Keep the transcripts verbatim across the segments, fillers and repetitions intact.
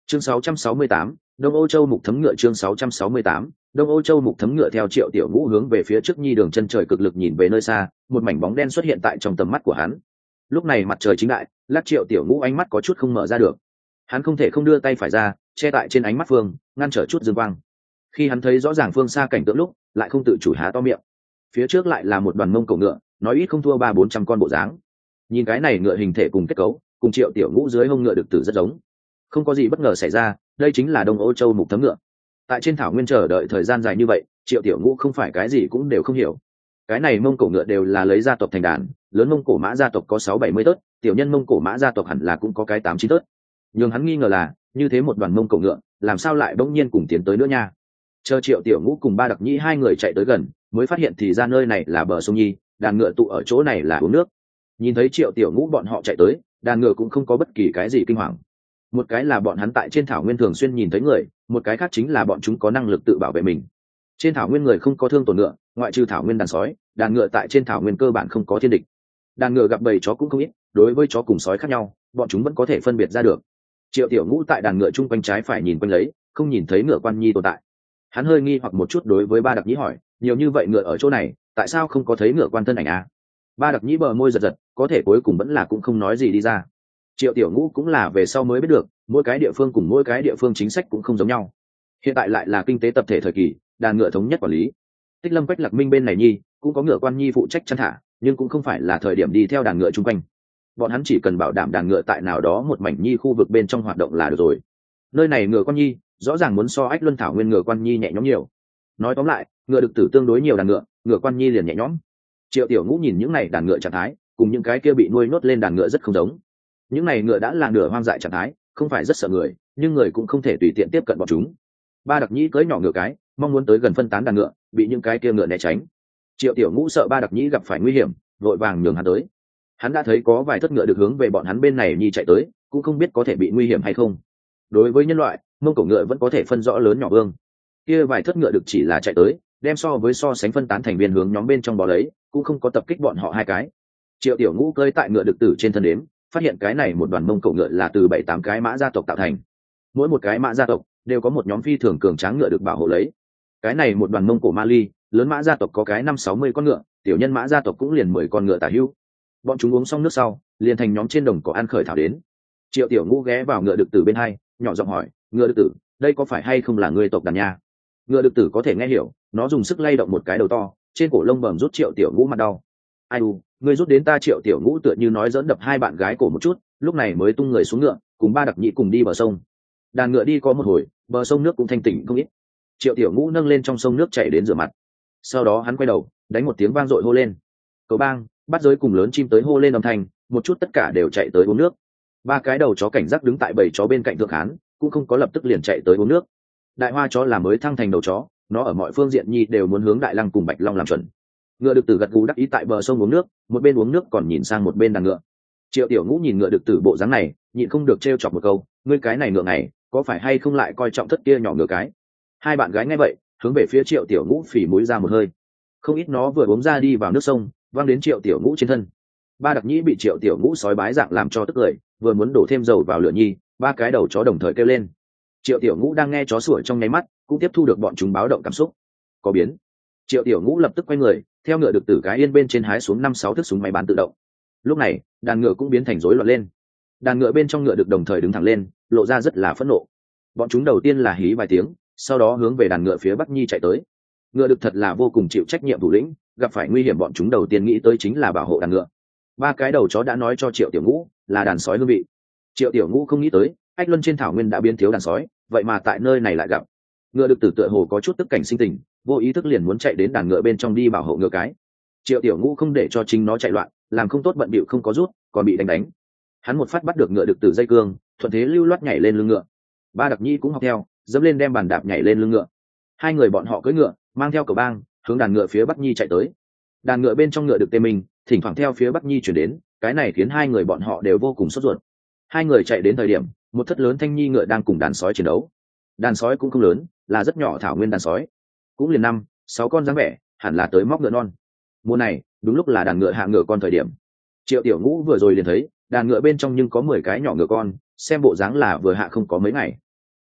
chương sáu trăm sáu mươi tám, Đông Âu Châu mục thấm ngựa. Chương sáu trăm sáu mươi tám, Đông Âu Châu mục thấm ngựa. Theo Triệu Tiểu Ngũ hướng về phía trước nhi đường chân trời cực lực nhìn về nơi xa, một mảnh bóng đen xuất hiện tại trong tầm mắt của hắn. Lúc này mặt trời chính đại, lát Triệu Tiểu Ngũ ánh mắt có chút không mở ra được. Hắn không thể không đưa tay phải ra, che tại trên ánh mắt phương, ngăn trở chút dương quang. Khi hắn thấy rõ ràng phương xa cảnh tượng lúc, lại không tự chủ há to miệng. Phía trước lại là một đoàn Mông Cổ ngựa, nói ít không thua ba bốn trăm con bộ dáng. Nhìn cái này ngựa hình thể cùng kết cấu, cùng Triệu Tiểu Ngũ dưới hông ngựa được tử rất giống. Không có gì bất ngờ xảy ra, đây chính là Đông Âu Châu mục thấm ngựa. Tại trên thảo nguyên chờ đợi thời gian dài như vậy, Triệu Tiểu Ngũ không phải cái gì cũng đều không hiểu. Cái này Mông Cổ ngựa đều là lấy gia tộc thành đàn, lớn Mông Cổ mã gia tộc có sáu bảy mươi tớt, tiểu nhân Mông Cổ mã gia tộc hẳn là cũng có cái tám chín tớt. Nhưng hắn nghi ngờ là, như thế một đoàn Mông Cổ ngựa, làm sao lại bỗng nhiên cùng tiến tới nữa nha? Chờ Triệu Tiểu Ngũ cùng Ba Đặc Nhĩ hai người chạy tới gần, mới phát hiện thì ra nơi này là bờ sông Nhi, đàn ngựa tụ ở chỗ này là uống nước. Nhìn thấy Triệu Tiểu Ngũ bọn họ chạy tới, đàn ngựa cũng không có bất kỳ cái gì kinh hoàng. Một cái là bọn hắn tại trên thảo nguyên thường xuyên nhìn thấy người, một cái khác chính là bọn chúng có năng lực tự bảo vệ mình. Trên thảo nguyên người không có thương tổn ngựa, ngoại trừ thảo nguyên đàn sói, đàn ngựa tại trên thảo nguyên cơ bản không có thiên địch. Đàn ngựa gặp bầy chó cũng không ít, đối với chó cùng sói khác nhau, bọn chúng vẫn có thể phân biệt ra được. Triệu Tiểu Ngũ tại đàn ngựa chung quanh trái phải nhìn quanh lấy, không nhìn thấy ngựa quan nhi tồn tại. Hắn hơi nghi hoặc một chút đối với Ba Đặc Nhĩ hỏi, nhiều như vậy ngựa ở chỗ này, tại sao không có thấy ngựa quan thân ảnh à? Ba Đặc Nhĩ bờ môi giật giật, có thể cuối cùng vẫn là cũng không nói gì đi ra. Triệu Tiểu Ngũ cũng là về sau mới biết được, mỗi cái địa phương cùng mỗi cái địa phương chính sách cũng không giống nhau. Hiện tại lại là kinh tế tập thể thời kỳ, đàn ngựa thống nhất quản lý. Tích Lâm Quách Lạc Minh bên này nhi cũng có ngựa quan nhi phụ trách chăn thả, nhưng cũng không phải là thời điểm đi theo đàn ngựa chung quanh. Bọn hắn chỉ cần bảo đảm đàn ngựa tại nào đó một mảnh nhi khu vực bên trong hoạt động là được rồi. Nơi này ngựa quan nhi rõ ràng muốn so Ách Luân Thảo Nguyên ngựa quan nhi nhẹ nhõm nhiều. Nói tóm lại, ngựa đực tử tương đối nhiều đàn ngựa, ngựa quan nhi liền nhẹ nhõm. Triệu Tiểu Ngũ nhìn những này đàn ngựa trạng thái, cùng những cái kia bị nuôi nốt lên đàn ngựa rất không giống. Những này ngựa đã là nửa hoang dại trạng thái, không phải rất sợ người, nhưng người cũng không thể tùy tiện tiếp cận bọn chúng. Ba Đặc Nhĩ cưỡi nhỏ ngựa cái, mong muốn tới gần phân tán đàn ngựa, bị những cái kia ngựa né tránh. Triệu Tiểu Ngũ sợ Ba Đặc Nhĩ gặp phải nguy hiểm, vội vàng nhường hắn tới. Hắn đã thấy có vài thất ngựa được hướng về bọn hắn bên này nhi chạy tới, cũng không biết có thể bị nguy hiểm hay không. Đối với nhân loại, Mông Cổ ngựa vẫn có thể phân rõ lớn nhỏ vương. Kia vài thất ngựa được chỉ là chạy tới, đem so với so sánh phân tán thành viên hướng nhóm bên trong bò lấy, cũng không có tập kích bọn họ hai cái. Triệu Tiểu Ngũ cơi tại ngựa đực tử trên thân đếm, phát hiện cái này một đoàn Mông Cổ ngựa là từ bảy tám cái mã gia tộc tạo thành. Mỗi một cái mã gia tộc đều có một nhóm phi thường cường tráng ngựa được bảo hộ lấy. Cái này một đoàn Mông Cổ Mali, lớn mã gia tộc có cái năm sáu mươi con ngựa, tiểu nhân mã gia tộc cũng liền mười con ngựa tả hữu. Bọn chúng uống xong nước sau, liền thành nhóm trên đồng cỏ ăn khởi thảo đến. Triệu Tiểu Ngũ ghé vào ngựa đực tử bên hai, nhỏ giọng hỏi, ngựa đực tử, đây có phải hay không là ngươi tộc đàn nha? Ngựa đực tử có thể nghe hiểu, nó dùng sức lay động một cái đầu to, trên cổ lông bầm rút Triệu Tiểu Ngũ mặt đau. Ai u, ngươi rút đến ta. Triệu Tiểu Ngũ tựa như nói dẫn đập hai bạn gái cổ một chút, lúc này mới tung người xuống ngựa, cùng Ba Đặc Nhĩ cùng đi bờ sông. Đàn ngựa đi có một hồi, bờ sông nước cũng thanh tịnh không ít. Triệu Tiểu Ngũ nâng lên trong sông nước chảy đến rửa mặt. Sau đó hắn quay đầu, đánh một tiếng vang dội hô lên. Cầu bang, bắt giới cùng lớn chim tới hô lên âm thanh, một chút tất cả đều chạy tới uống nước. Ba cái đầu chó cảnh giác đứng tại bầy chó bên cạnh thượng hán, cũng không có lập tức liền chạy tới uống nước. Đại hoa chó là mới thăng thành đầu chó, nó ở mọi phương diện nhi đều muốn hướng Đại Lăng cùng Bạch Long làm chuẩn. Ngựa đực tử gật gù đắc ý tại bờ sông uống nước, một bên uống nước còn nhìn sang một bên đàn ngựa. Triệu Tiểu Ngũ nhìn ngựa đực tử bộ dáng này, nhịn không được trêu chọc một câu, ngươi cái này ngựa này, có phải hay không lại coi trọng thất kia nhỏ ngựa cái? Hai bạn gái nghe vậy, hướng về phía Triệu Tiểu Ngũ phỉ mũi ra một hơi. Không ít nó vừa uống ra đi vào nước sông, văng đến Triệu Tiểu Ngũ trên thân. Ba Đặc Nhĩ bị Triệu Tiểu Ngũ sói bái dạng làm cho tức cười, vừa muốn đổ thêm dầu vào lửa nhi, ba cái đầu chó đồng thời kêu lên. Triệu Tiểu Ngũ đang nghe chó sủa trong nháy mắt, cũng tiếp thu được bọn chúng báo động cảm xúc. Có biến. Triệu Tiểu Ngũ lập tức quay người, theo ngựa đực tử cái yên bên trên hái xuống năm sáu thước súng máy bán tự động. Lúc này, đàn ngựa cũng biến thành rối loạn lên. Đàn ngựa bên trong ngựa đực đồng thời đứng thẳng lên, lộ ra rất là phẫn nộ. Bọn chúng đầu tiên là hí vài tiếng, sau đó hướng về đàn ngựa phía bắc nhi chạy tới. Ngựa đực thật là vô cùng chịu trách nhiệm thủ lĩnh, gặp phải nguy hiểm bọn chúng đầu tiên nghĩ tới chính là bảo hộ đàn ngựa. Ba cái đầu chó đã nói cho Triệu Tiểu Ngũ là đàn sói hương vị. Triệu Tiểu Ngũ không nghĩ tới, Ách Luân trên thảo nguyên đã biến thiếu đàn sói, vậy mà tại nơi này lại gặp. Ngựa đực tử tựa hồ có chút tức cảnh sinh tình, vô ý thức liền muốn chạy đến đàn ngựa bên trong đi bảo hộ ngựa cái. Triệu Tiểu Ngũ không để cho chính nó chạy loạn, làm không tốt bận bịu không có rút, còn bị đánh đánh. Hắn một phát bắt được ngựa đực tử dây cương, thuận thế lưu loát nhảy lên lưng ngựa. Ba Đặc Nhĩ cũng học theo, dẫm lên đem bàn đạp nhảy lên lưng ngựa. Hai người bọn họ cưỡi ngựa, mang theo cờ bang, hướng đàn ngựa phía bắc nhi chạy tới. Đàn ngựa bên trong ngựa được tê mình, thỉnh thoảng theo phía bắc nhi chuyển đến, cái này khiến hai người bọn họ đều vô cùng sốt ruột. Hai người chạy đến thời điểm, một thất lớn thanh nhi ngựa đang cùng đàn sói chiến đấu. Đàn sói cũng không lớn, là rất nhỏ thảo nguyên đàn sói, cũng liền năm sáu con dáng vẻ, hẳn là tới móc ngựa non. Mùa này đúng lúc là đàn ngựa hạ ngựa con thời điểm. Triệu Tiểu Ngũ vừa rồi liền thấy đàn ngựa bên trong nhưng có mười cái nhỏ ngựa con, xem bộ dáng là vừa hạ không có mấy ngày.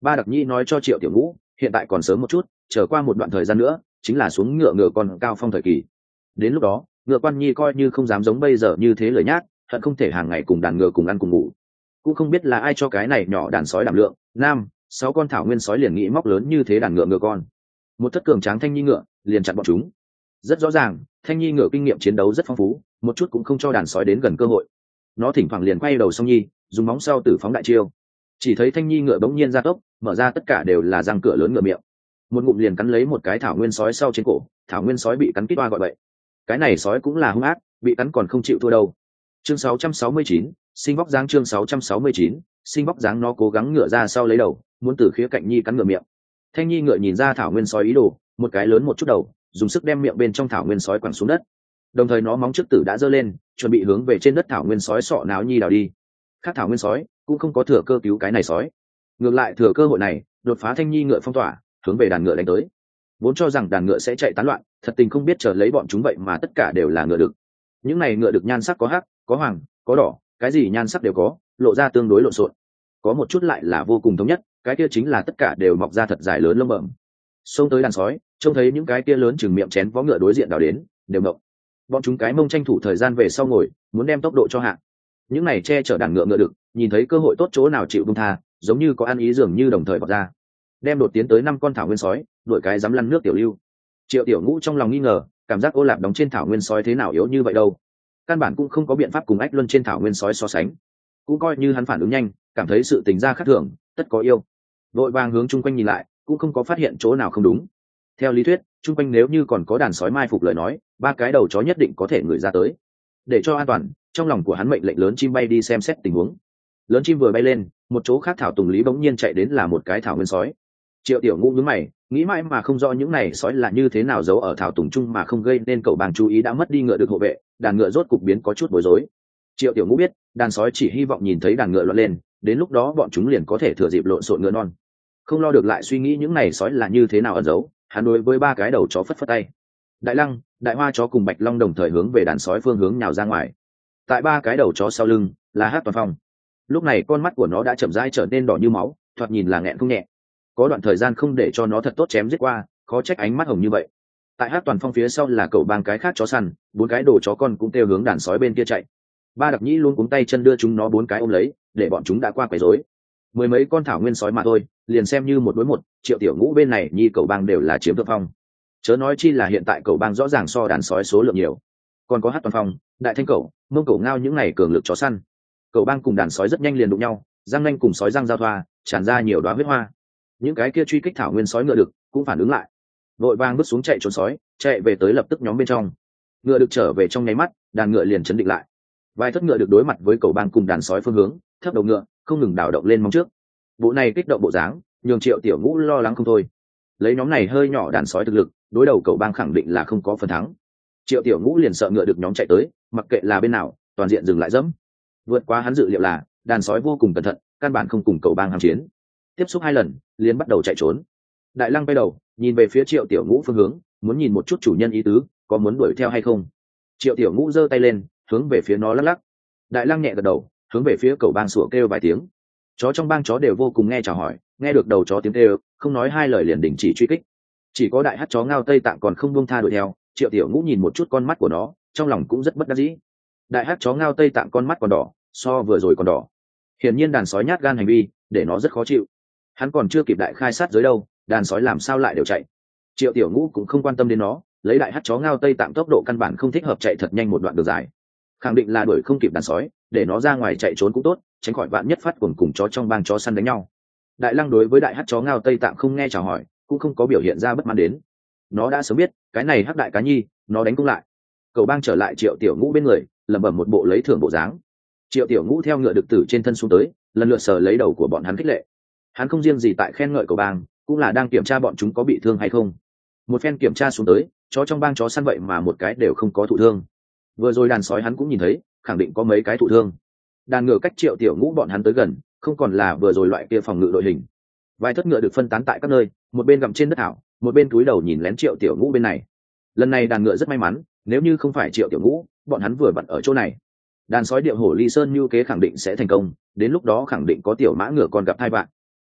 Ba Đặc Nhi nói cho Triệu Tiểu Ngũ hiện tại còn sớm một chút, chờ qua một đoạn thời gian nữa chính là xuống ngựa ngựa con cao phong thời kỳ. Đến lúc đó ngựa quan nhi coi như không dám giống bây giờ như thế lười nhác, hận không thể hàng ngày cùng đàn ngựa cùng ăn cùng ngủ. Cũng không biết là ai cho cái này nhỏ đàn sói đảm lượng, nam sáu con thảo nguyên sói liền nghĩ móc lớn như thế đàn ngựa ngựa con. Một thất cường tráng thanh nhi ngựa liền chặn bọn chúng. Rất rõ ràng thanh nhi ngựa kinh nghiệm chiến đấu rất phong phú, một chút cũng không cho đàn sói đến gần cơ hội. Nó thỉnh thoảng liền quay đầu song nhi dùng móng sau tử phóng đại chiêu. Chỉ thấy thanh nhi ngựa bỗng nhiên ra tốc, mở ra tất cả đều là răng cửa lớn ngựa miệng, một ngụm liền cắn lấy một cái thảo nguyên sói sau trên cổ. Thảo nguyên sói bị cắn kít toa gọi bậy. Cái này sói cũng là hung ác, bị cắn còn không chịu thua đâu. Chương sáu trăm sáu mươi chín, sinh vóc dáng. Chương sáu trăm sáu mươi chín, sinh vóc dáng. Nó cố gắng ngựa ra sau lấy đầu, muốn từ khía cạnh nhi cắn ngựa miệng. Thanh nhi ngựa nhìn ra thảo nguyên sói ý đồ, một cái lớn một chút đầu, dùng sức đem miệng bên trong thảo nguyên sói quẳng xuống đất. Đồng thời nó móng trước tử đã giơ lên, chuẩn bị hướng về trên đất thảo nguyên sói sọ náo nhi đào đi. Khác thảo nguyên sói cũng không có thừa cơ cứu cái này sói, ngược lại thừa cơ hội này đột phá thanh nhi ngựa phong tỏa, hướng về đàn ngựa đánh tới. Vốn cho rằng đàn ngựa sẽ chạy tán loạn, thật tình không biết chờ lấy bọn chúng vậy mà tất cả đều là ngựa đực. Những này ngựa đực nhan sắc có hắc, có hoàng, có đỏ, cái gì nhan sắc đều có, lộ ra tương đối lộn xộn. Có một chút lại là vô cùng thống nhất, cái kia chính là tất cả đều mọc ra thật dài lớn lông bẩm. Xông tới đàn sói, trông thấy những cái kia lớn chừng miệng chén vó ngựa đối diện đào đến, đều mộng. Bọn chúng cái mông tranh thủ thời gian về sau ngồi, muốn đem tốc độ cho hạ. Những này che chở đàn ngựa ngựa đực, nhìn thấy cơ hội tốt chỗ nào chịu buông tha, giống như có ăn ý dường như đồng thời vọt ra, đem đột tiến tới năm con thảo nguyên sói, đội cái dám lăn nước tiểu lưu. Triệu Tiểu Ngũ trong lòng nghi ngờ, cảm giác Ô Lạp đóng trên thảo nguyên sói thế nào yếu như vậy đâu, căn bản cũng không có biện pháp cùng Ách Luân trên thảo nguyên sói so sánh. Cũng coi như hắn phản ứng nhanh, cảm thấy sự tình ra khác thường, tất có yêu, vội vàng hướng chung quanh nhìn lại, cũng không có phát hiện chỗ nào không đúng. Theo lý thuyết chung quanh nếu như còn có đàn sói mai phục lời nói, ba cái đầu chó nhất định có thể ngửi ra tới. Để cho an toàn, trong lòng của hắn mệnh lệnh lớn chim bay đi xem xét tình huống. Lớn chim vừa bay lên, một chỗ khác thảo tùng lý bỗng nhiên chạy đến là một cái thảo nguyên sói. Triệu Tiểu Ngũ nhướng mày, nghĩ mãi mà không rõ những này sói là như thế nào giấu ở thảo tùng chung mà không gây nên cậu bàng chú ý, đã mất đi ngựa được hộ vệ, đàn ngựa rốt cục biến có chút bối rối. Triệu Tiểu Ngũ biết đàn sói chỉ hy vọng nhìn thấy đàn ngựa loạn lên, đến lúc đó bọn chúng liền có thể thừa dịp lộn xộn ngựa non. Không lo được lại suy nghĩ những này sói là như thế nào ẩn giấu, hắn đối với ba cái đầu chó phất phất tay. Đại Lăng, Đại Hoa chó cùng Bạch Long đồng thời hướng về đàn sói phương hướng nhào ra ngoài. Tại ba cái đầu chó sau lưng là Hát Toàn Phong. Lúc này con mắt của nó đã chậm rãi trở nên đỏ như máu, thoạt nhìn là nghẹn không nhẹ. Có đoạn thời gian không để cho nó thật tốt chém giết qua, khó trách ánh mắt hồng như vậy. Tại Hát Toàn Phong phía sau là cậu bang cái khác chó săn, bốn cái đồ chó con cũng kêu hướng đàn sói bên kia chạy. Ba Đặc Nhĩ luôn cuống tay chân đưa chúng nó bốn cái ôm lấy, để bọn chúng đã qua quấy rối. Mười mấy con thảo nguyên sói mà thôi, liền xem như một đối một, Triệu Tiểu Ngũ bên này nhi cậu bang đều là chiếm thượng phong. Chớ nói chi là hiện tại cậu bang rõ ràng so đàn sói số lượng nhiều, còn có Hát Toàn Phong, Đại Thanh cậu, Mông cậu ngao những này cường lực chó săn. Cậu bang cùng đàn sói rất nhanh liền đụng nhau, răng nanh cùng sói răng giao thoa, tràn ra nhiều đóa huyết hoa. Những cái kia truy kích thảo nguyên sói ngựa đực cũng phản ứng lại, vội vàng bước xuống chạy trốn sói, chạy về tới lập tức nhóm bên trong. Ngựa đực trở về trong nháy mắt, đàn ngựa liền chấn định lại. Vài thất ngựa được đối mặt với cậu bang cùng đàn sói phương hướng, thấp đầu ngựa không ngừng đảo động lên móng trước. Bộ này kích động bộ dáng, nhường Triệu Tiểu Ngũ lo lắng không thôi. Lấy nhóm này hơi nhỏ đàn sói thực lực, đối đầu cậu bang khẳng định là không có phần thắng. Triệu Tiểu Ngũ liền sợ ngựa được nhóm chạy tới, mặc kệ là bên nào, toàn diện dừng lại dẫm. Vượt quá hắn dự liệu là, đàn sói vô cùng cẩn thận, căn bản không cùng cậu bang hàm chiến. Tiếp xúc hai lần, liền bắt đầu chạy trốn. Đại Lăng bay đầu, nhìn về phía Triệu Tiểu Ngũ phương hướng, muốn nhìn một chút chủ nhân ý tứ, có muốn đuổi theo hay không. Triệu Tiểu Ngũ giơ tay lên, hướng về phía nó lắc lắc. Đại Lăng nhẹ gật đầu, hướng về phía cậu bang sủa kêu vài tiếng. Chó trong bang chó đều vô cùng nghe chào hỏi, nghe được đầu chó tiếng kêu, không nói hai lời liền đình chỉ truy kích. Chỉ có đại hắc chó ngao Tây Tạng còn không buông tha đuổi theo. Triệu Tiểu Ngũ nhìn một chút con mắt của nó, trong lòng cũng rất bất đắc dĩ. Đại hắc chó ngao Tây Tạng con mắt còn đỏ, so vừa rồi còn đỏ. Hiển nhiên đàn sói nhát gan hành vi, để nó rất khó chịu. Hắn còn chưa kịp đại khai sát giới đâu, đàn sói làm sao lại đều chạy. Triệu Tiểu Ngũ cũng không quan tâm đến nó, lấy đại hắc chó ngao Tây Tạng tốc độ căn bản không thích hợp chạy thật nhanh một đoạn đường dài, khẳng định là đuổi không kịp đàn sói, để nó ra ngoài chạy trốn cũng tốt, tránh khỏi vạn nhất phát cuồng cùng chó trong bang chó săn đánh nhau. Đại Lăng đối với đại hắc chó ngao Tây Tạng không nghe chào hỏi, cũng không có biểu hiện ra bất mãn đến. Nó đã sớm biết cái này hắc đại cá nhi, nó đánh cũng lại. Cậu bang trở lại Triệu Tiểu Ngũ bên người, lẩm bẩm một bộ lấy thưởng bộ dáng. Triệu Tiểu Ngũ theo ngựa đực tử trên thân xuống tới, lần lượt sờ lấy đầu của bọn hắn khích lệ. Hắn không riêng gì tại khen ngợi cậu bang, cũng là đang kiểm tra bọn chúng có bị thương hay không. Một phen kiểm tra xuống tới, chó trong bang chó săn vậy mà một cái đều không có thụ thương. Vừa rồi đàn sói hắn cũng nhìn thấy, khẳng định có mấy cái thụ thương. Đàn ngựa cách Triệu Tiểu Ngũ bọn hắn tới gần, không còn là vừa rồi loại kia phòng ngự đội hình. Vài thất ngựa được phân tán tại các nơi, một bên gặm trên đất thảo, một bên cúi đầu nhìn lén Triệu Tiểu Ngũ bên này. Lần này đàn ngựa rất may mắn, nếu như không phải Triệu Tiểu Ngũ, bọn hắn vừa vặn ở chỗ này. Đàn sói điệu hổ ly sơn như kế khẳng định sẽ thành công, đến lúc đó khẳng định có tiểu mã ngựa còn gặp hai bạn.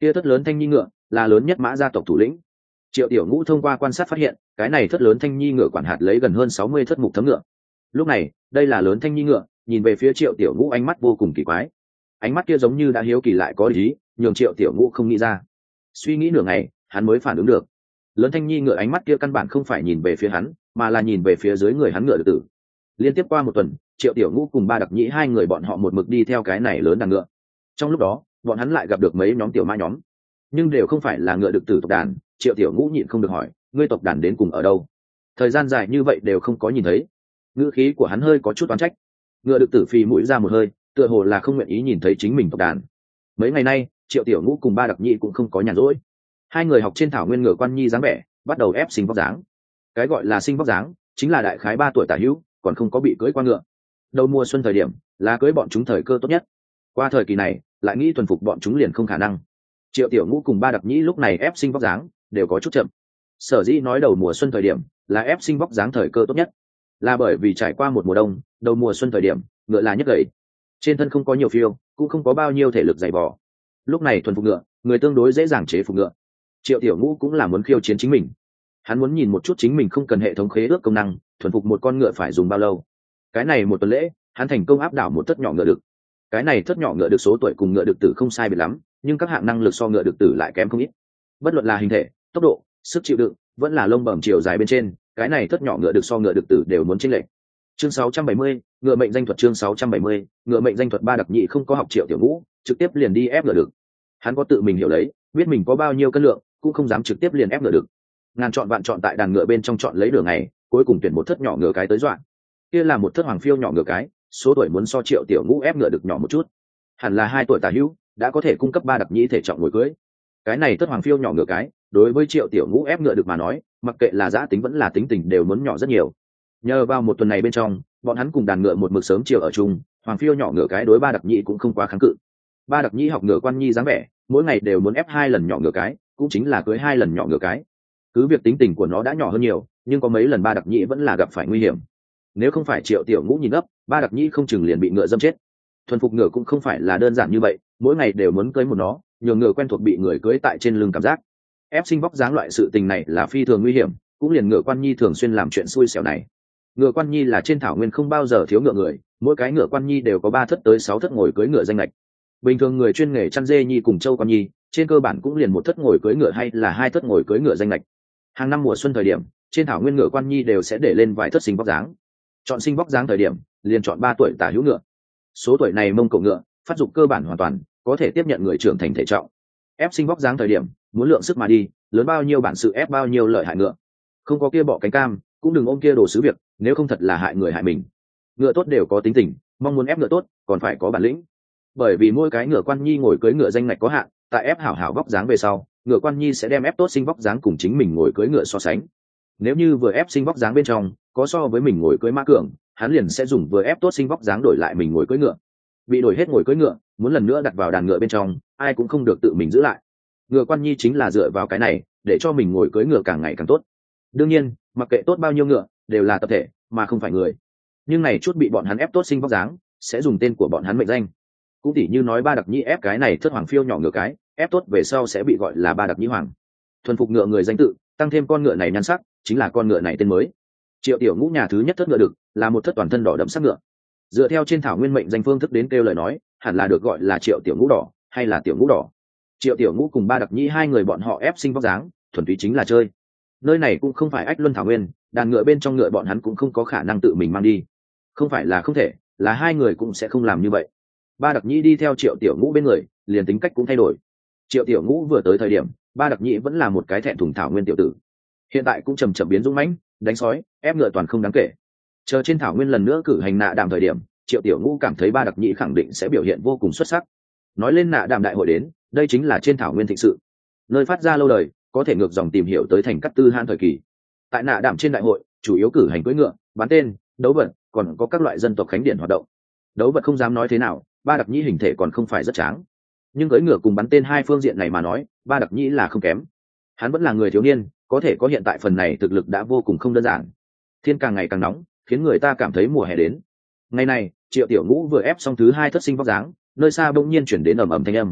Kia thất lớn thanh nhi ngựa là lớn nhất mã gia tộc thủ lĩnh. Triệu Tiểu Ngũ thông qua quan sát phát hiện, cái này thất lớn thanh nhi ngựa quản hạt lấy gần hơn sáu mươi thất mục thấm ngựa. Lúc này, đây là lớn thanh nhi ngựa, nhìn về phía Triệu Tiểu Ngũ ánh mắt vô cùng kỳ quái. Ánh mắt kia giống như đã hiếu kỳ lại có ý, nhường Triệu Tiểu Ngũ không nghĩ ra. Suy nghĩ nửa ngày, hắn mới phản ứng được. Lớn thanh nhi ngựa ánh mắt kia căn bản không phải nhìn về phía hắn, mà là nhìn về phía dưới người hắn ngựa tử. Liên tiếp qua một tuần, Triệu Tiểu Ngũ cùng ba đặc nhĩ hai người bọn họ một mực đi theo cái này lớn đàn ngựa. Trong lúc đó, bọn hắn lại gặp được mấy nhóm tiểu mã nhóm, nhưng đều không phải là ngựa đực tử tộc đàn. Triệu Tiểu Ngũ nhịn không được hỏi, ngươi tộc đàn đến cùng ở đâu? Thời gian dài như vậy đều không có nhìn thấy. Ngữ khí của hắn hơi có chút oán trách. Ngựa đực tử phì mũi ra một hơi, tựa hồ là không nguyện ý nhìn thấy chính mình tộc đàn. Mấy ngày nay, Triệu Tiểu Ngũ cùng ba đặc nhĩ cũng không có nhàn rỗi. Hai người học trên thảo nguyên ngựa quan nhi dáng vẻ, bắt đầu ép sinh vóc dáng. Cái gọi là sinh vóc dáng, chính là đại khái ba tuổi tả hữu, còn không có bị cưỡi qua ngựa. Đầu mùa xuân thời điểm, là cưỡi bọn chúng thời cơ tốt nhất. Qua thời kỳ này, lại nghĩ thuần phục bọn chúng liền không khả năng. Triệu Tiểu Ngũ cùng ba đặc nhĩ lúc này ép sinh vóc dáng đều có chút chậm. Sở dĩ nói đầu mùa xuân thời điểm là ép sinh vóc dáng thời cơ tốt nhất, là bởi vì trải qua một mùa đông, đầu mùa xuân thời điểm ngựa là nhất gầy, trên thân không có nhiều phiêu, cũng không có bao nhiêu thể lực dày vò. Lúc này thuần phục ngựa, người tương đối dễ dàng chế phục ngựa. Triệu Tiểu Ngũ cũng là muốn khiêu chiến chính mình. Hắn muốn nhìn một chút chính mình không cần hệ thống khế ước công năng, thuần phục một con ngựa phải dùng bao lâu. Cái này một tuần lễ, hắn thành công áp đảo một thất nhỏ ngựa đực. Cái này thất nhỏ ngựa đực số tuổi cùng ngựa đực tử không sai biệt lắm, nhưng các hạng năng lực so ngựa đực tử lại kém không ít. Bất luận là hình thể, tốc độ, sức chịu đựng, vẫn là lông bẩm chiều dài bên trên, cái này thất nhỏ ngựa đực so ngựa đực tử đều muốn chênh lệch. Chương sáu trăm bảy mươi, ngựa mệnh danh thuật. Chương sáu trăm bảy mươi, ngựa mệnh danh thuật. Ba đặc nhị không có học Triệu Tiểu Ngũ, trực tiếp liền đi ép ngựa đực. Hắn có tự mình hiểu lấy, biết mình có bao nhiêu cân lượng, cũng không dám trực tiếp liền ép ngựa đực. Ngàn chọn vạn chọn tại đàn ngựa bên trong chọn lấy đường này, cuối cùng tuyển một thất nhỏ ngựa cái tới dọa. Kia là một thất hoàng phiêu nhỏ ngựa cái, số tuổi muốn so Triệu Tiểu Ngũ ép ngựa đực nhỏ một chút, hẳn là hai tuổi tả hữu, đã có thể cung cấp ba đặc nhĩ thể trọng ngồi cưới. Cái này thất hoàng phiêu nhỏ ngựa cái, đối với Triệu Tiểu Ngũ ép ngựa đực mà nói, mặc kệ là giá tính vẫn là tính tình đều muốn nhỏ rất nhiều. Nhờ vào một tuần này bên trong, bọn hắn cùng đàn ngựa một mực sớm chiều ở chung, hoàng phiêu nhỏ ngựa cái đối ba đặc nhĩ cũng không quá kháng cự. Ba đặc nhĩ học ngựa quan nhi dáng vẻ, mỗi ngày đều muốn ép hai lần nhỏ ngựa cái, cũng chính là cưới hai lần nhỏ ngựa cái. Cứ việc tính tình của nó đã nhỏ hơn nhiều, nhưng có mấy lần ba đặc nhĩ vẫn là gặp phải nguy hiểm. Nếu không phải Triệu Tiểu Ngũ nhìn gấp, ba đặc nhĩ không chừng liền bị ngựa dâm chết. Thuần phục ngựa cũng không phải là đơn giản như vậy, mỗi ngày đều muốn cưới một nó, nhường ngựa quen thuộc bị người cưới tại trên lưng cảm giác. Ép sinh vóc dáng loại sự tình này là phi thường nguy hiểm, cũng liền ngựa quan nhi thường xuyên làm chuyện xui xẻo này. Ngựa quan nhi là trên thảo nguyên không bao giờ thiếu ngựa người, mỗi cái ngựa quan nhi đều có ba thất tới sáu thất ngồi cưới ngựa danh lệch. Bình thường người chuyên nghề chăn dê nhi cùng châu quan nhi, trên cơ bản cũng liền một thất ngồi cưới ngựa hay là hai thất ngồi cưới ngựa danh lệch. Hàng năm mùa xuân thời điểm, trên thảo nguyên ngựa quan nhi đều sẽ để lên vài thất sinh vóc dáng. Chọn sinh vóc dáng thời điểm, liền chọn ba tuổi tả hữu ngựa. Số tuổi này mông cổ ngựa, phát dục cơ bản hoàn toàn, có thể tiếp nhận người trưởng thành thể trọng. Ép sinh vóc dáng thời điểm, muốn lượng sức mà đi, lớn bao nhiêu bản sự ép bao nhiêu lợi hại ngựa. Không có kia bọ cánh cam, cũng đừng ôm kia đồ sứ việc, nếu không thật là hại người hại mình. Ngựa tốt đều có tính tình, mong muốn ép ngựa tốt, còn phải có bản lĩnh. Bởi vì mỗi cái ngựa quan nhi ngồi cưới ngựa danh ngạch có hạn, tại ép hảo hảo vóc dáng về sau, ngựa quan nhi sẽ đem ép tốt sinh vóc dáng cùng chính mình ngồi cưới ngựa so sánh. Nếu như vừa ép sinh vóc dáng bên trong có so với mình ngồi cưới mã cường, hắn liền sẽ dùng vừa ép tốt sinh vóc dáng đổi lại mình ngồi cưới ngựa. Bị đổi hết ngồi cưới ngựa, muốn lần nữa đặt vào đàn ngựa bên trong, ai cũng không được tự mình giữ lại. Ngựa quan nhi chính là dựa vào cái này để cho mình ngồi cưới ngựa càng ngày càng tốt. Đương nhiên, mặc kệ tốt bao nhiêu ngựa, đều là tập thể mà không phải người. Nhưng này chút bị bọn hắn ép tốt sinh vóc dáng, sẽ dùng tên của bọn hắn mệnh danh. Cũng tỉ như nói ba đặc nhĩ ép cái này thất hoàng phiêu nhỏ ngựa cái, ép tốt về sau sẽ bị gọi là ba đặc nhĩ hoàng. Thuần phục ngựa người danh tự, tăng thêm con ngựa này nhan sắc, chính là con ngựa này tên mới. Triệu Tiểu Ngũ nhà thứ nhất thất ngựa đực, là một thất toàn thân đỏ đậm sắc ngựa. Dựa theo trên thảo nguyên mệnh danh phương thức đến kêu lời nói, hẳn là được gọi là Triệu Tiểu Ngũ đỏ, hay là Tiểu Ngũ đỏ. Triệu Tiểu Ngũ cùng ba đặc nhĩ hai người bọn họ ép sinh vóc dáng, thuần túy chính là chơi. Nơi này cũng không phải ách luân thảo nguyên, đàn ngựa bên trong ngựa bọn hắn cũng không có khả năng tự mình mang đi. Không phải là không thể, là hai người cũng sẽ không làm như vậy. Ba đặc nhĩ đi theo Triệu Tiểu Ngũ bên người, liền tính cách cũng thay đổi. Triệu Tiểu Ngũ vừa tới thời điểm, ba đặc nhĩ vẫn là một cái thẹn thùng thảo nguyên tiểu tử, hiện tại cũng chầm chậm biến dũng mãnh, đánh sói, ép ngựa toàn không đáng kể. Chờ trên thảo nguyên lần nữa cử hành nạ đàm thời điểm, Triệu Tiểu Ngũ cảm thấy ba đặc nhĩ khẳng định sẽ biểu hiện vô cùng xuất sắc. Nói lên nạ đàm đại hội đến, đây chính là trên thảo nguyên thịnh sự, nơi phát ra lâu đời, có thể ngược dòng tìm hiểu tới thành Cát Tư Hãn thời kỳ. Tại nạ đàm trên đại hội, chủ yếu cử hành cưỡi ngựa, bán tên, đấu vật, còn có các loại dân tộc khánh điển hoạt động. Đấu vật không dám nói thế nào, ba đặc nhĩ hình thể còn không phải rất tráng, nhưng cưỡi ngựa cùng bắn tên hai phương diện này mà nói, ba đặc nhĩ là không kém. Hắn vẫn là người thiếu niên, có thể có hiện tại phần này thực lực đã vô cùng không đơn giản. Thiên càng ngày càng nóng, khiến người ta cảm thấy mùa hè đến. Ngày này, Triệu Tiểu Ngũ vừa ép xong thứ hai thất sinh vóc dáng, nơi xa bỗng nhiên chuyển đến ầm ầm thanh âm.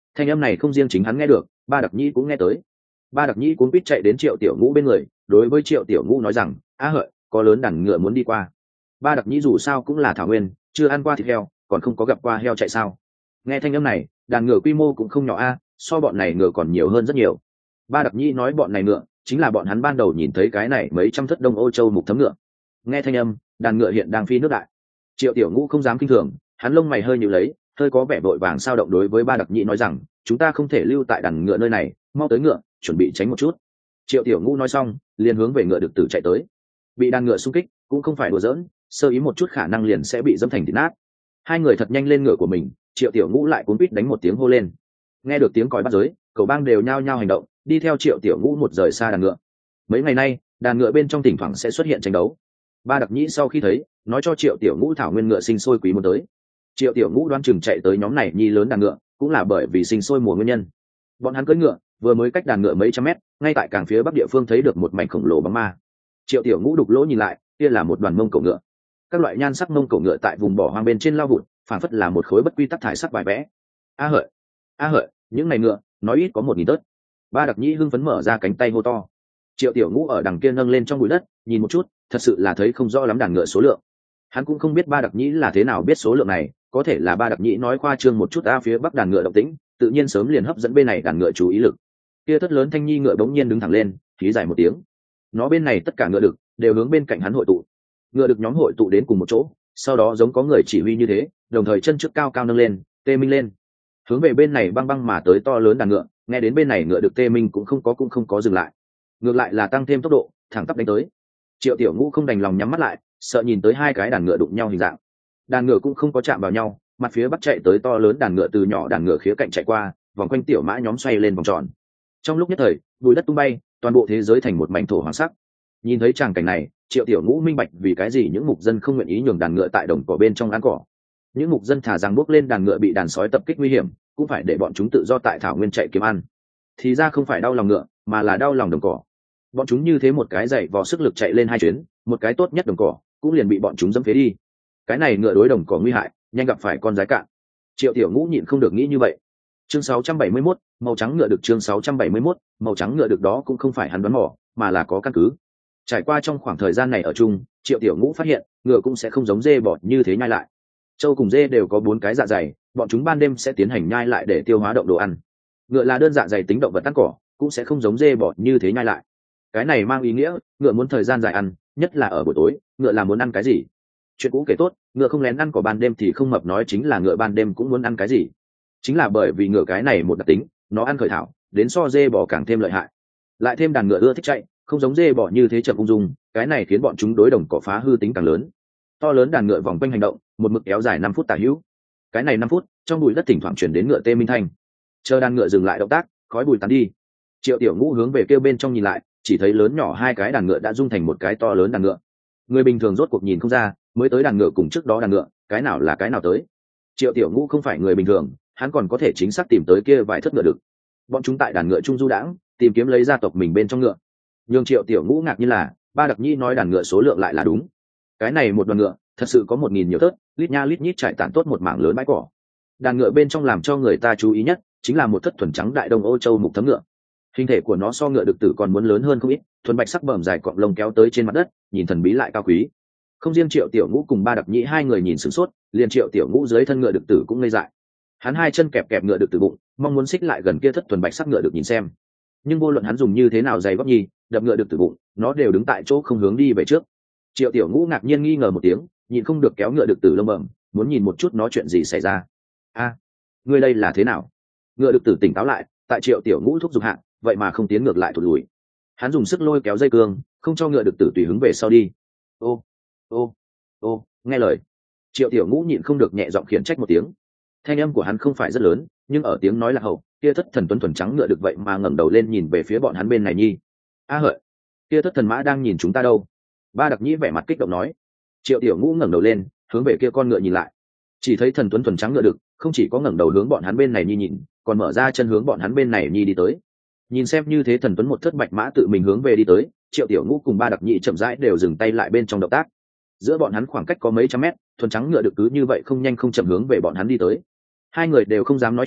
Thanh âm này không riêng chính hắn nghe được, ba đặc nhĩ cũng nghe tới. Ba đặc nhĩ cuốn quýt chạy đến Triệu Tiểu Ngũ bên người, đối với Triệu Tiểu Ngũ nói rằng: "A hợi, có lớn đàn ngựa muốn đi qua." Ba đặc nhĩ dù sao cũng là thảo nguyên, chưa ăn qua thịt heo, còn không có gặp qua heo chạy sao. Nghe thanh âm này, đàn ngựa quy mô cũng không nhỏ a, so bọn này ngựa còn nhiều hơn rất nhiều. Ba đặc nhĩ nói bọn này ngựa chính là bọn hắn ban đầu nhìn thấy cái này mấy trăm thất Đông Âu Châu mục thấm ngựa. Nghe thanh âm, đàn ngựa hiện đang phi nước đại. Triệu Tiểu Ngũ không dám kinh thường, hắn lông mày hơi nhíu lấy, hơi có vẻ vội vàng sao động đối với ba đặc nhĩ nói rằng: "Chúng ta không thể lưu tại đàn ngựa nơi này, mau tới ngựa, chuẩn bị tránh một chút." Triệu Tiểu Ngũ nói xong, liền hướng về ngựa đực tử chạy tới. Bị đàn ngựa xung kích, cũng không phải đùa giỡn, sơ ý một chút khả năng liền sẽ bị dẫm thành thịt nát. Hai người thật nhanh lên ngựa của mình, Triệu Tiểu Ngũ lại cuốn quýt đánh một tiếng hô lên. Nghe được tiếng còi bắt giới, cậu bang đều nhao nhao hành động, đi theo Triệu Tiểu Ngũ một rời xa đàn ngựa. Mấy ngày nay, đàn ngựa bên trong thỉnh thoảng sẽ xuất hiện tranh đấu. Ba đặc nhĩ sau khi thấy, nói cho Triệu Tiểu Ngũ thảo nguyên ngựa sinh sôi quý muốn tới. Triệu Tiểu Ngũ đoán chừng chạy tới nhóm này nhi lớn đàn ngựa, cũng là bởi vì sinh sôi mùa nguyên nhân. Bọn hắn cưỡi ngựa, vừa mới cách đàn ngựa mấy trăm mét, ngay tại cảng phía bắc địa phương thấy được một mảnh khổng lồ bóng ma. Triệu Tiểu Ngũ đục lỗ nhìn lại, kia là một đoàn mông cổ ngựa. Các loại nhan sắc mông cổ ngựa tại vùng bỏ hoang bên trên lao vụt, phản phất là một khối bất quy tắc thải sắc bài vẽ. A hợi, a hợi, những này ngựa, nói ít có một nghìn tớt. Ba đặc nhĩ hưng phấn mở ra cánh tay hô to. Triệu Tiểu Ngũ ở đằng kia nâng lên trong bụi đất, nhìn một chút, thật sự là thấy không rõ lắm đàn ngựa số lượng. Hắn cũng không biết ba đặc nhĩ là thế nào biết số lượng này, có thể là ba đặc nhĩ nói khoa trương một chút a phía bắc đàn ngựa động tĩnh, tự nhiên sớm liền hấp dẫn bên này đàn ngựa chú ý lực. Kia thất lớn thanh nhi ngựa bỗng nhiên đứng thẳng lên, khí dài một tiếng. Nó bên này tất cả ngựa đực đều hướng bên cạnh hắn hội tụ. Ngựa đực nhóm hội tụ đến cùng một chỗ, sau đó giống có người chỉ huy như thế, đồng thời chân trước cao cao nâng lên, tê minh lên. Hướng về bên này băng băng mà tới to lớn đàn ngựa, nghe đến bên này ngựa được tê minh cũng không có cũng không có dừng lại. Ngược lại là tăng thêm tốc độ, thẳng tắp đánh tới. Triệu Tiểu Ngũ không đành lòng nhắm mắt lại, sợ nhìn tới hai cái đàn ngựa đụng nhau hình dạng. Đàn ngựa cũng không có chạm vào nhau, mặt phía bắc chạy tới to lớn đàn ngựa từ nhỏ đàn ngựa khía cạnh chạy qua, vòng quanh tiểu mã nhóm xoay lên vòng tròn. Trong lúc nhất thời, bụi đất tung bay, toàn bộ thế giới thành một mảnh thổ hoàng sắc. Nhìn thấy tràng cảnh này, Triệu Tiểu Ngũ minh bạch vì cái gì những mục dân không nguyện ý nhường đàn ngựa tại đồng cỏ bên trong ăn cỏ. Những mục dân thả rằng bước lên đàn ngựa bị đàn sói tập kích nguy hiểm, cũng phải để bọn chúng tự do tại thảo nguyên chạy kiếm ăn. Thì ra không phải đau lòng ngựa, mà là đau lòng đồng cỏ. Bọn chúng như thế một cái dậy vò sức lực chạy lên hai chuyến, một cái tốt nhất đồng cỏ cũng liền bị bọn chúng dẫm phế đi. Cái này ngựa đối đồng cỏ nguy hại, nhanh gặp phải con rái cạn. Triệu Tiểu Ngũ nhịn không được nghĩ như vậy. Chương sáu trăm bảy mươi mốt, màu trắng ngựa được chương sáu trăm bảy mươi mốt, màu trắng ngựa được đó cũng không phải hắn đoán mò, mà là có căn cứ. Trải qua trong khoảng thời gian này ở chung, Triệu Tiểu Ngũ phát hiện, ngựa cũng sẽ không giống dê bò như thế nhai lại. Trâu cùng dê đều có bốn cái dạ dày, bọn chúng ban đêm sẽ tiến hành nhai lại để tiêu hóa động đồ ăn. Ngựa là đơn dạ dày tính động vật ăn cỏ, cũng sẽ không giống dê bò như thế nhai lại. Cái này mang ý nghĩa, ngựa muốn thời gian dài ăn, nhất là ở buổi tối, ngựa là muốn ăn cái gì? Chuyện cũ kể tốt, ngựa không lén ăn cỏ ban đêm thì không mập nói chính là ngựa ban đêm cũng muốn ăn cái gì. Chính là bởi vì ngựa cái này một đặc tính, nó ăn khởi thảo, đến so dê bò càng thêm lợi hại. Lại thêm đàn ngựa ưa thích chạy, không giống dê bò như thế chậm ung dung, cái này khiến bọn chúng đối đồng cỏ phá hư tính càng lớn. To lớn đàn ngựa vòng quanh hành động, một mực kéo dài năm phút tả hữu. Cái này năm phút, trong bụi đất thỉnh thoảng chuyển đến ngựa tê minh thanh. Chờ đàn ngựa dừng lại động tác, khói bụi tàn đi. Triệu Tiểu Ngũ hướng về kêu bên trong nhìn lại, chỉ thấy lớn nhỏ hai cái đàn ngựa đã dung thành một cái to lớn đàn ngựa. Người bình thường rốt cuộc nhìn không ra, mới tới đàn ngựa cùng trước đó đàn ngựa, cái nào là cái nào tới. Triệu Tiểu Ngũ không phải người bình thường, hắn còn có thể chính xác tìm tới kia vài thất ngựa đực. Bọn chúng tại đàn ngựa trung du đãng, tìm kiếm lấy gia tộc mình bên trong ngựa. Nhưng Triệu Tiểu Ngũ ngạc như là, ba đặc nhi nói đàn ngựa số lượng lại là đúng. Cái này một đoàn ngựa, thật sự có một nghìn nhiều thớt, lít nha lít nhít trải tản tốt một mảng lớn bãi cỏ. Đàn ngựa bên trong làm cho người ta chú ý nhất, chính là một thất thuần trắng đại Đông Âu Châu mục thấm ngựa. Hình thể của nó so ngựa đực tử còn muốn lớn hơn không ít, thuần bạch sắc bờm dài cọng lông kéo tới trên mặt đất, nhìn thần bí lại cao quý. Không riêng Triệu Tiểu Ngũ cùng ba đặc nhĩ hai người nhìn sửng sốt, liền Triệu Tiểu Ngũ dưới thân ngựa đực tử cũng ngây dại. Hắn hai chân kẹp kẹp ngựa đực tử bụng, mong muốn xích lại gần kia thất thuần bạch sắc ngựa được nhìn xem. Nhưng vô luận hắn dùng như thế nào dày góp nhì, đập ngựa đực tử bụng, nó đều đứng tại chỗ không hướng đi về trước. Triệu Tiểu Ngũ ngạc nhiên nghi ngờ một tiếng, nhìn không được kéo ngựa đực tử lông bẩm, muốn nhìn một chút nó chuyện gì xảy ra. A, ngươi đây là thế nào? Ngựa đực tử tỉnh táo lại, tại Triệu Tiểu Ngũ thúc giục hạ, vậy mà không tiến ngược lại thụt lùi. Hắn dùng sức lôi kéo dây cương, không cho ngựa đực tử tùy hứng về sau đi. Ô, ô, ô, nghe lời. Triệu Tiểu Ngũ nhịn không được nhẹ giọng khiển trách một tiếng. Thanh âm của hắn không phải rất lớn, nhưng ở tiếng nói là hậu, kia thất thần tuấn thuần trắng ngựa được vậy mà ngẩng đầu lên nhìn về phía bọn hắn bên này nhi. A hợi, kia thất thần mã đang nhìn chúng ta đâu? Ba đặc nhĩ vẻ mặt kích động nói. Triệu Tiểu Ngũ ngẩng đầu lên, hướng về kia con ngựa nhìn lại. Chỉ thấy thần tuấn thuần trắng ngựa được, không chỉ có ngẩng đầu hướng bọn hắn bên này nhi nhìn, còn mở ra chân hướng bọn hắn bên này nhi đi tới. Nhìn xem như thế thần tuấn một thất bạch mã tự mình hướng về đi tới, Triệu Tiểu Ngũ cùng ba đặc nhĩ chậm rãi đều dừng tay lại bên trong động tác. Giữa bọn hắn khoảng cách có mấy trăm mét, thuần trắng ngựa được cứ như vậy không nhanh không chậm hướng về bọn hắn đi tới. Hai người đều không dám nói chuyện,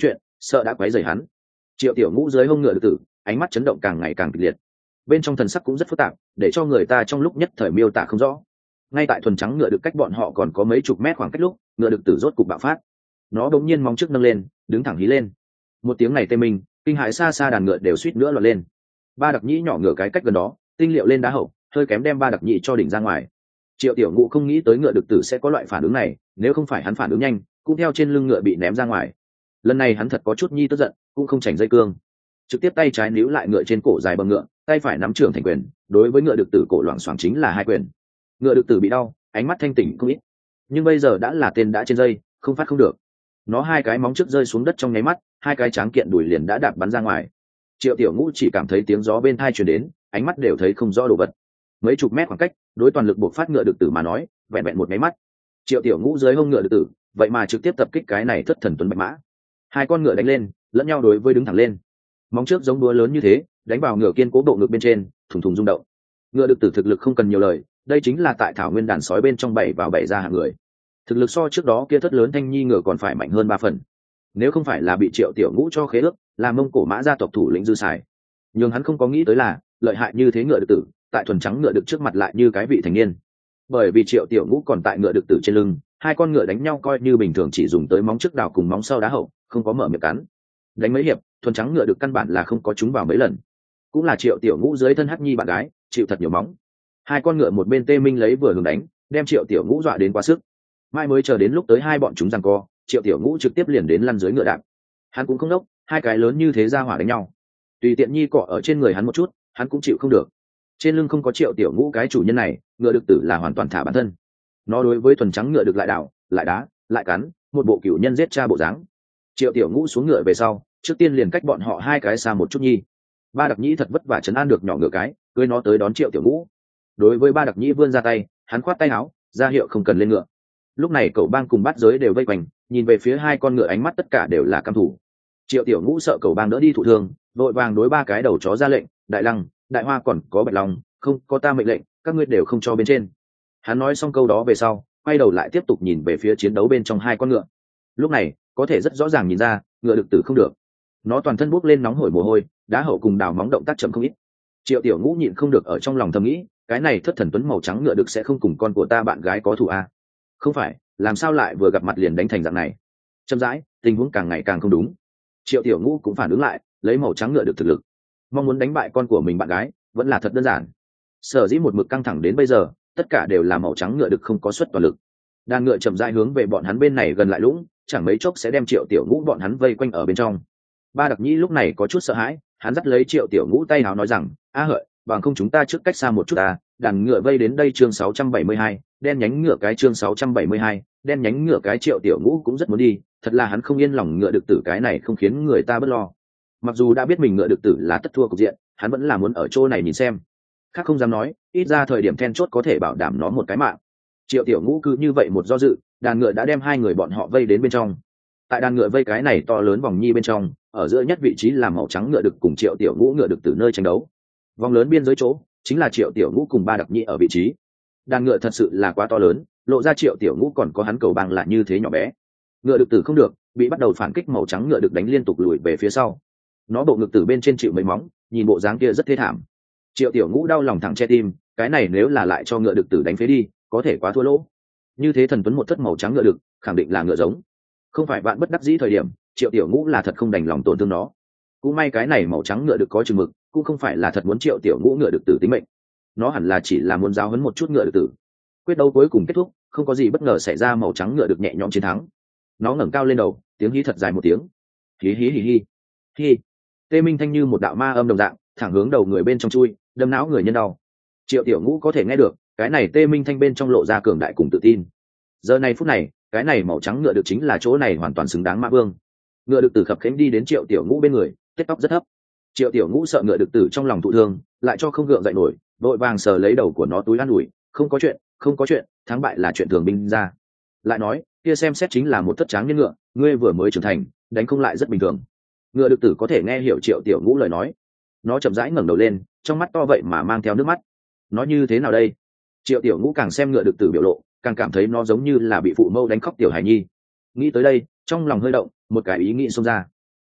sợ đã quấy rầy hắn. Triệu Tiểu Ngũ dưới hông ngựa được tử, ánh mắt chấn động càng ngày càng kịch liệt, bên trong thần sắc cũng rất phức tạp, để cho người ta trong lúc nhất thời miêu tả không rõ. Ngay tại thuần trắng ngựa được cách bọn họ còn có mấy chục mét khoảng cách lúc, ngựa được tử rốt cục bạo phát. Nó đột nhiên móng trước nâng lên, đứng thẳng hí lên. Một tiếng này tê mình, kinh hãi xa xa đàn ngựa đều suýt nữa lọt lên. Ba Đặc Nhĩ nhỏ ngựa cái cách gần đó, tinh liệu lên đá hậu, hơi kém đem Ba Đặc Nhĩ cho đỉnh ra ngoài. Triệu Tiểu Ngũ không nghĩ tới ngựa được tử sẽ có loại phản ứng này, nếu không phải hắn phản ứng nhanh, cũng theo trên lưng ngựa bị ném ra ngoài. Lần này hắn thật có chút nhi tức giận, cũng không chảnh dây cương, trực tiếp tay trái níu lại ngựa trên cổ dài bằng ngựa, tay phải nắm trưởng thành quyền, đối với ngựa được tử cổ loảng xoảng chính là hai quyền. Ngựa được tử bị đau, ánh mắt thanh tỉnh không ít, nhưng bây giờ đã là tên đã trên dây, không phát không được. Nó hai cái móng trước rơi xuống đất trong nháy mắt, hai cái tráng kiện đùi liền đã đạp bắn ra ngoài. Triệu Tiểu Ngũ chỉ cảm thấy tiếng gió bên tai truyền đến, ánh mắt đều thấy không rõ đồ vật. Mấy chục mét khoảng cách, đối toàn lực buộc phát ngựa được tử mà nói, vẹn vẹn một nháy mắt. Triệu Tiểu Ngũ dưới hông ngựa được tử, vậy mà trực tiếp tập kích cái này thất thần tuấn bạch mã. Hai con ngựa đánh lên, lẫn nhau đối với đứng thẳng lên. Móng trước giống đũa lớn như thế, đánh vào ngựa kiên cố bộ ngực bên trên, thùng thùng rung động. Ngựa được tử thực lực không cần nhiều lời, đây chính là tại thảo nguyên đàn sói bên trong bảy vào bảy ra hạng người. Thực lực so trước đó kia thất lớn thanh nhi ngựa còn phải mạnh hơn ba phần. Nếu không phải là bị Triệu Tiểu Ngũ cho khế ước, là Mông Cổ mã gia tộc thủ lĩnh dư xài, nhưng hắn không có nghĩ tới là lợi hại như thế ngựa được tử, tại thuần trắng ngựa được trước mặt lại như cái vị thành niên. Bởi vì Triệu Tiểu Ngũ còn tại ngựa được tử trên lưng, hai con ngựa đánh nhau coi như bình thường, chỉ dùng tới móng trước đào cùng móng sau đá hậu, không có mở miệng cắn. Đánh mấy hiệp, thuần trắng ngựa được căn bản là không có chúng vào mấy lần. Cũng là Triệu Tiểu Ngũ dưới thân hắc nhi bạn gái, chịu thật nhiều móng. Hai con ngựa một bên tê minh lấy vừa hướng đánh, đem Triệu Tiểu Ngũ dọa đến quá sức. Mai mới chờ đến lúc tới hai bọn chúng giằng co, Triệu Tiểu Ngũ trực tiếp liền đến lăn dưới ngựa đạp. Hắn cũng không đốc, hai cái lớn như thế ra hỏa đánh nhau, tùy tiện nhi cọ ở trên người hắn một chút, hắn cũng chịu không được. Trên lưng không có Triệu Tiểu Ngũ cái chủ nhân này, ngựa được tử là hoàn toàn thả bản thân. Nó đối với thuần trắng ngựa được lại đảo, lại đá, lại cắn, một bộ cửu nhân giết cha bộ dáng. Triệu Tiểu Ngũ xuống ngựa về sau, trước tiên liền cách bọn họ hai cái xa một chút nhi. Ba Đặc Nhĩ thật vất vả trấn an được nhỏ ngựa cái, cưỡi nó tới đón Triệu Tiểu Ngũ. Đối với Ba Đặc Nhĩ vươn ra tay, hắn khoát tay áo, ra hiệu không cần lên ngựa. Lúc này cậu bang cùng bát giới đều vây quanh, nhìn về phía hai con ngựa, ánh mắt tất cả đều là căm thủ. Triệu Tiểu Ngũ sợ cậu bang đỡ đi thụ thương, vội vàng đối ba cái đầu chó ra lệnh, đại lăng, đại hoa còn có bạch long, không có ta mệnh lệnh, các ngươi đều không cho bên trên. Hắn nói xong câu đó về sau, quay đầu lại tiếp tục nhìn về phía chiến đấu bên trong hai con ngựa. Lúc này có thể rất rõ ràng nhìn ra ngựa được tử không được, nó toàn thân bốc lên nóng hổi mồ hôi, đá hậu cùng đào móng động tác chậm không ít. Triệu Tiểu Ngũ nhịn không được ở trong lòng thầm nghĩ, cái này thất thần tuấn màu trắng ngựa được sẽ không cùng con của ta bạn gái có thù à? Không phải, làm sao lại vừa gặp mặt liền đánh thành dạng này? Chậm rãi, tình huống càng ngày càng không đúng. Triệu Tiểu Ngũ cũng phản ứng lại, lấy màu trắng ngựa được thực lực, mong muốn đánh bại con của mình bạn gái vẫn là thật đơn giản. Sở dĩ một mực căng thẳng đến bây giờ, tất cả đều là màu trắng ngựa được không có suất toàn lực. Đàn ngựa chậm rãi hướng về bọn hắn bên này gần lại lũng, chẳng mấy chốc sẽ đem Triệu Tiểu Ngũ bọn hắn vây quanh ở bên trong. Ba Đặc Nhĩ lúc này có chút sợ hãi, hắn dắt lấy Triệu Tiểu Ngũ tay áo nói rằng, a hợi, bằng không chúng ta trước cách xa một chút à? Đàn ngựa vây đến đây chương sáu trăm bảy mươi hai, đen nhánh ngựa cái chương sáu trăm bảy mươi hai, đen nhánh ngựa cái. Triệu Tiểu Ngũ cũng rất muốn đi, thật là hắn không yên lòng ngựa được tử cái này không khiến người ta bất lo. Mặc dù đã biết mình ngựa được tử là tất thua cục diện, hắn vẫn là muốn ở chỗ này nhìn xem. Khác không dám nói, ít ra thời điểm then chốt có thể bảo đảm nó một cái mạng. Triệu Tiểu Ngũ cứ như vậy một do dự, đàn ngựa đã đem hai người bọn họ vây đến bên trong. Tại đàn ngựa vây cái này to lớn vòng nhi bên trong, ở giữa nhất vị trí là màu trắng ngựa được cùng Triệu Tiểu Ngũ ngựa được từ nơi tranh đấu. Vòng lớn biên giới chỗ chính là Triệu Tiểu Ngũ cùng Ba Đặc Nhĩ ở vị trí. Đàn ngựa thật sự là quá to lớn, lộ ra Triệu Tiểu Ngũ còn có hắn cầu bằng là như thế nhỏ bé. Ngựa được tử không được, bị bắt đầu phản kích, màu trắng ngựa được đánh liên tục lùi về phía sau. Nó bộ ngực tử bên trên chịu mấy móng, nhìn bộ dáng kia rất thê thảm. Triệu Tiểu Ngũ đau lòng thẳng che tim, cái này nếu là lại cho ngựa được tử đánh phế đi, có thể quá thua lỗ. Như thế thần tuấn một thất màu trắng ngựa được, khẳng định là ngựa giống. Không phải bạn bất đắc dĩ thời điểm, Triệu Tiểu Ngũ là thật không đành lòng tổn thương nó. Cũng may cái này màu trắng ngựa được có chừng mực, cũng không phải là thật muốn Triệu Tiểu Ngũ ngựa được tử tính mệnh. Nó hẳn là chỉ là muốn giáo huấn một chút ngựa được tử. Quyết đấu cuối cùng kết thúc, không có gì bất ngờ xảy ra, màu trắng ngựa được nhẹ nhõm chiến thắng. Nó ngẩng cao lên đầu, tiếng hí thật dài một tiếng. Hí hí hí hí. Hí. Tê minh thanh như một đạo ma âm đồng dạng, thẳng hướng đầu người bên trong chui, đâm não người nhân đau. Triệu Tiểu Ngũ có thể nghe được, cái này tê minh thanh bên trong lộ ra cường đại cùng tự tin. Giờ này phút này, cái này màu trắng ngựa được chính là chỗ này hoàn toàn xứng đáng mã vương. Ngựa được tử khập khiễng đi đến Triệu Tiểu Ngũ bên người, tết tóc rất thấp. Triệu Tiểu Ngũ sợ ngựa được tử trong lòng thụ thương, lại cho không gượng dậy nổi, vội vàng sờ lấy đầu của nó túi an ủi, không có chuyện, không có chuyện, thắng bại là chuyện thường binh ra. Lại nói, kia xem xét chính là một thất tráng nhân ngựa, ngươi vừa mới trưởng thành, đánh không lại rất bình thường. Ngựa được tử có thể nghe hiểu Triệu Tiểu Ngũ lời nói, nó chậm rãi ngẩng đầu lên, trong mắt to vậy mà mang theo nước mắt. Nó như thế nào đây? Triệu Tiểu Ngũ càng xem ngựa được tử biểu lộ, càng cảm thấy nó giống như là bị phụ mâu đánh khóc tiểu hài nhi. Nghĩ tới đây, trong lòng hơi động, một cái ý nghĩ xông ra.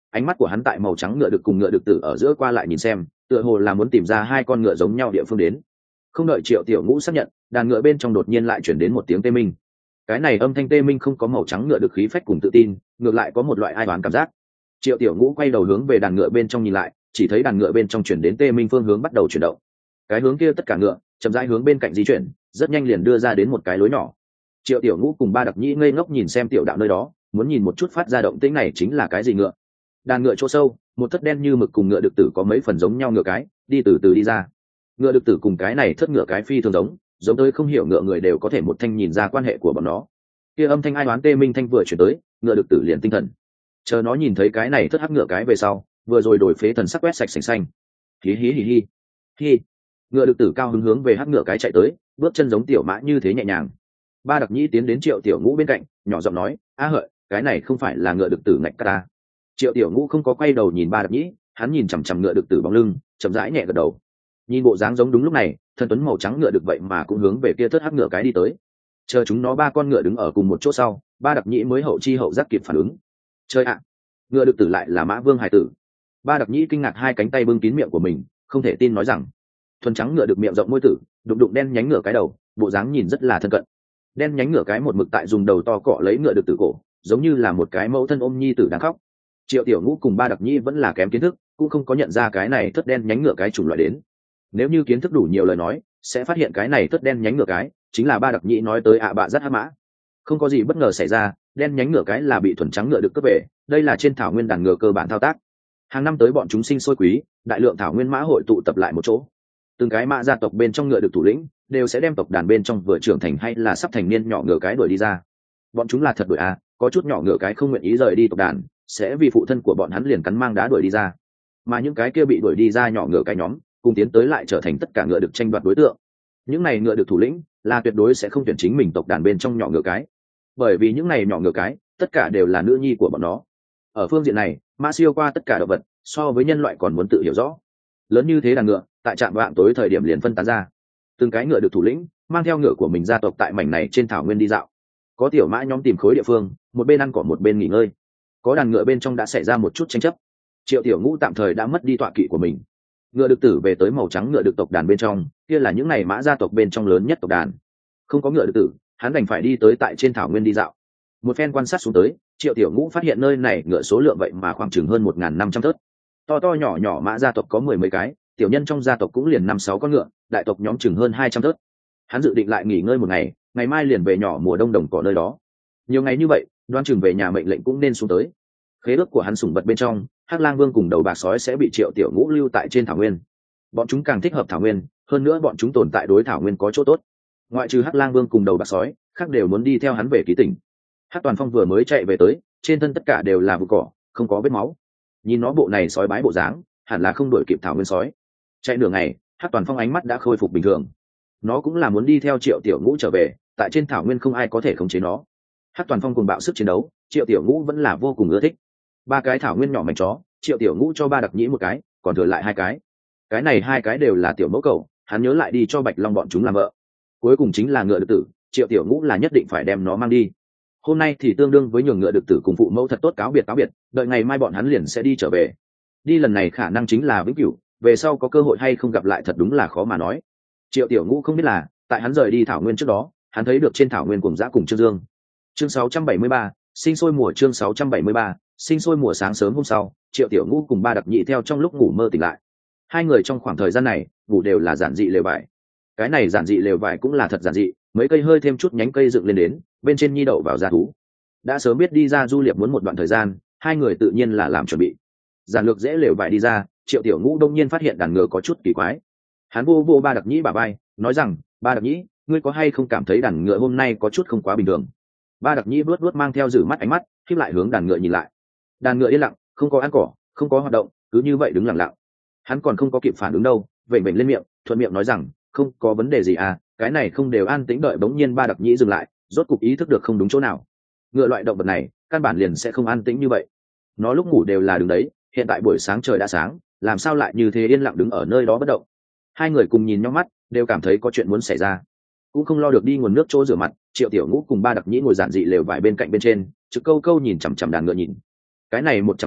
ánh mắt của hắn tại màu trắng ngựa được cùng ngựa được tử ở giữa qua lại nhìn xem, tựa hồ là muốn tìm ra hai con ngựa giống nhau địa phương đến. Không đợi Triệu Tiểu Ngũ xác nhận, đàn ngựa bên trong đột nhiên lại chuyển đến một tiếng tê minh. Cái này âm thanh tê minh không có màu trắng ngựa được khí phách cùng tự tin, ngược lại có một loại ai oán cảm giác. Triệu Tiểu Ngũ quay đầu hướng về đàn ngựa bên trong nhìn lại, chỉ thấy đàn ngựa bên trong chuyển đến tê minh phương hướng bắt đầu chuyển động. Cái hướng kia tất cả ngựa chậm rãi hướng bên cạnh di chuyển, rất nhanh liền đưa ra đến một cái lối nhỏ. Triệu Tiểu Ngũ cùng ba đặc nhĩ ngây ngốc nhìn xem tiểu đạo nơi đó, muốn nhìn một chút phát ra động tĩnh này chính là cái gì ngựa. Đàn ngựa chỗ sâu, một thất đen như mực cùng ngựa đực tử có mấy phần giống nhau ngựa cái, đi từ từ đi ra. Ngựa đực tử cùng cái này thất ngựa cái phi thường giống, giống tới không hiểu ngựa người đều có thể một thanh nhìn ra quan hệ của bọn nó. Kia âm thanh ai đoán tê minh thanh vừa chuyển tới, ngựa đực tử liền tinh thần. Chờ nó nhìn thấy cái này thất hắc ngựa cái về sau, vừa rồi đổi phế thần sắc quét sạch sành xanh. Hí hí hí hí. Hí. Ngựa đực tử cao hứng hướng về hắc ngựa cái chạy tới, bước chân giống tiểu mã như thế nhẹ nhàng. Ba đặc nhĩ tiến đến Triệu Tiểu Ngũ bên cạnh, nhỏ giọng nói, a hợi, cái này không phải là ngựa đực tử ngạch ta. Triệu Tiểu Ngũ không có quay đầu nhìn ba đặc nhĩ, hắn nhìn chằm chằm ngựa đực tử bóng lưng, chậm rãi nhẹ gật đầu. Nhìn bộ dáng giống đúng lúc này, thân tuấn màu trắng ngựa được vậy mà cũng hướng về kia thất hắc ngựa cái đi tới. Chờ chúng nó ba con ngựa đứng ở cùng một chỗ sau, ba đặc nhĩ mới hậu chi hậu giác kịp phản ứng. Chơi ạ, ngựa đực tử lại là Mã Vương hải tử. Ba đặc nhĩ kinh ngạc hai cánh tay bưng kín miệng của mình, không thể tin nói rằng, thuần trắng ngựa được miệng rộng môi tử, đụng đụng đen nhánh ngựa cái đầu, bộ dáng nhìn rất là thân cận. Đen nhánh ngựa cái một mực tại dùng đầu to cọ lấy ngựa đực tử cổ, giống như là một cái mẫu thân ôm nhi tử đang khóc. Triệu Tiểu Ngũ cùng ba đặc nhĩ vẫn là kém kiến thức, cũng không có nhận ra cái này thất đen nhánh ngựa cái chủng loại đến. Nếu như kiến thức đủ nhiều lời nói, sẽ phát hiện cái này thất đen nhánh ngựa cái chính là ba đặc nhĩ nói tới ạ bạ dắt hắc mã. Không có gì bất ngờ xảy ra, đen nhánh ngựa cái là bị thuần trắng ngựa được cướp về, đây là trên thảo nguyên đàn ngựa cơ bản thao tác. Hàng năm tới bọn chúng sinh sôi quý, đại lượng thảo nguyên mã hội tụ tập lại một chỗ. Từng cái mã gia tộc bên trong ngựa được thủ lĩnh đều sẽ đem tộc đàn bên trong vừa trưởng thành hay là sắp thành niên nhỏ ngựa cái đuổi đi ra. Bọn chúng là thật đuổi à, có chút nhỏ ngựa cái không nguyện ý rời đi tộc đàn, sẽ vì phụ thân của bọn hắn liền cắn mang đá đuổi đi ra. Mà những cái kia bị đuổi đi ra nhỏ ngựa cái nhóm, cùng tiến tới lại trở thành tất cả ngựa được tranh đoạt đối tượng. Những này ngựa được thủ lĩnh là tuyệt đối sẽ không tuyển chính mình tộc đàn bên trong nhỏ ngựa cái, bởi vì những này nhỏ ngựa cái tất cả đều là nữ nhi của bọn nó. Ở phương diện này, mã siêu qua tất cả động vật, so với nhân loại còn muốn tự hiểu rõ. Lớn như thế đàn ngựa, tại trạm vạng tối thời điểm liền phân tán ra. Từng cái ngựa được thủ lĩnh mang theo ngựa của mình gia tộc tại mảnh này trên thảo nguyên đi dạo. Có tiểu mã nhóm tìm khối địa phương, một bên ăn cỏ một bên nghỉ ngơi. Có đàn ngựa bên trong đã xảy ra một chút tranh chấp. Triệu Tiểu Ngũ tạm thời đã mất đi tọa kỵ của mình. Ngựa được tử về tới màu trắng ngựa được tộc đàn bên trong, kia là những này mã gia tộc bên trong lớn nhất tộc đàn. Không có ngựa được tử, hắn đành phải đi tới tại trên thảo nguyên đi dạo. Một phen quan sát xuống tới, Triệu Tiểu Ngũ phát hiện nơi này ngựa số lượng vậy mà khoảng chừng hơn một nghìn năm trăm thớt. To to nhỏ nhỏ mã gia tộc có mười mấy cái, tiểu nhân trong gia tộc cũng liền năm sáu con ngựa, đại tộc nhóm chừng hơn hai trăm thớt. Hắn dự định lại nghỉ ngơi một ngày, ngày mai liền về nhỏ mùa đông đồng cỏ nơi đó. Nhiều ngày như vậy, đoan chừng về nhà mệnh lệnh cũng nên xuống tới. Khế ước của hắn sủng vật bên trong, Hắc Lang Vương cùng đầu bạc sói sẽ bị Triệu Tiểu Ngũ lưu tại trên thảo nguyên. Bọn chúng càng thích hợp thảo nguyên, hơn nữa bọn chúng tồn tại đối thảo nguyên có chỗ tốt. Ngoại trừ Hắc Lang Vương cùng đầu bạc sói, khác đều muốn đi theo hắn về ký tỉnh. Hắc Toàn Phong vừa mới chạy về tới, trên thân tất cả đều là bụi cỏ, không có vết máu. Nhìn nó bộ này sói bái bộ dáng, hẳn là không đuổi kịp thảo nguyên sói. Chạy nửa ngày, Hắc Toàn Phong ánh mắt đã khôi phục bình thường. Nó cũng là muốn đi theo Triệu Tiểu Ngũ trở về, tại trên thảo nguyên không ai có thể khống chế nó. Hắc Toàn Phong cùng bạo sức chiến đấu, Triệu Tiểu Ngũ vẫn là vô cùng ưa thích. Ba cái thảo nguyên nhỏ mảnh chó, Triệu Tiểu Ngũ cho ba đặc nhĩ một cái, còn thừa lại hai cái. Cái này hai cái đều là tiểu mẫu cầu, hắn nhớ lại đi cho Bạch Long bọn chúng làm vợ. Cuối cùng chính là ngựa đực tử, Triệu Tiểu Ngũ là nhất định phải đem nó mang đi. Hôm nay thì tương đương với nhường ngựa đực tử cùng phụ mẫu thật tốt cáo biệt cáo biệt, đợi ngày mai bọn hắn liền sẽ đi trở về. Đi lần này khả năng chính là vĩnh cửu, về sau có cơ hội hay không gặp lại thật đúng là khó mà nói. Triệu Tiểu Ngũ không biết là, tại hắn rời đi thảo nguyên trước đó, hắn thấy được trên thảo nguyên cùng dã cùng Trương Dương. Chương sáu trăm bảy mươi ba, sinh sôi mùa chương sáu trăm bảy mươi ba, sinh sôi mùa sáng sớm hôm sau, Triệu Tiểu Ngũ cùng ba đặc nhị theo trong lúc ngủ mơ tỉnh lại. Hai người trong khoảng thời gian này, ngủ đều là giản dị lều vải. Cái này giản dị lều vải cũng là thật giản dị, mấy cây hơi thêm chút nhánh cây dựng lên đến, bên trên nhi đậu vào gia thú. Đã sớm biết đi ra du lịch muốn một đoạn thời gian, hai người tự nhiên là làm chuẩn bị. Giản lược dễ lều vải đi ra, Triệu Tiểu Ngũ đông nhiên phát hiện đàn ngựa có chút kỳ quái. Hắn vô vô ba đặc nhĩ bà bay, nói rằng, ba đặc nhĩ, ngươi có hay không cảm thấy đàn ngựa hôm nay có chút không quá bình thường? Ba đặc nhĩ vuốt vuốt mang theo dử mắt ánh mắt, khép lại hướng đàn ngựa nhìn lại. Đàn ngựa yên lặng, không có ăn cỏ, không có hoạt động, cứ như vậy đứng lặng lặng. Hắn còn không có kịp phản ứng đâu, vểnh vểnh lên miệng, thuận miệng nói rằng, không có vấn đề gì à, cái này không đều an tĩnh đợi. Bỗng nhiên ba đặc nhĩ dừng lại, rốt cục ý thức được không đúng chỗ nào. Ngựa loại động vật này, căn bản liền sẽ không an tĩnh như vậy. Nó lúc ngủ đều là đứng đấy, hiện tại buổi sáng trời đã sáng, làm sao lại như thế yên lặng đứng ở nơi đó bất động? Hai người cùng nhìn nhau mắt, đều cảm thấy có chuyện muốn xảy ra. Cũng không lo được đi nguồn nước chỗ rửa mặt, Triệu Tiểu Ngũ cùng ba đặc nhĩ ngồi giản dị lều vải bên cạnh bên trên, trực câu câu nhìn chằm chằm đàn ngựa nhìn. Cái này một chằm chằm,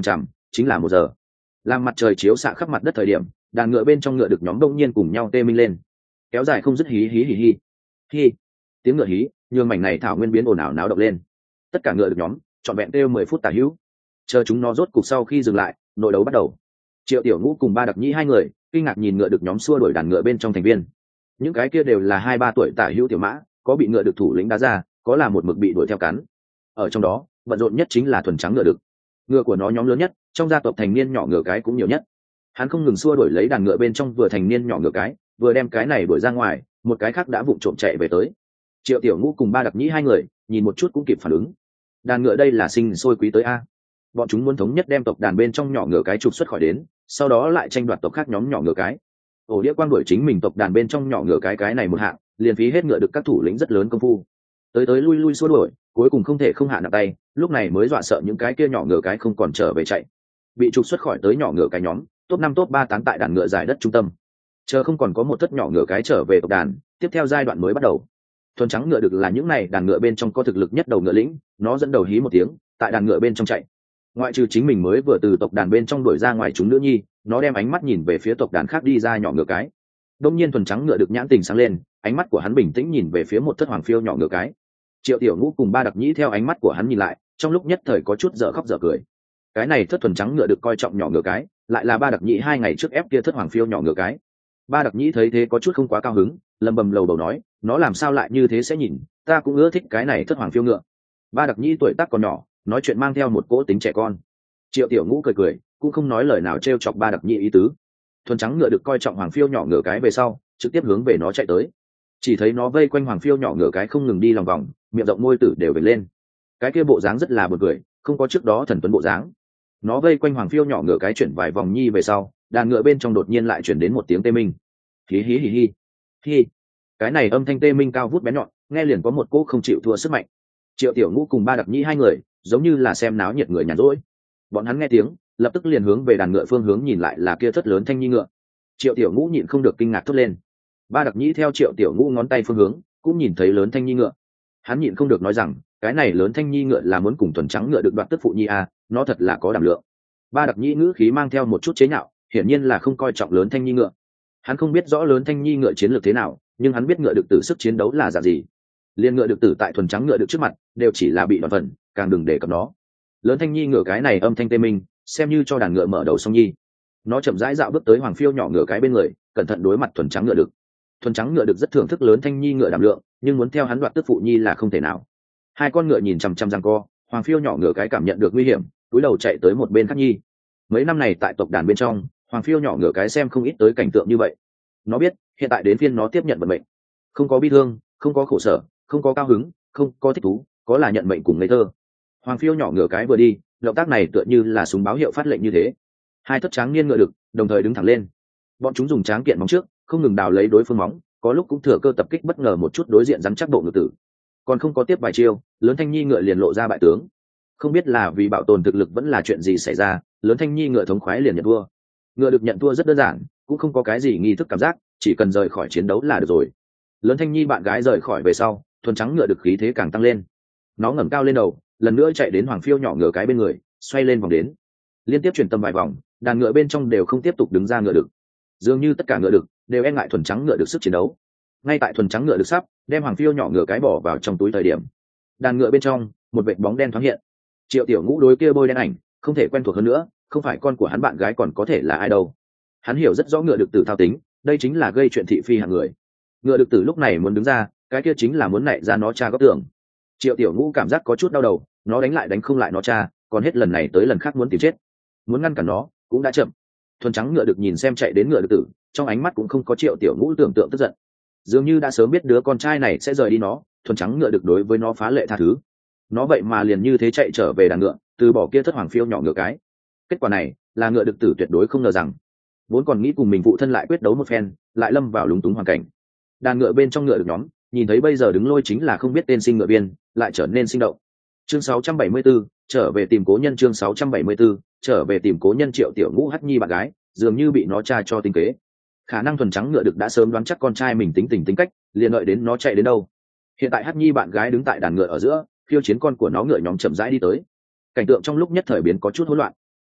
chính là một giờ. Làm mặt trời chiếu xạ khắp mặt đất thời điểm, đàn ngựa bên trong ngựa được nhóm đông nhiên cùng nhau tê minh lên, kéo dài không dứt hí hí hí hí hí. Tiếng ngựa hí nhường mảnh này thảo nguyên biến ồn ào náo động lên. Tất cả ngựa được nhóm trọn vẹn kêu mười phút tả hữu, chờ chúng nó rốt cục sau khi dừng lại, nội đấu bắt đầu. Triệu Tiểu Ngũ cùng Ba Đặc Nhĩ hai người kinh ngạc nhìn ngựa được nhóm xua đuổi đàn ngựa bên trong thành viên. Những cái kia đều là hai ba tuổi tả hữu tiểu mã, có bị ngựa được thủ lĩnh đá ra, có là một mực bị đuổi theo cắn. Ở trong đó bận rộn nhất chính là thuần trắng ngựa đực. Ngựa của nó nhóm lớn nhất, trong gia tộc thành niên nhỏ ngựa cái cũng nhiều nhất. Hắn không ngừng xua đuổi lấy đàn ngựa bên trong vừa thành niên nhỏ ngựa cái, vừa đem cái này đuổi ra ngoài, một cái khác đã vụng trộm chạy về tới. Triệu Tiểu Ngũ cùng Ba Đặc Nhĩ hai người nhìn một chút cũng kịp phản ứng. Đàn ngựa đây là sinh sôi quý tới a. Bọn chúng muốn thống nhất đem tộc đàn bên trong nhỏ ngựa cái trục xuất khỏi đến, sau đó lại tranh đoạt tộc khác nhóm nhỏ ngựa cái. Ổ đĩa quang đuổi chính mình tộc đàn bên trong nhỏ ngựa cái cái này một hạng, liền phí hết ngựa được các thủ lĩnh rất lớn công phu. Tới tới lui lui xua đuổi, cuối cùng không thể không hạ nặng tay, lúc này mới dọa sợ những cái kia nhỏ ngựa cái không còn trở về chạy. Bị trục xuất khỏi tới nhỏ ngựa cái nhóm, top năm top ba tán tại đàn ngựa giải đất trung tâm. Chờ không còn có một thất nhỏ ngựa cái trở về tộc đàn, tiếp theo giai đoạn mới bắt đầu. Thuần trắng ngựa được là những này đàn ngựa bên trong có thực lực nhất đầu ngựa lĩnh, nó dẫn đầu hí một tiếng, tại đàn ngựa bên trong chạy. Ngoại trừ chính mình mới vừa từ tộc đàn bên trong đuổi ra ngoài chúng nữ nhi, nó đem ánh mắt nhìn về phía tộc đàn khác đi ra nhỏ ngựa cái. Đông nhiên thuần trắng ngựa được nhãn tình sáng lên, ánh mắt của hắn bình tĩnh nhìn về phía một thất hoàng phiêu nhỏ ngựa cái. Triệu Tiểu Ngũ cùng Ba Đặc Nhĩ theo ánh mắt của hắn nhìn lại, trong lúc nhất thời có chút dở khóc dở cười. Cái này thất thuần trắng ngựa được coi trọng nhỏ ngựa cái, lại là Ba Đặc Nhĩ hai ngày trước ép kia thất hoàng phiêu nhỏ ngựa cái. Ba Đặc Nhĩ thấy thế có chút không quá cao hứng, lầm bầm lầu bầu nói, nó làm sao lại như thế sẽ nhìn, ta cũng ưa thích cái này thất hoàng phiêu ngựa. Ba Đặc Nhĩ tuổi tác còn nhỏ, nói chuyện mang theo một cỗ tính trẻ con. Triệu Tiểu Ngũ cười cười, cũng không nói lời nào trêu chọc Ba Đặc Nhĩ ý tứ. Thuần trắng ngựa được coi trọng hoàng phiêu nhỏ ngựa cái về sau, trực tiếp hướng về nó chạy tới. Chỉ thấy nó vây quanh hoàng phiêu nhỏ ngựa cái không ngừng đi lòng vòng, miệng rộng môi tử đều về lên. Cái kia bộ dáng rất là buồn cười, không có trước đó thần tuấn bộ dáng. Nó vây quanh hoàng phiêu nhỏ ngựa cái chuyển vài vòng nhi về sau, đàn ngựa bên trong đột nhiên lại chuyển đến một tiếng tê minh. Hí hí hí hí hí. Cái này âm thanh tê minh cao vút bén nhọn, nghe liền có một cỗ không chịu thua sức mạnh. Triệu Tiểu Ngũ cùng Ba Đặc Nhĩ hai người giống như là xem náo nhiệt người nhàn rỗi. Bọn hắn nghe tiếng, lập tức liền hướng về đàn ngựa phương hướng nhìn lại, là kia thất lớn thanh nhi ngựa. Triệu Tiểu Ngũ nhịn không được kinh ngạc thốt lên. Ba Đặc Nhĩ theo Triệu Tiểu Ngũ ngón tay phương hướng, cũng nhìn thấy lớn thanh nhi ngựa. Hắn nhịn không được nói rằng, cái này lớn thanh nhi ngựa là muốn cùng thuần trắng ngựa được đoạt tức phụ nhi à, nó thật là có đảm lượng. Ba Đặc Nhĩ ngữ khí mang theo một chút chế nhạo, hiển nhiên là không coi trọng lớn thanh nhi ngựa. Hắn không biết rõ lớn thanh nhi ngựa chiến lược thế nào, nhưng hắn biết ngựa được tử sức chiến đấu là dạng gì. Liên ngựa được tử tại thuần trắng ngựa được trước mặt, đều chỉ là bị đòn phần, càng đừng để cập nó. Lớn thanh nhi ngựa cái này âm thanh tê minh, xem như cho đàn ngựa mở đầu song nhi. Nó chậm rãi dạo bước tới hoàng phiêu nhỏ ngựa cái bên người, cẩn thận đối mặt thuần trắng ngựa được. Thuần trắng ngựa được rất thưởng thức lớn thanh nhi ngựa đảm lượng, nhưng muốn theo hắn đoạt tức phụ nhi là không thể nào. Hai con ngựa nhìn chằm chằm giằng co, hoàng phiêu nhỏ ngựa cái cảm nhận được nguy hiểm, cúi đầu chạy tới một bên khác nhi. Mấy năm này tại tộc đàn bên trong, hoàng phiêu nhỏ ngựa cái xem không ít tới cảnh tượng như vậy. Nó biết hiện tại đến phiên nó tiếp nhận vận mệnh, không có bi thương, không có khổ sở, không có cao hứng, không có thích thú, có là nhận mệnh cùng ngây thơ. Hoàng phiêu nhỏ ngựa cái vừa đi, động tác này tựa như là súng báo hiệu phát lệnh như thế. Hai thất tráng niên ngựa đực đồng thời đứng thẳng lên, bọn chúng dùng tráng kiện móng trước không ngừng đào lấy đối phương móng, có lúc cũng thừa cơ tập kích bất ngờ một chút đối diện rắn chắc bộ ngựa tử. Còn không có tiếp vài chiêu, lớn thanh nhi ngựa liền lộ ra bại tướng. Không biết là vì bảo tồn thực lực vẫn là chuyện gì xảy ra, lớn thanh nhi ngựa thống khoái liền nhận thua. Ngựa được nhận thua rất đơn giản, cũng không có cái gì nghi thức cảm giác, chỉ cần rời khỏi chiến đấu là được rồi. Lớn thanh nhi bạn gái rời khỏi về sau, thuần trắng ngựa được khí thế càng tăng lên. Nó ngẩng cao lên đầu, lần nữa chạy đến hoàng phiêu nhỏ ngựa cái bên người, xoay lên vòng đến, liên tiếp chuyển tầm vài vòng, đàn ngựa bên trong đều không tiếp tục đứng ra ngựa đực. Dường như tất cả ngựa đực đều e ngại thuần trắng ngựa được sức chiến đấu. Ngay tại thuần trắng ngựa được sắp đem hoàng phiêu nhỏ ngựa cái bỏ vào trong túi thời điểm, đàn ngựa bên trong một vệt bóng đen thoáng hiện. Triệu Tiểu Ngũ đối kia bôi đen ảnh không thể quen thuộc hơn nữa, không phải con của hắn bạn gái còn có thể là ai đâu. Hắn hiểu rất rõ ngựa đực tử thao tính, đây chính là gây chuyện thị phi hạng người. Ngựa đực tử lúc này muốn đứng ra, cái kia chính là muốn nảy ra nó cha góc tưởng. Triệu Tiểu Ngũ cảm giác có chút đau đầu, nó đánh lại đánh không lại nó cha, còn hết lần này tới lần khác muốn tìm chết. Muốn ngăn cản nó cũng đã chậm. Thuần trắng ngựa được nhìn xem chạy đến ngựa đực tử, trong ánh mắt cũng không có Triệu Tiểu Ngũ tưởng tượng tức giận, dường như đã sớm biết đứa con trai này sẽ rời đi nó. Thuần trắng ngựa được đối với nó phá lệ tha thứ, nó vậy mà liền như thế chạy trở về đàn ngựa, từ bỏ kia thất hoàng phiêu nhỏ ngựa cái. Kết quả này là ngựa đực tử tuyệt đối không ngờ rằng, vốn còn nghĩ cùng mình phụ thân lại quyết đấu một phen, lại lâm vào lúng túng hoàn cảnh. Đàn ngựa bên trong ngựa được nhóm nhìn thấy bây giờ đứng lôi chính là không biết tên sinh ngựa viên, lại trở nên sinh động. Chương sáu trăm bảy mươi 74, trở về tìm cố nhân. Chương sáu trăm bảy mươi 74, trở về tìm cố nhân. Triệu Tiểu Ngũ hắt nhi bạn gái dường như bị nó tra cho tinh kế, khả năng thuần trắng ngựa được đã sớm đoán chắc con trai mình tính tình tính cách, liền đợi đến nó chạy đến đâu. Hiện tại hắt nhi bạn gái đứng tại đàn ngựa ở giữa, khiêu chiến con của nó ngựa nhóm chậm rãi đi tới. Cảnh tượng trong lúc nhất thời biến có chút hỗn loạn.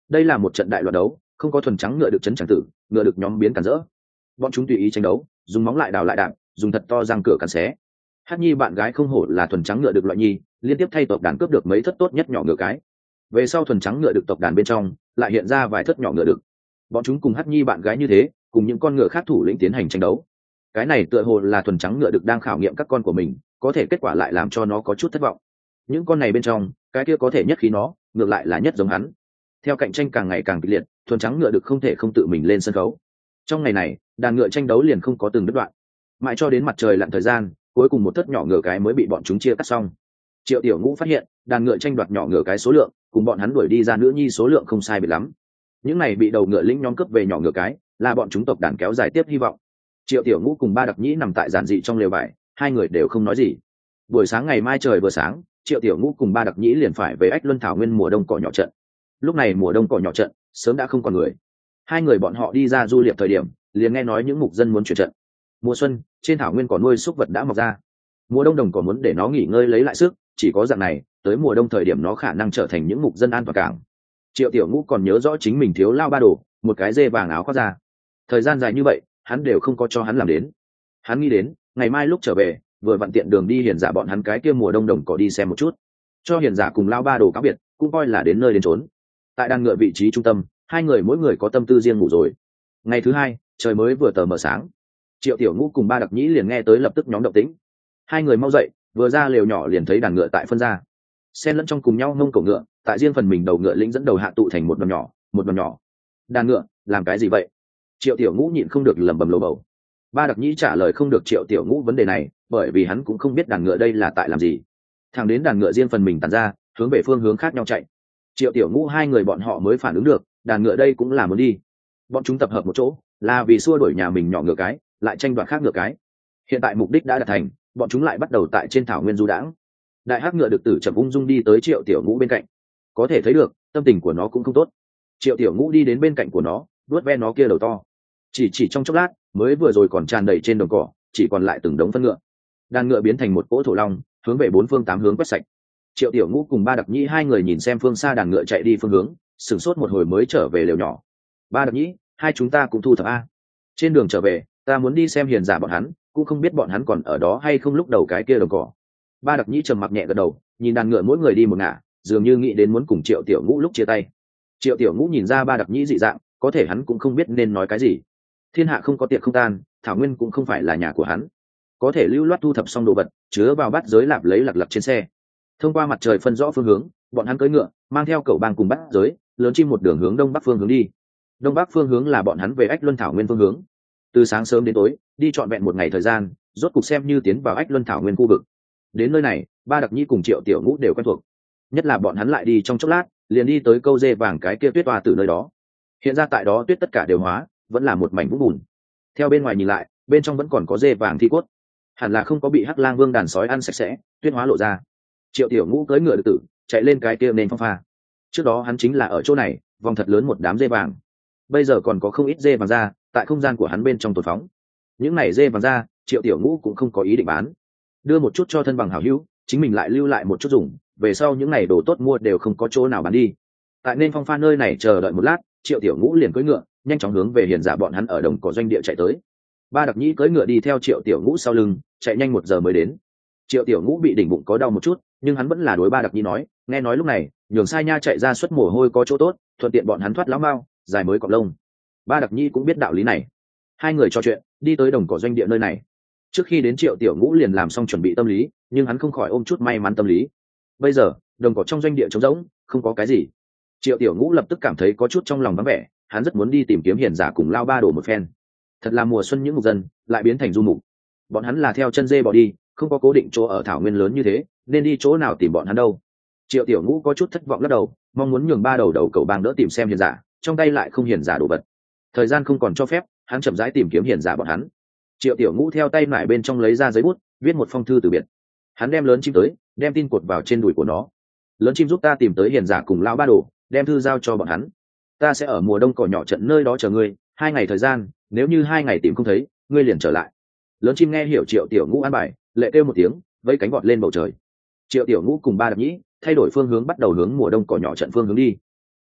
đây là một trận đại loạt đấu, không có thuần trắng ngựa được chấn chẳng tử, ngựa được nhóm biến cản rỡ. Bọn chúng tùy ý tranh đấu, dùng móng lại đào lại đạp, dùng thật to răng cửa cắn xé. Hát Nhi bạn gái không hổ là thuần trắng ngựa được loại nhi, liên tiếp thay tộc đàn cướp được mấy thất tốt nhất nhỏ ngựa cái. Về sau thuần trắng ngựa được tộc đàn bên trong, lại hiện ra vài thất nhỏ ngựa được. Bọn chúng cùng Hát Nhi bạn gái như thế, cùng những con ngựa khác thủ lĩnh tiến hành tranh đấu. Cái này tựa hồ là thuần trắng ngựa được đang khảo nghiệm các con của mình, có thể kết quả lại làm cho nó có chút thất vọng. Những con này bên trong, cái kia có thể nhất khí nó, ngược lại là nhất giống hắn. Theo cạnh tranh càng ngày càng kịch liệt, thuần trắng ngựa được không thể không tự mình lên sân khấu. Trong ngày này, đàn ngựa tranh đấu liền không có từng đứt đoạn, mãi cho đến mặt trời lặn thời gian, cuối cùng một thất nhỏ ngựa cái mới bị bọn chúng chia cắt xong. Triệu Tiểu Ngũ phát hiện, đàn ngựa tranh đoạt nhỏ ngựa cái số lượng, cùng bọn hắn đuổi đi ra nữ nhi số lượng không sai biệt lắm. Những này bị đầu ngựa lĩnh nhóm cướp về nhỏ ngựa cái, là bọn chúng tộc đàn kéo dài tiếp hy vọng. Triệu Tiểu Ngũ cùng Ba Đặc Nhĩ nằm tại giản dị trong lều vải, hai người đều không nói gì. Buổi sáng ngày mai trời vừa sáng, Triệu Tiểu Ngũ cùng Ba Đặc Nhĩ liền phải về Ách Luân Thảo Nguyên mùa đông cỏ nhỏ trận. Lúc này mùa đông cỏ nhỏ trận sớm đã không còn người. Hai người bọn họ đi ra du lịch thời điểm, liền nghe nói những mục dân muốn chuyển trận. Mùa xuân, trên thảo nguyên cỏ nuôi súc vật đã mọc ra. Mùa đông đồng cỏ muốn để nó nghỉ ngơi lấy lại sức, chỉ có dạng này, tới mùa đông thời điểm nó khả năng trở thành những mục dân an toàn cảng. Triệu Tiểu Ngũ còn nhớ rõ chính mình thiếu lao ba đồ, một cái dê vàng áo khoác ra. Thời gian dài như vậy, hắn đều không có cho hắn làm đến. Hắn nghĩ đến, ngày mai lúc trở về, vừa vặn tiện đường đi Hiền Giả bọn hắn cái kia mùa đông đồng cỏ đi xem một chút, cho Hiền Giả cùng lao ba đồ cáo biệt, cũng coi là đến nơi đến chốn. Tại đàn ngựa vị trí trung tâm, hai người mỗi người có tâm tư riêng ngủ rồi. Ngày thứ hai, trời mới vừa tờ mờ sáng, Triệu Tiểu Ngũ cùng Ba Đặc Nhĩ liền nghe tới lập tức nhóm động tĩnh. Hai người mau dậy, vừa ra lều nhỏ liền thấy đàn ngựa tại phân ra, xen lẫn trong cùng nhau mông cổ ngựa, tại riêng phần mình đầu ngựa lĩnh dẫn đầu hạ tụ thành một đoàn nhỏ, một đoàn nhỏ. Đàn ngựa, làm cái gì vậy? Triệu Tiểu Ngũ nhịn không được lẩm bẩm lầu bầu. Ba Đặc Nhĩ trả lời không được Triệu Tiểu Ngũ vấn đề này, bởi vì hắn cũng không biết đàn ngựa đây là tại làm gì. Thẳng đến đàn ngựa riêng phần mình tản ra, hướng về phương hướng khác nhau chạy, Triệu Tiểu Ngũ hai người bọn họ mới phản ứng được, đàn ngựa đây cũng là muốn đi. Bọn chúng tập hợp một chỗ, là vì xua đuổi nhà mình nhỏ ngựa cái, lại tranh đoạt khác ngựa cái. Hiện tại mục đích đã đạt thành, bọn chúng lại bắt đầu tại trên thảo nguyên du đãng. Đại hắc ngựa được tử chậm ung dung đi tới Triệu Tiểu Ngũ bên cạnh, có thể thấy được tâm tình của nó cũng không tốt. Triệu Tiểu Ngũ đi đến bên cạnh của nó, vuốt ve nó kia đầu to. Chỉ chỉ trong chốc lát, mới vừa rồi còn tràn đầy trên đồng cỏ, chỉ còn lại từng đống phân ngựa. Đàn ngựa biến thành một cỗ thổ long, hướng về bốn phương tám hướng quét sạch. Triệu Tiểu Ngũ cùng Ba Đặc Nhĩ hai người nhìn xem phương xa đàn ngựa chạy đi phương hướng, sửng sốt một hồi mới trở về lều nhỏ. Ba Đặc Nhĩ, hai chúng ta cũng thu thập a. Trên đường trở về, ta muốn đi xem Hiền Giả bọn hắn, cũng không biết bọn hắn còn ở đó hay không lúc đầu cái kia đồng cỏ. Ba Đặc Nhĩ trầm mặc nhẹ gật đầu, nhìn đàn ngựa mỗi người đi một ngả, dường như nghĩ đến muốn cùng Triệu Tiểu Ngũ lúc chia tay. Triệu Tiểu Ngũ nhìn ra Ba Đặc Nhĩ dị dạng, có thể hắn cũng không biết nên nói cái gì. Thiên hạ không có tiệc không tan, thảo nguyên cũng không phải là nhà của hắn, có thể lưu loát thu thập xong đồ vật, chứa vào bát giới lạp lấy lặc lặc trên xe. Thông qua mặt trời phân rõ phương hướng, bọn hắn cưỡi ngựa, mang theo cẩu bang cùng bát giới, lớn chim một đường hướng đông bắc phương hướng đi. Đông bắc phương hướng là bọn hắn về Ách Luân Thảo Nguyên phương hướng. Từ sáng sớm đến tối, đi trọn vẹn một ngày thời gian, rốt cục xem như tiến vào Ách Luân Thảo Nguyên khu vực. Đến nơi này, Ba Đặc Nhĩ cùng Triệu Tiểu Ngũ đều quen thuộc. Nhất là bọn hắn lại đi trong chốc lát, liền đi tới câu dê vàng cái kia tuyết toa từ nơi đó. Hiện ra tại đó tuyết tất cả đều hóa, vẫn là một mảnh vũng bùn. Theo bên ngoài nhìn lại, bên trong vẫn còn có dê vàng thi cốt, hẳn là không có bị Hắc Lang Vương đàn sói ăn sạch sẽ, tuyết hóa lộ ra. Triệu Tiểu Ngũ cưỡi ngựa được tử, chạy lên cái kia nền phong pha. Trước đó hắn chính là ở chỗ này, vòng thật lớn một đám dê vàng. Bây giờ còn có không ít dê vàng ra, tại không gian của hắn bên trong tồn phóng. Những này dê vàng ra, Triệu Tiểu Ngũ cũng không có ý định bán, đưa một chút cho thân bằng hảo hữu, chính mình lại lưu lại một chút dùng, về sau những này đồ tốt mua đều không có chỗ nào bán đi. Tại nên phong pha nơi này chờ đợi một lát, Triệu Tiểu Ngũ liền cưỡi ngựa, nhanh chóng hướng về Hiền Giả bọn hắn ở đồng cỏ doanh địa chạy tới. Ba Đặc Nhĩ cưỡi ngựa đi theo Triệu Tiểu Ngũ sau lưng, chạy nhanh một giờ mới đến. Triệu Tiểu Ngũ bị đỉnh bụng có đau một chút, nhưng hắn vẫn là đối Ba Đặc Nhĩ nói, nghe nói lúc này nhường sai nha chạy ra xuất mồ hôi có chỗ tốt, thuận tiện bọn hắn thoát lão mao, dài mới cọp lông. Ba Đặc Nhĩ cũng biết đạo lý này. Hai người trò chuyện, đi tới đồng cỏ doanh địa nơi này. Trước khi đến Triệu Tiểu Ngũ liền làm xong chuẩn bị tâm lý, nhưng hắn không khỏi ôm chút may mắn tâm lý. Bây giờ đồng cỏ trong doanh địa trống rỗng, không có cái gì. Triệu Tiểu Ngũ lập tức cảm thấy có chút trong lòng vắng vẻ, hắn rất muốn đi tìm kiếm Hiền Giả cùng lao ba đổ một phen. Thật là mùa xuân những mục dân lại biến thành du mục. Bọn hắn là theo chân dê bỏ đi, không có cố định chỗ ở thảo nguyên lớn như thế, nên đi chỗ nào tìm bọn hắn đâu. Triệu Tiểu Ngũ có chút thất vọng lắc đầu, mong muốn nhường ba đầu đầu cầu bang đỡ tìm xem Hiền Giả, trong tay lại không Hiền Giả đồ vật. Thời gian không còn cho phép, hắn chậm rãi tìm kiếm Hiền Giả bọn hắn. Triệu Tiểu Ngũ theo tay nải bên trong lấy ra giấy bút, viết một phong thư từ biệt. Hắn đem lớn chim tới, đem tin cột vào trên đùi của nó. Lớn chim giúp ta tìm tới Hiền Giả cùng lão ba đồ, đem thư giao cho bọn hắn. Ta sẽ ở mùa đông cỏ nhỏ trận nơi đó chờ ngươi, hai ngày thời gian, nếu như hai ngày tìm không thấy, ngươi liền trở lại. Lớn chim nghe hiểu Triệu Tiểu Ngũ an bài, lệ kêu một tiếng, vẫy cánh vọt lên bầu trời. Triệu Tiểu Ngũ cùng Ba Đặc Nhĩ thay đổi phương hướng bắt đầu hướng mùa đông cỏ nhỏ trận phương hướng đi.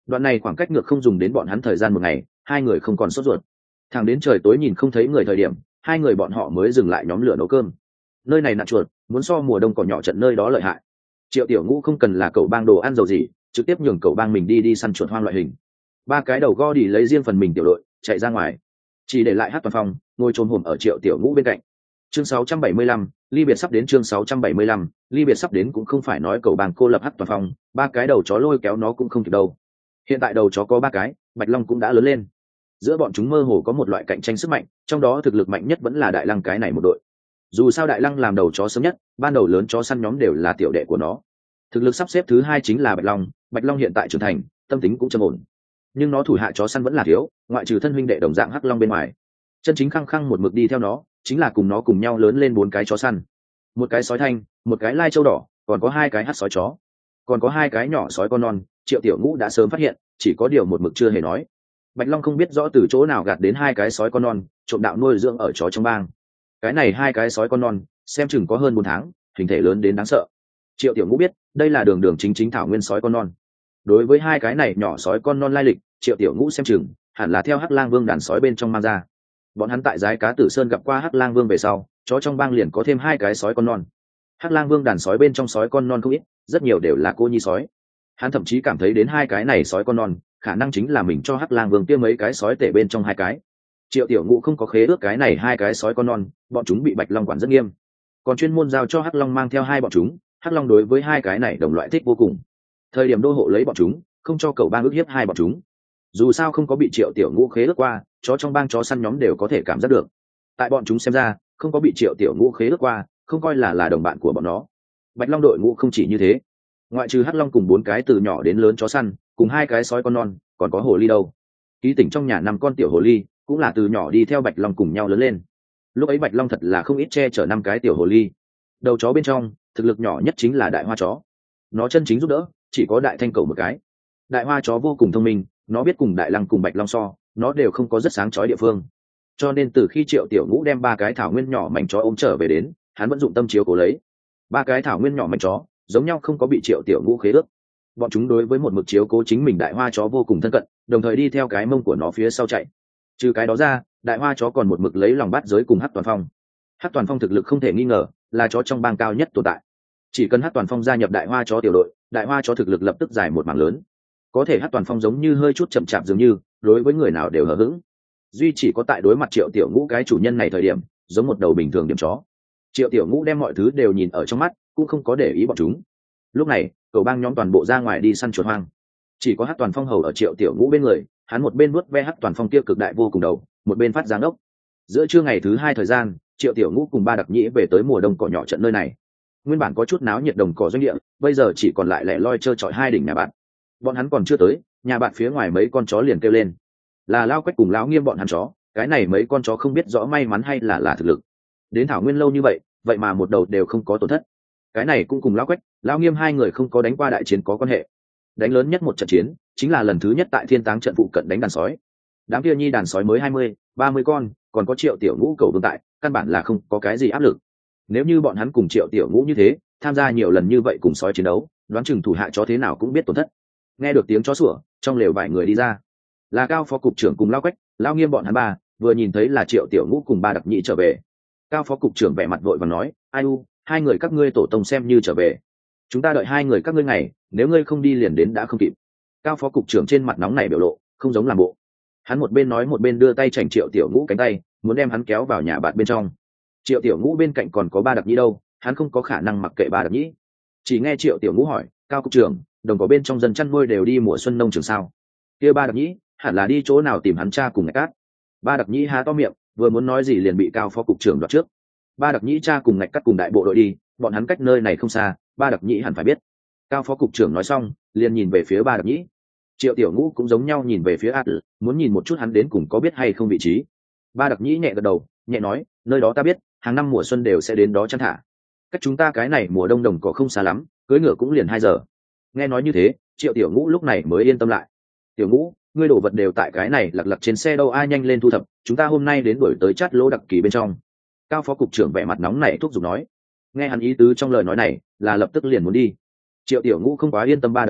Đoạn này khoảng cách ngược không dùng đến bọn hắn thời gian một ngày, hai người không còn sốt ruột. Thẳng đến trời tối nhìn không thấy người thời điểm, hai người bọn họ mới dừng lại nhóm lửa nấu cơm. Nơi này nặng chuột, muốn so mùa đông cỏ nhỏ trận nơi đó lợi hại. Triệu Tiểu Ngũ không cần là cậu bang đồ ăn dầu gì, trực tiếp nhường cậu bang mình đi đi săn chuột hoang loại hình. Ba cái đầu go đi lấy riêng phần mình tiểu đội chạy ra ngoài, chỉ để lại Hát Toàn Phong ngồi trồm hổm ở Triệu Tiểu Ngũ bên cạnh. Chương sáu trăm bảy mươi lăm, ly biệt sắp đến. Chương sáu trăm bảy mươi lăm, ly biệt sắp đến. Cũng không phải nói cậu bang cô lập Hát Toàn Phong, ba cái đầu chó lôi kéo nó cũng không kịp đâu. Hiện tại đầu chó có ba cái, Bạch Long cũng đã lớn lên, giữa bọn chúng mơ hồ có một loại cạnh tranh sức mạnh, trong đó thực lực mạnh nhất vẫn là Đại Lăng cái này một đội. Dù sao Đại Lăng làm đầu chó sớm nhất, ban đầu lớn chó săn nhóm đều là tiểu đệ của nó. Thực lực sắp xếp thứ hai chính là Bạch Long. Bạch Long hiện tại trưởng thành, tâm tính cũng trầm ổn, nhưng nó thủ hạ chó săn vẫn là thiếu, ngoại trừ thân huynh đệ đồng dạng Hắc Long bên ngoài, chân chính khăng khăng một mực đi theo nó chính là cùng nó cùng nhau lớn lên bốn cái chó săn: một cái sói thanh, một cái lai châu đỏ, còn có hai cái hắc sói chó, còn có hai cái nhỏ sói con non. Triệu Tiểu Ngũ đã sớm phát hiện, chỉ có điều một mực chưa hề nói. Bạch Long không biết rõ từ chỗ nào gạt đến hai cái sói con non, trộm đạo nuôi dưỡng ở chó trong bang. Cái này hai cái sói con non xem chừng có hơn bốn tháng, hình thể lớn đến đáng sợ. Triệu Tiểu Ngũ biết đây là đường đường chính chính thảo nguyên sói con non. Đối với hai cái này nhỏ sói con non lai lịch, Triệu Tiểu Ngũ xem chừng hẳn là theo Hắc Lang Vương đàn sói bên trong mang ra. Bọn hắn tại Giái Cá Tử Sơn gặp qua Hắc Lang Vương về sau, chó trong bang liền có thêm hai cái sói con non. Hắc Lang Vương đàn sói bên trong sói con non không ít, rất nhiều đều là cô nhi sói. Hắn thậm chí cảm thấy đến hai cái này sói con non khả năng chính là mình cho Hắc Lang Vương kia mấy cái sói tể bên trong hai cái. Triệu Tiểu Ngũ không có khế ước cái này hai cái sói con non, bọn chúng bị Bạch Long quản rất nghiêm, còn chuyên môn giao cho Hắc Long mang theo hai bọn chúng. Hắc Long đối với hai cái này đồng loại thích vô cùng, thời điểm đô hộ lấy bọn chúng, không cho cậu bang ước hiếp hai bọn chúng. Dù sao không có bị Triệu Tiểu Ngũ khế ước qua, chó trong bang chó săn nhóm đều có thể cảm giác được. Tại bọn chúng xem ra, không có bị Triệu Tiểu Ngũ khế ước qua, không coi là là đồng bạn của bọn nó. Bạch Long đội ngũ không chỉ như thế, ngoại trừ Hắc Long cùng bốn cái từ nhỏ đến lớn chó săn, cùng hai cái sói con non, còn có hồ ly đâu. Ký tỉnh trong nhà năm con tiểu hồ ly, cũng là từ nhỏ đi theo Bạch Long cùng nhau lớn lên. Lúc ấy Bạch Long thật là không ít che chở năm cái tiểu hồ ly. Đầu chó bên trong, thực lực nhỏ nhất chính là Đại Hoa chó. Nó chân chính giúp đỡ chỉ có Đại Thanh cầu một cái. Đại Hoa chó vô cùng thông minh, nó biết cùng Đại Lăng cùng Bạch Long so, nó đều không có rất sáng chói địa phương. Cho nên từ khi Triệu Tiểu Ngũ đem ba cái thảo nguyên nhỏ mảnh chó ôm trở về đến, hắn vẫn dụng tâm chiếu cố lấy. Ba cái thảo nguyên nhỏ mảnh chó giống nhau không có bị Triệu Tiểu Ngũ khế ước. Bọn chúng đối với một mực chiếu cố chính mình Đại Hoa chó vô cùng thân cận, đồng thời đi theo cái mông của nó phía sau chạy. Trừ cái đó ra, Đại Hoa chó còn một mực lấy lòng bát giới cùng Hắc Toàn Phong. Hắc Toàn Phong thực lực không thể nghi ngờ là chó trong bang cao nhất tồn tại. Chỉ cần Hắc Toàn Phong gia nhập Đại Hoa chó tiểu đội, Đại Hoa chó thực lực lập tức dài một mảng lớn. Có thể Hắc Toàn Phong giống như hơi chút chậm chạp dường như, đối với người nào đều hờ hững. Duy chỉ có tại đối mặt Triệu Tiểu Ngũ cái chủ nhân này thời điểm, giống một đầu bình thường điểm chó. Triệu Tiểu Ngũ đem mọi thứ đều nhìn ở trong mắt, cũng không có để ý bọn chúng. Lúc này, cậu bang nhóm toàn bộ ra ngoài đi săn chuột hoang. Chỉ có Hắc Toàn Phong hầu ở Triệu Tiểu Ngũ bên người, hắn một bên nuốt ve Hắc Toàn Phong kia cực đại vô cùng đầu, một bên phát giáng đốc. Giữa trưa ngày thứ hai thời gian, Triệu Tiểu Ngũ cùng ba đặc nhĩ về tới mùa đông cỏ nhỏ trận nơi này. Nguyên bản có chút náo nhiệt đồng cỏ doanh địa, bây giờ chỉ còn lại lẻ loi trơ trọi hai đỉnh nhà bạn. Bọn hắn còn chưa tới, nhà bạn phía ngoài mấy con chó liền kêu lên, là Lao Quách cùng Lão Nghiêm bọn hắn chó. Cái này mấy con chó không biết rõ may mắn hay là là thực lực, đến thảo nguyên lâu như vậy, vậy mà một đầu đều không có tổn thất. Cái này cũng cùng Lão Quách, Lão Nghiêm hai người không có đánh qua đại chiến có quan hệ. Đánh lớn nhất một trận chiến chính là lần thứ nhất tại Thiên Táng trận phụ cận đánh đàn sói. Đám kia nhi đàn sói mới hai mươi, ba mươi con, còn có Triệu Tiểu Ngũ cầu vương tại, căn bản là không có cái gì áp lực. Nếu như bọn hắn cùng Triệu Tiểu Ngũ như thế, tham gia nhiều lần như vậy cùng sói chiến đấu, đoán chừng thủ hạ chó thế nào cũng biết tổn thất. Nghe được tiếng chó sủa, trong lều vài người đi ra, là Cao phó cục trưởng cùng Lão Quách, Lão Nghiêm bọn hắn ba, vừa nhìn thấy là Triệu Tiểu Ngũ cùng ba đặc nhĩ trở về. Cao phó cục trưởng vẻ mặt vội và nói, ai u, hai người các ngươi tổ tông xem như trở về, chúng ta đợi hai người các ngươi ngày, nếu ngươi không đi liền đến đã không kịp. Cao phó cục trưởng trên mặt nóng này biểu lộ không giống làm bộ, hắn một bên nói một bên đưa tay chảnh Triệu Tiểu Ngũ cánh tay, muốn đem hắn kéo vào nhà bạn bên trong. Triệu Tiểu Ngũ bên cạnh còn có ba đặc nhĩ đâu, hắn không có khả năng mặc kệ ba đặc nhĩ. Chỉ nghe Triệu Tiểu Ngũ hỏi, Cao cục trưởng, đồng có bên trong dân chăn nuôi đều đi mùa xuân nông trường sao? Kia ba đặc nhĩ hẳn là đi chỗ nào tìm hắn cha cùng Ngạch Cát. Ba đặc nhĩ há to miệng, vừa muốn nói gì liền bị Cao phó cục trưởng đoạt trước. Ba đặc nhĩ cha cùng Ngạch Cát cùng đại bộ đội đi, bọn hắn cách nơi này không xa, ba đặc nhĩ hẳn phải biết. Cao phó cục trưởng nói xong, liền nhìn về phía ba đặc nhĩ. Triệu Tiểu Ngũ cũng giống nhau nhìn về phía A Tử, muốn nhìn một chút hắn đến cùng có biết hay không vị trí. Ba đặc nhĩ nhẹ gật đầu, nhẹ nói, nơi đó ta biết, hàng năm mùa xuân đều sẽ đến đó chăn thả. Cách chúng ta cái này mùa đông đồng cỏ không xa lắm, cưỡi ngựa cũng liền hai giờ. Nghe nói như thế, Triệu Tiểu Ngũ lúc này mới yên tâm lại. Tiểu Ngũ, ngươi đổ vật đều tại cái này lặc lặc trên xe đâu, ai nhanh lên thu thập, chúng ta hôm nay đến đuổi tới chát lỗ đặc kỳ bên trong. Cao phó cục trưởng vẻ mặt nóng này thúc giục nói. Nghe hắn ý tứ trong lời nói này, là lập tức liền muốn đi. Triệu Tiểu Ngũ không quá yên tâm ba đặc nhĩ,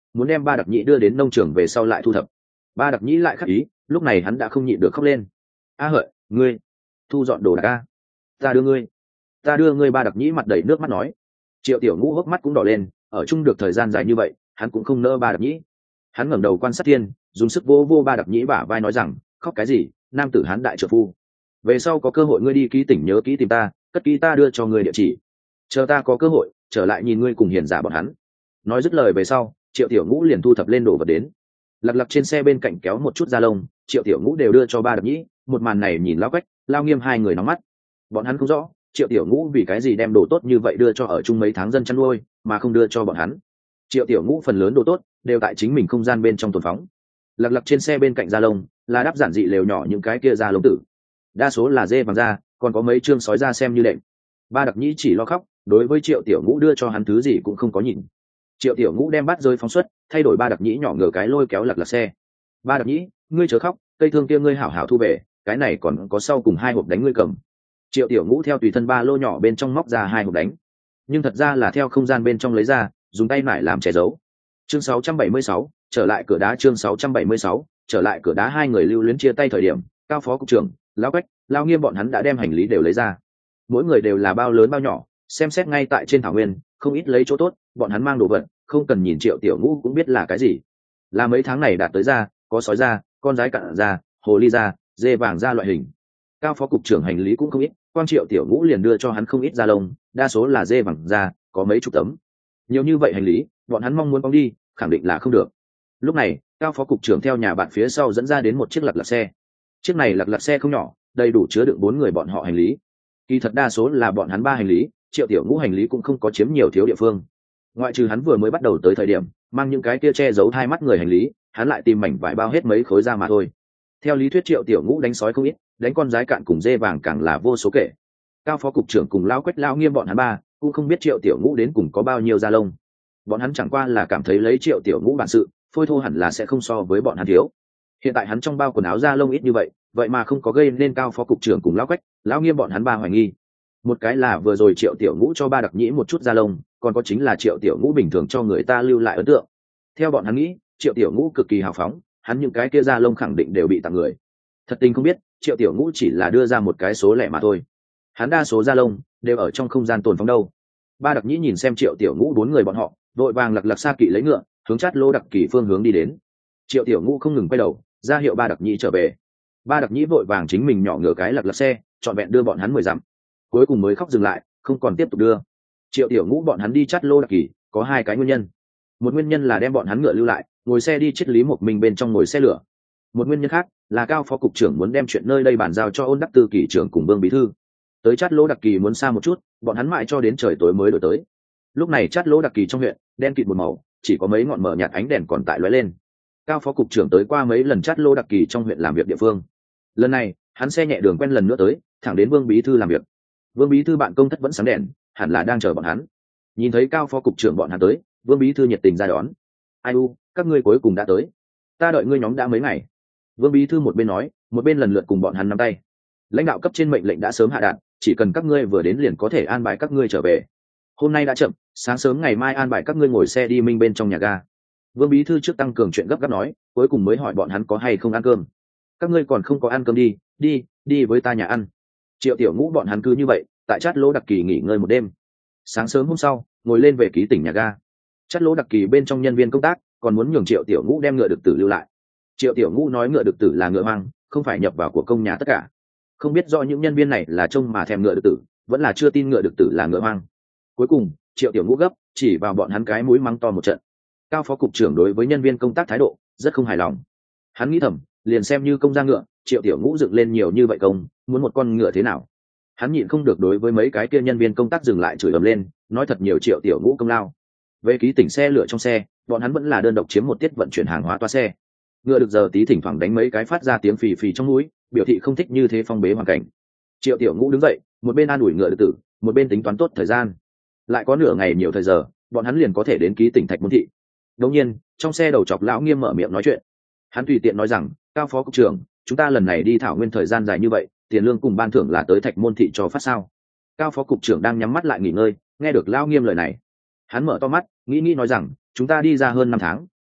muốn đem ba đặc nhĩ đưa đến nông trường về sau lại thu thập. Ba đặc nhĩ lại khắc ý, lúc này hắn đã không nhịn được khóc lên. A hợi, ngươi thu dọn đồ đạc a, ta đưa ngươi ta đưa ngươi. Ba đặc nhĩ mặt đầy nước mắt nói. Triệu tiểu ngũ hốc mắt cũng đỏ lên, ở chung được thời gian dài như vậy hắn cũng không nỡ ba đặc nhĩ. Hắn ngẩng đầu quan sát thiên, dùng sức vô vô ba đặc nhĩ bả vai nói rằng, khóc cái gì, nam tử hán đại trợ phu, về sau có cơ hội ngươi đi ký tỉnh nhớ kỹ tìm ta, cất ký ta đưa cho ngươi địa chỉ, chờ ta có cơ hội trở lại nhìn ngươi cùng hiền giả bọn hắn. Nói dứt lời về sau, Triệu tiểu ngũ liền thu thập lên đồ vật đến. Lặc lặc trên xe bên cạnh kéo một chút da lông, Triệu tiểu ngũ đều đưa cho ba đặc nhĩ. Một màn này nhìn Lão Quách, Lao Nghiêm hai người nóng mắt. Bọn hắn không rõ Triệu tiểu ngũ vì cái gì đem đồ tốt như vậy đưa cho ở chung mấy tháng dân chăn nuôi mà không đưa cho bọn hắn. Triệu tiểu ngũ phần lớn đồ tốt đều tại chính mình không gian bên trong tồn phóng. Lặc lặc trên xe bên cạnh da lông là đắp giản dị lều nhỏ, những cái kia da lông tử đa số là dê vàng da, còn có mấy chương sói da xem như đệm. Ba đặc nhĩ chỉ lo khóc, đối với Triệu tiểu ngũ đưa cho hắn thứ gì cũng không có nhìn. Triệu tiểu ngũ đem bát rơi phóng xuất, thay đổi ba đặc nhĩ nhỏ ngửa cái lôi kéo lặc lặc xe. Ba đặc nhĩ, ngươi chớ khóc, cây thương kia ngươi hảo hảo thu về, cái này còn có sau cùng hai hộp đánh ngươi cầm. Triệu tiểu ngũ theo tùy thân ba lô nhỏ bên trong móc ra hai hộp đánh, nhưng thật ra là theo không gian bên trong lấy ra, dùng tay nải làm che giấu. Chương sáu trăm bảy mươi sáu, trở lại cửa đá. Chương sáu trăm bảy mươi sáu, trở lại cửa đá. Hai người lưu luyến chia tay thời điểm, Cao phó cục trưởng, Lão Quách, Lao Nghiêm bọn hắn đã đem hành lý đều lấy ra. Mỗi người đều là bao lớn bao nhỏ, xem xét ngay tại trên thảo nguyên, không ít lấy chỗ tốt. Bọn hắn mang đồ vật, không cần nhìn Triệu tiểu ngũ cũng biết là cái gì. Là mấy tháng này đạt tới ra, có sói da, con rái cặn da, hồ ly da, dê vàng da loại hình. Cao phó cục trưởng hành lý cũng không ít, quang Triệu tiểu ngũ liền đưa cho hắn không ít da lông, đa số là dê vàng da, có mấy chục tấm. Nhiều như vậy hành lý, bọn hắn mong muốn phóng đi, khẳng định là không được. Lúc này, Cao phó cục trưởng theo nhà bạn phía sau dẫn ra đến một chiếc lật lật xe. Chiếc này lật lật xe không nhỏ, đầy đủ chứa đựng bốn người bọn họ hành lý. Kỳ thật đa số là bọn hắn ba hành lý, Triệu tiểu ngũ hành lý cũng không có chiếm nhiều thiếu địa phương. Ngoại trừ hắn vừa mới bắt đầu tới thời điểm mang những cái kia che giấu hai mắt người hành lý, hắn lại tìm mảnh vải bao hết mấy khối da mà thôi. Theo lý thuyết Triệu tiểu ngũ đánh sói không ít, đánh con rái cạn cùng dê vàng càng là vô số kể. Cao phó cục trưởng cùng Lao Quách, Lao Nghiêm bọn hắn ba cũng không biết Triệu tiểu ngũ đến cùng có bao nhiêu da lông. Bọn hắn chẳng qua là cảm thấy lấy Triệu tiểu ngũ bản sự, phôi thô hẳn là sẽ không so với bọn hắn thiếu. Hiện tại hắn trong bao quần áo da lông ít như vậy, vậy mà không có gây nên Cao phó cục trưởng cùng Lao Quách, Lao Nghiêm bọn hắn ba hoài nghi. Một cái là vừa rồi Triệu tiểu ngũ cho ba đặc nhĩ một chút da lông, còn có chính là Triệu tiểu ngũ bình thường cho người ta lưu lại ấn tượng. Theo bọn hắn nghĩ, Triệu tiểu ngũ cực kỳ hào phóng, hắn những cái kia da lông khẳng định đều bị tặng người. Thật tình không biết Triệu tiểu ngũ chỉ là đưa ra một cái số lẻ mà thôi, hắn đa số da lông đều ở trong không gian tồn phóng đâu. Ba đặc nhĩ nhìn xem Triệu tiểu ngũ bốn người bọn họ, vội vàng lặc lặc xa kỵ lấy ngựa hướng Chát Lô Đặc Kỳ phương hướng đi đến. Triệu tiểu ngũ không ngừng quay đầu ra hiệu ba đặc nhĩ trở về. Ba đặc nhĩ vội vàng chính mình nhỏ ngựa cái lặc lặc xe trọn vẹn đưa bọn hắn mười dặm, cuối cùng mới khóc dừng lại, không còn tiếp tục đưa. Triệu tiểu ngũ bọn hắn đi Chát Lô Đặc Kỳ có hai cái nguyên nhân. Một nguyên nhân là đem bọn hắn ngựa lưu lại, ngồi xe đi Chiết Lý một mình bên trong ngồi xe lửa. Một nguyên nhân khác là Cao phó cục trưởng muốn đem chuyện nơi đây bàn giao cho Ôn Đắc Tư kỳ trưởng cùng Vương bí thư. Tới Chát Lô Đặc Kỳ muốn xa một chút, bọn hắn mãi cho đến trời tối mới đổi tới. Lúc này Chát Lô Đặc Kỳ trong huyện đen kịt một màu, chỉ có mấy ngọn mở nhạt ánh đèn còn tại lóe lên. Cao phó cục trưởng tới qua mấy lần Chát Lô Đặc Kỳ trong huyện làm việc địa phương. Lần này hắn xe nhẹ đường quen lần nữa tới, thẳng đến Vương bí thư làm việc. Vương bí thư bạn công thất vẫn sáng đèn, hẳn là đang chờ bọn hắn. Nhìn thấy Cao phó cục trưởng bọn hắn tới, Vương bí thư nhiệt tình ra đón. Ai u, các ngươi cuối cùng đã tới, ta đợi ngươi nhóm đã mấy ngày. Vương bí thư một bên nói, một bên lần lượt cùng bọn hắn nắm tay. Lãnh đạo cấp trên mệnh lệnh đã sớm hạ đạt, chỉ cần các ngươi vừa đến liền có thể an bài các ngươi trở về. Hôm nay đã chậm, sáng sớm ngày mai an bài các ngươi ngồi xe đi Minh bên trong nhà ga. Vương bí thư trước tăng cường chuyện gấp gáp nói, cuối cùng mới hỏi bọn hắn có hay không ăn cơm. Các ngươi còn không có ăn cơm đi, đi, đi với ta nhà ăn. Triệu tiểu ngũ bọn hắn cứ như vậy, tại Chát Lô Đặc Kỳ nghỉ ngơi một đêm. Sáng sớm hôm sau, ngồi lên về ký tỉnh nhà ga. Chát Lô Đặc Kỳ bên trong nhân viên công tác còn muốn nhường Triệu tiểu ngũ đem ngựa đực tử lưu lại. Triệu tiểu ngũ nói ngựa đực tử là ngựa hoang, không phải nhập vào của công nhà tất cả. Không biết do những nhân viên này là trông mà thèm ngựa đực tử, vẫn là chưa tin ngựa đực tử là ngựa hoang. Cuối cùng Triệu tiểu ngũ gấp chỉ vào bọn hắn cái mũi mắng to một trận. Cao phó cục trưởng đối với nhân viên công tác thái độ rất không hài lòng. Hắn nghĩ thầm, liền xem như công gia ngựa, Triệu tiểu ngũ dựng lên nhiều như vậy công, muốn một con ngựa thế nào. Hắn nhịn không được đối với mấy cái kia nhân viên công tác dừng lại chửi ầm lên, nói thật nhiều Triệu tiểu ngũ công lao. Về ký tỉnh xe lửa trong xe, bọn hắn vẫn là đơn độc chiếm một tiết vận chuyển hàng hóa toa xe. Ngựa được giờ tí thỉnh thoảng đánh mấy cái phát ra tiếng phì phì trong mũi, biểu thị không thích như thế phong bế hoàn cảnh. Triệu tiểu ngũ đứng dậy, một bên an ủi ngựa được tử, một bên tính toán tốt thời gian. Lại có nửa ngày nhiều thời giờ, bọn hắn liền có thể đến ký tỉnh Thạch Môn thị. Đương nhiên, trong xe đầu chọc lão Nghiêm mở miệng nói chuyện. Hắn tùy tiện nói rằng, Cao phó cục trưởng, chúng ta lần này đi thảo nguyên thời gian dài như vậy, tiền lương cùng ban thưởng là tới Thạch Môn thị cho phát sao? Cao phó cục trưởng đang nhắm mắt lại nghỉ ngơi, nghe được lão Nghiêm lời này, hắn mở to mắt, nghĩ nghĩ nói rằng, chúng ta đi ra hơn năm tháng,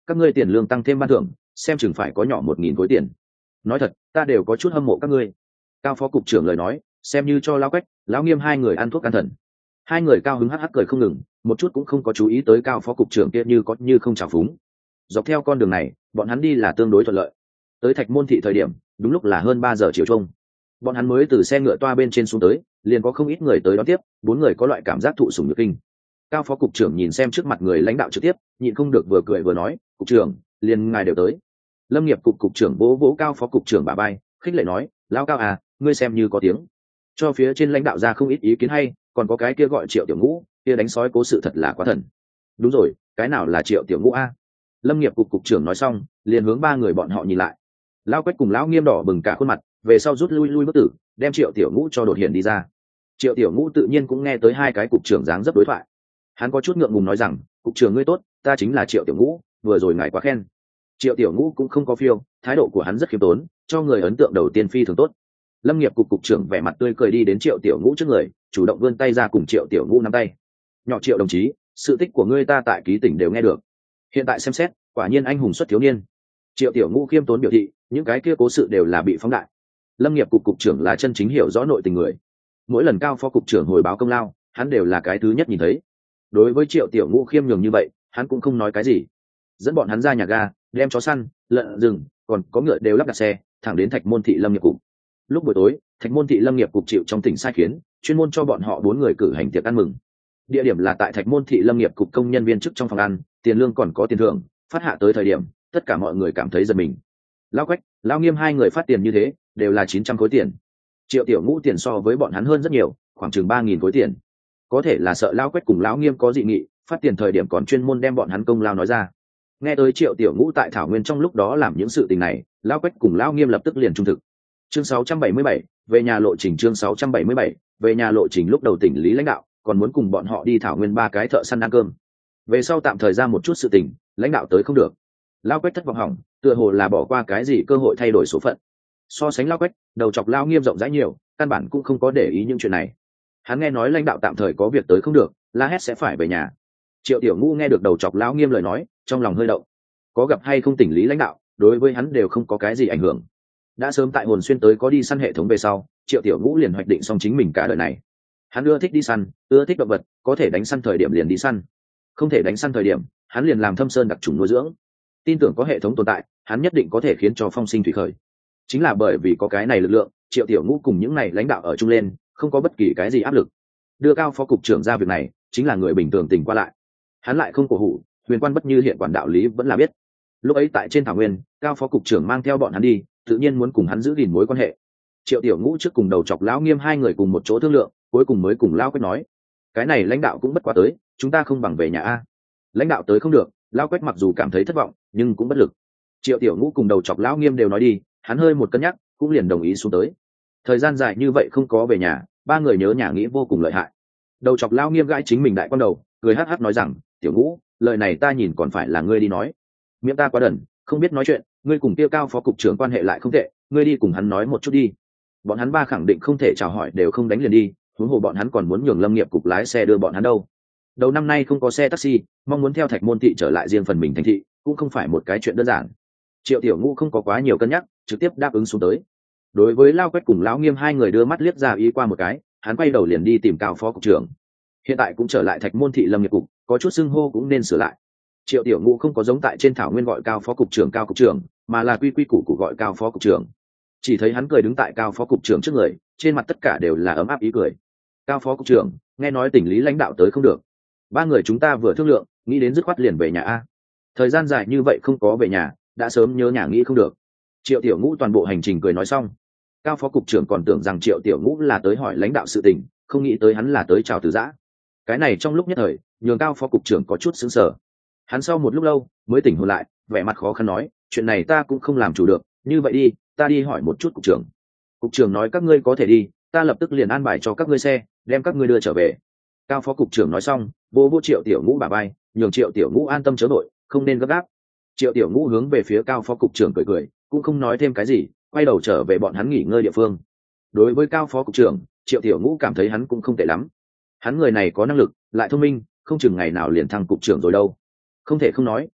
các ngươi tiền lương tăng thêm ban thưởng xem chừng phải có nhỏ một nghìn khối tiền. Nói thật ta đều có chút hâm mộ các ngươi. Cao phó cục trưởng lời nói xem như cho Lão Quách, Lão Nghiêm hai người ăn thuốc can thần. Hai người cao hứng hắc hắc cười không ngừng, một chút cũng không có chú ý tới cao phó cục trưởng kia như có như không trào phúng. Dọc theo con đường này bọn hắn đi là tương đối thuận lợi. Tới Thạch Môn thị thời điểm đúng lúc là hơn ba giờ chiều chung. Bọn hắn mới từ xe ngựa toa bên trên xuống tới, liền có không ít người tới đón tiếp, bốn người có loại cảm giác thụ sủng nhược kinh. Cao phó cục trưởng nhìn xem trước mặt người lãnh đạo trực tiếp, nhịn không được vừa cười vừa nói, cục trưởng liền ngài đều tới. Lâm nghiệp cục cục trưởng vỗ vỗ cao phó cục trưởng bả vai, khích lệ nói, Lão Cao à, ngươi xem như có tiếng. Cho phía trên lãnh đạo ra không ít ý kiến hay, còn có cái kia gọi Triệu Tiểu Ngũ, kia đánh sói cố sự thật là quá thần. Đúng rồi, cái nào là Triệu Tiểu Ngũ a? Lâm nghiệp cục cục trưởng nói xong, liền hướng ba người bọn họ nhìn lại. Lão Quách cùng Lão Nghiêm đỏ bừng cả khuôn mặt, về sau rút lui lui bước tử, đem Triệu Tiểu Ngũ cho đột hiện đi ra. Triệu Tiểu Ngũ tự nhiên cũng nghe tới hai cái cục trưởng dáng dấp đối thoại. Hắn có chút ngượng ngùng nói rằng, cục trưởng ngươi tốt, ta chính là Triệu Tiểu Ngũ, vừa rồi ngài quá khen. Triệu Tiểu Ngũ cũng không có phiêu, thái độ của hắn rất khiêm tốn, cho người ấn tượng đầu tiên phi thường tốt. Lâm nghiệp cục cục trưởng vẻ mặt tươi cười đi đến Triệu Tiểu Ngũ trước người, chủ động vươn tay ra cùng Triệu Tiểu Ngũ nắm tay. Nhỏ Triệu đồng chí, sự tích của ngươi ta tại ký tỉnh đều nghe được, hiện tại xem xét quả nhiên anh hùng xuất thiếu niên. Triệu Tiểu Ngũ khiêm tốn biểu thị, những cái kia cố sự đều là bị phóng đại. Lâm nghiệp cục cục trưởng là chân chính hiểu rõ nội tình người, mỗi lần cao phó cục trưởng hồi báo công lao hắn đều là cái thứ nhất nhìn thấy. Đối với Triệu Tiểu Ngũ khiêm nhường như vậy, hắn cũng không nói cái gì, dẫn bọn hắn ra nhà ga, đem chó săn, lợn rừng, còn có ngựa đều lắp đặt xe, thẳng đến Thạch Môn thị Lâm nghiệp cục. Lúc buổi tối, Thạch Môn thị Lâm nghiệp cục chịu trong tỉnh sai khiến, chuyên môn cho bọn họ bốn người cử hành tiệc ăn mừng. Địa điểm là tại Thạch Môn thị Lâm nghiệp cục công nhân viên chức trong phòng ăn, tiền lương còn có tiền thưởng, phát hạ tới thời điểm, tất cả mọi người cảm thấy giật mình. Lão Quách, Lão Nghiêm hai người phát tiền như thế, đều là chín trăm khối tiền. Triệu Tiểu Ngũ tiền so với bọn hắn hơn rất nhiều, khoảng chừng ba nghìn khối tiền. Có thể là sợ Lão Quách cùng Lão Nghiêm có dị nghị, phát tiền thời điểm còn chuyên môn đem bọn hắn công lao nói ra. Nghe tới Triệu Tiểu Ngũ tại Thảo Nguyên trong lúc đó làm những sự tình này, Lão Quách cùng Lão Nghiêm lập tức liền trung thực. Chương sáu trăm bảy mươi bảy, về nhà lộ trình. Chương sáu trăm bảy mươi bảy, về nhà lộ trình. Lúc đầu tỉnh lý lãnh đạo còn muốn cùng bọn họ đi Thảo Nguyên ba cái thợ săn ăn cơm, về sau tạm thời ra một chút sự tình, lãnh đạo tới không được. Lão Quách thất vọng hỏng, tựa hồ là bỏ qua cái gì cơ hội thay đổi số phận. So sánh Lão Quách, đầu chọc Lão Nghiêm rộng rãi nhiều, căn bản cũng không có để ý những chuyện này. Hắn nghe nói lãnh đạo tạm thời có việc tới không được, la hét sẽ phải về nhà. Triệu Tiểu Ngũ nghe được đầu chọc Lão Nghiêm lời nói, trong lòng hơi động. Có gặp hay không tỉnh lý lãnh đạo, đối với hắn đều không có cái gì ảnh hưởng. Đã sớm tại Hồn Xuyên tới có đi săn hệ thống về sau, Triệu Tiểu Ngũ liền hoạch định xong chính mình cả đời này. Hắn ưa thích đi săn, ưa thích động vật, có thể đánh săn thời điểm liền đi săn, không thể đánh săn thời điểm hắn liền làm thâm sơn đặc trùng nuôi dưỡng. Tin tưởng có hệ thống tồn tại, hắn nhất định có thể khiến cho phong sinh thủy khởi. Chính là bởi vì có cái này lực lượng, Triệu Tiểu Ngũ cùng những này lãnh đạo ở chung lên, không có bất kỳ cái gì áp lực. Đưa cao phó cục trưởng ra việc này, chính là người bình thường tình qua lại. Hắn lại không cổ hủ, Huyền Quan bất như hiện quản đạo lý vẫn là biết. Lúc ấy tại trên thảo nguyên, cao phó cục trưởng mang theo bọn hắn đi, tự nhiên muốn cùng hắn giữ gìn mối quan hệ. Triệu Tiểu Ngũ trước cùng đầu chọc Lão Nghiêm hai người cùng một chỗ thương lượng, cuối cùng mới cùng Lão Quách nói, cái này lãnh đạo cũng bất quá tới, chúng ta không bằng về nhà a. Lãnh đạo tới không được, Lão Quách mặc dù cảm thấy thất vọng, nhưng cũng bất lực. Triệu Tiểu Ngũ cùng đầu chọc Lão Nghiêm đều nói đi, hắn hơi một cân nhắc, cũng liền đồng ý xuống tới. Thời gian dài như vậy không có về nhà, ba người nhớ nhà nghĩ vô cùng lợi hại. Đầu chọc Lão Nghiêm gãi chính mình đại quan đầu, cười hắc hắc nói rằng, Tiểu Ngũ, lời này ta nhìn còn phải là ngươi đi nói, miệng ta quá đần, không biết nói chuyện, ngươi cùng Tiêu Cao phó cục trưởng quan hệ lại không tệ, ngươi đi cùng hắn nói một chút đi. Bọn hắn ba khẳng định không thể chào hỏi đều không đánh liền đi, huống hồ bọn hắn còn muốn nhường Lâm nghiệp cục lái xe đưa bọn hắn đâu. Đầu năm nay không có xe taxi, mong muốn theo Thạch Môn thị trở lại riêng phần mình thành thị cũng không phải một cái chuyện đơn giản. Triệu Tiểu Ngũ không có quá nhiều cân nhắc, trực tiếp đáp ứng xuống tới. Đối với Lao Quách cùng Lão Nghiêm hai người đưa mắt liếc ra ý qua một cái, hắn quay đầu liền đi tìm Cao phó cục trưởng. Hiện tại cũng trở lại Thạch Môn thị Lâm nghiệp cục, có chút xưng hô cũng nên sửa lại. Triệu Tiểu Ngũ không có giống tại trên thảo nguyên gọi Cao phó cục trưởng Cao cục trưởng, mà là quy quy củ củ gọi Cao phó cục trưởng. Chỉ thấy hắn cười đứng tại Cao phó cục trưởng trước người, trên mặt tất cả đều là ấm áp ý cười. Cao phó cục trưởng, nghe nói tỉnh lý lãnh đạo tới không được, ba người chúng ta vừa thương lượng, nghĩ đến dứt khoát liền về nhà a. Thời gian dài như vậy không có về nhà, đã sớm nhớ nhà nghĩ không được. Triệu Tiểu Ngũ toàn bộ hành trình cười nói xong. Cao phó cục trưởng còn tưởng rằng Triệu Tiểu Ngũ là tới hỏi lãnh đạo sự tình, không nghĩ tới hắn là tới chào từ giã. Cái này trong lúc nhất thời, nhường Cao phó cục trưởng có chút sững sờ. Hắn sau một lúc lâu mới tỉnh hồn lại, vẻ mặt khó khăn nói, chuyện này ta cũng không làm chủ được, như vậy đi, ta đi hỏi một chút cục trưởng. Cục trưởng nói các ngươi có thể đi, ta lập tức liền an bài cho các ngươi xe, đem các ngươi đưa trở về. Cao phó cục trưởng nói xong, vô vô Triệu Tiểu Ngũ bả vai, nhường Triệu Tiểu Ngũ an tâm chớ đội, không nên gấp gáp. Triệu Tiểu Ngũ hướng về phía Cao phó cục trưởng cười cười, cũng không nói thêm cái gì, quay đầu trở về bọn hắn nghỉ ngơi địa phương. Đối với Cao phó cục trưởng, Triệu Tiểu Ngũ cảm thấy hắn cũng không tệ lắm. Hắn người này có năng lực, lại thông minh, không chừng ngày nào liền thăng cục trưởng rồi đâu. Không thể không nói,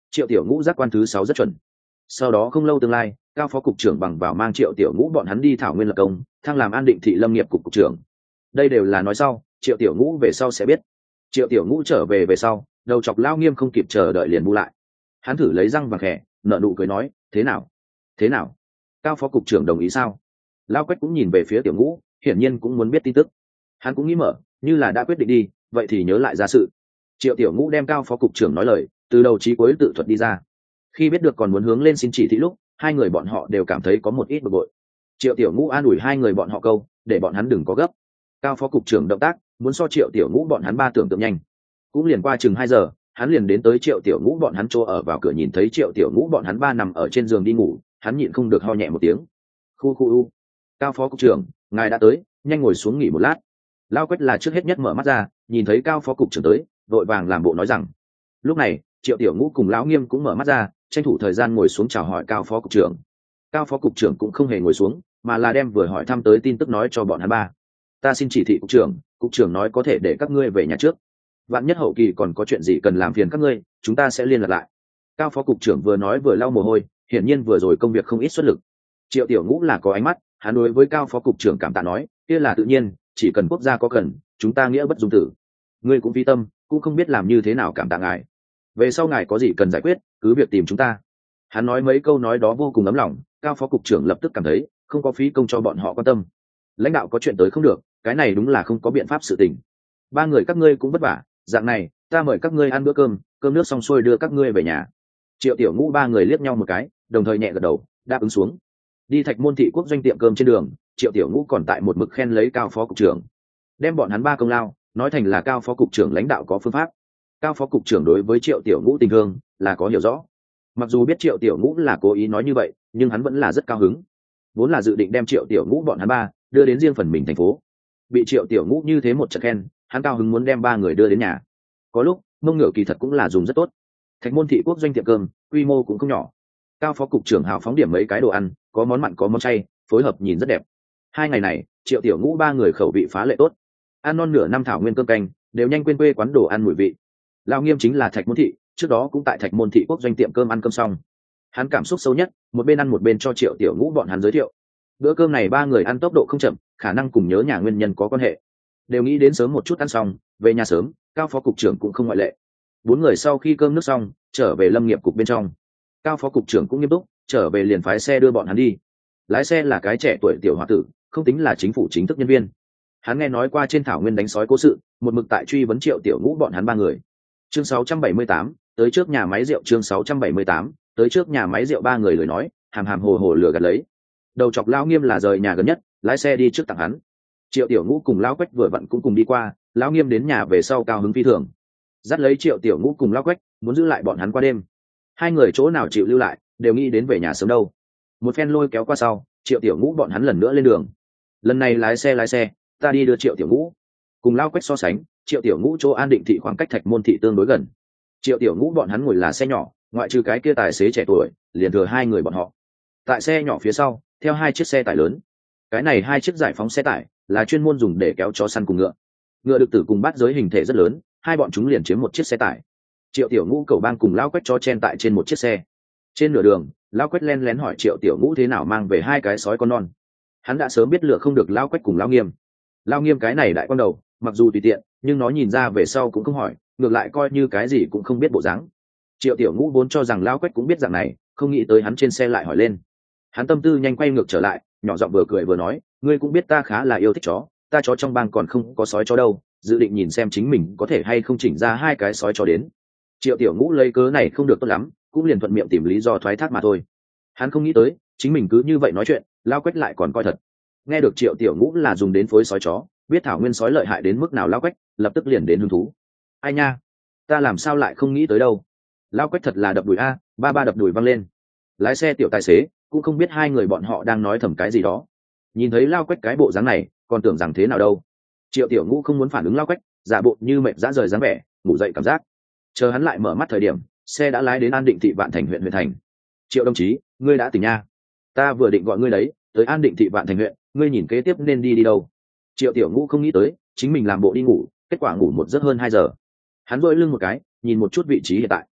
triệu tiểu ngũ giác quan thứ sáu rất chuẩn. Sau đó không lâu tương lai, cao phó cục trưởng bằng vào mang triệu tiểu ngũ bọn hắn đi thảo nguyên lập công, thăng làm an định thị lâm nghiệp cục cục trưởng. Đây đều là nói sau, triệu tiểu ngũ về sau sẽ biết. Triệu tiểu ngũ trở về về sau, đầu chọc lao nghiêm không kịp chờ đợi liền bu lại. Hắn thử lấy răng vàng khẽ, nợ nụ cười nói, thế nào thế nào cao phó cục trưởng đồng ý sao? Lao quách cũng nhìn về phía tiểu ngũ, hiển nhiên cũng muốn biết tin tức. Hắn cũng nghĩ mở, như là đã quyết định đi, vậy thì nhớ lại ra sự. Triệu tiểu ngũ đem cao phó cục trưởng nói lời từ đầu chí cuối tự thuật đi ra. Khi biết được còn muốn hướng lên xin chỉ thị lúc, hai người bọn họ đều cảm thấy có một ít bực bội. Triệu tiểu ngũ an ủi hai người bọn họ câu, để bọn hắn đừng có gấp. Cao phó cục trưởng động tác muốn so triệu tiểu ngũ bọn hắn ba tưởng tượng nhanh. Cũng liền qua chừng hai giờ, hắn liền đến tới triệu tiểu ngũ bọn hắn chỗ ở, vào cửa nhìn thấy triệu tiểu ngũ bọn hắn ba nằm ở trên giường đi ngủ, hắn nhịn không được ho nhẹ một tiếng. Khu khu u. Cao phó cục trưởng, ngài đã tới, nhanh ngồi xuống nghỉ một lát. Lao quách là trước hết nhất mở mắt ra, nhìn thấy cao phó cục trưởng tới, vội vàng làm bộ nói rằng. Lúc này triệu tiểu ngũ cùng lão nghiêm cũng mở mắt ra, tranh thủ thời gian ngồi xuống chào hỏi cao phó cục trưởng. Cao phó cục trưởng cũng không hề ngồi xuống, mà là đem vừa hỏi thăm tới tin tức nói cho bọn hắn ba. Ta xin chỉ thị cục trưởng, cục trưởng nói có thể để các ngươi về nhà trước, vạn nhất hậu kỳ còn có chuyện gì cần làm phiền các ngươi, chúng ta sẽ liên lạc lại. Cao phó cục trưởng vừa nói vừa lau mồ hôi, hiển nhiên vừa rồi công việc không ít xuất lực. Triệu tiểu ngũ là có ánh mắt, hắn đối với cao phó cục trưởng cảm tạ nói, kia là tự nhiên, chỉ cần quốc gia có cần, chúng ta nghĩa bất dung tử. Ngươi cũng phi tâm, cũng không biết làm như thế nào cảm tạ ngài. Về sau ngài có gì cần giải quyết, cứ việc tìm chúng ta. Hắn nói mấy câu nói đó vô cùng ấm lòng, cao phó cục trưởng lập tức cảm thấy không có phí công cho bọn họ quan tâm. Lãnh đạo có chuyện tới không được, cái này đúng là không có biện pháp sự tình. Ba người các ngươi cũng vất vả, dạng này ta mời các ngươi ăn bữa cơm, cơm nước xong xuôi đưa các ngươi về nhà. Triệu tiểu ngũ ba người liếc nhau một cái, đồng thời nhẹ gật đầu đáp ứng xuống. Đi Thạch Môn thị quốc doanh tiệm cơm trên đường, triệu tiểu ngũ còn tại một mực khen lấy cao phó cục trưởng, đem bọn hắn ba công lao nói thành là cao phó cục trưởng lãnh đạo có phương pháp. Cao phó cục trưởng đối với triệu tiểu ngũ tình thương là có hiểu rõ, mặc dù biết triệu tiểu ngũ là cố ý nói như vậy, nhưng hắn vẫn là rất cao hứng, vốn là dự định đem triệu tiểu ngũ bọn hắn ba đưa đến riêng phần mình thành phố. Bị triệu tiểu ngũ như thế một trận khen, hắn cao hứng muốn đem ba người đưa đến nhà. Có lúc mông ngựa kỳ thật cũng là dùng rất tốt. Thạch Môn thị quốc doanh tiệm cơm quy mô cũng không nhỏ. Cao phó cục trưởng hào phóng điểm mấy cái đồ ăn, có món mặn có món chay, phối hợp nhìn rất đẹp. Hai ngày này triệu tiểu ngũ ba người khẩu vị phá lệ tốt, ăn non nửa năm thảo nguyên cơm canh đều nhanh quên quê quán đồ ăn mùi vị. Lao nghiêm chính là Thạch Môn thị, trước đó cũng tại Thạch Môn thị quốc doanh tiệm cơm ăn cơm xong, hắn cảm xúc sâu nhất, một bên ăn một bên cho triệu tiểu ngũ bọn hắn giới thiệu. Bữa cơm này ba người ăn tốc độ không chậm, khả năng cùng nhớ nhà nguyên nhân có quan hệ, đều nghĩ đến sớm một chút ăn xong về nhà sớm. Cao phó cục trưởng cũng không ngoại lệ. Bốn người sau khi cơm nước xong trở về lâm nghiệp cục bên trong, cao phó cục trưởng cũng nghiêm túc, trở về liền phái xe đưa bọn hắn đi. Lái xe là cái trẻ tuổi tiểu h o a tử, không tính là chính phủ chính thức nhân viên. Hắn nghe nói qua trên thảo nguyên đánh sói cố sự, một mực tại truy vấn triệu tiểu ngũ bọn hắn ba người. Chương sáu trăm bảy mươi tám, tới trước nhà máy rượu. Chương sáu trăm bảy mươi tám, tới trước nhà máy rượu. Ba người lời nói hàm hàm hồ hồ lừa gạt lấy. Đầu chọc lao nghiêm là rời nhà gần nhất, lái xe đi trước tặng hắn. Triệu tiểu ngũ cùng lao quách vừa vặn cũng cùng đi qua, lao nghiêm đến nhà về sau cao hứng phi thường, dắt lấy triệu tiểu ngũ cùng lao quách muốn giữ lại bọn hắn qua đêm. Hai người chỗ nào chịu lưu lại, đều nghĩ đến về nhà sớm đâu. Một phen lôi kéo qua sau, triệu tiểu ngũ bọn hắn lần nữa lên đường. Lần này lái xe lái xe ta đi đưa triệu tiểu ngũ. Cùng lao quách so sánh, triệu tiểu ngũ chỗ an định thị khoảng cách Thạch Môn thị tương đối gần. Triệu tiểu ngũ bọn hắn ngồi là xe nhỏ, ngoại trừ cái kia tài xế trẻ tuổi, liền thừa hai người bọn họ. Tại xe nhỏ phía sau theo hai chiếc xe tải lớn. Cái này hai chiếc giải phóng xe tải là chuyên môn dùng để kéo chó săn cùng ngựa. Ngựa được tử cùng bát giới hình thể rất lớn, hai bọn chúng liền chiếm một chiếc xe tải. Triệu tiểu ngũ cầu bang cùng lao quách cho chen tại trên một chiếc xe. Trên nửa đường, lao quách len lén hỏi triệu tiểu ngũ thế nào mang về hai cái sói con non. Hắn đã sớm biết lựa không được lao quách cùng lao nghiêm. Lao nghiêm cái này đại con đầu, mặc dù tùy tiện, nhưng nó nhìn ra về sau cũng không hỏi, ngược lại coi như cái gì cũng không biết bộ dáng. Triệu tiểu ngũ vốn cho rằng lao quách cũng biết dạng này, không nghĩ tới hắn trên xe lại hỏi lên. Hắn tâm tư nhanh quay ngược trở lại, nhỏ giọng vừa cười vừa nói, ngươi cũng biết ta khá là yêu thích chó, ta chó trong bang còn không có sói chó đâu, dự định nhìn xem chính mình có thể hay không chỉnh ra hai cái sói chó đến. Triệu tiểu ngũ lấy cớ này không được tốt lắm, cũng liền thuận miệng tìm lý do thoái thác mà thôi. Hắn không nghĩ tới chính mình cứ như vậy nói chuyện, lao quách lại còn coi thật. Nghe được triệu tiểu ngũ là dùng đến phối sói chó, biết thảo nguyên sói lợi hại đến mức nào, lao quách lập tức liền đến hứng thú. Ai nha, ta làm sao lại không nghĩ tới đâu. Lao quách thật là đập đùi a, ba ba đập đùi văng lên. Lái xe tiểu tài xế cũng không biết hai người bọn họ đang nói thầm cái gì đó, nhìn thấy lao quách cái bộ dáng này còn tưởng rằng thế nào đâu. Triệu tiểu ngũ không muốn phản ứng lao quách, giả bộ như mệt dã rời dáng vẻ, ngủ dậy cảm giác. Chờ hắn lại mở mắt thời điểm, xe đã lái đến An Định thị Vạn Thành huyện huyện thành. Triệu đồng chí, ngươi đã tỉnh nha. Ta vừa định gọi ngươi đấy, tới An Định thị Vạn Thành huyện, ngươi nhìn kế tiếp nên đi đi đâu. Triệu tiểu ngũ không nghĩ tới chính mình làm bộ đi ngủ, kết quả ngủ một giấc hơn hai giờ. Hắn vội lưng một cái, nhìn một chút vị trí hiện tại.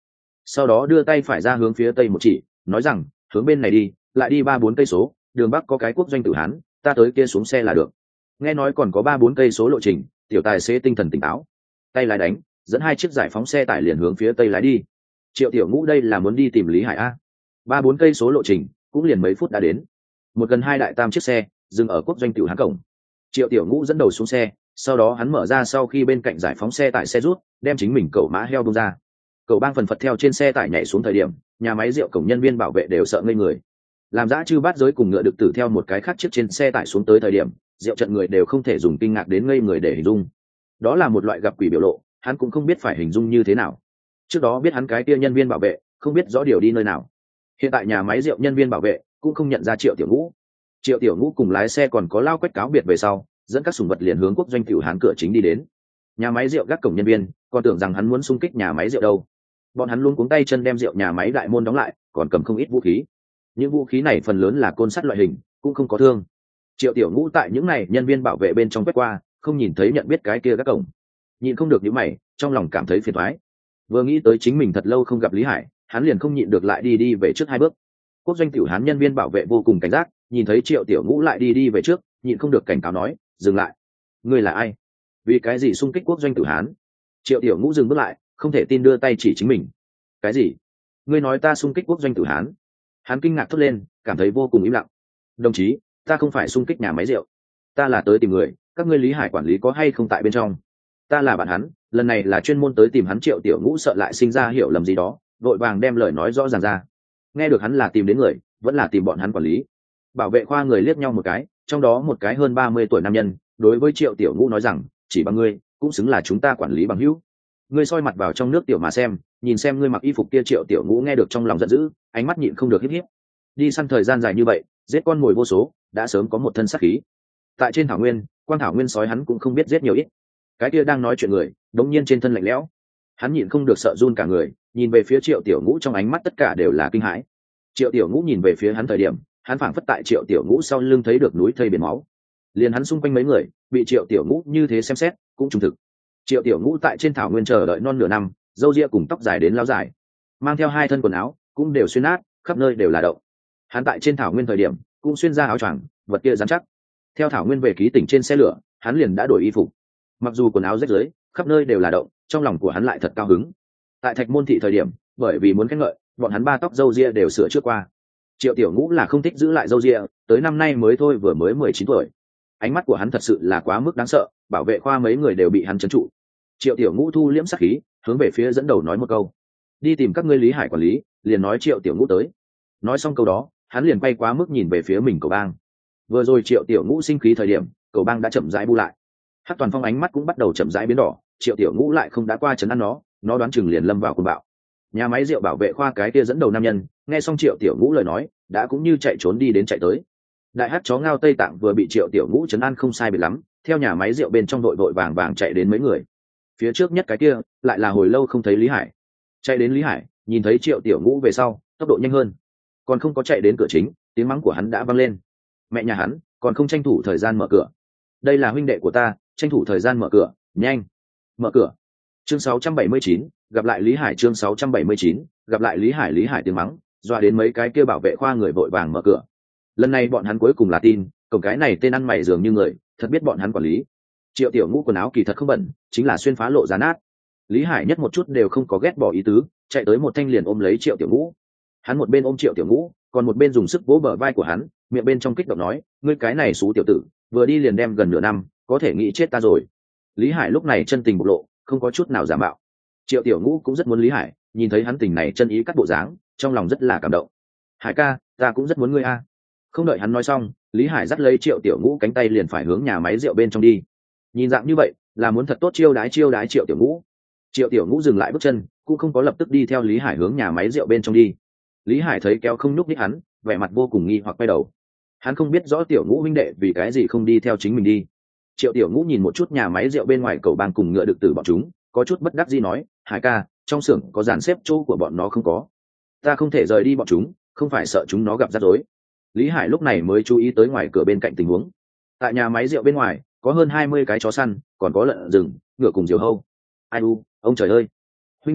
sau đó đưa tay phải ra hướng phía tây một chỉ, nói rằng hướng bên này đi, lại đi ba bốn cây số, đường bắc có cái quốc doanh tử hán, ta tới kia xuống xe là được. Nghe nói còn có ba bốn cây số lộ trình, tiểu tài xế tinh thần tỉnh táo, tay lái đánh, dẫn hai chiếc giải phóng xe tải liền hướng phía tây lái đi. Triệu Tiểu Ngũ đây là muốn đi tìm Lý Hải a. Ba bốn cây số lộ trình, cũng liền mấy phút đã đến. Một gần hai đại tam chiếc xe dừng ở quốc doanh tiểu hán cổng. Triệu Tiểu Ngũ dẫn đầu xuống xe, sau đó hắn mở ra sau khi bên cạnh giải phóng xe tải xe rút, đem chính mình cẩu mã heo bung ra. Cậu bang phần phật theo trên xe tải nhảy xuống thời điểm, nhà máy rượu cổng nhân viên bảo vệ đều sợ ngây người. Làm dã chư bát giới cùng ngựa được tử theo một cái khác chiếc trên xe tải xuống tới thời điểm, rượu trận người đều không thể dùng kinh ngạc đến ngây người để hình dung. Đó là một loại gặp quỷ biểu lộ, hắn cũng không biết phải hình dung như thế nào. Trước đó biết hắn cái kia nhân viên bảo vệ, không biết rõ điều đi nơi nào. Hiện tại nhà máy rượu nhân viên bảo vệ cũng không nhận ra Triệu Tiểu Ngũ. Triệu Tiểu Ngũ cùng lái xe còn có lao quách cáo biệt về sau, dẫn các sủng vật liền hướng quốc doanh tiểu hán cửa chính đi đến. Nhà máy rượu gác cổng nhân viên còn tưởng rằng hắn muốn xung kích nhà máy rượu đâu. Bọn hắn luôn cuống tay chân đem rượu nhà máy đại môn đóng lại, còn cầm không ít vũ khí. Những vũ khí này phần lớn là côn sắt loại hình, cũng không có thương. Triệu Tiểu Ngũ tại những này nhân viên bảo vệ bên trong quét qua, không nhìn thấy nhận biết cái kia gác cổng, nhịn không được những mày, trong lòng cảm thấy phiền toái. Vừa nghĩ tới chính mình thật lâu không gặp Lý Hải, hắn liền không nhịn được lại đi đi về trước hai bước. Quốc doanh tiểu hán nhân viên bảo vệ vô cùng cảnh giác, nhìn thấy Triệu Tiểu Ngũ lại đi đi về trước, nhịn không được cảnh cáo nói, dừng lại. Ngươi là ai? Vì cái gì xung kích quốc doanh tiểu hán? Triệu Tiểu Ngũ dừng bước lại, không thể tin đưa tay chỉ chính mình. Cái gì? Ngươi nói ta xung kích quốc doanh tiểu hán? Hắn kinh ngạc thốt lên, cảm thấy vô cùng im lặng. Đồng chí, ta không phải xung kích nhà máy rượu, ta là tới tìm người, các ngươi Lý Hải quản lý có hay không tại bên trong? Ta là bạn hắn, lần này là chuyên môn tới tìm hắn. Triệu Tiểu Ngũ sợ lại sinh ra hiểu lầm gì đó, vội vàng đem lời nói rõ ràng ra. Nghe được hắn là tìm đến người, vẫn là tìm bọn hắn quản lý. Bảo vệ khoa người liếc nhau một cái, trong đó một cái hơn ba mươi tuổi nam nhân đối với Triệu Tiểu Ngũ nói rằng, chỉ bằng ngươi cũng xứng là chúng ta quản lý bằng hữu. Ngươi soi mặt vào trong nước tiểu mà xem, nhìn xem ngươi mặc y phục kia. Triệu Tiểu Ngũ nghe được trong lòng giận dữ, ánh mắt nhịn không được híp híp. Đi săn thời gian dài như vậy, giết con mồi vô số, đã sớm có một thân sát khí. Tại trên thảo nguyên, quan thảo nguyên sói hắn cũng không biết giết nhiều ít. Cái kia đang nói chuyện người đống nhiên trên thân lạnh lẽo, hắn nhịn không được sợ run cả người, nhìn về phía Triệu Tiểu Ngũ trong ánh mắt tất cả đều là kinh hãi. Triệu Tiểu Ngũ nhìn về phía hắn thời điểm, hắn phảng phất tại Triệu Tiểu Ngũ sau lưng thấy được núi thây biển máu. Liền hắn xung quanh mấy người bị Triệu Tiểu Ngũ như thế xem xét cũng trung thực. Triệu Tiểu Ngũ tại trên thảo nguyên chờ đợi non nửa năm, râu ria cùng tóc dài đến lao dài, mang theo hai thân quần áo cũng đều xuyên nát, khắp nơi đều là đậu. Hắn tại trên thảo nguyên thời điểm cũng xuyên ra áo choàng, vật kia rắn chắc. Theo thảo nguyên về ký tỉnh trên xe lửa, hắn liền đã đổi y phục. Mặc dù quần áo rách rưới, khắp nơi đều là đậu, trong lòng của hắn lại thật cao hứng. Tại Thạch Môn thị thời điểm, bởi vì muốn khen ngợi, bọn hắn ba tóc râu ria đều sửa trước qua. Triệu Tiểu Ngũ là không thích giữ lại râu ria, tới năm nay mới thôi, vừa mới mười chín tuổi. Ánh mắt của hắn thật sự là quá mức đáng sợ, bảo vệ khoa mấy người đều bị hắn trấn trụ. Triệu Tiểu Ngũ thu liễm sát khí, hướng về phía dẫn đầu nói một câu, đi tìm các ngươi Lý Hải quản lý. Liền nói Triệu Tiểu Ngũ tới. Nói xong câu đó, hắn liền quay quá mức nhìn về phía mình Cầu Bang. Vừa rồi Triệu Tiểu Ngũ sinh khí thời điểm, Cầu Bang đã chậm rãi bu lại. Hắc Toàn Phong ánh mắt cũng bắt đầu chậm rãi biến đỏ. Triệu Tiểu Ngũ lại không đã qua chấn ăn nó, nó đoán chừng liền lâm vào cuồng bạo. Nhà máy rượu bảo vệ khoa cái kia dẫn đầu nam nhân nghe xong Triệu Tiểu Ngũ lời nói, đã cũng như chạy trốn đi đến chạy tới. Đại hắc chó ngao Tây Tạng vừa bị Triệu Tiểu Ngũ chấn an không sai biệt lắm, theo nhà máy rượu bên trong đội vội vàng vàng chạy đến mấy người. Phía trước nhất cái kia lại là hồi lâu không thấy Lý Hải. Chạy đến Lý Hải, nhìn thấy Triệu Tiểu Ngũ về sau, tốc độ nhanh hơn, còn không có chạy đến cửa chính, tiếng mắng của hắn đã vang lên. Mẹ nhà hắn còn không tranh thủ thời gian mở cửa. Đây là huynh đệ của ta, tranh thủ thời gian mở cửa, nhanh mở cửa. Chương sáu trăm bảy mươi chín, gặp lại Lý Hải. Chương sáu trăm bảy mươi chín, gặp lại Lý Hải. Lý Hải tiếng mắng dọa đến mấy cái kia bảo vệ khoa người vội vàng mở cửa. Lần này bọn hắn cuối cùng là tin, cổng cái này tên ăn mày dường như người, thật biết bọn hắn quản lý. Triệu Tiểu Ngũ quần áo kỳ thật không bẩn, chính là xuyên phá lộ giá nát. Lý Hải nhất một chút đều không có ghét bỏ ý tứ, chạy tới một thanh liền ôm lấy Triệu Tiểu Ngũ. Hắn một bên ôm Triệu Tiểu Ngũ, còn một bên dùng sức vỗ bờ vai của hắn, miệng bên trong kích động nói, ngươi cái này xú tiểu tử, vừa đi liền đem gần nửa năm, có thể nghĩ chết ta rồi. Lý Hải lúc này chân tình bộc lộ, không có chút nào giả mạo. Triệu Tiểu Ngũ cũng rất muốn Lý Hải, nhìn thấy hắn tình này chân ý cắt bộ dáng, trong lòng rất là cảm động. Hải ca, ta cũng rất muốn ngươi a. Không đợi hắn nói xong, Lý Hải dắt lấy Triệu Tiểu Ngũ cánh tay liền phải hướng nhà máy rượu bên trong đi. Nhìn dạng như vậy, là muốn thật tốt chiêu đái chiêu đái Triệu Tiểu Ngũ. Triệu Tiểu Ngũ dừng lại bước chân, cũng không có lập tức đi theo Lý Hải hướng nhà máy rượu bên trong đi. Lý Hải thấy kéo không nhúc nhích hắn, vẻ mặt vô cùng nghi hoặc quay đầu. Hắn không biết rõ Tiểu Ngũ huynh đệ vì cái gì không đi theo chính mình đi. Triệu Tiểu Ngũ nhìn một chút nhà máy rượu bên ngoài cầu bang cùng ngựa được tử bọn chúng, có chút bất đắc dĩ nói, Hải ca, trong xưởng có dàn xếp chỗ của bọn nó không có, ta không thể rời đi bọn chúng, không phải sợ chúng nó gặp rắc rối. Lý Hải lúc này mới chú ý tới ngoài cửa bên cạnh tình huống. Tại nhà máy rượu bên ngoài có hơn hai mươi cái chó săn, còn có lợn rừng, ngựa cùng diều hâu. Ai u, ông trời ơi, huynh đệ,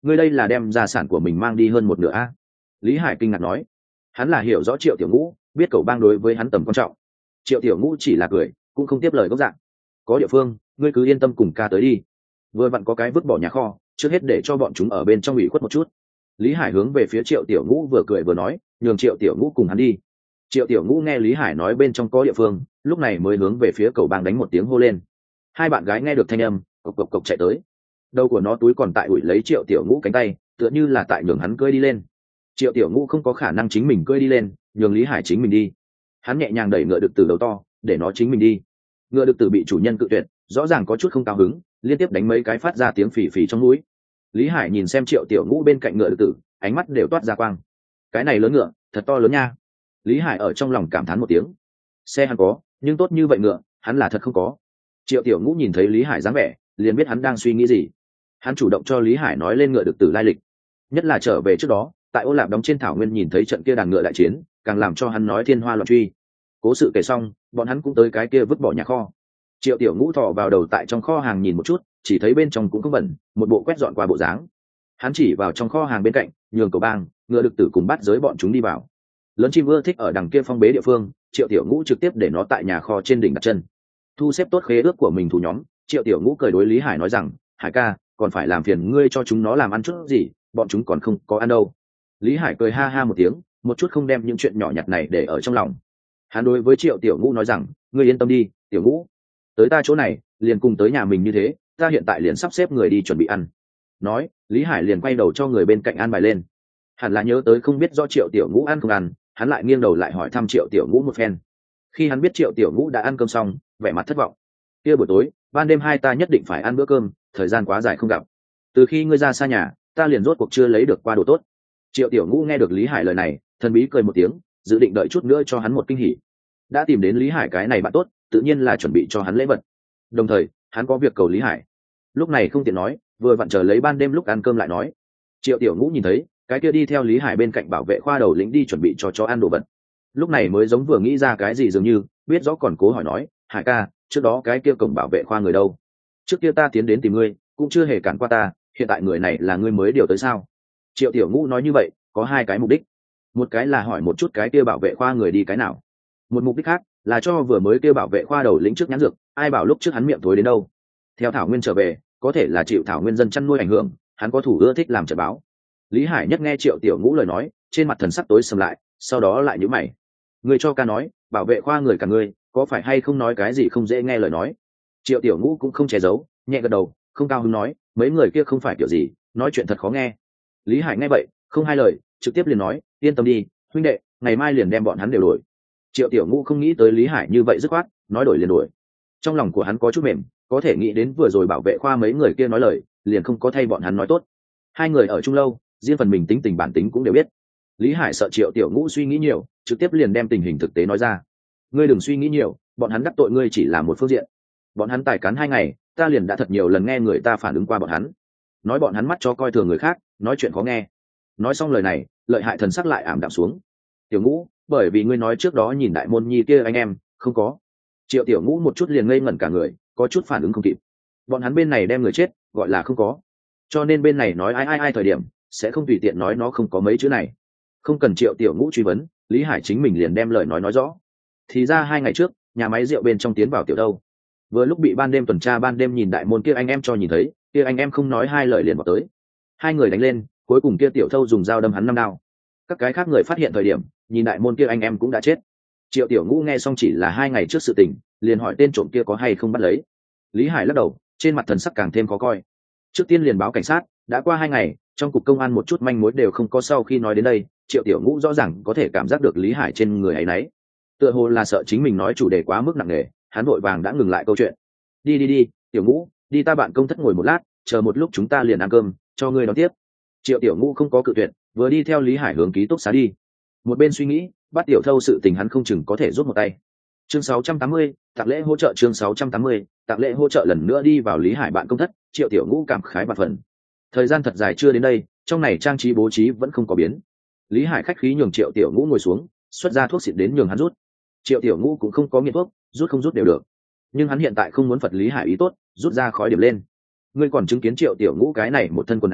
ngươi đây là đem gia sản của mình mang đi hơn một nửa a? Lý Hải kinh ngạc nói. Hắn là hiểu rõ Triệu Tiểu Ngũ, biết cậu bang đối với hắn tầm quan trọng. Triệu Tiểu Ngũ chỉ là cười, cũng không tiếp lời gốc dạng. Có địa phương, ngươi cứ yên tâm cùng ca tới đi. Vừa vặn có cái vứt bỏ nhà kho, trước hết để cho bọn chúng ở bên trong ủy khuất một chút. Lý Hải hướng về phía Triệu Tiểu Ngũ vừa cười vừa nói, nhường Triệu Tiểu Ngũ cùng hắn đi. Triệu Tiểu Ngũ nghe Lý Hải nói bên trong có địa phương, lúc này mới hướng về phía cầu bang đánh một tiếng hô lên. Hai bạn gái nghe được thanh âm, cộc cộc cộc chạy tới. Đầu của nó túi còn tại ủi lấy Triệu Tiểu Ngũ cánh tay, tựa như là tại nhường hắn cưỡi đi lên. Triệu Tiểu Ngũ không có khả năng chính mình cưỡi đi lên, nhường Lý Hải chính mình đi. Hắn nhẹ nhàng đẩy ngựa đực tử đầu to, để nó chính mình đi. Ngựa đực tử bị chủ nhân cự tuyệt, rõ ràng có chút không cao hứng, liên tiếp đánh mấy cái phát ra tiếng phì phì trong mũi. Lý Hải nhìn xem Triệu Tiểu Ngũ bên cạnh ngựa đực tử, ánh mắt đều toát ra quang. Cái này lớn ngựa, thật to lớn nha. Lý Hải ở trong lòng cảm thán một tiếng. Xe hắn có, nhưng tốt như vậy ngựa, hắn là thật không có. Triệu Tiểu Ngũ nhìn thấy Lý Hải dáng vẻ, liền biết hắn đang suy nghĩ gì. Hắn chủ động cho Lý Hải nói lên ngựa đực tử lai lịch, nhất là trở về trước đó tại Ô Lạp đóng trên thảo nguyên nhìn thấy trận kia đàn ngựa đại chiến, càng làm cho hắn nói thiên hoa loạn truy. Cố sự kể xong, bọn hắn cũng tới cái kia vứt bỏ nhà kho. Triệu Tiểu Ngũ thò vào đầu tại trong kho hàng nhìn một chút, chỉ thấy bên trong cũng không bẩn, một bộ quét dọn qua bộ dáng. Hắn chỉ vào trong kho hàng bên cạnh, nhường cầu bang ngựa đực tử cùng bắt giới bọn chúng đi vào. Lớn chim ưa thích ở đằng kia phong bế địa phương, Triệu Tiểu Ngũ trực tiếp để nó tại nhà kho trên đỉnh đặt chân. Thu xếp tốt khế ước của mình thủ nhóm, Triệu Tiểu Ngũ cười đối Lý Hải nói rằng, Hải ca, còn phải làm phiền ngươi cho chúng nó làm ăn chút gì, bọn chúng còn không có ăn đâu. Lý Hải cười ha ha một tiếng, một chút không đem những chuyện nhỏ nhặt này để ở trong lòng. Hắn đối với Triệu Tiểu Ngũ nói rằng, ngươi yên tâm đi, Tiểu Ngũ, tới ta chỗ này liền cùng tới nhà mình như thế, ta hiện tại liền sắp xếp người đi chuẩn bị ăn. Nói, Lý Hải liền quay đầu cho người bên cạnh an bài lên. Hẳn là nhớ tới không biết do Triệu Tiểu Ngũ ăn không ăn, hắn lại nghiêng đầu lại hỏi thăm Triệu Tiểu Ngũ một phen. Khi hắn biết Triệu Tiểu Ngũ đã ăn cơm xong, vẻ mặt thất vọng. Kia buổi tối, ban đêm hai ta nhất định phải ăn bữa cơm, thời gian quá dài không gặp. Từ khi ngươi ra xa nhà, ta liền rốt cuộc chưa lấy được qua đồ tốt. Triệu Tiểu Ngũ nghe được Lý Hải lời này, thần bí cười một tiếng, dự định đợi chút nữa cho hắn một kinh hỉ. Đã tìm đến Lý Hải cái này bạn tốt, tự nhiên là chuẩn bị cho hắn lễ vật. Đồng thời, hắn có việc cầu Lý Hải. Lúc này không tiện nói, vừa vặn chờ lấy ban đêm lúc ăn cơm lại nói. Triệu Tiểu Ngũ nhìn thấy, cái kia đi theo Lý Hải bên cạnh bảo vệ khoa đầu lĩnh đi chuẩn bị cho chó ăn đồ vật. Lúc này mới giống vừa nghĩ ra cái gì dường như, biết rõ còn cố hỏi nói, Hải ca, trước đó cái kia cổng bảo vệ khoa người đâu? Trước kia ta tiến đến tìm ngươi, cũng chưa hề cản qua ta, hiện tại người này là ngươi mới điều tới sao? Triệu Tiểu Ngũ nói như vậy, có hai cái mục đích. Một cái là hỏi một chút cái kia bảo vệ khoa người đi cái nào. Một mục đích khác là cho vừa mới kia bảo vệ khoa đầu lĩnh trước nhãn dược, ai bảo lúc trước hắn miệng tối đến đâu. Theo Thảo Nguyên trở về, có thể là chịu Thảo Nguyên dân chăn nuôi ảnh hưởng, hắn có thủ ưa thích làm trận báo. Lý Hải nhất nghe Triệu Tiểu Ngũ lời nói, trên mặt thần sắc tối sầm lại, sau đó lại nhíu mày. Ngươi cho ca nói, bảo vệ khoa người cả ngươi, có phải hay không nói cái gì không dễ nghe lời nói? Triệu Tiểu Ngũ cũng không che giấu, nhẹ gật đầu, không cao hứng nói, mấy người kia không phải kiểu gì, nói chuyện thật khó nghe. Lý Hải nghe vậy, không hai lời, trực tiếp liền nói, yên tâm đi, huynh đệ, ngày mai liền đem bọn hắn đều đổi. Triệu Tiểu Ngũ không nghĩ tới Lý Hải như vậy dứt khoát, nói đổi liền đổi. Trong lòng của hắn có chút mềm, có thể nghĩ đến vừa rồi bảo vệ khoa mấy người kia nói lời, liền không có thay bọn hắn nói tốt. Hai người ở chung lâu, riêng phần mình tính tình bản tính cũng đều biết. Lý Hải sợ Triệu Tiểu Ngũ suy nghĩ nhiều, trực tiếp liền đem tình hình thực tế nói ra. Ngươi đừng suy nghĩ nhiều, bọn hắn đắc tội ngươi chỉ là một phương diện. Bọn hắn tài cán hai ngày, ta liền đã thật nhiều lần nghe người ta phản ứng qua bọn hắn, nói bọn hắn mắt cho coi thường người khác, nói chuyện khó nghe. Nói xong lời này, lợi hại thần sắc lại ảm đạm xuống. Tiểu Ngũ, bởi vì ngươi nói trước đó nhìn đại môn nhi kia anh em, không có. Triệu Tiểu Ngũ một chút liền ngây ngẩn cả người, có chút phản ứng không kịp. Bọn hắn bên này đem người chết, gọi là không có. Cho nên bên này nói ai ai ai thời điểm, sẽ không tùy tiện nói nó không có mấy chữ này. Không cần Triệu Tiểu Ngũ truy vấn, Lý Hải chính mình liền đem lời nói nói rõ. Thì ra hai ngày trước, nhà máy rượu bên trong tiến vào tiểu đâu. Vừa lúc bị ban đêm tuần tra ban đêm nhìn đại môn kia anh em cho nhìn thấy, kia anh em không nói hai lời liền vào tới. Hai người đánh lên, cuối cùng kia tiểu thâu dùng dao đâm hắn năm đao. Các cái khác người phát hiện thời điểm, nhìn đại môn kia anh em cũng đã chết. Triệu Tiểu Ngũ nghe xong chỉ là hai ngày trước sự tình, liền hỏi tên trộm kia có hay không bắt lấy. Lý Hải lắc đầu, trên mặt thần sắc càng thêm khó coi. Trước tiên liền báo cảnh sát, đã qua hai ngày, trong cục công an một chút manh mối đều không có. Sau khi nói đến đây, Triệu Tiểu Ngũ rõ ràng có thể cảm giác được Lý Hải trên người ấy nấy. Tựa hồ là sợ chính mình nói chủ đề quá mức nặng nề, hắn vội vàng đã ngừng lại câu chuyện. Đi đi đi, Tiểu Ngũ, đi ta bạn công thất ngồi một lát, chờ một lúc chúng ta liền ăn cơm, cho ngươi đón tiếp. Triệu Tiểu Ngũ không có cự tuyệt, vừa đi theo Lý Hải hướng ký túc xá đi. Một bên suy nghĩ, bắt tiểu thâu sự tình hắn không chừng có thể rút một tay. Chương sáu trăm tám mươi, tặng lễ hỗ trợ. Chương sáu trăm tám mươi, tặng lễ hỗ trợ. Lần nữa đi vào Lý Hải bạn công thất, Triệu Tiểu Ngũ cảm khái bạt phần. Thời gian thật dài chưa đến đây, trong này trang trí bố trí vẫn không có biến. Lý Hải khách khí nhường Triệu Tiểu Ngũ ngồi xuống, xuất ra thuốc xịt đến nhường hắn rút. Triệu Tiểu Ngũ cũng không có nghiện thuốc, rút không rút đều được. Nhưng hắn hiện tại không muốn phật Lý Hải ý tốt, rút ra khói điểm lên. Ngươi còn chứng kiến Triệu Tiểu Ngũ cái này một thân quần áo,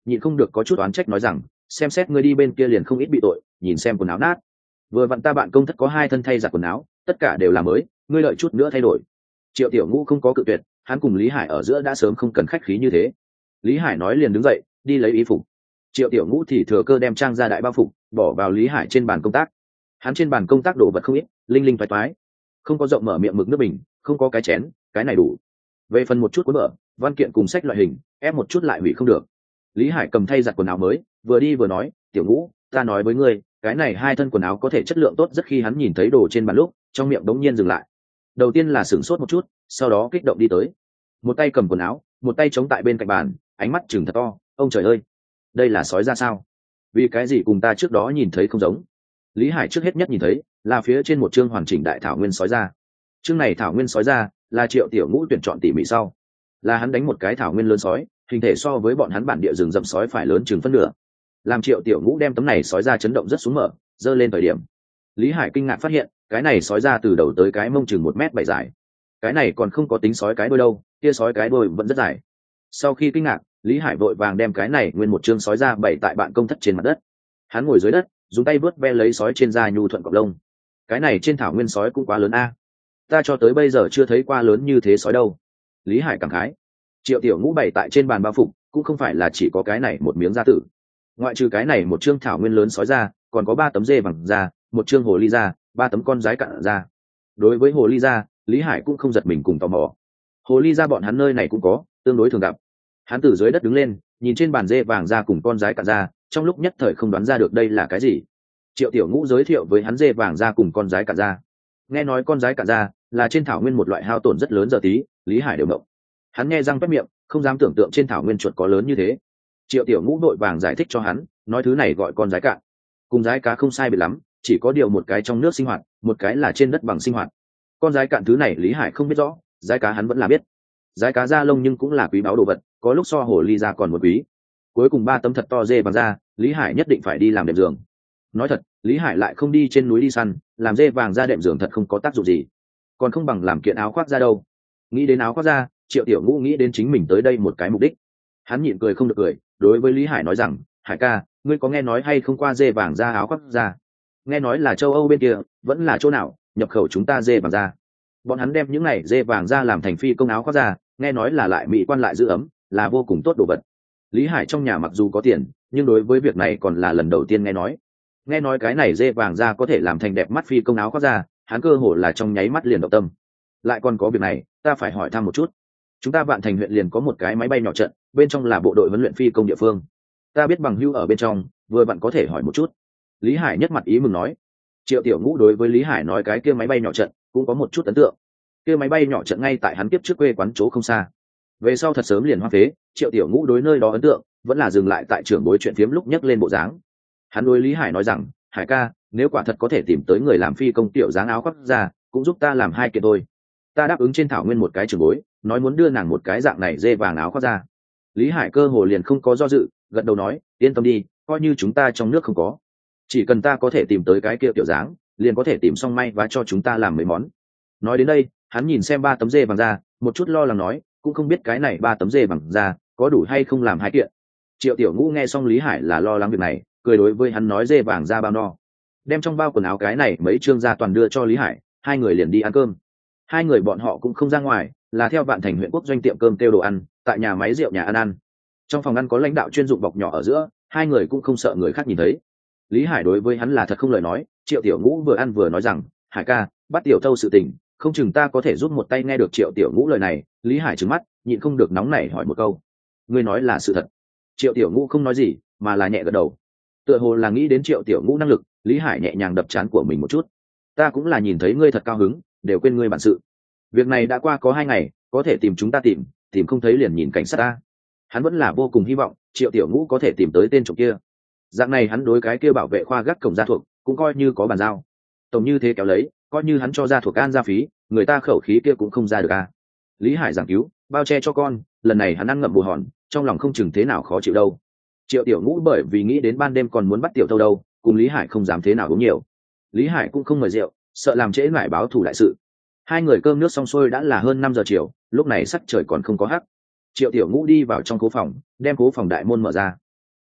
nhịn không được có chút oán trách nói rằng, xem xét ngươi đi bên kia liền không ít bị tội, nhìn xem quần áo nát. Vừa vặn ta bạn công thất có hai thân thay giặt quần áo, tất cả đều là mới, ngươi lợi chút nữa thay đổi. Triệu Tiểu Ngũ không có cự tuyệt, hắn cùng Lý Hải ở giữa đã sớm không cần khách khí như thế. Lý Hải nói liền đứng dậy đi lấy y phục. Triệu Tiểu Ngũ thì thừa cơ đem trang ra đại bao phục bỏ vào Lý Hải trên bàn công tác. Hắn trên bàn công tác đồ vật không ít, linh linh toái toái, không có rộng mở miệng mực nước bình, không có cái chén, cái này đủ. Về phần một chút cuốn vở, văn kiện cùng sách loại hình, ép một chút lại hủy không được. Lý Hải cầm thay giặt quần áo mới, vừa đi vừa nói, Tiểu Ngũ, ta nói với ngươi, cái này hai thân quần áo có thể chất lượng tốt rất. Khi hắn nhìn thấy đồ trên bàn lúc, trong miệng đống nhiên dừng lại. Đầu tiên là sửng sốt một chút, sau đó kích động đi tới, một tay cầm quần áo, một tay chống tại bên cạnh bàn, ánh mắt chừng thật to, ông trời ơi, đây là sói ra sao? Vì cái gì cùng ta trước đó nhìn thấy không giống? Lý Hải trước hết nhất nhìn thấy là phía trên một chương hoàn chỉnh đại thảo nguyên sói ra. Chương này thảo nguyên sói ra là Triệu Tiểu Ngũ tuyển chọn tỉ mỉ sau, là hắn đánh một cái thảo nguyên lớn sói, hình thể so với bọn hắn bản địa rừng rậm sói phải lớn chừng phân nửa. Làm Triệu Tiểu Ngũ đem tấm này sói ra chấn động rất xuống mở, giơ lên thời điểm, Lý Hải kinh ngạc phát hiện, cái này sói ra từ đầu tới cái mông chừng một mét bảy dài. Cái này còn không có tính sói cái đuôi đâu, kia sói cái đuôi vẫn rất dài. Sau khi kinh ngạc, Lý Hải vội vàng đem cái này nguyên một chương sói ra bày tại bạn công thất trên mặt đất. Hắn ngồi dưới đất, dùng tay vớt ve lấy sói trên da nhu thuận cọc lông. Cái này trên thảo nguyên sói cũng quá lớn a, ta cho tới bây giờ chưa thấy qua lớn như thế sói đâu. Lý Hải cảm khái. Triệu Tiểu Ngũ bày tại trên bàn bao phục cũng không phải là chỉ có cái này một miếng da tử, ngoại trừ cái này một chương thảo nguyên lớn sói da, còn có ba tấm dê bằng da, một chương hồ ly da, ba tấm con rái cặn da. Đối với hồ ly da, Lý Hải cũng không giật mình cùng tò mò. Hồ ly da bọn hắn nơi này cũng có, tương đối thường gặp. Hắn từ dưới đất đứng lên, nhìn trên bàn dê vàng da cùng con rái cặn da, trong lúc nhất thời không đoán ra được đây là cái gì. Triệu Tiểu Ngũ giới thiệu với hắn dê vàng da cùng con rái cặn da. Nghe nói con rái cặn da là trên thảo nguyên một loại hao tổn rất lớn giờ tí, Lý Hải đều ngộng. Hắn nghe răng toét miệng, không dám tưởng tượng trên thảo nguyên chuột có lớn như thế. Triệu Tiểu Ngũ đội vàng giải thích cho hắn, nói thứ này gọi con rái cạn, cùng rái cá không sai biệt lắm, chỉ có điều một cái trong nước sinh hoạt, một cái là trên đất bằng sinh hoạt. Con rái cạn thứ này Lý Hải không biết rõ, rái cá hắn vẫn là biết. Rái cá da lông nhưng cũng là quý báu đồ vật, có lúc so hồ ly da còn một quý. Cuối cùng ba tấm thật to dê bằng da, Lý Hải nhất định phải đi làm đệm giường. Nói thật, Lý Hải lại không đi trên núi đi săn, làm dê vàng da đệm giường thật không có tác dụng gì, còn không bằng làm kiện áo khoác da đâu. Nghĩ đến áo khoác da, Triệu Tiểu Ngũ nghĩ đến chính mình tới đây một cái mục đích. Hắn nhịn cười không được cười, đối với Lý Hải nói rằng, Hải ca, ngươi có nghe nói hay không qua dê vàng da áo khoác da? Nghe nói là châu Âu bên kia, vẫn là chỗ nào nhập khẩu chúng ta dê vàng da. Bọn hắn đem những này dê vàng da làm thành phi công áo khoác da, nghe nói là lại mỹ quan lại giữ ấm, là vô cùng tốt đồ vật. Lý Hải trong nhà mặc dù có tiền, nhưng đối với việc này còn là lần đầu tiên nghe nói. Nghe nói cái này dê vàng da có thể làm thành đẹp mắt phi công áo khoác da, hắn cơ hồ là trong nháy mắt liền động tâm. Lại còn có việc này, ta phải hỏi thăm một chút. Chúng ta Vạn Thành huyện liền có một cái máy bay nhỏ trận, bên trong là bộ đội huấn luyện phi công địa phương. Ta biết bằng hữu ở bên trong, vừa bạn có thể hỏi một chút. Lý Hải nhất mặt ý mừng nói. Triệu Tiểu Ngũ đối với Lý Hải nói cái kia máy bay nhỏ trận cũng có một chút ấn tượng. Kia máy bay nhỏ trận ngay tại hắn tiếp trước quê quán chỗ không xa. Về sau thật sớm liền hoang phế, Triệu Tiểu Ngũ đối nơi đó ấn tượng vẫn là dừng lại tại trưởng bối chuyện phiếm lúc nhắc lên bộ dáng. Hắn đối Lý Hải nói rằng, Hải ca, nếu quả thật có thể tìm tới người làm phi công tiểu dáng áo khoác ra, cũng giúp ta làm hai kiện thôi. Ta đáp ứng trên thảo nguyên một cái trưởng bối, nói muốn đưa nàng một cái dạng này dê vàng áo khoác ra. Lý Hải cơ hồ liền không có do dự, gật đầu nói, yên tâm đi, coi như chúng ta trong nước không có, chỉ cần ta có thể tìm tới cái kia tiểu dáng, liền có thể tìm xong may và cho chúng ta làm mấy món. Nói đến đây, hắn nhìn xem ba tấm dê vàng ra, một chút lo lắng nói, cũng không biết cái này ba tấm dê vàng ra có đủ hay không làm hai kiện. Triệu Tiểu Ngũ nghe xong Lý Hải là lo lắng việc này, cười đối với hắn nói dê vàng ra bao no, đem trong bao quần áo cái này mấy trương ra toàn đưa cho Lý Hải, hai người liền đi ăn cơm. Hai người bọn họ cũng không ra ngoài, là theo Vạn Thành huyện quốc doanh tiệm cơm tiêu đồ ăn, tại nhà máy rượu nhà ăn ăn. Trong phòng ăn có lãnh đạo chuyên dụng bọc nhỏ ở giữa, hai người cũng không sợ người khác nhìn thấy. Lý Hải đối với hắn là thật không lời nói, Triệu Tiểu Ngũ vừa ăn vừa nói rằng, Hải ca, bắt tiểu thâu sự tình, không chừng ta có thể giúp một tay. Nghe được Triệu Tiểu Ngũ lời này, Lý Hải trừng mắt, nhịn không được nóng nảy hỏi một câu, ngươi nói là sự thật? Triệu Tiểu Ngũ không nói gì, mà là nhẹ gật đầu. Tựa hồ là nghĩ đến Triệu Tiểu Ngũ năng lực, Lý Hải nhẹ nhàng đập trán của mình một chút. Ta cũng là nhìn thấy ngươi thật cao hứng, đều quên ngươi bản sự. Việc này đã qua có hai ngày, có thể tìm chúng ta tìm, tìm không thấy liền nhìn cảnh sát ta. Hắn vẫn là vô cùng hy vọng Triệu Tiểu Ngũ có thể tìm tới tên trộm kia. Dạng này hắn đối cái kia bảo vệ khoa gác cổng gia thuộc cũng coi như có bàn giao. Tổng như thế kéo lấy, coi như hắn cho gia thuộc an gia phí, người ta khẩu khí kia cũng không ra được à. Lý Hải giảng cứu, bao che cho con, lần này hắn ăn ngậm bồ hòn, trong lòng không chừng thế nào khó chịu đâu. Triệu Tiểu Ngũ bởi vì nghĩ đến ban đêm còn muốn bắt tiểu thâu đâu, cùng Lý Hải không dám thế nào uống nhiều. Lý Hải cũng không mời rượu, sợ làm trễ lại báo thù đại sự. Hai người cơm nước xong xuôi đã là hơn năm giờ chiều, lúc này sắc trời còn không có hắc. Triệu Tiểu Ngũ đi vào trong cố phòng, đem cố phòng đại môn mở ra.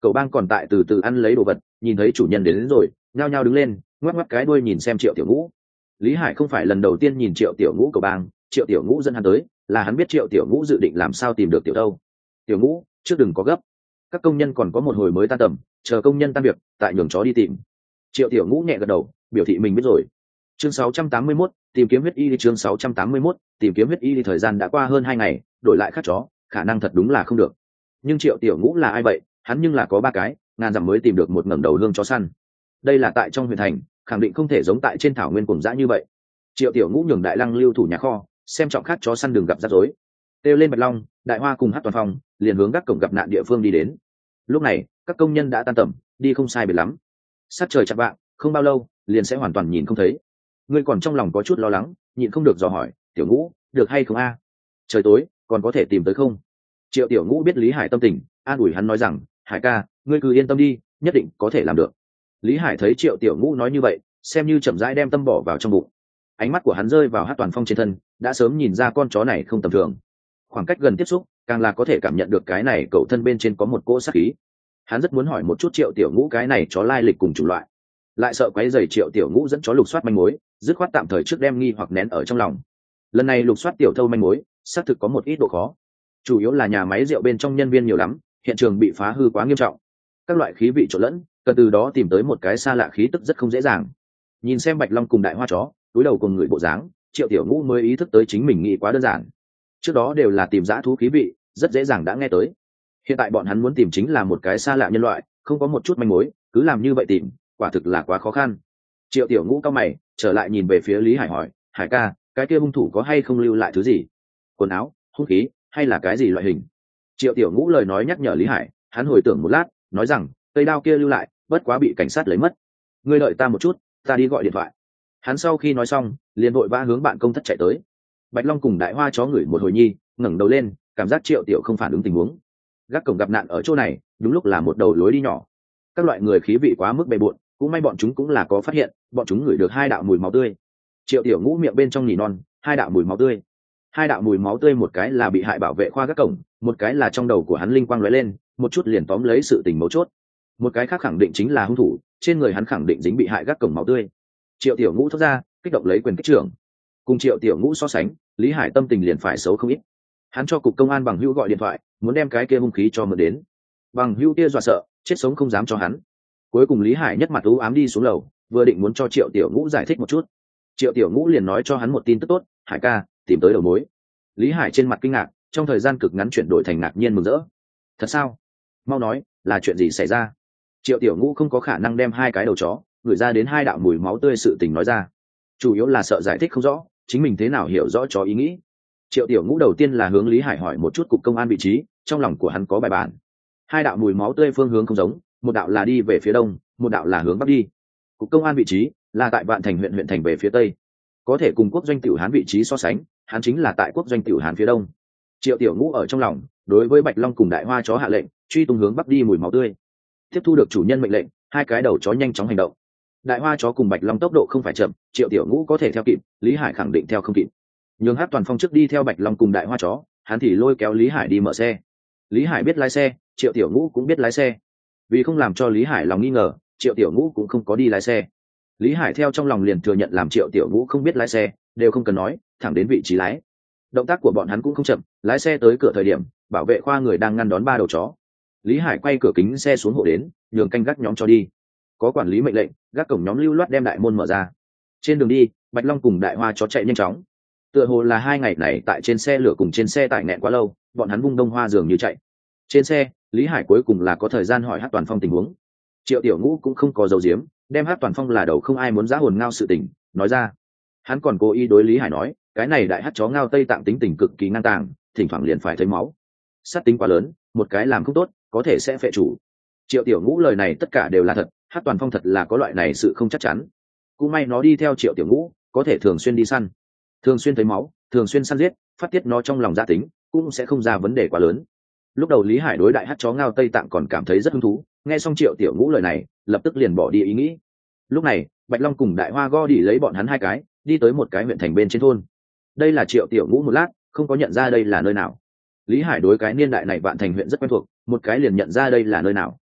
Cậu bang còn tại từ từ ăn lấy đồ vật, nhìn thấy chủ nhân đến, đến rồi nhao nhao đứng lên, ngoắc ngoắc cái đuôi nhìn xem Triệu Tiểu Ngũ. Lý Hải không phải lần đầu tiên nhìn Triệu Tiểu Ngũ cậu bang, Triệu Tiểu Ngũ dẫn hắn tới là hắn biết Triệu Tiểu Ngũ dự định làm sao tìm được Tiểu Đâu. Tiểu Ngũ, trước đừng có gấp, các công nhân còn có một hồi mới tan tầm, chờ công nhân tan việc tại nhường chó đi tìm. Triệu Tiểu Ngũ nhẹ gật đầu, biểu thị mình biết rồi. Chương sáu trăm tám mươi mốt, tìm kiếm huyết y đi. Chương sáu trăm tám mươi mốt, tìm kiếm huyết y đi. Thời gian đã qua hơn hai ngày, đổi lại khát chó khả năng thật đúng là không được, nhưng Triệu Tiểu Ngũ là ai vậy? Hắn nhưng là có ba cái ngàn dặm mới tìm được một ngẩng đầu hương chó săn. Đây là tại trong huyện thành, khẳng định không thể giống tại trên thảo nguyên cùng dã như vậy. Triệu Tiểu Ngũ nhường Đại Lăng lưu thủ nhà kho, xem trọng khác chó săn đừng gặp rắc rối. Têu lên Bạch Long, Đại Hoa cùng Hát Toàn Phong liền hướng các cổng gặp nạn địa phương đi đến. Lúc này các công nhân đã tan tầm, đi không sai biệt lắm. Sát trời chập vạng, không bao lâu liền sẽ hoàn toàn nhìn không thấy. Ngươi còn trong lòng có chút lo lắng, nhịn không được dò hỏi, Tiểu Ngũ, được hay không a? Trời tối, còn có thể tìm tới không? Triệu Tiểu Ngũ biết Lý Hải tâm tình, an ủi hắn nói rằng, Hải ca, ngươi cứ yên tâm đi, nhất định có thể làm được. Lý Hải thấy Triệu Tiểu Ngũ nói như vậy, xem như chậm rãi đem tâm bỏ vào trong bụng. Ánh mắt của hắn rơi vào Hát Toàn Phong trên thân, đã sớm nhìn ra con chó này không tầm thường. Khoảng cách gần tiếp xúc, càng là có thể cảm nhận được cái này cậu thân bên trên có một cỗ sát khí. Hắn rất muốn hỏi một chút Triệu Tiểu Ngũ cái này chó lai lịch cùng chủng loại, lại sợ quấy rầy Triệu Tiểu Ngũ dẫn chó lục soát manh mối, dứt khoát tạm thời trước đem nghi hoặc nén ở trong lòng. Lần này lục soát tiểu thâu manh mối, xác thực có một ít độ khó, chủ yếu là nhà máy rượu bên trong nhân viên nhiều lắm, hiện trường bị phá hư quá nghiêm trọng, các loại khí vị trộn lẫn, cần từ đó tìm tới một cái xa lạ khí tức rất không dễ dàng. Nhìn xem Bạch Long cùng Đại Hoa chó túi đầu cùng người bộ dáng, Triệu Tiểu Ngũ mới ý thức tới chính mình nghĩ quá đơn giản. Trước đó đều là tìm dã thú khí vị, rất dễ dàng đã nghe tới. Hiện tại bọn hắn muốn tìm chính là một cái xa lạ nhân loại, không có một chút manh mối, cứ làm như vậy tìm, quả thực là quá khó khăn. Triệu Tiểu Ngũ cao mày, trở lại nhìn về phía Lý Hải hỏi, Hải ca, cái kia hung thủ có hay không lưu lại thứ gì? Quần áo, hung khí, hay là cái gì loại hình? Triệu Tiểu Ngũ lời nói nhắc nhở Lý Hải, hắn hồi tưởng một lát, nói rằng, cây đao kia lưu lại, bất quá bị cảnh sát lấy mất. Ngươi đợi ta một chút, ta đi gọi điện thoại. Hắn sau khi nói xong, liền vội vã hướng bạn công thất chạy tới. Bạch Long cùng Đại Hoa chó ngửi một hồi nhi, ngẩng đầu lên, cảm giác Triệu Tiểu không phản ứng tình huống. Gác cổng gặp nạn ở chỗ này, đúng lúc là một đầu lối đi nhỏ. Các loại người khí vị quá mức bề bộn, cũng may bọn chúng cũng là có phát hiện, bọn chúng ngửi được hai đạo mùi máu tươi. Triệu Tiểu Ngũ miệng bên trong nhỉ non, hai đạo mùi máu tươi. Hai đạo mùi máu tươi, một cái là bị hại bảo vệ khoa gác cổng, một cái là trong đầu của hắn linh quang lóe lên, một chút liền tóm lấy sự tình mấu chốt. Một cái khác khẳng định chính là hung thủ, trên người hắn khẳng định dính bị hại gác cổng máu tươi. Triệu Tiểu Ngũ thoát ra, kích động lấy quyền kích trưởng. Cùng Triệu Tiểu Ngũ so sánh, Lý Hải tâm tình liền phải xấu không ít. Hắn cho cục công an Bằng Hữu gọi điện thoại, muốn đem cái kia hung khí cho mượn đến. Bằng Hữu kia dọa sợ, chết sống không dám cho hắn. Cuối cùng Lý Hải nhất mặt u ám đi xuống lầu, vừa định muốn cho Triệu Tiểu Ngũ giải thích một chút, Triệu Tiểu Ngũ liền nói cho hắn một tin tức tốt, Hải ca, tìm tới đầu mối. Lý Hải trên mặt kinh ngạc, trong thời gian cực ngắn chuyển đổi thành ngạc nhiên mừng rỡ. Thật sao? Mau nói, là chuyện gì xảy ra? Triệu Tiểu Ngũ không có khả năng đem hai cái đầu chó gửi ra đến hai đạo mùi máu tươi sự tình nói ra, chủ yếu là sợ giải thích không rõ, chính mình thế nào hiểu rõ chó ý nghĩ. Triệu Tiểu Ngũ đầu tiên là hướng Lý Hải hỏi một chút cục công an vị trí, trong lòng của hắn có bài bản. Hai đạo mùi máu tươi phương hướng không giống, một đạo là đi về phía đông, một đạo là hướng bắc đi. Cục công an vị trí là tại Vạn Thành huyện huyện thành về phía tây, có thể cùng quốc doanh tiểu Hán vị trí so sánh, hắn chính là tại quốc doanh tiểu Hán phía đông. Triệu Tiểu Ngũ ở trong lòng đối với Bạch Long cùng Đại Hoa chó hạ lệnh truy tung hướng bắc đi mùi máu tươi. Tiếp thu được chủ nhân mệnh lệnh, hai cái đầu chó nhanh chóng hành động. Đại Hoa chó cùng Bạch Long tốc độ không phải chậm, Triệu Tiểu Ngũ có thể theo kịp, Lý Hải khẳng định theo không kịp. Nhưng Hát Toàn Phong trước đi theo Bạch Long cùng Đại Hoa chó, hắn thì lôi kéo Lý Hải đi mở xe. Lý Hải biết lái xe, Triệu Tiểu Ngũ cũng biết lái xe. Vì không làm cho Lý Hải lòng nghi ngờ, Triệu Tiểu Ngũ cũng không có đi lái xe. Lý Hải theo trong lòng liền thừa nhận làm Triệu Tiểu Ngũ không biết lái xe, đều không cần nói, thẳng đến vị trí lái. Động tác của bọn hắn cũng không chậm, lái xe tới cửa thời điểm, bảo vệ khoa người đang ngăn đón ba đầu chó. Lý Hải quay cửa kính xe xuống hộ đến, nhường canh gác nhóm cho đi. Có quản lý mệnh lệnh, gác cổng nhóm lưu loát đem đại môn mở ra. Trên đường đi, Bạch Long cùng Đại Hoa chó chạy nhanh chóng. Tựa hồ là hai ngày này tại trên xe lửa cùng trên xe tải nghẹn quá lâu, bọn hắn vung đông hoa dường như chạy. Trên xe, Lý Hải cuối cùng là có thời gian hỏi Hát Toàn Phong tình huống. Triệu Tiểu Ngũ cũng không có dấu diếm, đem Hát Toàn Phong là đầu không ai muốn giá hồn ngao sự tình nói ra. Hắn còn cố ý đối Lý Hải nói, cái này đại hát chó ngao Tây Tạng tính tình cực kỳ ngang tàng, thỉnh thoảng liền phải thấy máu, sát tính quá lớn, một cái làm không tốt có thể sẽ phệ chủ. Triệu Tiểu Ngũ lời này tất cả đều là thật, Hát Toàn Phong thật là có loại này sự không chắc chắn. Cũng may nó đi theo Triệu Tiểu Ngũ, có thể thường xuyên đi săn, thường xuyên thấy máu, thường xuyên săn giết, phát tiết nó trong lòng gia tính, cũng sẽ không ra vấn đề quá lớn. Lúc đầu Lý Hải đối đại hát chó ngao Tây Tạng còn cảm thấy rất hứng thú, nghe xong Triệu Tiểu Ngũ lời này, lập tức liền bỏ đi ý nghĩ. Lúc này, Bạch Long cùng Đại Hoa go đi lấy bọn hắn hai cái, đi tới một cái huyện thành bên trên thôn. Đây là Triệu Tiểu Ngũ một lát không có nhận ra đây là nơi nào. Lý Hải đối cái niên đại này Vạn Thành huyện rất quen thuộc, một cái liền nhận ra đây là nơi nào.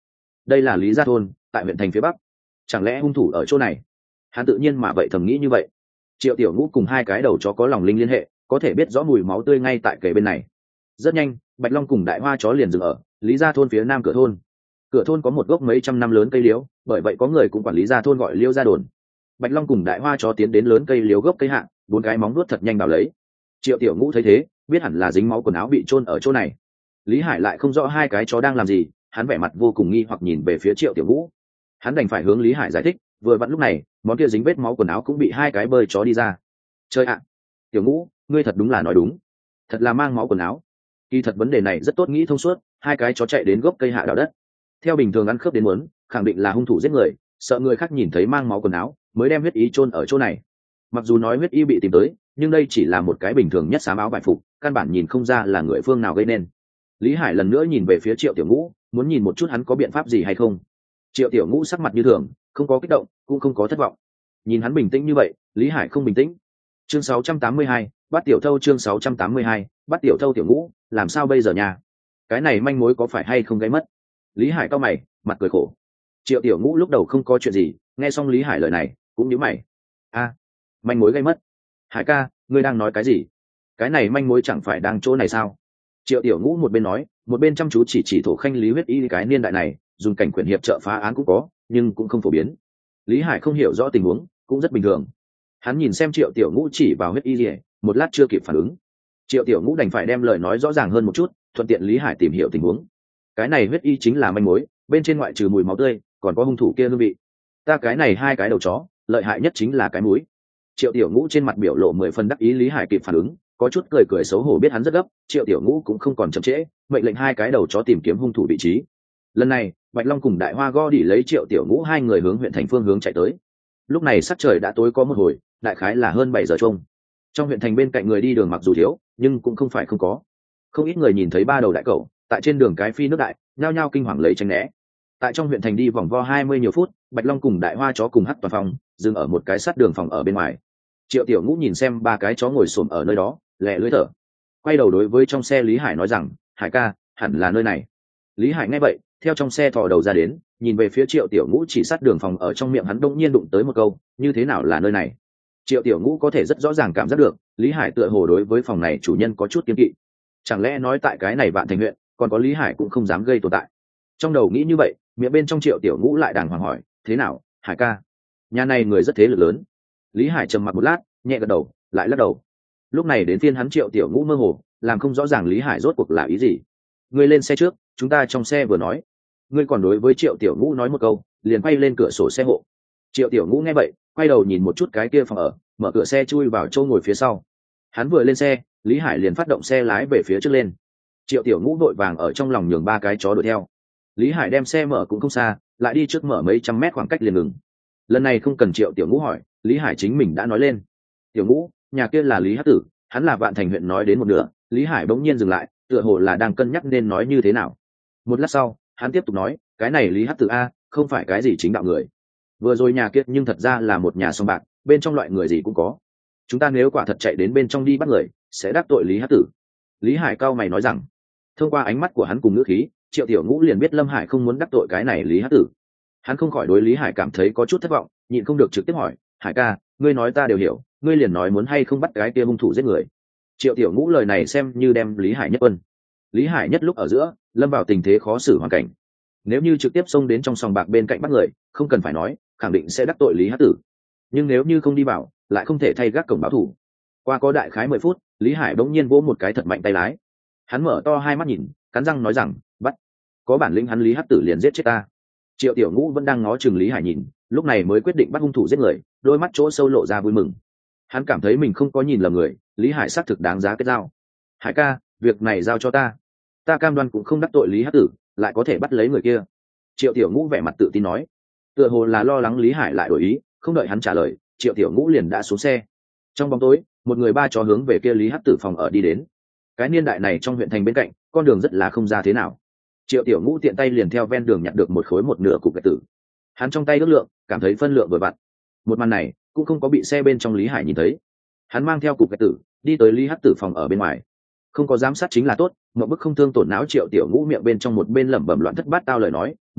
đây là lý gia thôn tại huyện thành phía bắc, chẳng lẽ hung thủ ở chỗ này? Hắn tự nhiên mà vậy thầm nghĩ như vậy. Triệu Tiểu Ngũ cùng hai cái đầu chó có lòng linh liên hệ, có thể biết rõ mùi máu tươi ngay tại kề bên này. Rất nhanh, Bạch Long cùng Đại Hoa chó liền dừng ở lý gia thôn phía nam cửa thôn. Cửa thôn có một gốc mấy trăm năm lớn cây liễu, bởi vậy có người cũng quản lý gia thôn gọi liễu gia đồn. Bạch Long cùng Đại Hoa chó tiến đến lớn cây liễu gốc cây hạ, bốn cái móng vuốt thật nhanh đào lấy. Triệu Tiểu Ngũ thấy thế, biết hẳn là dính máu quần áo bị chôn ở chỗ này. Lý Hải lại không rõ hai cái chó đang làm gì, hắn vẻ mặt vô cùng nghi hoặc nhìn về phía Triệu Tiểu Ngũ. Hắn đành phải hướng Lý Hải giải thích, vừa vặn lúc này, món kia dính vết máu quần áo cũng bị hai cái bơi chó đi ra. Chơi ạ, Tiểu Ngũ, ngươi thật đúng là nói đúng, thật là mang máu quần áo. Kỳ thật vấn đề này rất tốt nghĩ thông suốt, hai cái chó chạy đến gốc cây hạ đào đất. Theo bình thường ăn khớp đến muốn, khẳng định là hung thủ giết người, sợ người khác nhìn thấy mang máu quần áo, mới đem huyết y chôn ở chỗ này. Mặc dù nói huyết y bị tìm tới, nhưng đây chỉ là một cái bình thường nhất xám áo vải phục, căn bản nhìn không ra là người phương nào gây nên. Lý Hải lần nữa nhìn về phía Triệu Tiểu Ngũ, muốn nhìn một chút hắn có biện pháp gì hay không. Triệu Tiểu Ngũ sắc mặt như thường, không có kích động, cũng không có thất vọng. Nhìn hắn bình tĩnh như vậy, Lý Hải không bình tĩnh. Chương sáu trăm tám mươi hai, bắt tiểu thâu. Chương sáu trăm tám mươi hai, bắt tiểu thâu. Tiểu Ngũ, làm sao bây giờ nha? Cái này manh mối có phải hay không gây mất? Lý Hải cau mày, mặt cười khổ. Triệu Tiểu Ngũ lúc đầu không có chuyện gì, nghe xong Lý Hải lời này, cũng nhíu mày. A, manh mối gây mất? Hải ca, ngươi đang nói cái gì? Cái này manh mối chẳng phải đang chỗ này sao? Triệu Tiểu Ngũ một bên nói, một bên chăm chú chỉ chỉ thổ khanh lý huyết y cái niên đại này, dùng cảnh quyền hiệp trợ phá án cũng có, nhưng cũng không phổ biến. Lý Hải không hiểu rõ tình huống, cũng rất bình thường. Hắn nhìn xem Triệu Tiểu Ngũ chỉ vào huyết y gì, một lát chưa kịp phản ứng. Triệu Tiểu Ngũ đành phải đem lời nói rõ ràng hơn một chút, thuận tiện Lý Hải tìm hiểu tình huống. Cái này huyết y chính là manh mối, bên trên ngoại trừ mùi máu tươi, còn có hung thủ kia hương vị. Ta cái này hai cái đầu chó, lợi hại nhất chính là cái mũi. Triệu Tiểu Ngũ trên mặt biểu lộ mười phần đắc ý. Lý Hải kịp phản ứng, có chút cười cười xấu hổ, biết hắn rất gấp. Triệu Tiểu Ngũ cũng không còn chậm trễ, mệnh lệnh hai cái đầu chó tìm kiếm hung thủ vị trí. Lần này, Bạch Long cùng Đại Hoa go đỉ lấy Triệu Tiểu Ngũ hai người hướng huyện thành phương hướng chạy tới. Lúc này sắc trời đã tối có một hồi, đại khái là hơn bảy giờ chung. Trong huyện thành bên cạnh người đi đường mặc dù thiếu, nhưng cũng không phải không có. Không ít người nhìn thấy ba đầu đại cẩu tại trên đường cái phi nước đại, nhao nhao kinh hoàng lấy tránh né. Tại trong huyện thành đi vòng vo hai mươi nhiều phút, Bạch Long cùng Đại Hoa chó cùng hắc toàn phòng dừng ở một cái sắt đường phòng ở bên ngoài. Triệu Tiểu Ngũ nhìn xem ba cái chó ngồi xổm ở nơi đó, lẹ lưỡi thở, quay đầu đối với trong xe Lý Hải nói rằng, Hải ca, hẳn là nơi này. Lý Hải nghe vậy, theo trong xe thò đầu ra đến, nhìn về phía Triệu Tiểu Ngũ chỉ sát đường phòng ở, trong miệng hắn đông nhiên đụng tới một câu, như thế nào là nơi này? Triệu Tiểu Ngũ có thể rất rõ ràng cảm giác được, Lý Hải tựa hồ đối với phòng này chủ nhân có chút kiêng kỵ. Chẳng lẽ nói tại cái này Vạn Thành huyện, còn có Lý Hải cũng không dám gây tồn tại. Trong đầu nghĩ như vậy, miệng bên trong Triệu Tiểu Ngũ lại đàng hoàng hỏi, thế nào, Hải ca? Nhà này người rất thế lực lớn. Lý Hải trầm mặc một lát, nhẹ gật đầu, lại lắc đầu. Lúc này đến phiên hắn Triệu Tiểu Ngũ mơ hồ, làm không rõ ràng Lý Hải rốt cuộc là ý gì. Ngươi lên xe trước, chúng ta trong xe vừa nói. Ngươi còn đối với Triệu Tiểu Ngũ nói một câu, liền quay lên cửa sổ xe hộ. Triệu Tiểu Ngũ nghe vậy, quay đầu nhìn một chút cái kia phòng ở, mở cửa xe chui vào chỗ ngồi phía sau. Hắn vừa lên xe, Lý Hải liền phát động xe lái về phía trước lên. Triệu Tiểu Ngũ vội vàng ở trong lòng nhường ba cái chó đuổi theo. Lý Hải đem xe mở cũng không xa, lại đi trước mở mấy trăm mét khoảng cách liền ngừng. Lần này không cần Triệu Tiểu Ngũ hỏi, Lý Hải chính mình đã nói lên. Tiểu Ngũ, nhà kia là Lý Hắc Tử, hắn là Vạn Thành huyện. Nói đến một nửa, Lý Hải bỗng nhiên dừng lại, tựa hồ là đang cân nhắc nên nói như thế nào. Một lát sau, hắn tiếp tục nói, cái này Lý Hắc Tử a, không phải cái gì chính đạo người. Vừa rồi nhà kia nhưng thật ra là một nhà sòng bạc, bên trong loại người gì cũng có. Chúng ta nếu quả thật chạy đến bên trong đi bắt người, sẽ đắc tội Lý Hắc Tử. Lý Hải cao mày nói rằng. Thông qua ánh mắt của hắn cùng ngữ khí, Triệu Tiểu Ngũ liền biết Lâm Hải không muốn đắc tội cái này Lý Hắc Tử. Hắn không khỏi đối Lý Hải cảm thấy có chút thất vọng, nhịn không được trực tiếp hỏi, Hải ca, ngươi nói ta đều hiểu, ngươi liền nói muốn hay không bắt cái kia hung thủ giết người. Triệu Tiểu Ngũ lời này xem như đem Lý Hải nhất quân. Lý Hải nhất lúc ở giữa, lâm vào tình thế khó xử hoàn cảnh. Nếu như trực tiếp xông đến trong sòng bạc bên cạnh bắt người, không cần phải nói, khẳng định sẽ đắc tội Lý Hắc Tử. Nhưng nếu như không đi vào, lại không thể thay gác cổng báo thù. Qua có đại khái mười phút, Lý Hải bỗng nhiên vỗ một cái thật mạnh tay lái. Hắn mở to hai mắt nhìn, cắn răng nói rằng, bắt. Có bản lĩnh hắn Lý Hắc Tử liền giết chết ta. Triệu Tiểu Ngũ vẫn đang ngó chừng Lý Hải nhìn, lúc này mới quyết định bắt hung thủ giết người, đôi mắt chỗ sâu lộ ra vui mừng. Hắn cảm thấy mình không có nhìn lầm người, Lý Hải xác thực đáng giá kết giao. Hải ca, việc này giao cho ta, ta cam đoan cũng không đắc tội Lý Hắc Tử, lại có thể bắt lấy người kia. Triệu Tiểu Ngũ vẻ mặt tự tin nói, tựa hồ là lo lắng Lý Hải lại đổi ý, không đợi hắn trả lời, Triệu Tiểu Ngũ liền đã xuống xe. Trong bóng tối, một người ba chó hướng về kia Lý Hắc Tử phòng ở đi đến. Cái niên đại này trong huyện thành bên cạnh, con đường rất là không ra thế nào. Triệu Tiểu Ngũ tiện tay liền theo ven đường nhặt được một khối một nửa cục gạch tử. Hắn trong tay ước lượng, cảm thấy phân lượng vừa vặn. Một màn này cũng không có bị xe bên trong Lý Hải nhìn thấy. Hắn mang theo cục gạch tử, đi tới Lý Hắc Tử phòng ở bên ngoài. Không có giám sát chính là tốt, một bức không thương tổn não. Triệu Tiểu Ngũ miệng bên trong một bên lẩm bẩm loạn thất bát tao lời nói,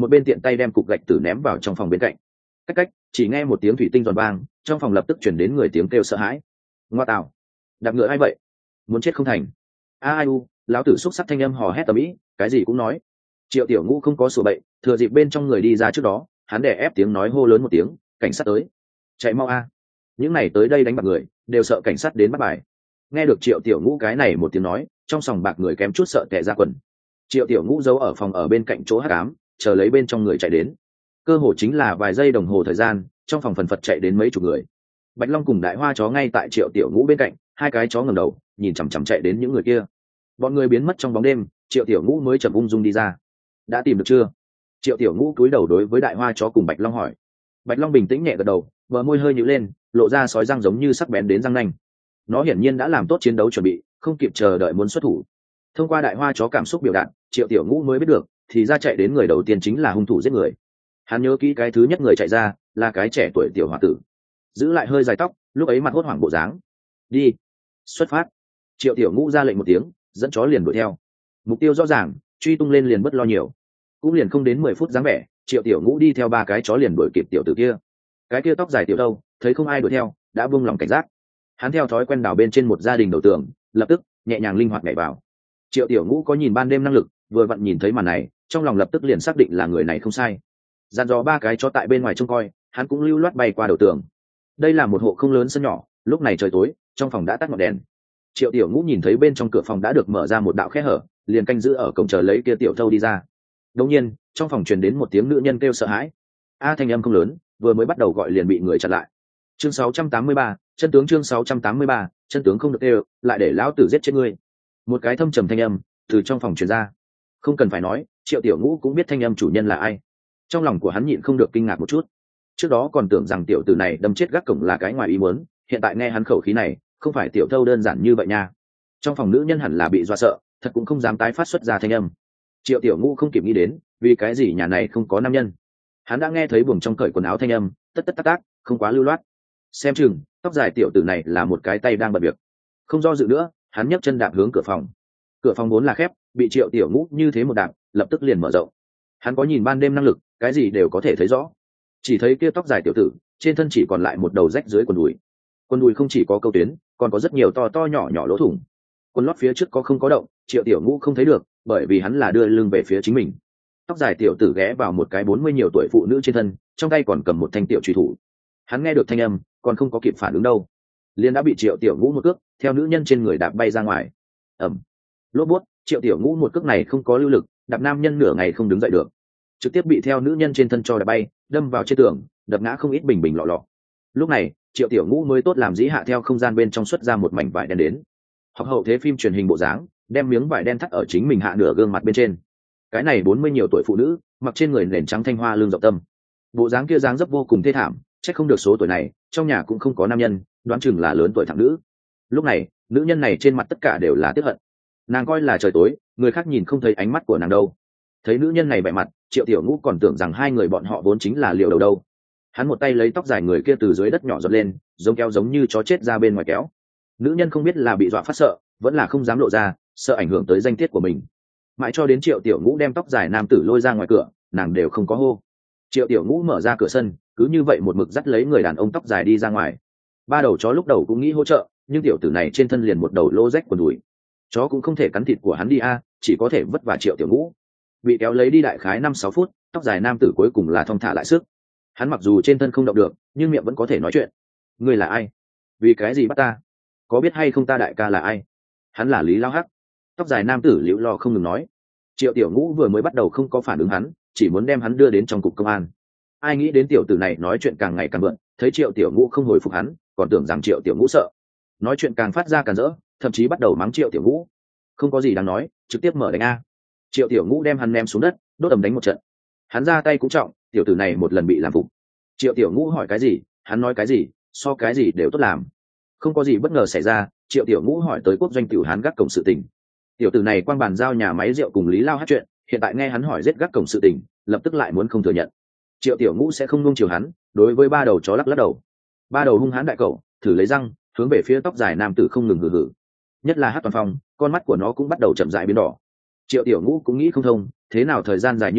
một bên tiện tay đem cục gạch tử ném vào trong phòng bên cạnh. Cách cách, chỉ nghe một tiếng thủy tinh giòn vang, trong phòng lập tức chuyển đến người tiếng kêu sợ hãi. Ngoa tạo, đạp ngựa ai vậy? Muốn chết không thành? A ai u, lão tử xúc sắc thanh âm hò hét tầm ĩ, cái gì cũng nói. Triệu Tiểu Ngũ không có sửa bậy, thừa dịp bên trong người đi ra trước đó, hắn đè ép tiếng nói hô lớn một tiếng, cảnh sát tới, chạy mau a! Những này tới đây đánh bạc người, đều sợ cảnh sát đến bắt bài. Nghe được Triệu Tiểu Ngũ cái này một tiếng nói, trong sòng bạc người kém chút sợ tè ra quần. Triệu Tiểu Ngũ giấu ở phòng ở bên cạnh chỗ hắc ám, chờ lấy bên trong người chạy đến. Cơ hồ chính là vài giây đồng hồ thời gian, trong phòng phần phật chạy đến mấy chục người. Bạch Long cùng Đại Hoa chó ngay tại Triệu Tiểu Ngũ bên cạnh, hai cái chó ngẩng đầu, nhìn chằm chằm chạy đến những người kia. Bọn người biến mất trong bóng đêm, Triệu Tiểu Ngũ mới chậm ung dung đi ra. Đã tìm được chưa? Triệu Tiểu Ngũ cúi đầu đối với Đại Hoa chó cùng Bạch Long hỏi. Bạch Long bình tĩnh nhẹ gật đầu, bờ môi hơi nhíu lên, lộ ra sói răng giống như sắc bén đến răng nanh. Nó hiển nhiên đã làm tốt chiến đấu chuẩn bị, không kịp chờ đợi muốn xuất thủ. Thông qua Đại Hoa chó cảm xúc biểu đạt, Triệu Tiểu Ngũ mới biết được, thì ra chạy đến người đầu tiên chính là hung thủ giết người. Hắn nhớ kỹ cái thứ nhất người chạy ra là cái trẻ tuổi tiểu hòa tử, giữ lại hơi dài tóc, lúc ấy mặt hốt hoảng bộ dáng. Đi, xuất phát. Triệu Tiểu Ngũ ra lệnh một tiếng, dẫn chó liền đuổi theo. Mục tiêu rõ ràng, truy tung lên liền bất lo nhiều. Cũng liền không đến mười phút dáng vẻ, Triệu Tiểu Ngũ đi theo ba cái chó liền đuổi kịp tiểu tử kia. Cái kia tóc dài tiểu đâu, thấy không ai đuổi theo, đã buông lòng cảnh giác. Hắn theo thói quen đào bên trên một gia đình đầu tường, lập tức nhẹ nhàng linh hoạt nhảy vào. Triệu Tiểu Ngũ có nhìn ban đêm năng lực, vừa vặn nhìn thấy màn này, trong lòng lập tức liền xác định là người này không sai. Dàn dò ba cái chó tại bên ngoài trông coi, hắn cũng lưu loát bay qua đầu tường. Đây là một hộ không lớn sân nhỏ, lúc này trời tối, trong phòng đã tắt ngọn đèn. Triệu Tiểu Ngũ nhìn thấy bên trong cửa phòng đã được mở ra một đạo khe hở, liền canh giữ ở cổng chờ lấy kia tiểu thâu đi ra. Đột nhiên, trong phòng truyền đến một tiếng nữ nhân kêu sợ hãi. A thanh âm không lớn, vừa mới bắt đầu gọi liền bị người chặn lại. Chương sáu trăm tám mươi ba, chân tướng chương sáu trăm tám mươi ba, chân tướng không được kêu, lại để lão tử giết chết ngươi. Một cái thâm trầm thanh âm từ trong phòng truyền ra. Không cần phải nói, Triệu Tiểu Ngũ cũng biết thanh âm chủ nhân là ai. Trong lòng của hắn nhịn không được kinh ngạc một chút. Trước đó còn tưởng rằng tiểu tử này đâm chết gác cổng là cái ngoài ý muốn, hiện tại nghe hắn khẩu khí này, không phải tiểu thâu đơn giản như vậy nha. Trong phòng nữ nhân hẳn là bị dọa sợ, thật cũng không dám tái phát xuất ra thanh âm. Triệu Tiểu Ngũ không kịp nghĩ đến, vì cái gì nhà này không có nam nhân. Hắn đã nghe thấy buồng trong cởi quần áo thanh âm, tất tất tác tác, không quá lưu loát. Xem chừng, tóc dài tiểu tử này là một cái tay đang bận việc. Không do dự nữa, hắn nhấc chân đạp hướng cửa phòng. Cửa phòng vốn là khép, bị Triệu Tiểu Ngũ như thế một đạp, lập tức liền mở rộng. Hắn có nhìn ban đêm năng lực, cái gì đều có thể thấy rõ. Chỉ thấy kia tóc dài tiểu tử, trên thân chỉ còn lại một đầu rách dưới quần đùi. Quần đùi không chỉ có câu tuyến, còn có rất nhiều to to nhỏ nhỏ lỗ thủng. Quần lót phía trước có không có động, Triệu Tiểu Ngũ không thấy được, bởi vì hắn là đưa lưng về phía chính mình. Tóc dài tiểu tử ghé vào một cái bốn mươi nhiều tuổi phụ nữ trên thân, trong tay còn cầm một thanh tiểu truy thủ. Hắn nghe được thanh âm, còn không có kịp phản ứng đâu, liền đã bị Triệu Tiểu Ngũ một cước theo nữ nhân trên người đạp bay ra ngoài. Ầm. Lốp bút, Triệu Tiểu Ngũ một cước này không có lưu lực, đạp nam nhân nửa ngày không đứng dậy được, trực tiếp bị theo nữ nhân trên thân cho đạp bay, đâm vào trên tường, đập ngã không ít bình bình lọ lọ. Lúc này, Triệu Tiểu Ngũ mới tốt làm dĩ hạ theo không gian bên trong xuất ra một mảnh vải đen đến. Học hậu thế phim truyền hình bộ dáng, đem miếng vải đen thắt ở chính mình hạ nửa gương mặt bên trên. Cái này bốn mươi nhiều tuổi phụ nữ, mặc trên người nền trắng thanh hoa lưng rộng tâm. Bộ dáng kia dáng dấp vô cùng thê thảm, chắc không được số tuổi này, trong nhà cũng không có nam nhân, đoán chừng là lớn tuổi thằng nữ. Lúc này, nữ nhân này trên mặt tất cả đều là tiếc hận. Nàng coi là trời tối, người khác nhìn không thấy ánh mắt của nàng đâu. Thấy nữ nhân này bại mặt, Triệu Tiểu Ngũ còn tưởng rằng hai người bọn họ vốn chính là liệu đầu đâu. Hắn một tay lấy tóc dài người kia từ dưới đất nhỏ giọt lên, giống kéo giống như chó chết ra bên ngoài kéo. Nữ nhân không biết là bị dọa phát sợ, vẫn là không dám lộ ra, sợ ảnh hưởng tới danh tiết của mình. Mãi cho đến Triệu Tiểu Ngũ đem tóc dài nam tử lôi ra ngoài cửa, nàng đều không có hô. Triệu Tiểu Ngũ mở ra cửa sân, cứ như vậy một mực dắt lấy người đàn ông tóc dài đi ra ngoài. Ba đầu chó lúc đầu cũng nghĩ hỗ trợ, nhưng tiểu tử này trên thân liền một đầu lô rách quần đùi. Chó cũng không thể cắn thịt của hắn đi a, chỉ có thể vất vả Triệu Tiểu Ngũ. Bị kéo lấy đi đại khái năm sáu phút, tóc dài nam tử cuối cùng là thong thả lại sức. Hắn mặc dù trên thân không động được, nhưng miệng vẫn có thể nói chuyện. Ngươi là ai? Vì cái gì bắt ta? Có biết hay không ta đại ca là ai? Hắn là Lý Lao Hắc. Tóc dài nam tử liễu lo không ngừng nói. Triệu Tiểu Ngũ vừa mới bắt đầu không có phản ứng hắn, chỉ muốn đem hắn đưa đến trong cục công an. Ai nghĩ đến tiểu tử này nói chuyện càng ngày càng bận, thấy Triệu Tiểu Ngũ không hồi phục hắn, còn tưởng rằng Triệu Tiểu Ngũ sợ, nói chuyện càng phát ra càng rỡ, thậm chí bắt đầu mắng Triệu Tiểu Ngũ. Không có gì đáng nói, trực tiếp mở đánh a. Triệu Tiểu Ngũ đem hắn ném xuống đất, đốt ầm đánh một trận. Hắn ra tay cũng trọng, tiểu tử này một lần bị làm phục. Triệu Tiểu Ngũ hỏi cái gì, hắn nói cái gì, so cái gì đều tốt làm. Không có gì bất ngờ xảy ra, Triệu Tiểu Ngũ hỏi tới quốc doanh tiểu hán gác cổng sự tình. Tiểu tử này quang bàn giao nhà máy rượu cùng Lý Lao hát chuyện, hiện tại nghe hắn hỏi giết gác cổng sự tình, lập tức lại muốn không thừa nhận. Triệu Tiểu Ngũ sẽ không nuông chiều hắn, đối với ba đầu chó lắc lắc đầu. Ba đầu hung hãn đại cẩu, thử lấy răng, hướng về phía tóc dài nam tử không ngừng hừ hừ. Nhất là Hát Toàn Phong, con mắt của nó cũng bắt đầu chậm rãi biến đỏ. Triệu Tiểu Ngũ cũng nghĩ không thông, thế nào thời gian dài như vậy,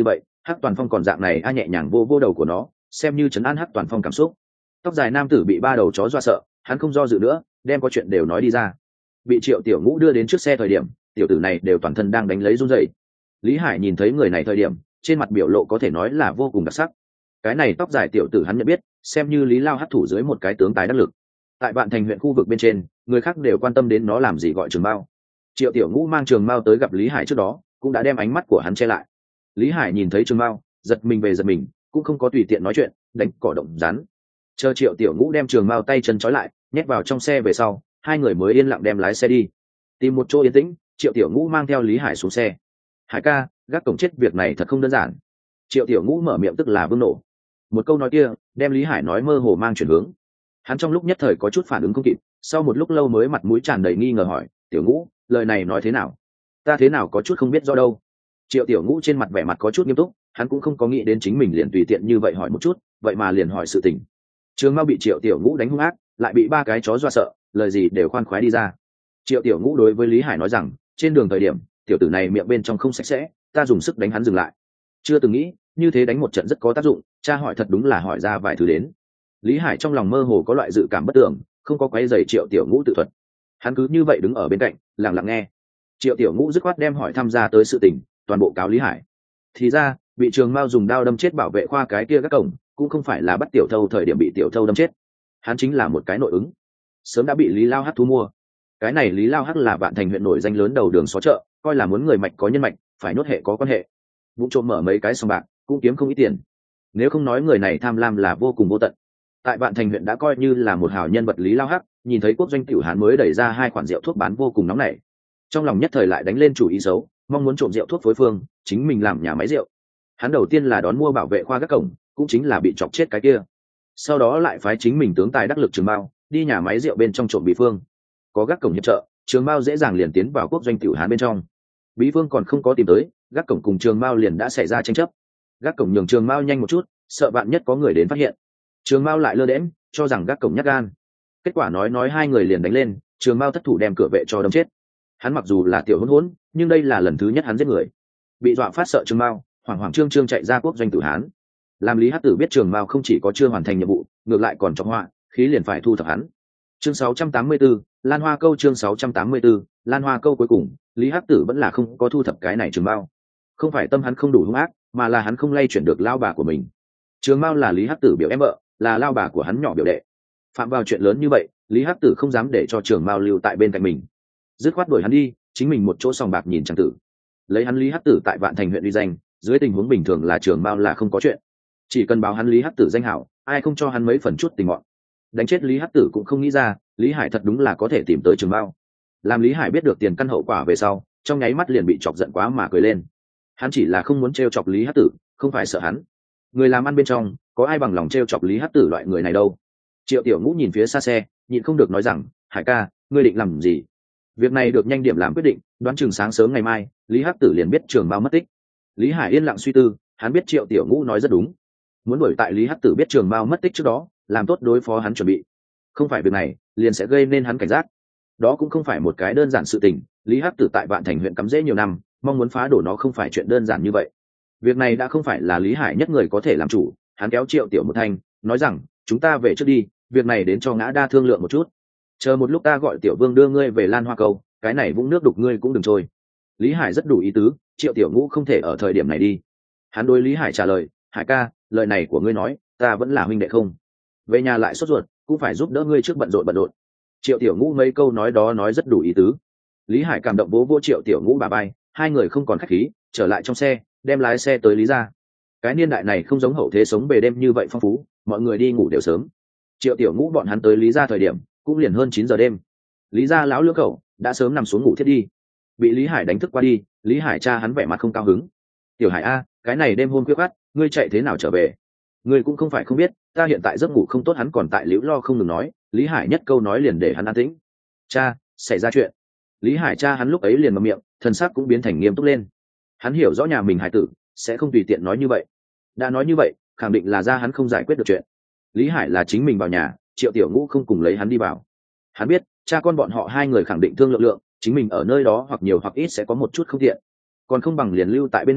Hắc Toàn Phong còn dạng này a, nhẹ nhàng vô vô đầu của nó, xem như trấn an Hắc Toàn Phong cảm xúc. Tóc dài nam tử bị ba đầu chó dọa sợ, hắn không do dự nữa, đem có chuyện đều nói đi ra. Bị Triệu Tiểu Ngũ đưa đến trước xe thời điểm, tiểu tử này đều toàn thân đang đánh lấy run rẩy. Lý Hải nhìn thấy người này thời điểm, trên mặt biểu lộ có thể nói là vô cùng đặc sắc. Cái này tóc dài tiểu tử hắn nhận biết, xem như Lý Lao Hắc thủ dưới một cái tướng tài đắc lực. Tại Vạn Thành huyện khu vực bên trên, người khác đều quan tâm đến nó làm gì gọi Trường Mao. Triệu Tiểu Ngũ mang Trường Mao tới gặp Lý Hải trước đó, cũng đã đem ánh mắt của hắn che lại. Lý Hải nhìn thấy Trường Mao, giật mình về giật mình, cũng không có tùy tiện nói chuyện, đánh cỏ động rắn. Chờ Triệu Tiểu Ngũ đem Trường Mao tay chân trói lại, nhét vào trong xe về sau, hai người mới yên lặng đem lái xe đi. Tìm một chỗ yên tĩnh, Triệu Tiểu Ngũ mang theo Lý Hải xuống xe. Hải ca, gác cổng chết việc này thật không đơn giản. Triệu Tiểu Ngũ mở miệng tức là vương nổ. Một câu nói kia đem Lý Hải nói mơ hồ mang chuyển hướng. Hắn trong lúc nhất thời có chút phản ứng không kịp, sau một lúc lâu mới mặt mũi tràn đầy nghi ngờ hỏi, Tiểu Ngũ, lời này nói thế nào? Ta thế nào có chút không biết do đâu. Triệu Tiểu Ngũ trên mặt vẻ mặt có chút nghiêm túc, hắn cũng không có nghĩ đến chính mình liền tùy tiện như vậy hỏi một chút, vậy mà liền hỏi sự tình. Trường Mao bị Triệu Tiểu Ngũ đánh hung ác, lại bị ba cái chó dọa sợ, lời gì đều khoan khoái đi ra. Triệu Tiểu Ngũ đối với Lý Hải nói rằng, trên đường thời điểm, tiểu tử này miệng bên trong không sạch sẽ, ta dùng sức đánh hắn dừng lại. Chưa từng nghĩ, như thế đánh một trận rất có tác dụng, cha hỏi thật đúng là hỏi ra vài thứ đến. Lý Hải trong lòng mơ hồ có loại dự cảm bất tưởng, không có quấy rầy Triệu Tiểu Ngũ tự thuật. Hắn cứ như vậy đứng ở bên cạnh, lặng lặng nghe. Triệu Tiểu Ngũ dứt khoát đem hỏi tham gia tới sự tình, toàn bộ cáo Lý Hải. Thì ra, bị Trường Mao dùng đao đâm chết bảo vệ khoa cái kia các cổng, cũng không phải là bắt tiểu thâu thời điểm bị tiểu thâu đâm chết. Hắn chính là một cái nội ứng, sớm đã bị Lý Lao Hắc thu mua. Cái này Lý Lao Hắc là Vạn Thành huyện nổi danh lớn đầu đường xó chợ, coi là muốn người mạch có nhân mạch, phải nốt hệ có quan hệ. Vụ trộm mở mấy cái sòng bạc, cũng kiếm không ít tiền. Nếu không nói người này tham lam là vô cùng vô tận. Tại Vạn Thành huyện đã coi như là một hào nhân vật Lý Lao Hắc, nhìn thấy quốc doanh tiểu hán mới đẩy ra hai khoản rượu thuốc bán vô cùng nóng nảy, trong lòng nhất thời lại đánh lên chủ ý xấu, mong muốn trộm rượu thuốc phối phương, chính mình làm nhà máy rượu. Hắn đầu tiên là đón mua bảo vệ khoa các cổng, cũng chính là bị chọc chết cái kia. Sau đó lại phái chính mình tướng tài đắc lực Trường Mao đi nhà máy rượu bên trong trộm bí phương. Có gác cổng hiệp trợ, Trường Mao dễ dàng liền tiến vào quốc doanh tiểu hán bên trong. Bí phương còn không có tìm tới, gác cổng cùng Trường Mao liền đã xảy ra tranh chấp. Gác cổng nhường Trường Mao nhanh một chút, sợ bạn nhất có người đến phát hiện. Trường Mao lại lơ đễnh, cho rằng gác cổng nhát gan. Kết quả nói nói hai người liền đánh lên, Trường Mao thất thủ đem cửa vệ cho đâm chết. Hắn mặc dù là tiểu hỗn hỗn, nhưng đây là lần thứ nhất hắn giết người. Bị dọa phát sợ Trường Mao, hoảng hoảng trương trương chạy ra quốc doanh tử hán. Làm Lý Hắc Tử biết Trường Mao không chỉ có chưa hoàn thành nhiệm vụ, ngược lại còn trọng họa, khí liền phải thu thập hắn. Chương sáu trăm tám mươi tư, Lan Hoa câu chương sáu trăm tám mươi tư, Lan Hoa câu cuối cùng, Lý Hắc Tử vẫn là không có thu thập cái này Trường Mao. Không phải tâm hắn không đủ hung ác, mà là hắn không lay chuyển được lao bà của mình. Trường Mao là Lý Hắc Tử biểu em vợ, là lao bà của hắn nhỏ biểu đệ. Phạm vào chuyện lớn như vậy, Lý Hắc Tử không dám để cho Trường Mao lưu tại bên cạnh mình. Dứt khoát đuổi hắn đi, chính mình một chỗ sòng bạc nhìn chẳng tử. Lấy hắn Lý Hắc Tử tại Vạn Thành huyện uy danh, dưới tình huống bình thường là Trường Mao là không có chuyện. Chỉ cần báo hắn Lý Hắc Tử danh hảo, ai không cho hắn mấy phần chút tình mọn. Đánh chết Lý Hắc Tử cũng không nghĩ ra, Lý Hải thật đúng là có thể tìm tới Trường Mao. Làm Lý Hải biết được tiền căn hậu quả về sau, trong nháy mắt liền bị chọc giận quá mà cười lên. Hắn chỉ là không muốn trêu chọc Lý Hắc Tử, không phải sợ hắn. Người làm ăn bên trong, có ai bằng lòng trêu chọc Lý Hắc Tử loại người này đâu. Triệu Tiểu Ngũ nhìn phía xa xe, nhịn không được nói rằng, Hải ca, ngươi định làm gì? Việc này được nhanh điểm làm quyết định, đoán chừng sáng sớm ngày mai, Lý Hắc Tử liền biết Trường Mao mất tích. Lý Hải yên lặng suy tư, hắn biết Triệu Tiểu Ngũ nói rất đúng. Muốn đuổi tại Lý Hắc Tử biết Trường Mao mất tích trước đó, làm tốt đối phó hắn chuẩn bị. Không phải việc này, liền sẽ gây nên hắn cảnh giác. Đó cũng không phải một cái đơn giản sự tình, Lý Hắc Tử tại Vạn Thành huyện cắm rễ nhiều năm, mong muốn phá đổ nó không phải chuyện đơn giản như vậy. Việc này đã không phải là Lý Hải nhất người có thể làm chủ, hắn kéo Triệu Tiểu một thanh, nói rằng, chúng ta về trước đi, việc này đến cho ngã đa thương lượng một chút. Chờ một lúc ta gọi Tiểu Vương đưa ngươi về Lan Hoa câu, cái này vũng nước đục ngươi cũng đừng trôi. Lý Hải rất đủ ý tứ, Triệu Tiểu Ngũ không thể ở thời điểm này đi. Hắn đối Lý Hải trả lời, Hải ca, lời này của ngươi nói, ta vẫn là huynh đệ không? Về nhà lại sốt ruột, cũng phải giúp đỡ ngươi trước bận rộn bận rộn. Triệu Tiểu Ngũ mấy câu nói đó nói rất đủ ý tứ. Lý Hải cảm động vỗ vỗ Triệu Tiểu Ngũ bà bay, hai người không còn khách khí, trở lại trong xe, đem lái xe tới Lý gia. Cái niên đại này không giống hậu thế sống về đêm như vậy phong phú, mọi người đi ngủ đều sớm. Triệu Tiểu Ngũ bọn hắn tới Lý gia thời điểm, cũng liền hơn chín giờ đêm. Lý gia lão lưỡng cẩu đã sớm nằm xuống ngủ thiết đi. Bị Lý Hải đánh thức qua đi, Lý Hải cha hắn vẻ mặt không cao hứng. Tiểu Hải a, cái này đêm hôm khuya khoắt, ngươi chạy thế nào trở về? Ngươi cũng không phải không biết, ta hiện tại giấc ngủ không tốt, hắn còn tại liễu lo không ngừng nói. Lý Hải nhất câu nói liền để hắn an tĩnh. Cha, xảy ra chuyện. Lý Hải cha hắn lúc ấy liền mở miệng, thần sắc cũng biến thành nghiêm túc lên. Hắn hiểu rõ nhà mình hải tử sẽ không tùy tiện nói như vậy. Đã nói như vậy, khẳng định là ra hắn không giải quyết được chuyện. Lý Hải là chính mình vào nhà, Triệu Tiểu Ngũ không cùng lấy hắn đi vào. Hắn biết, cha con bọn họ hai người khẳng định thương lượng lượng, chính mình ở nơi đó hoặc nhiều hoặc ít sẽ có một chút không tiện. Còn không bằng liền lưu tại bên ngoài,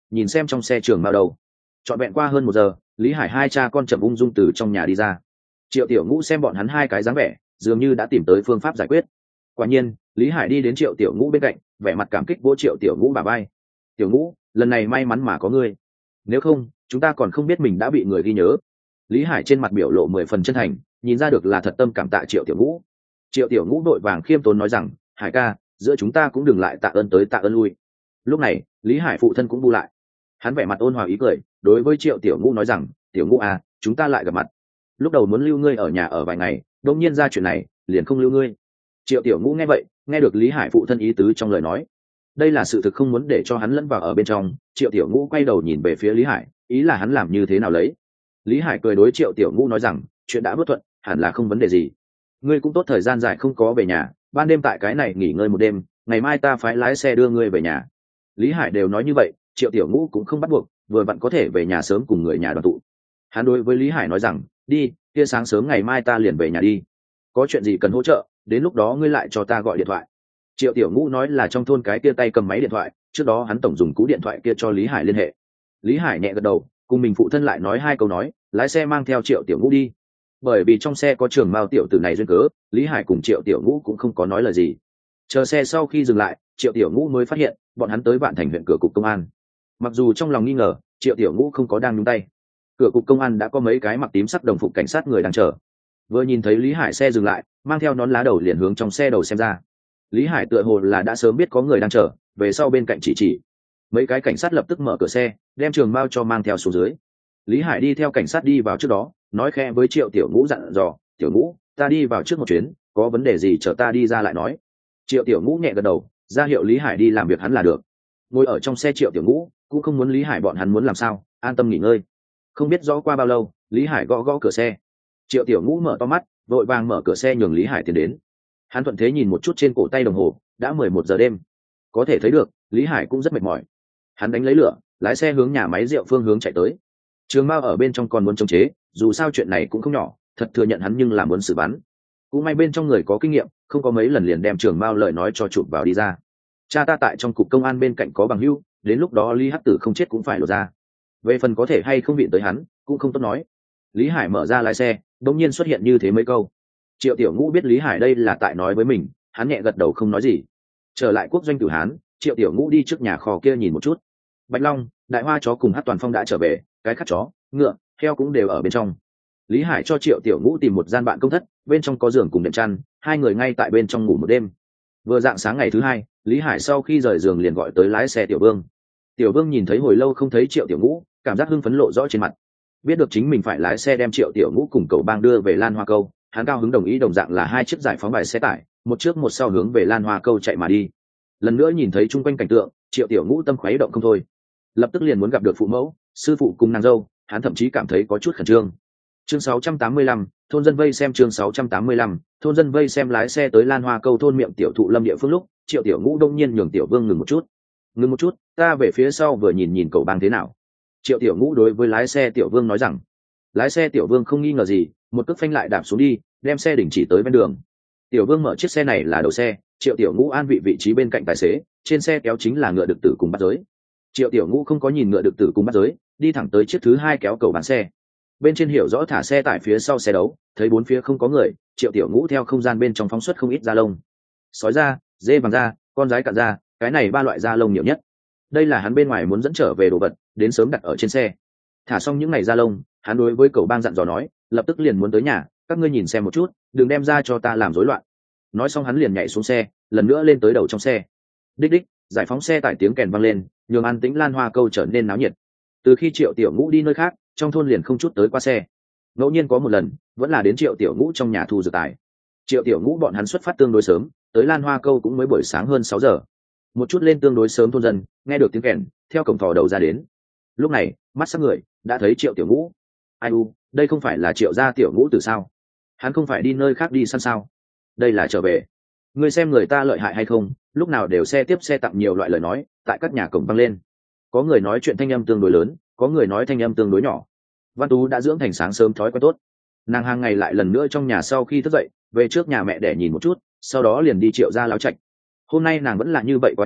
nhìn xem trong xe trường mao đầu. Trọn vẹn qua hơn một giờ, Lý Hải hai cha con chậm ung dung từ trong nhà đi ra. Triệu Tiểu Ngũ xem bọn hắn hai cái dáng vẻ, dường như đã tìm tới phương pháp giải quyết. Quả nhiên, Lý Hải đi đến Triệu Tiểu Ngũ bên cạnh, vẻ mặt cảm kích vỗ Triệu Tiểu Ngũ bả vai. Tiểu Ngũ, lần này may mắn mà có ngươi, nếu không chúng ta còn không biết mình đã bị người ghi nhớ. Lý Hải trên mặt biểu lộ mười phần chân thành, nhìn ra được là thật tâm cảm tạ Triệu Tiểu Ngũ. Triệu Tiểu Ngũ đội vàng khiêm tốn nói rằng, Hải ca, giữa chúng ta cũng đừng lại tạ ơn tới tạ ơn lui. Lúc này, Lý Hải phụ thân cũng bu lại, hắn vẻ mặt ôn hòa ý cười, đối với Triệu Tiểu Ngũ nói rằng, Tiểu Ngũ à, chúng ta lại gặp mặt. Lúc đầu muốn lưu ngươi ở nhà ở vài ngày, đột nhiên ra chuyện này, liền không lưu ngươi. Triệu Tiểu Ngũ nghe vậy, nghe được Lý Hải phụ thân ý tứ trong lời nói, đây là sự thực không muốn để cho hắn lẫn vào ở bên trong. Triệu Tiểu Ngũ quay đầu nhìn về phía Lý Hải, ý là hắn làm như thế nào lấy. Lý Hải cười đối Triệu Tiểu Ngũ nói rằng, chuyện đã bất thuận, hẳn là không vấn đề gì. Ngươi cũng tốt thời gian dài không có về nhà, ban đêm tại cái này nghỉ ngơi một đêm, ngày mai ta phái lái xe đưa ngươi về nhà. Lý Hải đều nói như vậy, Triệu Tiểu Ngũ cũng không bắt buộc, vừa vặn có thể về nhà sớm cùng người nhà đoàn tụ. Hắn đối với Lý Hải nói rằng, đi, kia sáng sớm ngày mai ta liền về nhà đi, có chuyện gì cần hỗ trợ, đến lúc đó ngươi lại cho ta gọi điện thoại. Triệu Tiểu Ngũ nói là trong thôn cái kia tay cầm máy điện thoại, trước đó hắn tổng dùng cú điện thoại kia cho Lý Hải liên hệ. Lý Hải nhẹ gật đầu, cùng mình phụ thân lại nói hai câu nói, lái xe mang theo Triệu Tiểu Ngũ đi. Bởi vì trong xe có Trường Mao tiểu tử này duyên cớ, Lý Hải cùng Triệu Tiểu Ngũ cũng không có nói lời gì. Chờ xe sau khi dừng lại, Triệu Tiểu Ngũ mới phát hiện bọn hắn tới Vạn Thành huyện cửa cục công an. Mặc dù trong lòng nghi ngờ, Triệu Tiểu Ngũ không có đang nhúng tay. Cửa cục công an đã có mấy cái mặc tím sắc đồng phục cảnh sát người đang chờ. Vừa nhìn thấy Lý Hải xe dừng lại, mang theo nón lá đầu liền hướng trong xe đầu xem ra. Lý Hải tựa hồ là đã sớm biết có người đang chờ, về sau bên cạnh chỉ chỉ. Mấy cái cảnh sát lập tức mở cửa xe, đem Trường Mao cho mang theo xuống dưới. Lý Hải đi theo cảnh sát đi vào trước đó, nói khẽ với Triệu Tiểu Ngũ dặn dò, Tiểu Ngũ, ta đi vào trước một chuyến, có vấn đề gì chờ ta đi ra lại nói. Triệu Tiểu Ngũ nhẹ gật đầu, ra hiệu Lý Hải đi làm việc hắn là được. Ngồi ở trong xe Triệu Tiểu Ngũ cũng không muốn Lý Hải bọn hắn muốn làm sao, an tâm nghỉ ngơi. Không biết rõ qua bao lâu, Lý Hải gõ gõ cửa xe. Triệu Tiểu Ngũ mở to mắt, vội vàng mở cửa xe nhường Lý Hải tiến đến. Hắn thuận thế nhìn một chút trên cổ tay đồng hồ, đã mười một giờ đêm. Có thể thấy được, Lý Hải cũng rất mệt mỏi. Hắn đánh lấy lửa, lái xe hướng nhà máy rượu phương hướng chạy tới. Trường Mao ở bên trong còn muốn chống chế, dù sao chuyện này cũng không nhỏ, thật thừa nhận hắn nhưng là muốn xử bắn. Cũng may bên trong người có kinh nghiệm, không có mấy lần liền đem Trường Mao lời nói cho chụp vào đi ra. Cha ta tại trong cục công an bên cạnh có bằng hữu, đến lúc đó Lý Hắc Tử không chết cũng phải lột ra. Về phần có thể hay không viện tới hắn, cũng không tốt nói. Lý Hải mở ra lái xe, đột nhiên xuất hiện như thế mấy câu. Triệu Tiểu Ngũ biết Lý Hải đây là tại nói với mình, hắn nhẹ gật đầu không nói gì. Trở lại quốc doanh Tử Hán, Triệu Tiểu Ngũ đi trước nhà kho kia nhìn một chút. Bạch Long, Đại Hoa chó cùng Hát Toàn Phong đã trở về, cái khác chó, ngựa, heo cũng đều ở bên trong. Lý Hải cho Triệu Tiểu Ngũ tìm một gian bạn công thất, bên trong có giường cùng đệm chăn, hai người ngay tại bên trong ngủ một đêm. Vừa dạng sáng ngày thứ hai, Lý Hải sau khi rời giường liền gọi tới lái xe Tiểu Vương. Tiểu Vương nhìn thấy hồi lâu không thấy Triệu Tiểu Ngũ, cảm giác hưng phấn lộ rõ trên mặt. Biết được chính mình phải lái xe đem Triệu Tiểu Ngũ cùng cậu bang đưa về Lan Hoa Câu, hắn cao hứng đồng ý, đồng dạng là hai chiếc giải phóng bài xe tải, một trước một sau hướng về Lan Hoa Câu chạy mà đi. Lần nữa nhìn thấy chung quanh cảnh tượng, Triệu Tiểu Ngũ tâm khuấy động không thôi, lập tức liền muốn gặp được phụ mẫu, sư phụ cùng nàng dâu, hắn thậm chí cảm thấy có chút khẩn trương. Chương sáu trăm tám mươi lăm, thôn dân vây xem. Chương sáu trăm tám mươi lăm, thôn dân vây xem. Lái xe tới Lan Hoa Câu thôn miệng tiểu thụ lâm địa phương lúc, Triệu Tiểu Ngũ đông nhiên nhường Tiểu Vương ngừng một chút. Ngừng một chút, ta về phía sau vừa nhìn nhìn cậu bang thế nào. Triệu Tiểu Ngũ đối với lái xe Tiểu Vương nói rằng. Lái xe Tiểu Vương không nghi ngờ gì, một cước phanh lại đạp xuống đi, đem xe đình chỉ tới bên đường. Tiểu Vương mở chiếc xe này là đầu xe, Triệu Tiểu Ngũ an vị vị trí bên cạnh tài xế, trên xe kéo chính là ngựa đực tử cùng bắt giới. Triệu Tiểu Ngũ không có nhìn ngựa đực tử cùng bắt giới, đi thẳng tới chiếc thứ hai kéo cầu bán xe. Bên trên hiểu rõ thả xe tải phía sau xe đấu, thấy bốn phía không có người, Triệu Tiểu Ngũ theo không gian bên trong phóng xuất không ít da lông. Sói da, dê vàng da, con rái cạn da, cái này ba loại da lông nhiều nhất. Đây là hắn bên ngoài muốn dẫn trở về đồ vật, đến sớm đặt ở trên xe. Thả xong những ngày da lông, hắn đối với cậu bang dặn dò nói, lập tức liền muốn tới nhà, các ngươi nhìn xem một chút, đừng đem ra cho ta làm rối loạn. Nói xong hắn liền nhảy xuống xe, lần nữa lên tới đầu trong xe. Đích đích, giải phóng xe tải tiếng kèn vang lên, nhường an tĩnh Lan Hoa Câu trở nên náo nhiệt. Từ khi Triệu Tiểu Ngũ đi nơi khác, trong thôn liền không chút tới qua xe. Ngẫu nhiên có một lần, vẫn là đến Triệu Tiểu Ngũ trong nhà thu dược tài. Triệu Tiểu Ngũ bọn hắn xuất phát tương đối sớm, tới Lan Hoa Câu cũng mới buổi sáng hơn sáu giờ. Một chút lên tương đối sớm thôn dân, nghe được tiếng kèn, theo cổng thò đầu ra đến. Lúc này, mắt sắc người đã thấy Triệu Tiểu Ngũ. Ai u, đây không phải là Triệu gia Tiểu Ngũ từ sao? Hắn không phải đi nơi khác đi săn sao? Đây là trở về. Ngươi xem người ta lợi hại hay không, lúc nào đều xe tiếp xe tặng nhiều loại lời nói, tại các nhà cổng vang lên. Có người nói chuyện thanh âm tương đối lớn, có người nói thanh âm tương đối nhỏ. Văn Tú đã dưỡng thành sáng sớm thói quen tốt, nàng hàng ngày lại lần nữa trong nhà sau khi thức dậy, về trước nhà mẹ để nhìn một chút, sau đó liền đi Triệu gia láo trạch. Hôm nay nàng vẫn là như vậy quá trình,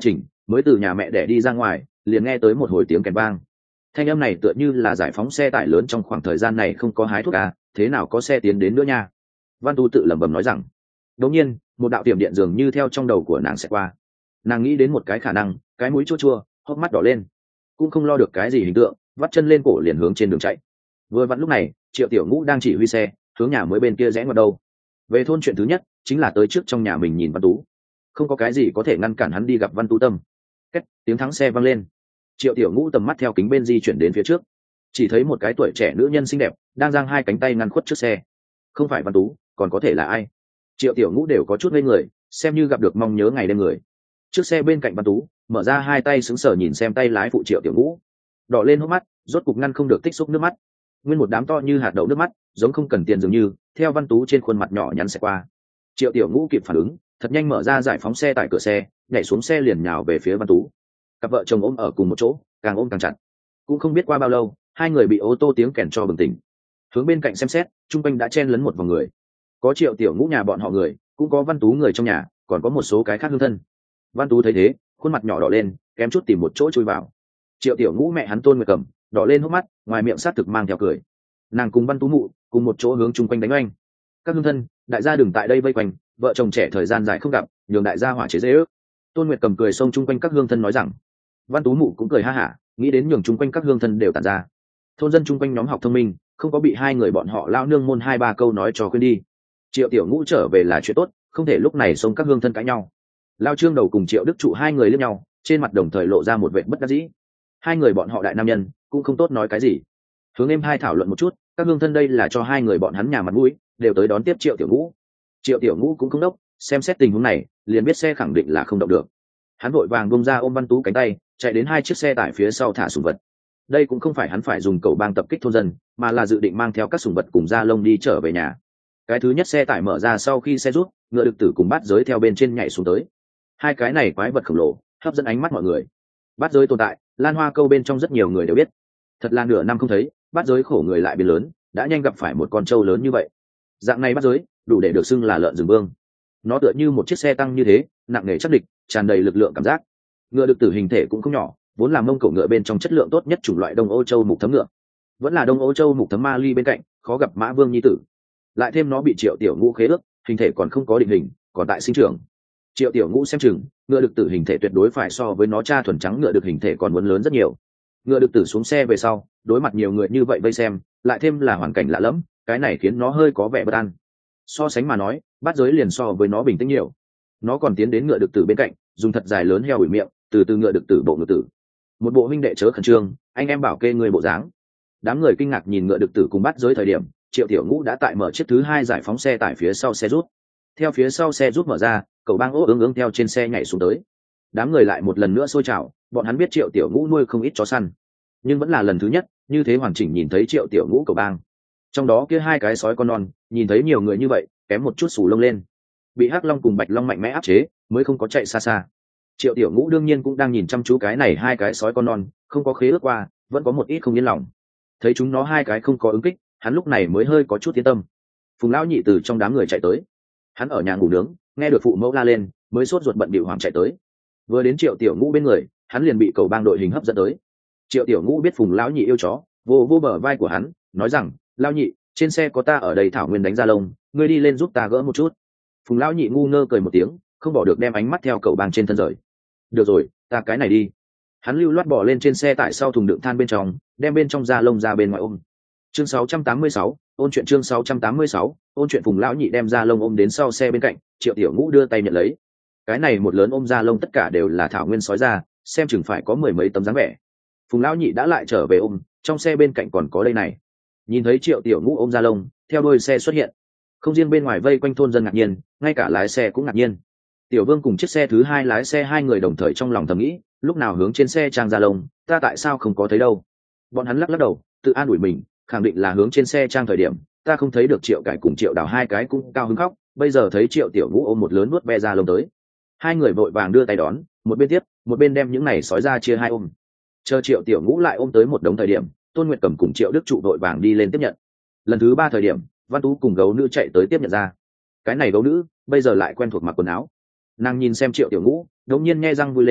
mới từ nhà mẹ đẻ đi ra ngoài liền nghe tới một hồi tiếng kèn vang. Thanh âm này tựa như là giải phóng xe tải lớn trong khoảng thời gian này không có hái thuốc à, thế nào có xe tiến đến nữa nha. Văn Tú tự lẩm bẩm nói rằng. Đột nhiên một đạo tiềm điện dường như theo trong đầu của nàng sẽ qua. Nàng nghĩ đến một cái khả năng, cái mũi chua chua, hốc mắt đỏ lên, cũng không lo được cái gì hình tượng, vắt chân lên cổ liền hướng trên đường chạy. Vừa vặn lúc này Triệu Tiểu Ngũ đang chỉ huy xe hướng nhà mới bên kia rẽ ngoặt đâu. Về thôn chuyện thứ nhất chính là tới trước trong nhà mình nhìn Văn Tú, không có cái gì có thể ngăn cản hắn đi gặp Văn Tú Tâm. Két tiếng thắng xe vang lên, Triệu Tiểu Ngũ tầm mắt theo kính bên di chuyển đến phía trước, chỉ thấy một cái tuổi trẻ nữ nhân xinh đẹp đang giang hai cánh tay ngăn khuất trước xe. Không phải Văn Tú còn có thể là ai? Triệu Tiểu Ngũ đều có chút ngây người, xem như gặp được mong nhớ ngày đêm người. Trước xe bên cạnh Văn Tú mở ra hai tay sững sờ nhìn xem tay lái phụ Triệu Tiểu Ngũ, đỏ lên hốc mắt, rốt cục ngăn không được tích xúc nước mắt. Nguyên một đám to như hạt đậu nước mắt giống không cần tiền dường như theo Văn Tú trên khuôn mặt nhỏ nhắn sẽ qua. Triệu Tiểu Ngũ kịp phản ứng, thật nhanh mở ra giải phóng xe tại cửa xe, nhảy xuống xe liền nhào về phía Văn Tú. Cặp vợ chồng ôm ở cùng một chỗ, càng ôm càng chặt. Cũng không biết qua bao lâu, hai người bị ô tô tiếng kèn cho bừng tỉnh. Hướng bên cạnh xem xét, trung quanh đã chen lấn một vòng người. Có Triệu Tiểu Ngũ nhà bọn họ người, cũng có Văn Tú người trong nhà, còn có một số cái khác hương thân. Văn Tú thấy thế, khuôn mặt nhỏ đỏ lên, kém chút tìm một chỗ chui vào. Triệu Tiểu Ngũ mẹ hắn Tôn Nguyệt Cầm đỏ lên hốc mắt, ngoài miệng sát thực mang theo cười. Nàng cùng Văn Tú mụ cùng một chỗ hướng chung quanh đánh oanh. Các hương thân, đại gia đừng tại đây vây quanh, vợ chồng trẻ thời gian dài không gặp, nhường đại gia hỏa chế dễ ước. Tôn Nguyệt Cầm cười xông chung quanh các hương thân nói rằng. Văn Tú mụ cũng cười ha hả, nghĩ đến nhường chung quanh các hương thân đều tản ra. Thôn dân chung quanh nhóm học thông minh, không có bị hai người bọn họ lao nương môn hai ba câu nói cho quên đi. Triệu Tiểu Ngũ trở về là chuyện tốt, không thể lúc này xông các hương thân cãi nhau. Lao Trương Đầu cùng Triệu Đức Trụ hai người liếc nhau, trên mặt đồng thời lộ ra một vẻ bất đắc dĩ. Hai người bọn họ đại nam nhân, cũng không tốt nói cái gì. Hướng em hai thảo luận một chút, các hương thân đây là cho hai người bọn hắn nhà mặt mũi, đều tới đón tiếp Triệu Tiểu Ngũ. Triệu Tiểu Ngũ cũng không đốc, xem xét tình huống này, liền biết xe khẳng định là không động được. Hắn vội vàng bung ra ôm Văn Tú cánh tay, chạy đến hai chiếc xe tải phía sau thả sủng vật. Đây cũng không phải hắn phải dùng cầu bang tập kích thôn dân, mà là dự định mang theo các sủng vật cùng Gia Lông đi trở về nhà. Cái thứ nhất xe tải mở ra sau khi xe rút, ngựa đực tử cùng bát giới theo bên trên nhảy xuống tới. Hai cái này quái vật khổng lồ, hấp dẫn ánh mắt mọi người. Bát giới tồn tại, Lan Hoa Câu bên trong rất nhiều người đều biết. Thật là nửa năm không thấy, bát giới khổ người lại biến lớn, đã nhanh gặp phải một con trâu lớn như vậy. Dạng này bát giới, đủ để được xưng là lợn rừng vương. Nó tựa như một chiếc xe tăng như thế, nặng nề chắc địch, tràn đầy lực lượng cảm giác. Ngựa đực tử hình thể cũng không nhỏ, vốn là mông cổ ngựa bên trong chất lượng tốt nhất chủng loại Đông Âu Châu mục thấm ngựa, vẫn là Đông Âu Châu mục thấm ma ly bên cạnh, khó gặp Mã Vương nhi tử. Lại thêm nó bị Triệu Tiểu Ngũ khế ước, hình thể còn không có định hình, còn tại sinh trưởng. Triệu Tiểu Ngũ xem chừng, ngựa đực tử hình thể tuyệt đối phải so với nó cha thuần trắng ngựa được hình thể còn muốn lớn rất nhiều. Ngựa đực tử xuống xe về sau, đối mặt nhiều người như vậy vây xem, lại thêm là hoàn cảnh lạ lẫm, cái này khiến nó hơi có vẻ bất an. So sánh mà nói, bát giới liền so với nó bình tĩnh nhiều. Nó còn tiến đến ngựa đực tử bên cạnh, dùng thật dài lớn heo ủi miệng, từ từ ngựa đực tử bộ ngựa tử. Một bộ huynh đệ chớ khẩn trương, anh em bảo kê người bộ dáng. Đám người kinh ngạc nhìn ngựa đực tử cùng bát giới thời điểm, Triệu Tiểu Ngũ đã tại mở chiếc thứ hai giải phóng xe tải phía sau xe rút. Theo phía sau xe rút mở ra, cậu bang ố ương ương theo trên xe nhảy xuống tới. Đám người lại một lần nữa xôi trào, bọn hắn biết Triệu Tiểu Ngũ nuôi không ít chó săn, nhưng vẫn là lần thứ nhất như thế hoàn chỉnh nhìn thấy Triệu Tiểu Ngũ cậu bang. Trong đó kia hai cái sói con non, nhìn thấy nhiều người như vậy, kém một chút sù lông lên. Bị Hắc Long cùng Bạch Long mạnh mẽ áp chế, mới không có chạy xa xa. Triệu Tiểu Ngũ đương nhiên cũng đang nhìn chăm chú cái này hai cái sói con non, không có khế ước qua, vẫn có một ít không yên lòng. Thấy chúng nó hai cái không có ứng kích, hắn lúc này mới hơi có chút yên tâm. Phùng lão nhị từ trong đám người chạy tới, hắn ở nhà ngủ nướng, nghe được phụ mẫu la lên, mới sốt ruột bận bịu hoàng chạy tới. Vừa đến Triệu Tiểu Ngũ bên người, hắn liền bị cầu bang đội hình hấp dẫn tới. Triệu Tiểu Ngũ biết Phùng lão nhị yêu chó, vô vô bờ vai của hắn, nói rằng: "Lão nhị, trên xe có ta ở đây thảo nguyên đánh ra lông, ngươi đi lên giúp ta gỡ một chút." Phùng lão nhị ngu ngơ cười một tiếng, không bỏ được đem ánh mắt theo cầu bang trên thân rời. "Được rồi, ta cái này đi." Hắn lưu loát bỏ lên trên xe tại sau thùng đựng than bên trong, đem bên trong da lông ra bên ngoài ôm. Chương sáu trăm tám mươi sáu, ôn chuyện chương sáu trăm tám mươi sáu, ôn chuyện. Phùng lão nhị đem da lông ôm đến sau xe bên cạnh, Triệu Tiểu Ngũ đưa tay nhận lấy. Cái này một lớn ôm da lông tất cả đều là thảo nguyên sói da, xem chừng phải có mười mấy tấm dáng vẻ. Phùng lão nhị đã lại trở về ôm, trong xe bên cạnh còn có đây này. Nhìn thấy Triệu Tiểu Ngũ ôm da lông, theo đuôi xe xuất hiện. Không riêng bên ngoài vây quanh thôn dân ngạc nhiên, ngay cả lái xe cũng ngạc nhiên. Tiểu Vương cùng chiếc xe thứ hai lái xe hai người đồng thời trong lòng thầm nghĩ, lúc nào hướng trên xe trang da lông, ta tại sao không có thấy đâu. Bọn hắn lắc lắc đầu, tự an ủi mình, khẳng định là hướng trên xe trang thời điểm, ta không thấy được Triệu Cải cùng Triệu Đào hai cái cũng cao hứng khóc, bây giờ thấy Triệu Tiểu Ngũ ôm một lớn nuốt ve da lông tới. Hai người vội vàng đưa tay đón, một bên tiếp, một bên đem những này sói ra chia hai ôm. Chờ Triệu Tiểu Ngũ lại ôm tới một đống thời điểm, Tôn Nguyệt Cầm cùng Triệu Đức Trụ vội vàng đi lên tiếp nhận. Lần thứ ba thời điểm, Văn Tú cùng gấu nữ chạy tới tiếp nhận ra. Cái này gấu nữ bây giờ lại quen thuộc mặc quần áo. Nàng nhìn xem Triệu Tiểu Ngũ, đống nhiên nghe răng vui lên,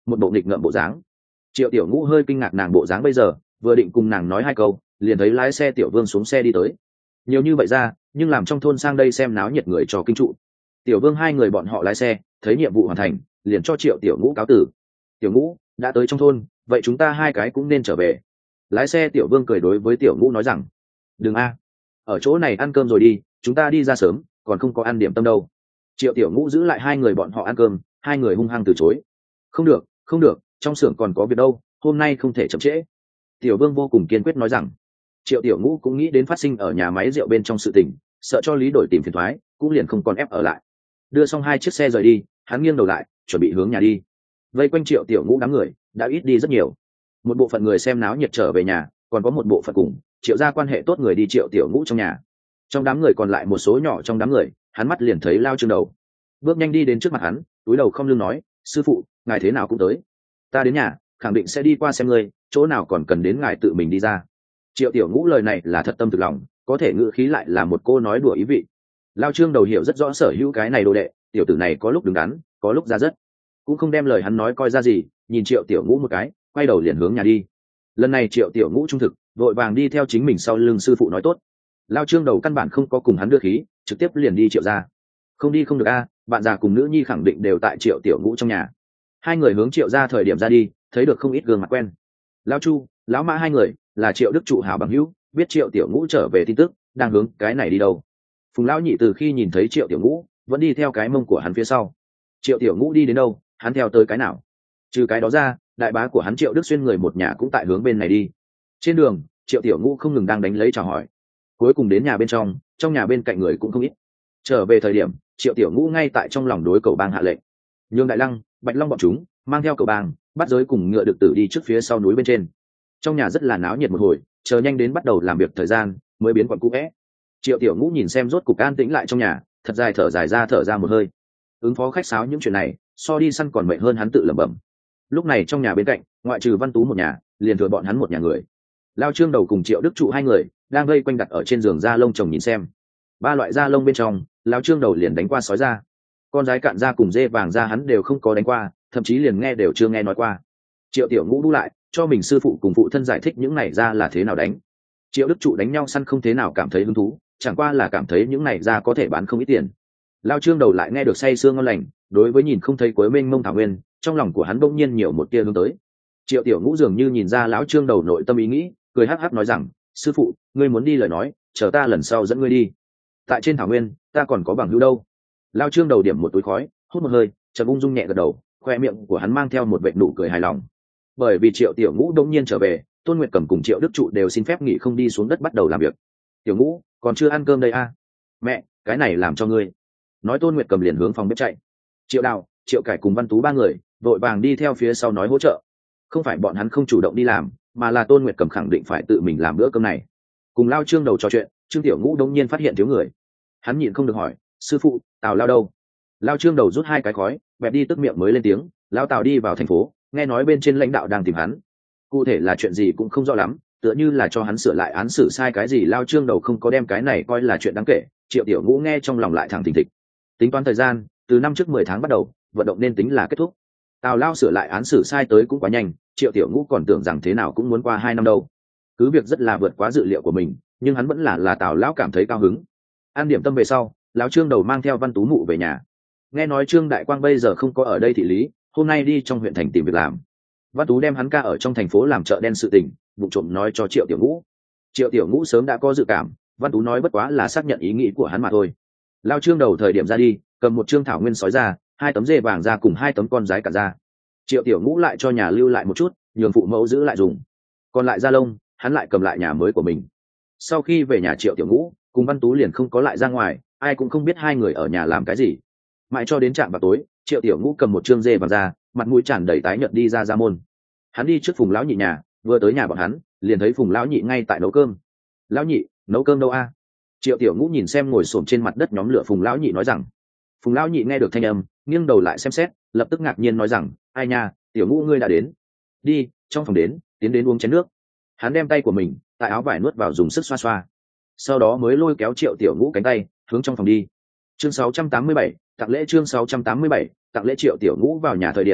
một bộ nghịch ngợm bộ dáng. Triệu Tiểu Ngũ hơi kinh ngạc nàng bộ dáng bây giờ, vừa định cùng nàng nói hai câu, liền thấy lái xe Tiểu Vương xuống xe đi tới. Nhiều như vậy ra, nhưng làm trong thôn sang đây xem náo nhiệt người cho kinh trụ. Tiểu Vương hai người bọn họ lái xe, thấy nhiệm vụ hoàn thành, liền cho Triệu Tiểu Ngũ cáo tử. Tiểu Ngũ đã tới trong thôn, vậy chúng ta hai cái cũng nên trở về. Lái xe Tiểu Vương cười đối với Tiểu Ngũ nói rằng, đừng a, ở chỗ này ăn cơm rồi đi, chúng ta đi ra sớm, còn không có ăn điểm tâm đâu. Triệu Tiểu Ngũ giữ lại hai người bọn họ ăn cơm, hai người hung hăng từ chối. Không được, không được, trong xưởng còn có việc đâu, hôm nay không thể chậm trễ. Tiểu Vương vô cùng kiên quyết nói rằng. Triệu Tiểu Ngũ cũng nghĩ đến phát sinh ở nhà máy rượu bên trong sự tình, sợ cho Lý Đổi tìm phiền toái, cũng liền không còn ép ở lại. Đưa xong hai chiếc xe rời đi, hắn nghiêng đầu lại, chuẩn bị hướng nhà đi. Vây quanh Triệu Tiểu Ngũ đám người đã ít đi rất nhiều. Một bộ phận người xem náo nhiệt trở về nhà, còn có một bộ phận cùng Triệu gia quan hệ tốt người đi Triệu Tiểu Ngũ trong nhà. Trong đám người còn lại một số nhỏ trong đám người, hắn mắt liền thấy Lao Trương Đầu, bước nhanh đi đến trước mặt hắn, túi đầu không lưng nói, sư phụ, ngài thế nào cũng tới. Ta đến nhà, khẳng định sẽ đi qua xem ngươi, chỗ nào còn cần đến ngài tự mình đi ra. Triệu Tiểu Ngũ lời này là thật tâm thực lòng, có thể ngữ khí lại là một cô nói đùa ý vị. Lao Trương Đầu hiểu rất rõ sở hữu cái này đồ đệ, tiểu tử này có lúc đứng đắn, có lúc ra rất, cũng không đem lời hắn nói coi ra gì, nhìn Triệu Tiểu Ngũ một cái, quay đầu liền hướng nhà đi. Lần này Triệu Tiểu Ngũ trung thực, vội vàng đi theo chính mình sau lưng sư phụ nói tốt. Lao Trương Đầu căn bản không có cùng hắn đưa khí, trực tiếp liền đi Triệu gia. Không đi không được a, bạn già cùng nữ nhi khẳng định đều tại Triệu Tiểu Ngũ trong nhà. Hai người hướng Triệu gia thời điểm ra đi, thấy được không ít gương mặt quen. Lao Chu, lão Mã hai người là Triệu Đức Trụ hảo bằng hữu, biết Triệu Tiểu Ngũ trở về tin tức, đang hướng cái này đi đâu. Phùng lão nhị từ khi nhìn thấy Triệu Tiểu Ngũ, vẫn đi theo cái mông của hắn phía sau. Triệu Tiểu Ngũ đi đến đâu, hắn theo tới cái nào. Trừ cái đó ra, đại bá của hắn Triệu Đức Xuyên người một nhà cũng tại hướng bên này đi. Trên đường, Triệu Tiểu Ngũ không ngừng đang đánh lấy chào hỏi. Cuối cùng đến nhà bên trong, trong nhà bên cạnh người cũng không ít. Trở về thời điểm, Triệu Tiểu Ngũ ngay tại trong lòng đối cầu bang hạ lệnh, nhường Đại Lăng, Bạch Long bọn chúng mang theo cầu bang, bắt giới cùng ngựa được tử đi trước phía sau núi bên trên. Trong nhà rất là náo nhiệt một hồi, chờ nhanh đến bắt đầu làm việc thời gian mới biến quặn cũ vẽ. Triệu Tiểu Ngũ nhìn xem rốt cục an tĩnh lại trong nhà, thật dài thở dài ra thở ra một hơi. Ứng phó khách sáo những chuyện này, so đi săn còn mệt hơn hắn tự lẩm bẩm. Lúc này trong nhà bên cạnh, ngoại trừ Văn Tú một nhà, liền thừa bọn hắn một nhà người. Lao Trương Đầu cùng Triệu Đức Trụ hai người đang vây quanh đặt ở trên giường da lông chồng nhìn xem. Ba loại da lông bên trong, Lao Trương Đầu liền đánh qua sói da, con rái cạn da cùng dê vàng da hắn đều không có đánh qua, thậm chí liền nghe đều chưa nghe nói qua. Triệu Tiểu Ngũ đu lại cho mình sư phụ cùng phụ thân giải thích những này ra là thế nào đánh. Triệu Đức Trụ đánh nhau săn không thế nào cảm thấy hứng thú, chẳng qua là cảm thấy những này ra có thể bán không ít tiền. Lao Trương Đầu lại nghe được say sương ngon lành, đối với nhìn không thấy cuối mênh mông thảo nguyên, trong lòng của hắn bỗng nhiên nhiều một tia hướng tới. Triệu Tiểu Ngũ dường như nhìn ra lão Trương Đầu nội tâm ý nghĩ, cười hắc hắc nói rằng, sư phụ, ngươi muốn đi lời nói, chờ ta lần sau dẫn ngươi đi. Tại trên thảo nguyên, ta còn có bằng hữu đâu. Lao Trương Đầu điểm một túi khói, hút một hơi, chợt ung dung nhẹ gật đầu, khoe miệng của hắn mang theo một vệt nụ cười hài lòng. Bởi vì Triệu Tiểu Ngũ đống nhiên trở về, Tôn Nguyệt Cầm cùng Triệu Đức Trụ đều xin phép nghỉ không đi xuống đất bắt đầu làm việc. Tiểu Ngũ, còn chưa ăn cơm đây a? À? Mẹ, cái này làm cho ngươi. Nói Tôn Nguyệt Cầm liền hướng phòng bếp chạy. Triệu Đào, Triệu Cải cùng Văn Tú ba người vội vàng đi theo phía sau nói hỗ trợ. Không phải bọn hắn không chủ động đi làm, mà là Tôn Nguyệt Cầm khẳng định phải tự mình làm bữa cơm này. Cùng Lao Trương Đầu trò chuyện, Trương Tiểu Ngũ đống nhiên phát hiện thiếu người. Hắn nhịn không được hỏi, sư phụ, Tào Lao đâu? Lao Trương Đầu rút hai cái khói, bẹp đi tức miệng mới lên tiếng, Lao Tào đi vào thành phố, nghe nói bên trên lãnh đạo đang tìm hắn. Cụ thể là chuyện gì cũng không rõ lắm, tựa như là cho hắn sửa lại án xử sai cái gì. Lao Trương Đầu không có đem cái này coi là chuyện đáng kể. Triệu Tiểu Ngũ nghe trong lòng lại thẳng thình thịch. Tính toán thời gian, từ năm trước mười tháng bắt đầu, vận động nên tính là kết thúc. Tào Lao sửa lại án xử sai tới cũng quá nhanh, Triệu Tiểu Ngũ còn tưởng rằng thế nào cũng muốn qua hai năm đâu. Cứ việc rất là vượt quá dự liệu của mình, nhưng hắn vẫn là là Tào Lão cảm thấy cao hứng. An điểm tâm về sau, lão Trương Đầu mang theo Văn Tú mụ về nhà. Nghe nói Trương Đại Quang bây giờ không có ở đây thị lý, hôm nay đi trong huyện thành tìm việc làm. Văn Tú đem hắn ca ở trong thành phố làm chợ đen sự tình, vụ trộm nói cho Triệu Tiểu Ngũ. Triệu Tiểu Ngũ sớm đã có dự cảm, Văn Tú nói bất quá là xác nhận ý nghĩ của hắn mà thôi. Lao Trương Đầu thời điểm ra đi, cầm một trương thảo nguyên sói ra, hai tấm dê vàng ra cùng hai tấm con rái cả ra. Triệu Tiểu Ngũ lại cho nhà lưu lại một chút, nhường phụ mẫu giữ lại dùng. Còn lại da lông, hắn lại cầm lại nhà mới của mình. Sau khi về nhà Triệu Tiểu Ngũ cùng Văn Tú liền không có lại ra ngoài, ai cũng không biết hai người ở nhà làm cái gì. Mãi cho đến trạm vào tối, Triệu Tiểu Ngũ cầm một trương dê vàng ra, mặt mũi tràn đầy tái nhợt đi ra ra môn. Hắn đi trước Phùng lão nhị nhà, vừa tới nhà bọn hắn, liền thấy Phùng lão nhị ngay tại nấu cơm. Lão nhị, nấu cơm đâu a? Triệu Tiểu Ngũ nhìn xem ngồi xổm trên mặt đất nhóm lửa Phùng lão nhị nói rằng. Phùng lão nhị nghe được thanh âm, nghiêng đầu lại xem xét, lập tức ngạc nhiên nói rằng, ai nha, Tiểu Ngũ ngươi đã đến. Đi, trong phòng đến, tiến đến uống chén nước. Hắn đem tay của mình tại áo vải nuốt vào dùng sức xoa xoa, sau đó mới lôi kéo Triệu Tiểu Ngũ cánh tay hướng trong phòng đi. Chương sáu trăm tám mươi bảy, tặng lễ chương sáu trăm tám mươi bảy, tặng lễ. Triệu Tiểu Ngũ vào nhà thời điểm,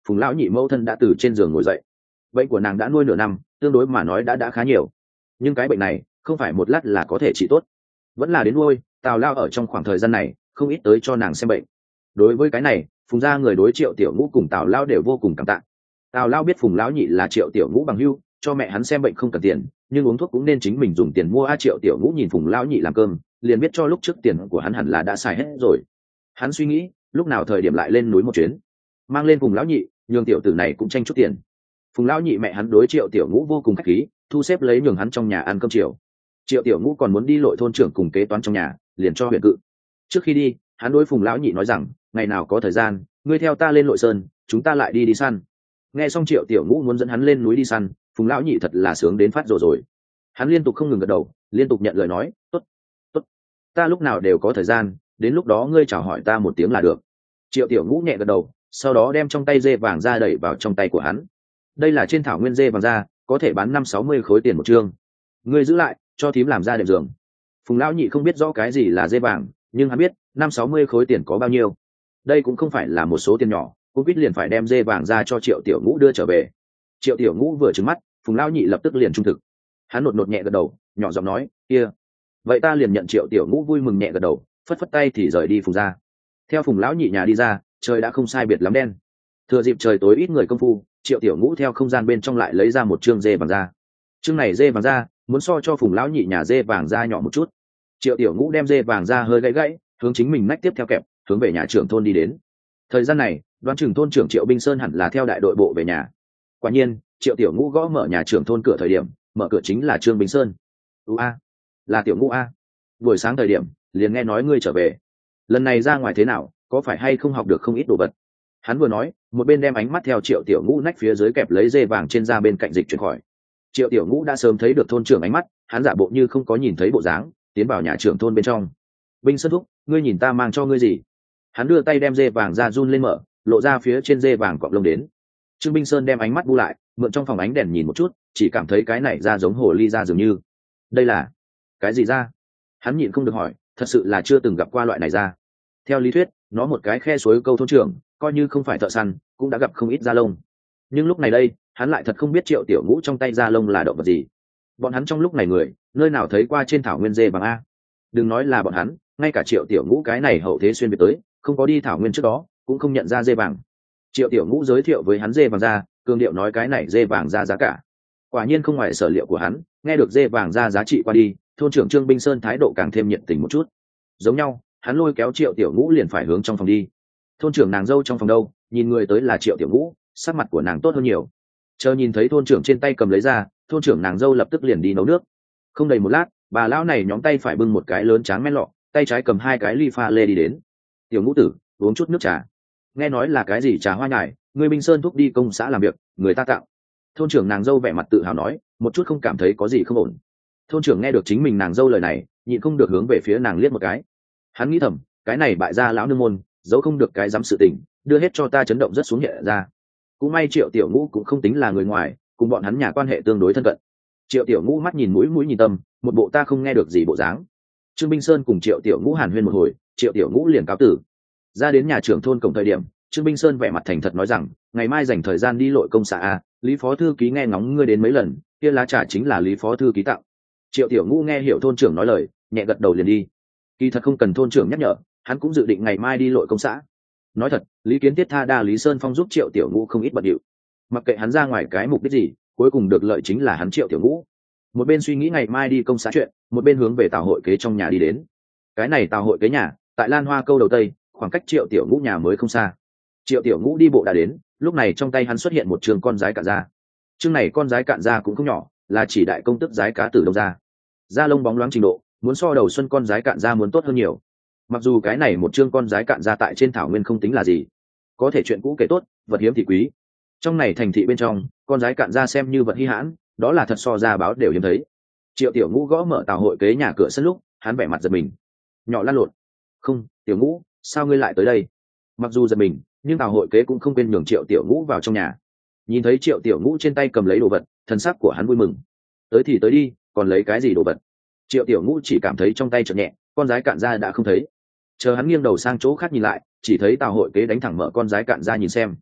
phùng lão nhị mẫu thân đã từ trên giường ngồi dậy. Bệnh của nàng đã nuôi nửa năm, tương đối mà nói đã đã khá nhiều, nhưng cái bệnh này không phải một lát là có thể trị tốt, vẫn là đến nuôi. Tào lao ở trong khoảng thời gian này không ít tới cho nàng xem bệnh. Đối với cái này, phùng gia người đối Triệu Tiểu Ngũ cùng Tào lao đều vô cùng cảm tạ. Tào lao biết phùng lão nhị là Triệu Tiểu Ngũ bằng hữu, cho mẹ hắn xem bệnh không cần tiền, nhưng uống thuốc cũng nên chính mình dùng tiền mua. A Triệu Tiểu Ngũ nhìn phùng lão nhị làm cơm, liền biết cho lúc trước tiền của hắn hẳn là đã xài hết rồi. Hắn suy nghĩ lúc nào thời điểm lại lên núi một chuyến, mang lên phùng lão nhị, nhường tiểu tử này cũng tranh chút tiền. Phùng lão nhị mẹ hắn đối Triệu Tiểu Ngũ vô cùng khách khí, thu xếp lấy nhường hắn trong nhà ăn cơm chiều. Triệu Tiểu Ngũ còn muốn đi lội thôn trưởng cùng kế toán trong nhà, liền cho huyện cự. Trước khi đi, hắn đối phùng lão nhị nói rằng, ngày nào có thời gian, ngươi theo ta lên lội sơn, chúng ta lại đi đi săn. Nghe xong Triệu Tiểu Ngũ muốn dẫn hắn lên núi đi săn, phùng lão nhị thật là sướng đến phát rồi rồi. Hắn liên tục không ngừng gật đầu, liên tục nhận lời nói, tốt, tốt, ta lúc nào đều có thời gian, đến lúc đó ngươi chào hỏi ta một tiếng là được. Triệu Tiểu Ngũ nhẹ gật đầu, sau đó đem trong tay dê vàng ra đẩy vào trong tay của hắn. Đây là trên thảo nguyên dê vàng ra, có thể bán năm sáu mươi khối tiền một trương, ngươi giữ lại cho thím làm ra đệm giường. Phùng lão nhị không biết rõ cái gì là dê vàng, nhưng hắn biết năm sáu mươi khối tiền có bao nhiêu. Đây cũng không phải là một số tiền nhỏ, cũng biết liền phải đem dê vàng ra cho Triệu Tiểu Ngũ đưa trở về. Triệu Tiểu Ngũ vừa trừng mắt, phùng lão nhị lập tức liền trung thực. Hắn nột nột nhẹ gật đầu, nhỏ giọng nói, kia vậy ta liền nhận. Triệu Tiểu Ngũ vui mừng nhẹ gật đầu, phất phất tay thì rời đi phùng ra. Theo phùng lão nhị nhà đi ra, trời đã không sai biệt lắm đen. Thừa dịp trời tối ít người công phu, Triệu Tiểu Ngũ theo không gian bên trong lại lấy ra một trương dê vàng ra. Trương này dê vàng ra muốn so cho phùng lão nhị nhà dê vàng ra nhỏ một chút. Triệu Tiểu Ngũ đem dê vàng ra hơi gãy gãy, hướng chính mình nách tiếp theo kẹp, hướng về nhà trưởng thôn đi đến. Thời gian này, đoán chừng thôn trưởng Triệu Binh Sơn hẳn là theo đại đội bộ về nhà. Quả nhiên, Triệu Tiểu Ngũ gõ mở nhà trưởng thôn cửa thời điểm, mở cửa chính là Trương Binh Sơn. "U a, là Tiểu Ngũ a. Buổi sáng thời điểm, liền nghe nói ngươi trở về. Lần này ra ngoài thế nào, có phải hay không học được không ít đồ vật?" Hắn vừa nói, một bên đem ánh mắt theo Triệu Tiểu Ngũ nách phía dưới kẹp lấy dê vàng trên da bên cạnh dịch chuyển khỏi. Triệu Tiểu Ngũ đã sớm thấy được thôn trưởng ánh mắt, hắn giả bộ như không có nhìn thấy bộ dáng, tiến vào nhà trưởng thôn bên trong. "Binh Sơn thúc, ngươi nhìn ta mang cho ngươi gì?" Hắn đưa tay đem dê vàng ra run lên mở, lộ ra phía trên dê vàng cọp lông đến. Trương Binh Sơn đem ánh mắt bu lại, mượn trong phòng ánh đèn nhìn một chút, chỉ cảm thấy cái này ra giống hồ ly ra dường như. Đây là cái gì ra? Hắn nhịn không được hỏi, thật sự là chưa từng gặp qua loại này ra. Theo lý thuyết, nó một cái khe suối câu thôn trưởng, coi như không phải thợ săn, cũng đã gặp không ít da lông. Nhưng lúc này đây, hắn lại thật không biết Triệu Tiểu Ngũ trong tay da lông là động vật gì. Bọn hắn trong lúc này người, nơi nào thấy qua trên thảo nguyên dê vàng a? Đừng nói là bọn hắn, ngay cả Triệu Tiểu Ngũ cái này hậu thế xuyên việt tới, không có đi thảo nguyên trước đó, cũng không nhận ra dê vàng. Triệu Tiểu Ngũ giới thiệu với hắn dê vàng ra, cường điệu nói cái này dê vàng ra giá cả. Quả nhiên không ngoài sở liệu của hắn, nghe được dê vàng ra giá trị qua đi, thôn trưởng Trương Binh Sơn thái độ càng thêm nhiệt tình một chút. Giống nhau, hắn lôi kéo Triệu Tiểu Ngũ liền phải hướng trong phòng đi. Thôn trưởng nàng dâu trong phòng đâu, nhìn người tới là Triệu Tiểu Ngũ, sắc mặt của nàng tốt hơn nhiều. Chờ nhìn thấy thôn trưởng trên tay cầm lấy ra, thôn trưởng nàng dâu lập tức liền đi nấu nước. Không đầy một lát, bà lão này nhóm tay phải bưng một cái lớn tráng men lọ, tay trái cầm hai cái ly pha lê đi đến. "Tiểu Ngũ tử, uống chút nước trà." Nghe nói là cái gì trà hoa nhài, người Binh Sơn thúc đi công xã làm việc, người ta tặng. Thôn trưởng nàng dâu vẻ mặt tự hào nói, một chút không cảm thấy có gì không ổn. Thôn trưởng nghe được chính mình nàng dâu lời này, nhịn không được hướng về phía nàng liếc một cái. Hắn nghĩ thầm, cái này bại gia lão nương môn, giấu không được cái dám sự tình, đưa hết cho ta chấn động rất xuống nhẹ ra. Cũng may Triệu Tiểu Ngũ cũng không tính là người ngoài, cùng bọn hắn nhà quan hệ tương đối thân cận. Triệu Tiểu Ngũ mắt nhìn mũi mũi nhìn tâm, một bộ ta không nghe được gì bộ dáng. Trương Binh Sơn cùng Triệu Tiểu Ngũ hàn huyên một hồi, Triệu Tiểu Ngũ liền cáo tử. Ra đến nhà trưởng thôn cổng thời điểm, Trương Binh Sơn vẻ mặt thành thật nói rằng, ngày mai dành thời gian đi lội công xã a, Lý phó thư ký nghe ngóng ngươi đến mấy lần, kia lá trà chính là Lý phó thư ký tặng. Triệu Tiểu Ngũ nghe hiểu thôn trưởng nói lời, nhẹ gật đầu liền đi. Kỳ thật không cần thôn trưởng nhắc nhở, hắn cũng dự định ngày mai đi lội công xã. Nói thật, Lý Kiến Tiết tha đa Lý Sơn Phong giúp Triệu Tiểu Ngũ không ít bận điệu. Mặc kệ hắn ra ngoài cái mục đích gì, cuối cùng được lợi chính là hắn Triệu Tiểu Ngũ. Một bên suy nghĩ ngày mai đi công xã chuyện, một bên hướng về tàu hội kế trong nhà đi đến. Cái này tàu hội kế nhà, tại Lan Hoa câu đầu tây, khoảng cách Triệu Tiểu Ngũ nhà mới không xa. Triệu Tiểu Ngũ đi bộ đã đến, lúc này trong tay hắn xuất hiện một trường con giái cạn da. Chương này con giái cạn da cũng không nhỏ, là chỉ đại công tức giái cá tử đông da. Da lông bóng loáng trình độ, muốn so đầu xuân con giái cạn da muốn tốt hơn nhiều. Mặc dù cái này một chương con giái cạn da tại trên thảo nguyên không tính là gì, có thể chuyện cũ kể tốt, vật hiếm thì quý. Trong này thành thị bên trong, con giái cạn da xem như vật hi hãn, đó là thật so ra báo đều hiếm thấy. Triệu Tiểu Ngũ gõ mở tàu hội kế nhà cửa sân lúc, hắn vẻ mặt giật mình. Nhỏ lăn lộn. "Không, Tiểu Ngũ, sao ngươi lại tới đây?" Mặc dù giật mình, nhưng tàu hội kế cũng không quên nhường Triệu Tiểu Ngũ vào trong nhà. Nhìn thấy Triệu Tiểu Ngũ trên tay cầm lấy đồ vật, thần sắc của hắn vui mừng. "Tới thì tới đi, còn lấy cái gì đồ vật?" Triệu Tiểu Ngũ chỉ cảm thấy trong tay chợt nhẹ, con giái cạn da đã không thấy. Chờ hắn nghiêng đầu sang chỗ khác nhìn lại, chỉ thấy tàu hội kế đánh thẳng mở con giái cạn da nhìn xem.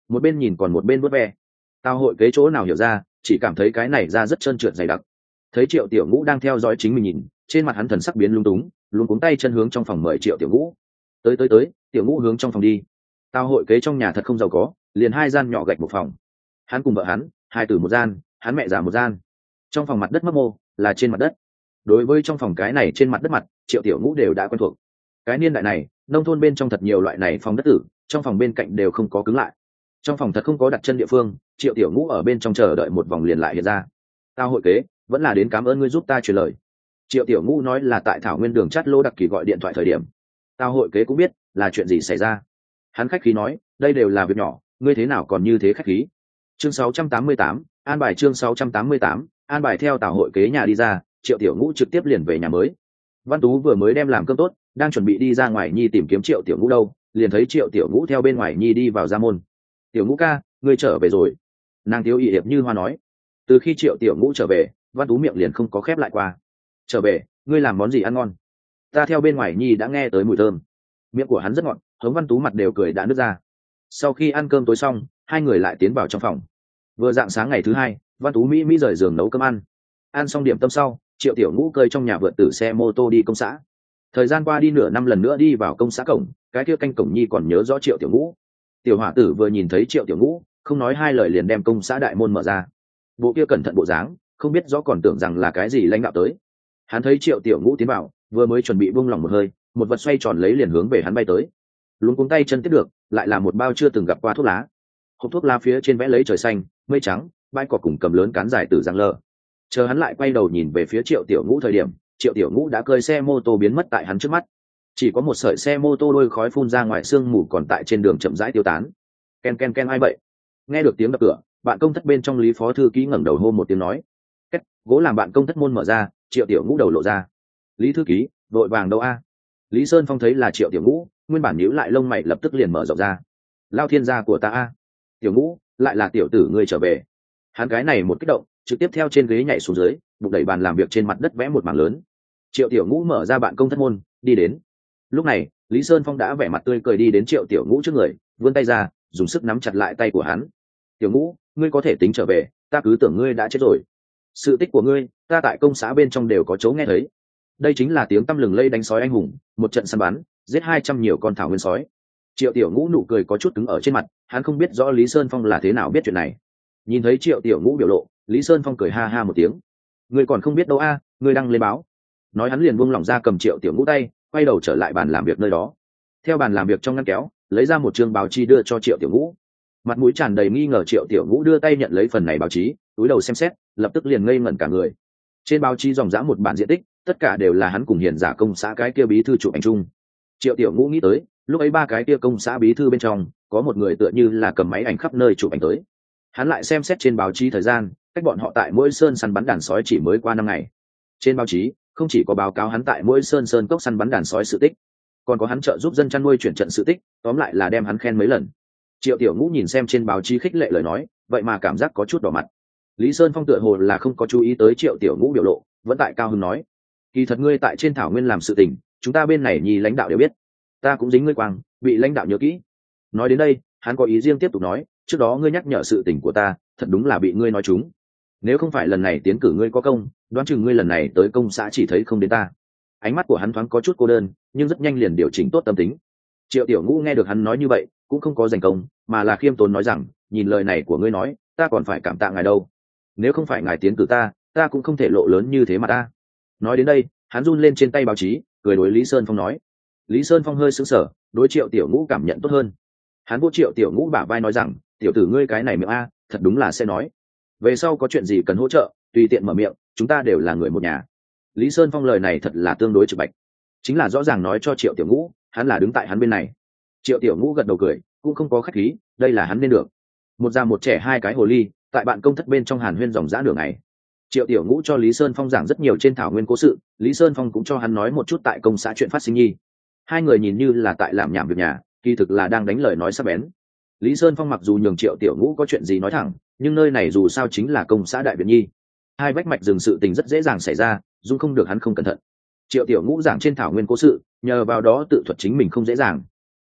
một bên nhìn còn một bên vớt ve. Tao hội kế chỗ nào hiểu ra, chỉ cảm thấy cái này ra rất trơn trượt dày đặc. Thấy Triệu Tiểu Ngũ đang theo dõi chính mình nhìn, trên mặt hắn thần sắc biến lung túng, luống cuống tay chân hướng trong phòng mời Triệu Tiểu Ngũ. Tới tới tới, Tiểu Ngũ hướng trong phòng đi. Tao hội kế trong nhà thật không giàu có, liền hai gian nhỏ gạch một phòng. Hắn cùng vợ hắn, hai tử một gian, hắn mẹ già một gian. Trong phòng mặt đất mấp mô, là trên mặt đất. Đối với trong phòng cái này trên mặt đất mặt, Triệu Tiểu Ngũ đều đã quen thuộc. Cái niên đại này, nông thôn bên trong thật nhiều loại này phòng đất tử, trong phòng bên cạnh đều không có cứng lại. Trong phòng thật không có đặt chân địa phương, Triệu Tiểu Ngũ ở bên trong chờ đợi một vòng liền lại hiện ra. Tao hội kế, vẫn là đến cảm ơn ngươi giúp ta truyền lời. Triệu Tiểu Ngũ nói là tại Thảo Nguyên đường chát lỗ đặc kỳ gọi điện thoại thời điểm. Tao hội kế cũng biết là chuyện gì xảy ra. Hắn khách khí nói, đây đều là việc nhỏ, ngươi thế nào còn như thế khách khí. Chương sáu trăm tám mươi tám, an bài chương sáu trăm tám mươi tám, an bài theo Tào hội kế nhà đi ra, Triệu Tiểu Ngũ trực tiếp liền về nhà mới. Văn Tú vừa mới đem làm cơm tốt, đang chuẩn bị đi ra ngoài nhi tìm kiếm Triệu Tiểu Ngũ đâu, liền thấy Triệu Tiểu Ngũ theo bên ngoài nhi đi vào ra môn. Tiểu Ngũ ca, ngươi trở về rồi. Nàng Tiếu ỵ hiệp như hoa nói. Từ khi Triệu Tiểu Ngũ trở về, Văn Tú miệng liền không có khép lại qua. Trở về, ngươi làm món gì ăn ngon? Ta theo bên ngoài nhi đã nghe tới mùi thơm. Miệng của hắn rất ngọt, hống Văn Tú mặt đều cười đã nứt ra. Sau khi ăn cơm tối xong, hai người lại tiến vào trong phòng. Vừa dạng sáng ngày thứ hai, Văn Tú mỹ mỹ rời giường nấu cơm ăn. Ăn xong điểm tâm sau, Triệu Tiểu Ngũ cơi trong nhà vượt tử xe mô tô đi công xã. Thời gian qua đi nửa năm lần nữa đi vào công xã cổng, cái kia canh cổng nhi còn nhớ rõ Triệu Tiểu Ngũ. Tiểu hỏa tử vừa nhìn thấy Triệu Tiểu Ngũ, không nói hai lời liền đem công xã đại môn mở ra. Bộ kia cẩn thận bộ dáng, không biết rõ còn tưởng rằng là cái gì lãnh đạo tới. Hắn thấy Triệu Tiểu Ngũ tiến vào, vừa mới chuẩn bị buông lỏng một hơi, một vật xoay tròn lấy liền hướng về hắn bay tới. Luống cuống tay chân tiếp được, lại là một bao chưa từng gặp qua thuốc lá. Hộp thuốc lá phía trên vẽ lấy trời xanh, mây trắng, bãi cỏ cùng cầm lớn cán dài từ giang lờ. Chờ hắn lại quay đầu nhìn về phía Triệu Tiểu Ngũ thời điểm, Triệu Tiểu Ngũ đã cơi xe mô tô biến mất tại hắn trước mắt. Chỉ có một sợi xe mô tô đôi khói phun ra ngoài sương mù còn tại trên đường chậm rãi tiêu tán. Ken ken ken ai vậy? Nghe được tiếng đập cửa, bạn công thất bên trong Lý phó thư ký ngẩng đầu hô một tiếng nói. Kết, gỗ làm bạn công thất môn mở ra, Triệu Tiểu Ngũ đầu lộ ra. Lý thư ký, vội vàng đâu a? Lý Sơn Phong thấy là Triệu Tiểu Ngũ, nguyên bản nhíu lại lông mày lập tức liền mở rộng ra. Lao thiên gia của ta a. Tiểu Ngũ, lại là tiểu tử ngươi trở về. Hắn cái này một kích động, trực tiếp theo trên ghế nhảy xuống dưới, bụng đẩy bàn làm việc trên mặt đất vẽ một mảng lớn. Triệu Tiểu Ngũ mở ra bạn công thất môn, đi đến. Lúc này, Lý Sơn Phong đã vẻ mặt tươi cười đi đến Triệu Tiểu Ngũ trước người, vươn tay ra, dùng sức nắm chặt lại tay của hắn. Tiểu Ngũ, ngươi có thể tính trở về, ta cứ tưởng ngươi đã chết rồi. Sự tích của ngươi, ta tại công xã bên trong đều có chỗ nghe thấy. Đây chính là tiếng tăm lừng lây đánh sói anh hùng, một trận săn bắn, giết hai trăm nhiều con thảo nguyên sói. Triệu Tiểu Ngũ nụ cười có chút cứng ở trên mặt, hắn không biết rõ Lý Sơn Phong là thế nào biết chuyện này. Nhìn thấy Triệu Tiểu Ngũ biểu lộ, Lý Sơn Phong cười ha ha một tiếng. Ngươi còn không biết đâu a, ngươi đăng lên báo. Nói hắn liền buông lỏng ra cầm Triệu Tiểu Ngũ tay, quay đầu trở lại bàn làm việc nơi đó. Theo bàn làm việc trong ngăn kéo, lấy ra một chương báo chí đưa cho Triệu Tiểu Ngũ. Mặt mũi tràn đầy nghi ngờ Triệu Tiểu Ngũ đưa tay nhận lấy phần này báo chí, cúi đầu xem xét, lập tức liền ngây ngẩn cả người. Trên báo chí dòng dã một bản diện tích, tất cả đều là hắn cùng hiền giả công xã cái kia bí thư chụp ảnh chung. Triệu Tiểu Ngũ nghĩ tới, lúc ấy ba cái kia công xã bí thư bên trong, có một người tựa như là cầm máy ảnh khắp nơi chụp ảnh tới. Hắn lại xem xét trên báo chí thời gian, cách bọn họ tại mỗi sơn săn bắn đàn sói chỉ mới qua năm ngày. Trên báo chí, không chỉ có báo cáo hắn tại mỗi sơn sơn cốc săn bắn đàn sói sự tích, còn có hắn trợ giúp dân chăn nuôi chuyển trận sự tích, tóm lại là đem hắn khen mấy lần. Triệu Tiểu Ngũ nhìn xem trên báo chí khích lệ lời nói, vậy mà cảm giác có chút đỏ mặt. Lý Sơn Phong tựa hồ là không có chú ý tới Triệu Tiểu Ngũ biểu lộ, vẫn tại cao hứng nói: kỳ thật ngươi tại trên thảo nguyên làm sự tình, chúng ta bên này nhì lãnh đạo đều biết, ta cũng dính ngươi quang, bị lãnh đạo nhớ kỹ. Nói đến đây, hắn có ý riêng tiếp tục nói: trước đó ngươi nhắc nhở sự tình của ta, thật đúng là bị ngươi nói trúng. Nếu không phải lần này tiến cử ngươi có công, đoán chừng ngươi lần này tới công xã chỉ thấy không đến ta. Ánh mắt của hắn thoáng có chút cô đơn, nhưng rất nhanh liền điều chỉnh tốt tâm tính. Triệu Tiểu Ngũ nghe được hắn nói như vậy, cũng không có giành công, mà là khiêm tốn nói rằng: nhìn lời này của ngươi nói, ta còn phải cảm tạ ngài đâu. Nếu không phải ngài tiến cử ta, ta cũng không thể lộ lớn như thế mà ta. Nói đến đây, hắn run lên trên tay báo chí, cười đối Lý Sơn Phong nói. Lý Sơn Phong hơi sững sờ, đối Triệu Tiểu Ngũ cảm nhận tốt hơn. Hắn vô Triệu Tiểu Ngũ bả vai nói rằng: tiểu tử ngươi cái này miệng a, thật đúng là sẽ nói. Về sau có chuyện gì cần hỗ trợ, tùy tiện mở miệng, chúng ta đều là người một nhà. Lý Sơn Phong lời này thật là tương đối trực bạch, chính là rõ ràng nói cho Triệu Tiểu Ngũ, hắn là đứng tại hắn bên này. Triệu Tiểu Ngũ gật đầu cười, cũng không có khách khí, đây là hắn nên được. Một già một trẻ hai cái hồ ly, tại bạn công thất bên trong hàn huyên dòng dã nửa ngày. Triệu Tiểu Ngũ cho Lý Sơn Phong giảng rất nhiều trên thảo nguyên cố sự, Lý Sơn Phong cũng cho hắn nói một chút tại công xã chuyện phát sinh nhi. Hai người nhìn như là tại làm nhảm việc nhà, kỳ thực là đang đánh lời nói sắc bén. Lý Sơn Phong mặc dù nhường Triệu Tiểu Ngũ có chuyện gì nói thẳng, nhưng nơi này dù sao chính là công xã đại viện nhi, hai bách mạch rừng sự tình rất dễ dàng xảy ra, dung không được hắn không cẩn thận. Triệu Tiểu Ngũ giảng trên thảo nguyên cố sự, nhờ vào đó tự thuật chính mình không dễ dàng.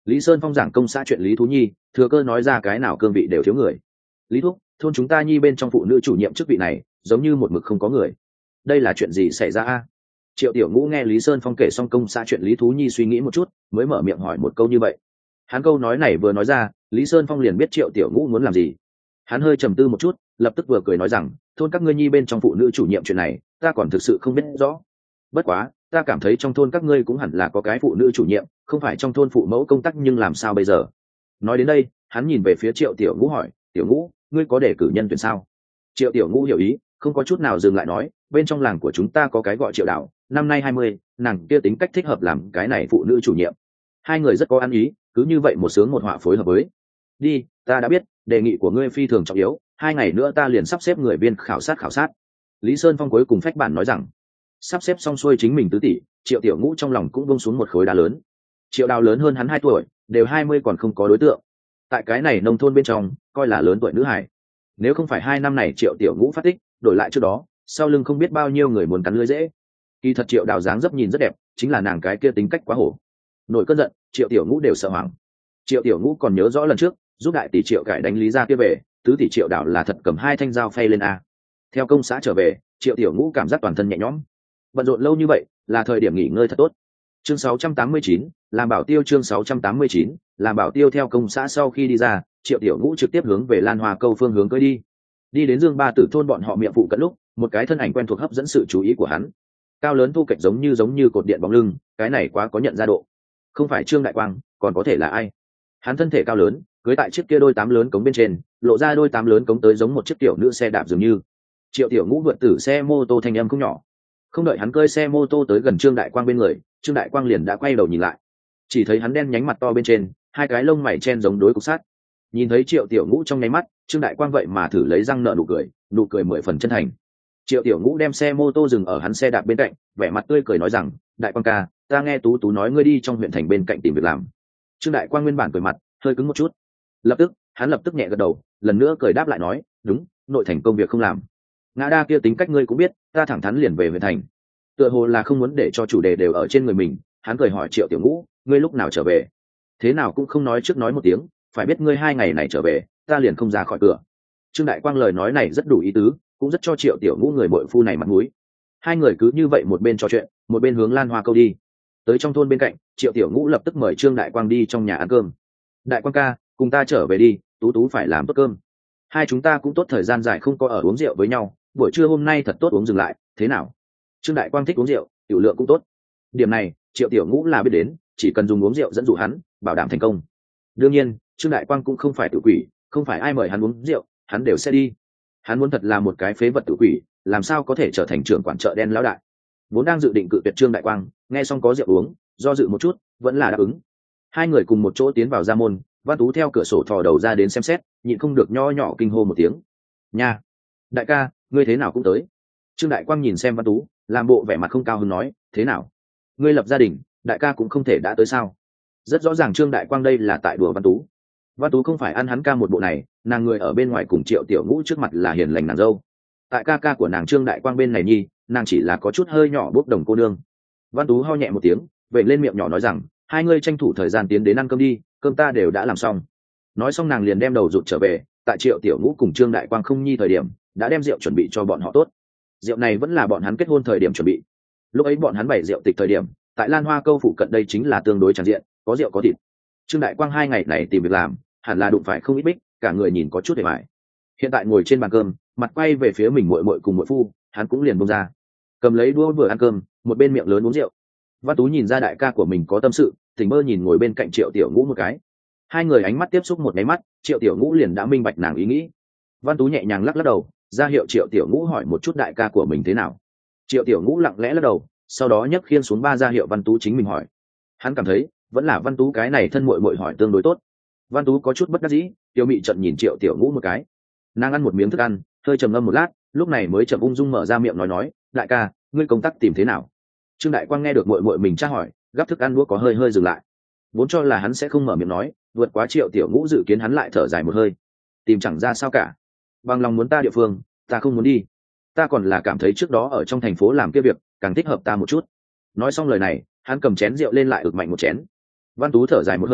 Lý Sơn Phong giảng công xã chuyện Lý Thú Nhi, thừa cơ nói ra cái nào cương vị đều thiếu người. Lý Thúc, thôn chúng ta nhi bên trong phụ nữ chủ nhiệm chức vị này giống như một mực không có người, đây là chuyện gì xảy ra a? Triệu Tiểu Ngũ nghe Lý Sơn Phong kể xong công xã chuyện Lý Thú Nhi suy nghĩ một chút, mới mở miệng hỏi một câu như vậy. Hắn câu nói này vừa nói ra, Lý Sơn Phong liền biết Triệu Tiểu Ngũ muốn làm gì. Hắn hơi trầm tư một chút, lập tức vừa cười nói rằng, thôn các ngươi nhi bên trong phụ nữ chủ nhiệm chuyện này ta còn thực sự không biết rõ, bất quá ta cảm thấy trong thôn các ngươi cũng hẳn là có cái phụ nữ chủ nhiệm, không phải trong thôn phụ mẫu công tác nhưng làm sao bây giờ. Nói đến đây hắn nhìn về phía Triệu Tiểu Ngũ hỏi, Tiểu Ngũ, ngươi có đề cử nhân tuyển sao? Triệu Tiểu Ngũ hiểu ý, không có chút nào dừng lại nói, bên trong làng của chúng ta có cái gọi Triệu Đào, năm nay hai mươi, nàng kia tính cách thích hợp làm cái này phụ nữ chủ nhiệm. Hai người rất có ăn ý, cứ như vậy một sướng một họa phối hợp với. Đi, ta đã biết, đề nghị của ngươi phi thường trọng yếu, hai ngày nữa ta liền sắp xếp người viên khảo sát khảo sát. Lý Sơn Phong cuối cùng phách bản nói rằng, sắp xếp xong xuôi chính mình tứ tỷ, Triệu Tiểu Ngũ trong lòng cũng buông xuống một khối đá lớn. Triệu Đào lớn hơn hắn hai tuổi, đều hai mươi còn không có đối tượng. Tại cái này nông thôn bên trong, coi là lớn tuổi nữ hài. Nếu không phải hai năm này Triệu Tiểu Ngũ phát tích, đổi lại trước đó, sau lưng không biết bao nhiêu người muốn cắn lưỡi dễ. Kỳ thật Triệu Đào dáng dấp nhìn rất đẹp, chính là nàng cái kia tính cách quá hổ. Nổi cơn giận, Triệu Tiểu Ngũ đều sợ hoảng. Triệu Tiểu Ngũ còn nhớ rõ lần trước, giúp đại tỷ Triệu cải đánh Lý gia kia về, tứ tỷ Triệu Đào là thật cầm hai thanh dao phay lên a. Theo công xã trở về, Triệu Tiểu Ngũ cảm giác toàn thân nhẹ nhõm. Bận rộn lâu như vậy, là thời điểm nghỉ ngơi thật tốt. Chương sáu trăm tám mươi chín, làm bảo tiêu. Chương sáu trăm tám mươi chín, làm bảo tiêu. Theo công xã sau khi đi ra, Triệu Tiểu Ngũ trực tiếp hướng về Lan Hoa Câu phương hướng cưỡi đi. Đi đến Dương Ba Tử thôn bọn họ miệng phụ cận lúc, một cái thân ảnh quen thuộc hấp dẫn sự chú ý của hắn. Cao lớn thu kệch giống như giống như cột điện bóng lưng, cái này quá có nhận ra độ. Không phải Trương Đại Quang, còn có thể là ai? Hắn thân thể cao lớn, cưỡi tại chiếc kia đôi tám lớn cống bên trên, lộ ra đôi tám lớn cống tới giống một chiếc tiểu nữ xe đạp dường như. Triệu Tiểu Ngũ vượt tử xe mô tô thanh âm không nhỏ. Không đợi hắn cơi xe mô tô tới gần Trương Đại Quang bên người, Trương Đại Quang liền đã quay đầu nhìn lại. Chỉ thấy hắn đen nhánh mặt to bên trên, hai cái lông mày chen giống đối cục sắt. Nhìn thấy Triệu Tiểu Ngũ trong nháy mắt, Trương Đại Quang vậy mà thử lấy răng nợ nụ cười, nụ cười mười phần chân thành. Triệu Tiểu Ngũ đem xe mô tô dừng ở hắn xe đạp bên cạnh, vẻ mặt tươi cười nói rằng, Đại Quang ca, ta nghe Tú Tú nói ngươi đi trong huyện thành bên cạnh tìm việc làm. Trương Đại Quang nguyên bản cười mặt hơi cứng một chút, lập tức hắn lập tức nhẹ gật đầu, lần nữa cười đáp lại nói, đúng, nội thành công việc không làm. Ngã đa kia tính cách ngươi cũng biết, ta thẳng thắn liền về huyện thành. Tựa hồ là không muốn để cho chủ đề đều ở trên người mình, hắn cười hỏi Triệu Tiểu Ngũ, ngươi lúc nào trở về? Thế nào cũng không nói trước nói một tiếng, phải biết ngươi hai ngày này trở về, ta liền không ra khỏi cửa. Trương Đại Quang lời nói này rất đủ ý tứ, cũng rất cho Triệu Tiểu Ngũ người bội phu này mặt mũi. Hai người cứ như vậy một bên trò chuyện, một bên hướng Lan Hoa Câu đi. Tới trong thôn bên cạnh, Triệu Tiểu Ngũ lập tức mời Trương Đại Quang đi trong nhà ăn cơm. Đại Quang ca, cùng ta trở về đi, Tú Tú phải làm tốt cơm. Hai chúng ta cũng tốt thời gian dài không có ở uống rượu với nhau, buổi trưa hôm nay thật tốt uống dừng lại, thế nào? Trương Đại Quang thích uống rượu, tiểu lượng cũng tốt. Điểm này, Triệu Tiểu Ngũ là biết đến, chỉ cần dùng uống rượu dẫn dụ hắn, bảo đảm thành công. Đương nhiên, Trương Đại Quang cũng không phải tự quỷ, không phải ai mời hắn uống rượu, hắn đều sẽ đi. Hắn muốn thật là một cái phế vật tự quỷ, làm sao có thể trở thành trưởng quản chợ đen lão đại. Vốn đang dự định cự tuyệt Trương Đại Quang, nghe xong có rượu uống, do dự một chút, vẫn là đáp ứng. Hai người cùng một chỗ tiến vào gia môn, Văn Tú theo cửa sổ thò đầu ra đến xem xét, nhịn không được nho nhỏ kinh hô một tiếng. Nha, đại ca, ngươi thế nào cũng tới? Trương Đại Quang nhìn xem Văn Tú, làm bộ vẻ mặt không cao hứng nói, thế nào? Ngươi lập gia đình, đại ca cũng không thể đã tới sao? Rất rõ ràng Trương Đại Quang đây là tại đùa Văn Tú. Văn Tú không phải ăn hắn ca một bộ này, nàng người ở bên ngoài cùng Triệu Tiểu Ngũ trước mặt là hiền lành nàng dâu. Tại ca ca của nàng Trương Đại Quang bên này nhi, nàng chỉ là có chút hơi nhỏ bốc đồng cô nương. Văn Tú ho nhẹ một tiếng, vậy lên miệng nhỏ nói rằng, hai ngươi tranh thủ thời gian tiến đến ăn cơm đi, cơm ta đều đã làm xong. Nói xong nàng liền đem đầu rụt trở về, tại Triệu Tiểu Ngũ cùng Trương Đại Quang không nhi thời điểm, đã đem rượu chuẩn bị cho bọn họ tốt. Rượu này vẫn là bọn hắn kết hôn thời điểm chuẩn bị. Lúc ấy bọn hắn bày rượu tịch thời điểm, tại Lan Hoa Câu phụ cận đây chính là tương đối tràn diện, có rượu có thịt. Trương Đại Quang hai ngày này tìm việc làm, hẳn là đụng phải không ít bích, cả người nhìn có chút để mải. Hiện tại ngồi trên bàn cơm, mặt quay về phía mình muội muội cùng muội phu, hắn cũng liền buông ra, cầm lấy đũa vừa ăn cơm, một bên miệng lớn uống rượu. Văn Tú nhìn ra đại ca của mình có tâm sự, tỉnh mơ nhìn ngồi bên cạnh Triệu Tiểu Ngũ một cái. Hai người ánh mắt tiếp xúc một cái mắt, Triệu Tiểu Ngũ liền đã minh bạch nàng ý nghĩ. Văn Tú nhẹ nhàng lắc lắc đầu, ra hiệu Triệu Tiểu Ngũ hỏi một chút đại ca của mình thế nào. Triệu Tiểu Ngũ lặng lẽ lắc đầu, sau đó nhấc khiên xuống ba ra hiệu Văn Tú chính mình hỏi. Hắn cảm thấy vẫn là Văn Tú cái này thân muội muội hỏi tương đối tốt. Văn Tú có chút bất đắc dĩ, Tiểu Mị trận nhìn Triệu Tiểu Ngũ một cái. Nàng ăn một miếng thức ăn, hơi trầm ngâm một lát, lúc này mới chậm ung dung mở ra miệng nói nói, đại ca, ngươi công tác tìm thế nào? Trương Đại Quang nghe được muội muội mình tra hỏi, gắp thức ăn đũa có hơi hơi dừng lại. Vốn cho là hắn sẽ không mở miệng nói, vượt quá Triệu Tiểu Ngũ dự kiến hắn lại thở dài một hơi. Tìm chẳng ra sao cả. Bằng lòng muốn ta địa phương, ta không muốn đi. Ta còn là cảm thấy trước đó ở trong thành phố làm kia việc, càng thích hợp ta một chút. Nói xong lời này, hắn cầm chén rượu lên lại ực mạnh một chén. Văn Tú thở dài một hơi,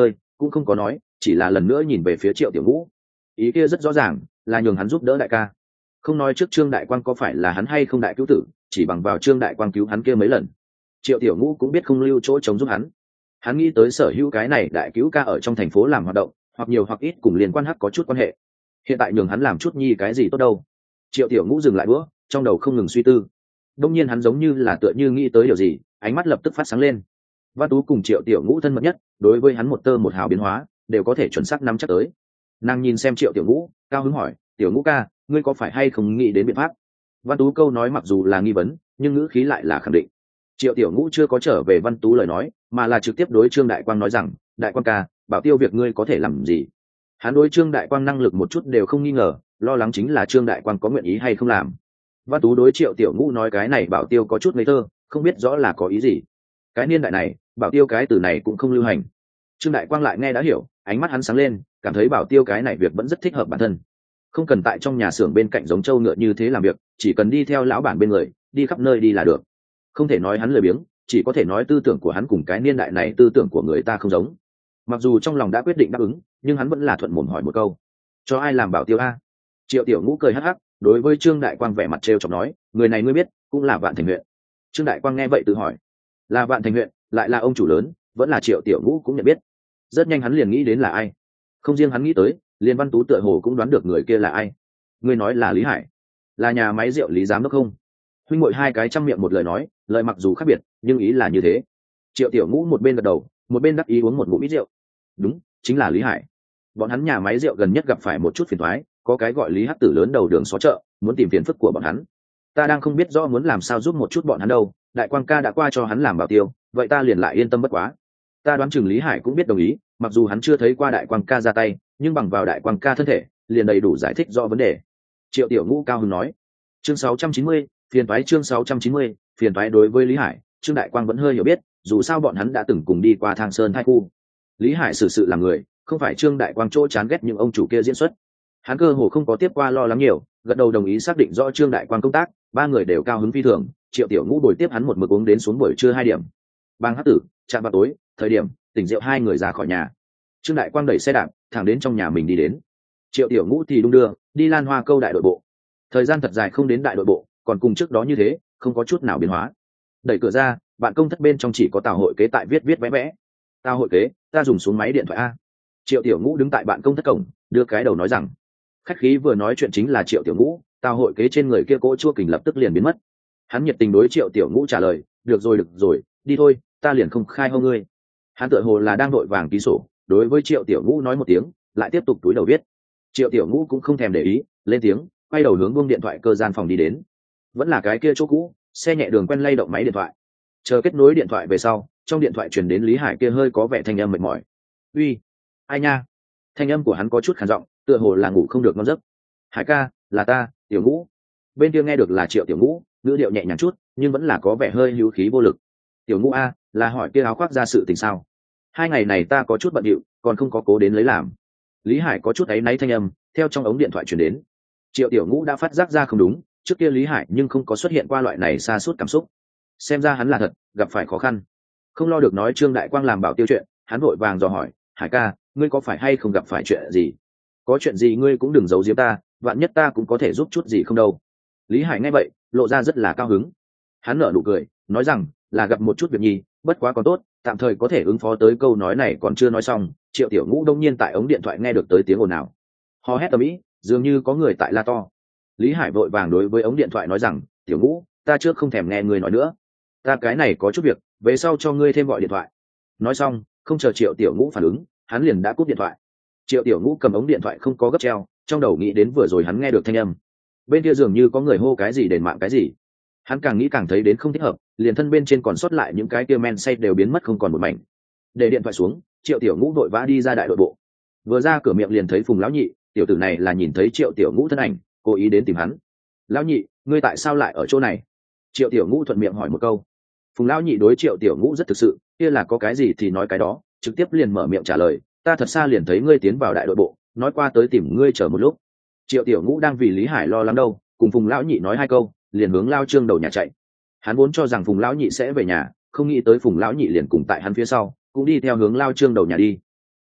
cũng không có nói, chỉ là lần nữa nhìn về phía Triệu Tiểu Ngũ. Ý kia rất rõ ràng, là nhường hắn giúp đỡ đại ca. Không nói trước Trương Đại Quang có phải là hắn hay không đại cứu tử, chỉ bằng vào Trương Đại Quang cứu hắn kia mấy lần, Triệu Tiểu Ngũ cũng biết không lưu chỗ chống giúp hắn. Hắn nghĩ tới sở hữu cái này đại cứu ca ở trong thành phố làm hoạt động, hoặc nhiều hoặc ít cùng liên quan hắc có chút quan hệ. Hiện tại nhường hắn làm chút nhi cái gì tốt đâu. Triệu Tiểu Ngũ dừng lại bữa, trong đầu không ngừng suy tư. Đông nhiên hắn giống như là tựa như nghĩ tới điều gì, ánh mắt lập tức phát sáng lên. Văn Tú cùng Triệu Tiểu Ngũ thân mật nhất, đối với hắn một tơ một hào biến hóa đều có thể chuẩn xác nắm chắc tới. Nàng nhìn xem Triệu Tiểu Ngũ, cao hứng hỏi, Tiểu Ngũ ca, ngươi có phải hay không nghĩ đến biện pháp? Văn Tú câu nói mặc dù là nghi vấn, nhưng ngữ khí lại là khẳng định. Triệu Tiểu Ngũ chưa có trở về Văn Tú lời nói, mà là trực tiếp đối Trương Đại Quang nói rằng, Đại Quang ca, bảo tiêu việc ngươi có thể làm gì? Hắn đối Trương Đại Quang năng lực một chút đều không nghi ngờ, lo lắng chính là Trương Đại Quang có nguyện ý hay không làm. Văn Tú đối Triệu Tiểu Ngũ nói cái này bảo tiêu có chút ngây thơ, không biết rõ là có ý gì. Cái niên đại này, bảo tiêu cái từ này cũng không lưu hành. Trương Đại Quang lại nghe đã hiểu, ánh mắt hắn sáng lên, cảm thấy bảo tiêu cái này việc vẫn rất thích hợp bản thân. Không cần tại trong nhà xưởng bên cạnh giống trâu ngựa như thế làm việc, chỉ cần đi theo lão bản bên người, đi khắp nơi đi là được. Không thể nói hắn lười biếng, chỉ có thể nói tư tưởng của hắn cùng cái niên đại này tư tưởng của người ta không giống. Mặc dù trong lòng đã quyết định đáp ứng, nhưng hắn vẫn là thuận mồm hỏi một câu, cho ai làm bảo tiêu a? Triệu Tiểu Ngũ cười hắc hắc, đối với Trương Đại Quang vẻ mặt trêu chọc nói, người này ngươi biết, cũng là Vạn Thành huyện. Trương Đại Quang nghe vậy tự hỏi, là Vạn Thành huyện, lại là ông chủ lớn, vẫn là Triệu Tiểu Ngũ cũng nhận biết. Rất nhanh hắn liền nghĩ đến là ai. Không riêng hắn nghĩ tới, liên Văn Tú tựa hồ cũng đoán được người kia là ai. Ngươi nói là Lý Hải, là nhà máy rượu Lý giám đốc không? Huynh muội hai cái trăm miệng một lời nói, lời mặc dù khác biệt, nhưng ý là như thế. Triệu Tiểu Ngũ một bên gật đầu, một bên đắc ý uống một ngụm ít rượu. Đúng, chính là Lý Hải. Bọn hắn nhà máy rượu gần nhất gặp phải một chút phiền toái, có cái gọi Lý Hắc Tử lớn đầu đường xó chợ, muốn tìm phiền phức của bọn hắn. Ta đang không biết rõ muốn làm sao giúp một chút bọn hắn đâu, Đại Quang ca đã qua cho hắn làm bảo tiêu, vậy ta liền lại yên tâm bất quá. Ta đoán chừng Lý Hải cũng biết đồng ý, mặc dù hắn chưa thấy qua Đại Quang ca ra tay, nhưng bằng vào Đại Quang ca thân thể, liền đầy đủ giải thích rõ vấn đề. Triệu Tiểu Ngũ cao hứng nói. Chương sáu trăm chín mươi, phiền toái chương sáu trăm chín mươi, phiền toái đối với Lý Hải, Trương Đại Quang vẫn hơi hiểu biết, dù sao bọn hắn đã từng cùng đi qua Thang Sơn Thai khu. Lý Hải xử sự làm người, không phải Trương Đại Quang chỗ chán ghét những ông chủ kia diễn xuất. Hắn cơ hồ không có tiếp qua lo lắng nhiều, gật đầu đồng ý xác định rõ Trương Đại Quang công tác, ba người đều cao hứng phi thường. Triệu Tiểu Ngũ bồi tiếp hắn một mực uống đến xuống buổi trưa hai điểm. Bang Hắc Tử, chạm vào tối, thời điểm tỉnh rượu hai người ra khỏi nhà. Trương Đại Quang đẩy xe đạp thẳng đến trong nhà mình đi đến. Triệu Tiểu Ngũ thì đung đưa đi Lan Hoa Câu đại đội bộ. Thời gian thật dài không đến đại đội bộ, còn cùng trước đó như thế, không có chút nào biến hóa. Đẩy cửa ra, bạn công thất bên trong chỉ có Tào Hội Kế tại viết viết vẽ vẽ. Tào Hội Kế, ta dùng xuống máy điện thoại a. Triệu Tiểu Ngũ đứng tại bạn công thất cổng, đưa cái đầu nói rằng. Khách khí vừa nói chuyện chính là Triệu Tiểu Ngũ, Tào Hội Kế trên người kia cỗ chua kình lập tức liền biến mất. Hắn nhiệt tình đối Triệu Tiểu Ngũ trả lời, được rồi được rồi, đi thôi, ta liền không khai hô ngươi. Hắn tựa hồ là đang đội vàng ký sổ, đối với Triệu Tiểu Ngũ nói một tiếng, lại tiếp tục túi đầu viết. Triệu Tiểu Ngũ cũng không thèm để ý, lên tiếng, quay đầu hướng buông điện thoại cơ gian phòng đi đến. Vẫn là cái kia chỗ cũ, xe nhẹ đường quen lay động máy điện thoại. Chờ kết nối điện thoại về sau, trong điện thoại truyền đến Lý Hải kia hơi có vẻ thanh âm mệt mỏi. Uy, ai nha? Thanh âm của hắn có chút khàn giọng, tựa hồ là ngủ không được ngon giấc. Hải ca, là ta, Tiểu Ngũ. Bên kia nghe được là Triệu Tiểu Ngũ, ngữ điệu nhẹ nhàng chút, nhưng vẫn là có vẻ hơi hữu khí vô lực. Tiểu Ngũ a, là hỏi kia áo khoác ra sự tình sao? Hai ngày này ta có chút bận rộn, còn không có cố đến lấy làm. Lý Hải có chút áy náy thanh âm, theo trong ống điện thoại truyền đến. Triệu Tiểu Ngũ đã phát giác ra không đúng, trước kia Lý Hải nhưng không có xuất hiện qua loại này xa suốt cảm xúc. Xem ra hắn là thật gặp phải khó khăn, không lo được nói Trương Đại Quang làm bảo tiêu chuyện, hắn vội vàng dò hỏi, Hải ca, ngươi có phải hay không gặp phải chuyện gì? Có chuyện gì ngươi cũng đừng giấu giếm ta, vạn nhất ta cũng có thể giúp chút gì không đâu. Lý Hải nghe vậy lộ ra rất là cao hứng, hắn nở nụ cười nói rằng là gặp một chút việc nhi, bất quá còn tốt, tạm thời có thể ứng phó. Tới câu nói này còn chưa nói xong, Triệu Tiểu Ngũ đông nhiên tại ống điện thoại nghe được tới tiếng ồn ào, hò hét tầm ĩ, dường như có người tại la to. Lý Hải vội vàng đối với ống điện thoại nói rằng, Tiểu Ngũ, ta trước không thèm nghe ngươi nói nữa, ta cái này có chút việc, về sau cho ngươi thêm gọi điện thoại. Nói xong, không chờ Triệu Tiểu Ngũ phản ứng, hắn liền đã cúp điện thoại. Triệu Tiểu Ngũ cầm ống điện thoại không có gấp treo, trong đầu nghĩ đến vừa rồi hắn nghe được thanh âm, bên kia dường như có người hô cái gì đền mạng cái gì. Hắn càng nghĩ càng thấy đến không thích hợp, liền thân bên trên còn sót lại những cái kia men say đều biến mất không còn một mảnh. Để điện thoại xuống, Triệu Tiểu Ngũ vội vã đi ra đại đội bộ. Vừa ra cửa miệng liền thấy Phùng lão nhị, tiểu tử này là nhìn thấy Triệu Tiểu Ngũ thân ảnh, cố ý đến tìm hắn. Lão nhị, ngươi tại sao lại ở chỗ này? Triệu Tiểu Ngũ thuận miệng hỏi một câu. Phùng lão nhị đối Triệu Tiểu Ngũ rất thực sự, kia là có cái gì thì nói cái đó, trực tiếp liền mở miệng trả lời, ta thật xa liền thấy ngươi tiến vào đại đội bộ, nói qua tới tìm ngươi chờ một lúc. Triệu Tiểu Ngũ đang vì Lý Hải lo lắng đâu, cùng Phùng lão nhị nói hai câu, liền hướng Lao Trương đầu nhà chạy. Hắn vốn cho rằng Phùng lão nhị sẽ về nhà, không nghĩ tới Phùng lão nhị liền cùng tại hắn phía sau, cũng đi theo hướng Lao Trương đầu nhà đi.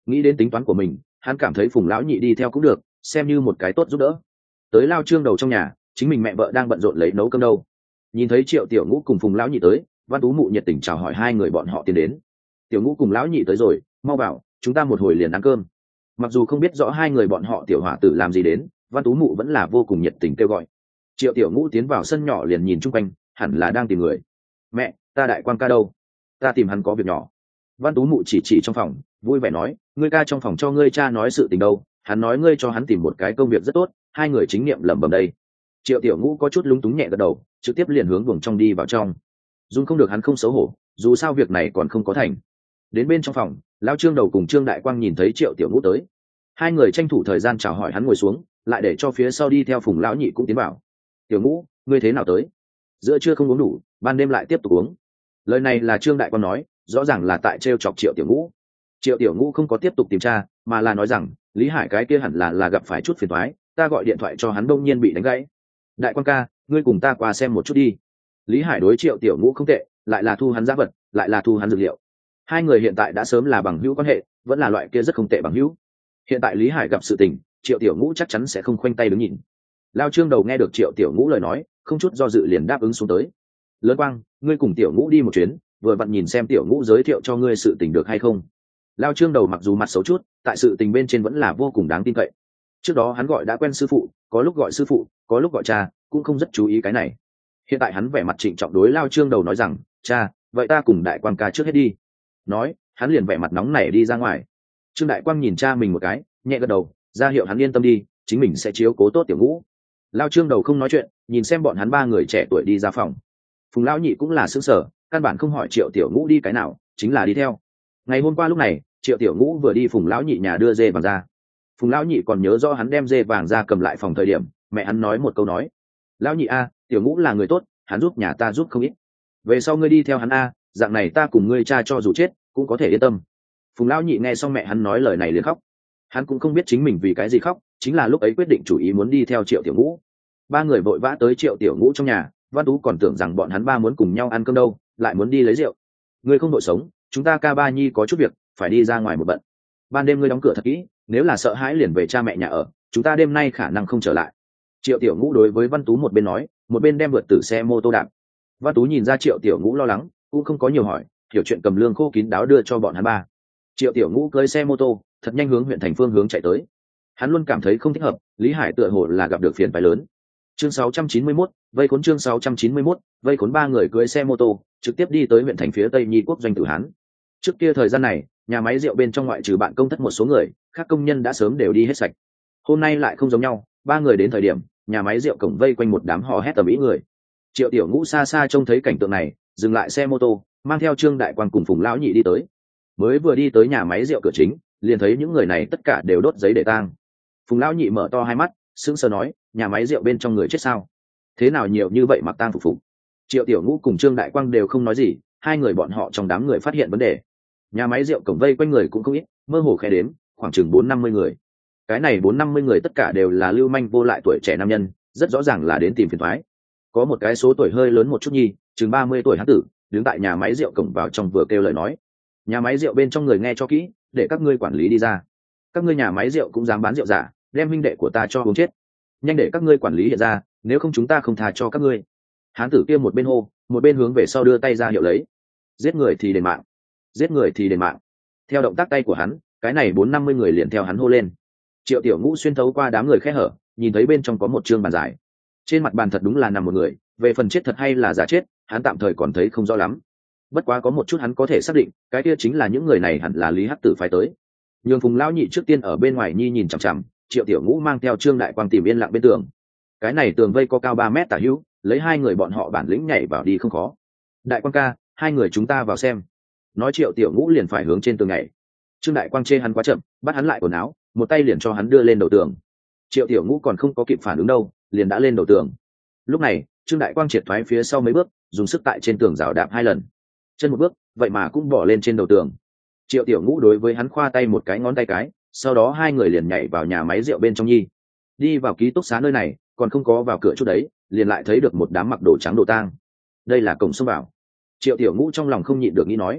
nghĩ đến tính toán của mình, hắn cảm thấy Phùng lão nhị đi theo cũng được, xem như một cái tốt giúp đỡ. Tới lao trương đầu trong nhà, chính mình mẹ vợ đang bận rộn lấy nấu cơm đâu. Nhìn thấy Triệu Tiểu Ngũ cùng Phùng lão nhị tới, Văn Tú Mụ nhiệt tình chào hỏi hai người bọn họ tiến đến. Tiểu Ngũ cùng lão nhị tới rồi, mau vào, chúng ta một hồi liền ăn cơm. Mặc dù không biết rõ hai người bọn họ tiểu hỏa tử làm gì đến, Văn Tú Mụ vẫn là vô cùng nhiệt tình kêu gọi. Triệu Tiểu Ngũ tiến vào sân nhỏ liền nhìn chung quanh, hẳn là đang tìm người. Mẹ, ta đại quan ca đâu? Ta tìm hắn có việc nhỏ. Văn Tú Mụ chỉ chỉ trong phòng, vui vẻ nói, ngươi ca trong phòng cho ngươi cha nói sự tình đâu, hắn nói ngươi cho hắn tìm một cái công việc rất tốt, hai người chính niệm lẩm bẩm đây. Triệu Tiểu Ngũ có chút lúng túng nhẹ gật đầu, trực tiếp liền hướng buồng trong đi vào trong. Dung không được hắn không xấu hổ, dù sao việc này còn không có thành. Đến bên trong phòng, lão Trương đầu cùng Trương Đại Quang nhìn thấy Triệu Tiểu Ngũ tới, hai người tranh thủ thời gian chào hỏi hắn ngồi xuống, lại để cho phía sau đi theo Phùng lão nhị cũng tiến vào. Tiểu Ngũ, ngươi thế nào tới? Giữa trưa không uống đủ, ban đêm lại tiếp tục uống. Lời này là Trương Đại Quang nói, rõ ràng là tại trêu chọc Triệu Tiểu Ngũ. Triệu Tiểu Ngũ không có tiếp tục tìm tra, mà là nói rằng Lý Hải cái kia hẳn là là gặp phải chút phiền toái, ta gọi điện thoại cho hắn đông nhiên bị đánh gãy. Đại Quang ca, ngươi cùng ta qua xem một chút đi. Lý Hải đối Triệu Tiểu Ngũ không tệ, lại là thu hắn giá vật, lại là thu hắn dược liệu. Hai người hiện tại đã sớm là bằng hữu quan hệ, vẫn là loại kia rất không tệ bằng hữu. Hiện tại Lý Hải gặp sự tình, Triệu Tiểu Ngũ chắc chắn sẽ không khoanh tay đứng nhìn. Lao Trương đầu nghe được Triệu Tiểu Ngũ lời nói, không chút do dự liền đáp ứng xuống tới. Lớn Quang, ngươi cùng Tiểu Ngũ đi một chuyến, vừa vặn nhìn xem Tiểu Ngũ giới thiệu cho ngươi sự tình được hay không. Lao Trương đầu mặc dù mặt xấu chút, tại sự tình bên trên vẫn là vô cùng đáng tin cậy. Trước đó hắn gọi đã quen sư phụ, có lúc gọi sư phụ, có lúc gọi cha, cũng không rất chú ý cái này. Hiện tại hắn vẻ mặt trịnh trọng đối Lao Trương đầu nói rằng, cha, vậy ta cùng Đại Quang ca trước hết đi. Nói, hắn liền vẻ mặt nóng nảy đi ra ngoài. Trương Đại Quang nhìn cha mình một cái, nhẹ gật đầu, ra hiệu hắn yên tâm đi, chính mình sẽ chiếu cố tốt Tiểu Ngũ. Lao Trương đầu không nói chuyện, nhìn xem bọn hắn ba người trẻ tuổi đi ra phòng. Phùng lão nhị cũng là sững sờ, căn bản không hỏi Triệu Tiểu Ngũ đi cái nào, chính là đi theo. Ngày hôm qua lúc này, Triệu Tiểu Ngũ vừa đi Phùng lão nhị nhà đưa dê vàng ra. Phùng lão nhị còn nhớ rõ hắn đem dê vàng ra cầm lại phòng thời điểm, mẹ hắn nói một câu nói: "Lão nhị a, Tiểu Ngũ là người tốt, hắn giúp nhà ta giúp không ít. Về sau ngươi đi theo hắn a, dạng này ta cùng ngươi cha cho dù chết cũng có thể yên tâm." Phùng lão nhị nghe xong mẹ hắn nói lời này liền khóc. Hắn cũng không biết chính mình vì cái gì khóc, chính là lúc ấy quyết định chủ ý muốn đi theo Triệu Tiểu Ngũ. Ba người vội vã tới Triệu Tiểu Ngũ trong nhà, Văn Tú còn tưởng rằng bọn hắn ba muốn cùng nhau ăn cơm đâu, lại muốn đi lấy rượu. Ngươi không đội sống, chúng ta ca ba nhi có chút việc, phải đi ra ngoài một bận. Ban đêm ngươi đóng cửa thật kỹ, nếu là sợ hãi liền về cha mẹ nhà ở, chúng ta đêm nay khả năng không trở lại. Triệu Tiểu Ngũ đối với Văn Tú một bên nói, một bên đem vượt tử xe mô tô đạp. Văn Tú nhìn ra Triệu Tiểu Ngũ lo lắng, cũng không có nhiều hỏi, hiểu chuyện cầm lương khô kín đáo đưa cho bọn hắn ba. Triệu Tiểu Ngũ cưỡi xe mô tô, thật nhanh hướng huyện thành phương hướng chạy tới. Hắn luôn cảm thấy không thích hợp, Lý Hải tựa hồ là gặp được phiền phái lớn. Chương sáu trăm chín mươi mốt, vây khốn chương sáu trăm chín mươi mốt, vây khốn ba người cưỡi xe mô tô, trực tiếp đi tới huyện thành phía Tây Nhi quốc doanh tử Hán. Trước kia thời gian này, nhà máy rượu bên trong ngoại trừ bạn công thất một số người, các công nhân đã sớm đều đi hết sạch. Hôm nay lại không giống nhau, ba người đến thời điểm, nhà máy rượu cổng vây quanh một đám hò hét tầm ý người. Triệu Tiểu Ngũ xa xa trông thấy cảnh tượng này, dừng lại xe mô tô, mang theo Trương Đại Quang cùng Phùng lão nhị đi tới. Mới vừa đi tới nhà máy rượu cửa chính, liền thấy những người này tất cả đều đốt giấy để tang. Phùng lão nhị mở to hai mắt, sững sờ nói, nhà máy rượu bên trong người chết sao? Thế nào nhiều như vậy mặc tang phục phục? Triệu Tiểu Ngũ cùng Trương Đại Quang đều không nói gì, hai người bọn họ trong đám người phát hiện vấn đề. Nhà máy rượu cổng vây quanh người cũng không ít, mơ hồ khẽ đếm, khoảng chừng bốn năm mươi người. Cái này bốn năm mươi người tất cả đều là lưu manh vô lại tuổi trẻ nam nhân, rất rõ ràng là đến tìm phiền toái. Có một cái số tuổi hơi lớn một chút nhi, chừng ba mươi tuổi hán tử, đứng tại nhà máy rượu cổng vào trong vừa kêu lời nói. Nhà máy rượu bên trong người nghe cho kỹ, để các ngươi quản lý đi ra. Các ngươi nhà máy rượu cũng dám bán rượu giả, đem huynh đệ của ta cho uống chết. Nhanh để các ngươi quản lý hiện ra, nếu không chúng ta không tha cho các ngươi. Hán tử kia một bên hô, một bên hướng về sau đưa tay ra hiệu lấy. Giết người thì đền mạng, giết người thì đền mạng. Theo động tác tay của hắn, cái này bốn năm mươi người liền theo hắn hô lên. Triệu Tiểu Ngũ xuyên thấu qua đám người khe hở, nhìn thấy bên trong có một trương bàn dài. Trên mặt bàn thật đúng là nằm một người, về phần chết thật hay là giả chết, hắn tạm thời còn thấy không rõ lắm. Bất quá có một chút hắn có thể xác định, cái kia chính là những người này hẳn là Lý Hắc Tử phái tới. Nhường Phùng lão nhị trước tiên ở bên ngoài nhi nhìn chằm chằm, Triệu Tiểu Ngũ mang theo Trương Đại Quang tìm yên lặng bên tường. Cái này tường vây có cao ba mét tả hữu, lấy hai người bọn họ bản lĩnh nhảy vào đi không khó. Đại Quang ca, hai người chúng ta vào xem. Nói Triệu Tiểu Ngũ liền phải hướng trên tường nhảy. Trương Đại Quang chê hắn quá chậm, bắt hắn lại quần áo, một tay liền cho hắn đưa lên đầu tường. Triệu Tiểu Ngũ còn không có kịp phản ứng đâu, liền đã lên đầu tường. Lúc này, Trương Đại Quang triệt thoái phía sau mấy bước, dùng sức tại trên tường rào đạp hai lần. Chân một bước, vậy mà cũng bỏ lên trên đầu tường. Triệu Tiểu Ngũ đối với hắn khoa tay một cái ngón tay cái, sau đó hai người liền nhảy vào nhà máy rượu bên trong nhi. Đi vào ký túc xá nơi này, còn không có vào cửa chút đấy, liền lại thấy được một đám mặc đồ trắng đồ tang. Đây là cổng xông vào. Triệu Tiểu Ngũ trong lòng không nhịn được nghĩ nói,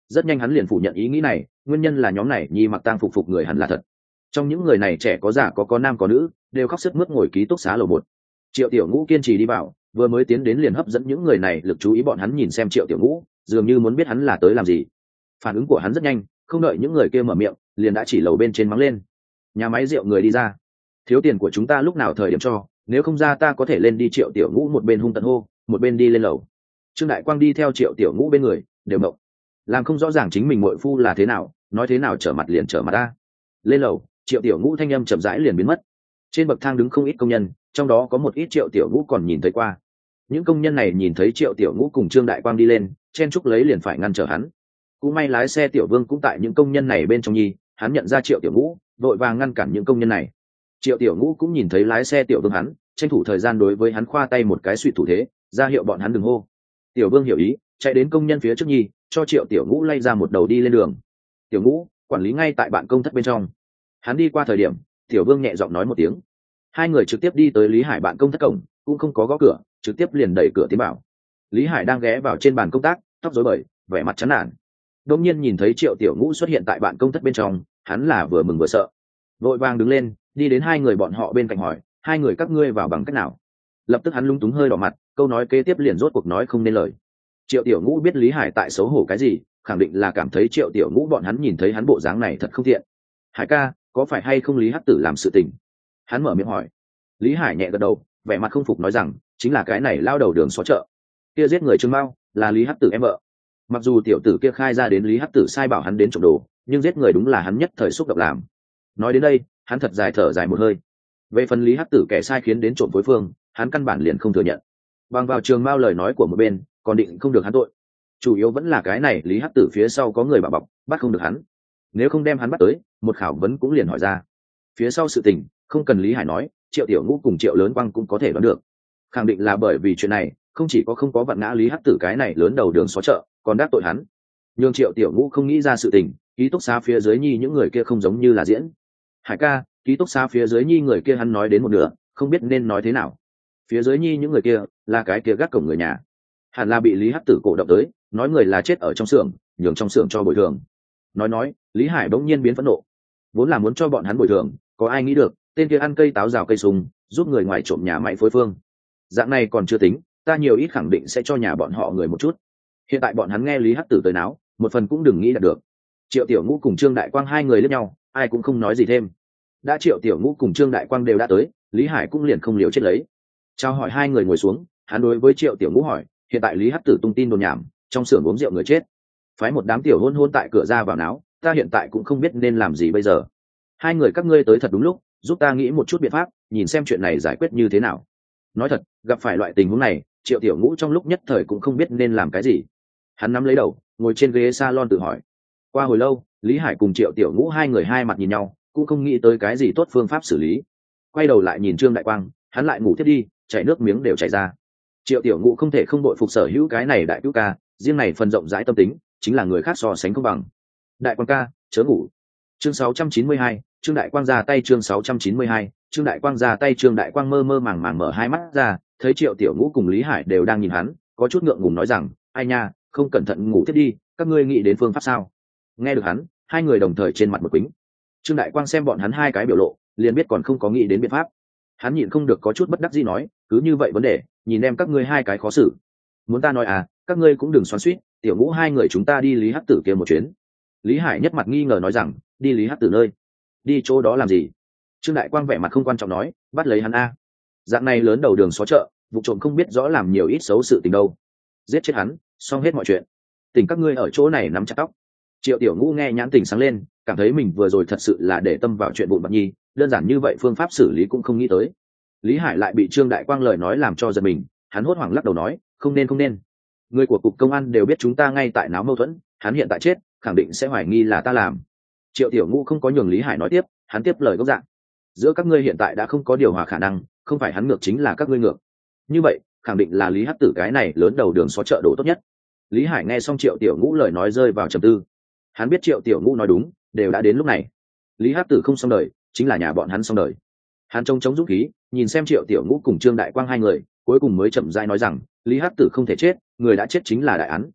rất nhanh hắn liền phủ nhận ý nghĩ này, nguyên nhân là nhóm này nhi mặc tang phục phục người hẳn là thật. Trong những người này trẻ có già có có nam có nữ, đều khóc sướt mướt ngồi ký túc xá lầu một. Triệu Tiểu Ngũ kiên trì đi vào, vừa mới tiến đến liền hấp dẫn những người này lực chú ý, bọn hắn nhìn xem Triệu Tiểu Ngũ, dường như muốn biết hắn là tới làm gì. Phản ứng của hắn rất nhanh, không đợi những người kia mở miệng, liền đã chỉ lầu bên trên mắng lên. Nhà máy rượu người đi ra, thiếu tiền của chúng ta lúc nào thời điểm cho, nếu không ra ta có thể lên đi. Triệu Tiểu Ngũ một bên hung tận hô, một bên đi lên lầu. Trương Đại Quang đi theo Triệu Tiểu Ngũ bên người, đều mộng, làm không rõ ràng chính mình muội phu là thế nào, nói thế nào trở mặt liền trở mặt ta. Lên lầu, Triệu Tiểu Ngũ thanh âm chậm rãi liền biến mất. Trên bậc thang đứng không ít công nhân, trong đó có một ít Triệu Tiểu Ngũ còn nhìn thấy qua. Những công nhân này nhìn thấy Triệu Tiểu Ngũ cùng Trương Đại Quang đi lên, chen chúc lấy liền phải ngăn trở hắn. Cũng may lái xe Tiểu Vương cũng tại những công nhân này bên trong nhi, hắn nhận ra Triệu Tiểu Ngũ, vội vàng ngăn cản những công nhân này. Triệu Tiểu Ngũ cũng nhìn thấy lái xe Tiểu Vương hắn, tranh thủ thời gian đối với hắn khoa tay một cái suy thủ thế, ra hiệu bọn hắn đừng hô. Tiểu Vương hiểu ý, chạy đến công nhân phía trước nhi, cho Triệu Tiểu Ngũ lay ra một đầu đi lên đường. Tiểu Ngũ, quản lý ngay tại bạn công thất bên trong. Hắn đi qua thời điểm, Tiểu Vương nhẹ giọng nói một tiếng. Hai người trực tiếp đi tới Lý Hải bạn công thất cổng, cũng không có gõ cửa, trực tiếp liền đẩy cửa tiến vào. Lý Hải đang ghé vào trên bàn công tác, tóc rối bời, vẻ mặt chán nản. Đột nhiên nhìn thấy Triệu Tiểu Ngũ xuất hiện tại bạn công thất bên trong, hắn là vừa mừng vừa sợ. Vội vàng đứng lên, đi đến hai người bọn họ bên cạnh hỏi, hai người các ngươi vào bằng cách nào? Lập tức hắn lúng túng hơi đỏ mặt, câu nói kế tiếp liền rốt cuộc nói không nên lời. Triệu Tiểu Ngũ biết Lý Hải tại xấu hổ cái gì, khẳng định là cảm thấy Triệu Tiểu Ngũ bọn hắn nhìn thấy hắn bộ dáng này thật không thiện. Hải ca, có phải hay không Lý Hắc Tử làm sự tình? Hắn mở miệng hỏi. Lý Hải nhẹ gật đầu, vẻ mặt không phục nói rằng, chính là cái này lao đầu đường xó chợ, kia giết người Trương Mao, là Lý Hắc Tử em vợ. Mặc dù tiểu tử kia khai ra đến Lý Hắc Tử sai bảo hắn đến trộm đồ, nhưng giết người đúng là hắn nhất thời xúc động làm. Nói đến đây, hắn thật dài thở dài một hơi. Về phần Lý Hắc Tử kẻ sai khiến đến trộm phối phương, hắn căn bản liền không thừa nhận. Bằng vào Trường Mao lời nói của một bên, còn định không được hắn tội. Chủ yếu vẫn là cái này Lý Hắc Tử phía sau có người bảo bọc, bắt không được hắn. Nếu không đem hắn bắt tới, một khảo vấn cũng liền hỏi ra. Phía sau sự tình, không cần Lý Hải nói, Triệu Tiểu Ngũ cùng Triệu Lớn Quang cũng có thể đoán được. Khẳng định là bởi vì chuyện này, không chỉ có không có vặn ngã Lý Hắc Tử cái này lớn đầu đường xó chợ, còn đắc tội hắn. Nhưng Triệu Tiểu Ngũ không nghĩ ra sự tình, ký túc xá phía dưới nhi những người kia không giống như là diễn. Hải ca, ký túc xá phía dưới nhi người kia hắn nói đến một nửa, không biết nên nói thế nào. Phía dưới nhi những người kia, là cái kia gác cổng người nhà. Hẳn là bị Lý Hắc Tử cổ động tới, nói người là chết ở trong xưởng, nhường trong xưởng cho bồi thường. Nói nói, Lý Hải bỗng nhiên biến phẫn nộ. Vốn là muốn cho bọn hắn bồi thường, có ai nghĩ được, tên kia ăn cây táo rào cây súng, giúp người ngoài trộm nhà máy phối phương. Dạng này còn chưa tính, ta nhiều ít khẳng định sẽ cho nhà bọn họ người một chút. Hiện tại bọn hắn nghe Lý Hắc Tử tới náo, một phần cũng đừng nghĩ là được. Triệu Tiểu Ngũ cùng Trương Đại Quang hai người liếc nhau, ai cũng không nói gì thêm. Đã Triệu Tiểu Ngũ cùng Trương Đại Quang đều đã tới, Lý Hải cũng liền không liều chết lấy. Chào hỏi hai người ngồi xuống, hắn đối với Triệu Tiểu Ngũ hỏi, hiện tại Lý Hắc Tử tung tin đồn nhảm, trong xưởng uống rượu người chết, phái một đám tiểu hôn hôn tại cửa ra vào náo, ta hiện tại cũng không biết nên làm gì bây giờ. Hai người các ngươi tới thật đúng lúc, giúp ta nghĩ một chút biện pháp, nhìn xem chuyện này giải quyết như thế nào. Nói thật, gặp phải loại tình huống này, Triệu Tiểu Ngũ trong lúc nhất thời cũng không biết nên làm cái gì. Hắn nắm lấy đầu, ngồi trên ghế salon tự hỏi. Qua hồi lâu, Lý Hải cùng Triệu Tiểu Ngũ hai người hai mặt nhìn nhau, cũng không nghĩ tới cái gì tốt phương pháp xử lý. Quay đầu lại nhìn Trương Đại Quang, hắn lại ngủ thiết đi, chảy nước miếng đều chảy ra. Triệu Tiểu Ngũ không thể không đội phục sở hữu cái này đại cứu ca, riêng này phần rộng rãi tâm tính, chính là người khác so sánh không bằng. Đại Quang ca, chớ ngủ. Chương sáu trăm chín mươi hai, Trương Đại Quang ra tay. Chương sáu trăm chín mươi hai, Trương Đại Quang ra tay. Trương Đại Quang mơ mơ màng màng mở hai mắt ra, thấy Triệu Tiểu Ngũ cùng Lý Hải đều đang nhìn hắn, có chút ngượng ngùng nói rằng, ai nha, không cẩn thận ngủ thiết đi, các ngươi nghĩ đến phương pháp sao? Nghe được hắn, hai người đồng thời trên mặt một quĩnh. Trương Đại Quang xem bọn hắn hai cái biểu lộ, liền biết còn không có nghĩ đến biện pháp. Hắn nhịn không được có chút bất đắc dĩ nói, cứ như vậy vấn đề, nhìn em các ngươi hai cái khó xử. Muốn ta nói à, các ngươi cũng đừng xoắn xuýt, Tiểu Ngũ hai người chúng ta đi Lý Hắc Tử kia một chuyến. Lý Hải nhất mặt nghi ngờ nói rằng, đi Lý Hắc Tử nơi? Đi chỗ đó làm gì? Trương Đại Quang vẻ mặt không quan trọng nói, bắt lấy hắn a. Dạng này lớn đầu đường xó chợ, vụ trộm không biết rõ làm nhiều ít xấu sự tình đâu. Giết chết hắn, xong hết mọi chuyện. Tình các ngươi ở chỗ này nắm chặt tóc. Triệu Tiểu Ngũ nghe nhãn tình sáng lên, cảm thấy mình vừa rồi thật sự là để tâm vào chuyện vụn vặt nhi, đơn giản như vậy phương pháp xử lý cũng không nghĩ tới. Lý Hải lại bị Trương Đại Quang lời nói làm cho giật mình, hắn hốt hoảng lắc đầu nói, không nên không nên. Người của cục công an đều biết chúng ta ngay tại náo mâu thuẫn, hắn hiện tại chết, khẳng định sẽ hoài nghi là ta làm. Triệu Tiểu Ngũ không có nhường Lý Hải nói tiếp, hắn tiếp lời gốc dạng. Giữa các ngươi hiện tại đã không có điều hòa khả năng, không phải hắn ngược chính là các ngươi ngược. Như vậy, khẳng định là Lý Hắc Tử cái này lớn đầu đường xó chợ đồ tốt nhất. Lý Hải nghe xong Triệu Tiểu Ngũ lời nói rơi vào trầm tư. Hắn biết Triệu Tiểu Ngũ nói đúng, đều đã đến lúc này. Lý Hắc Tử không xong đời, chính là nhà bọn hắn xong đời. Hắn trông chống dũng khí, nhìn xem Triệu Tiểu Ngũ cùng Trương Đại Quang hai người, cuối cùng mới chậm rãi nói rằng, Lý Hắc Tử không thể chết, người đã chết chính là đại án.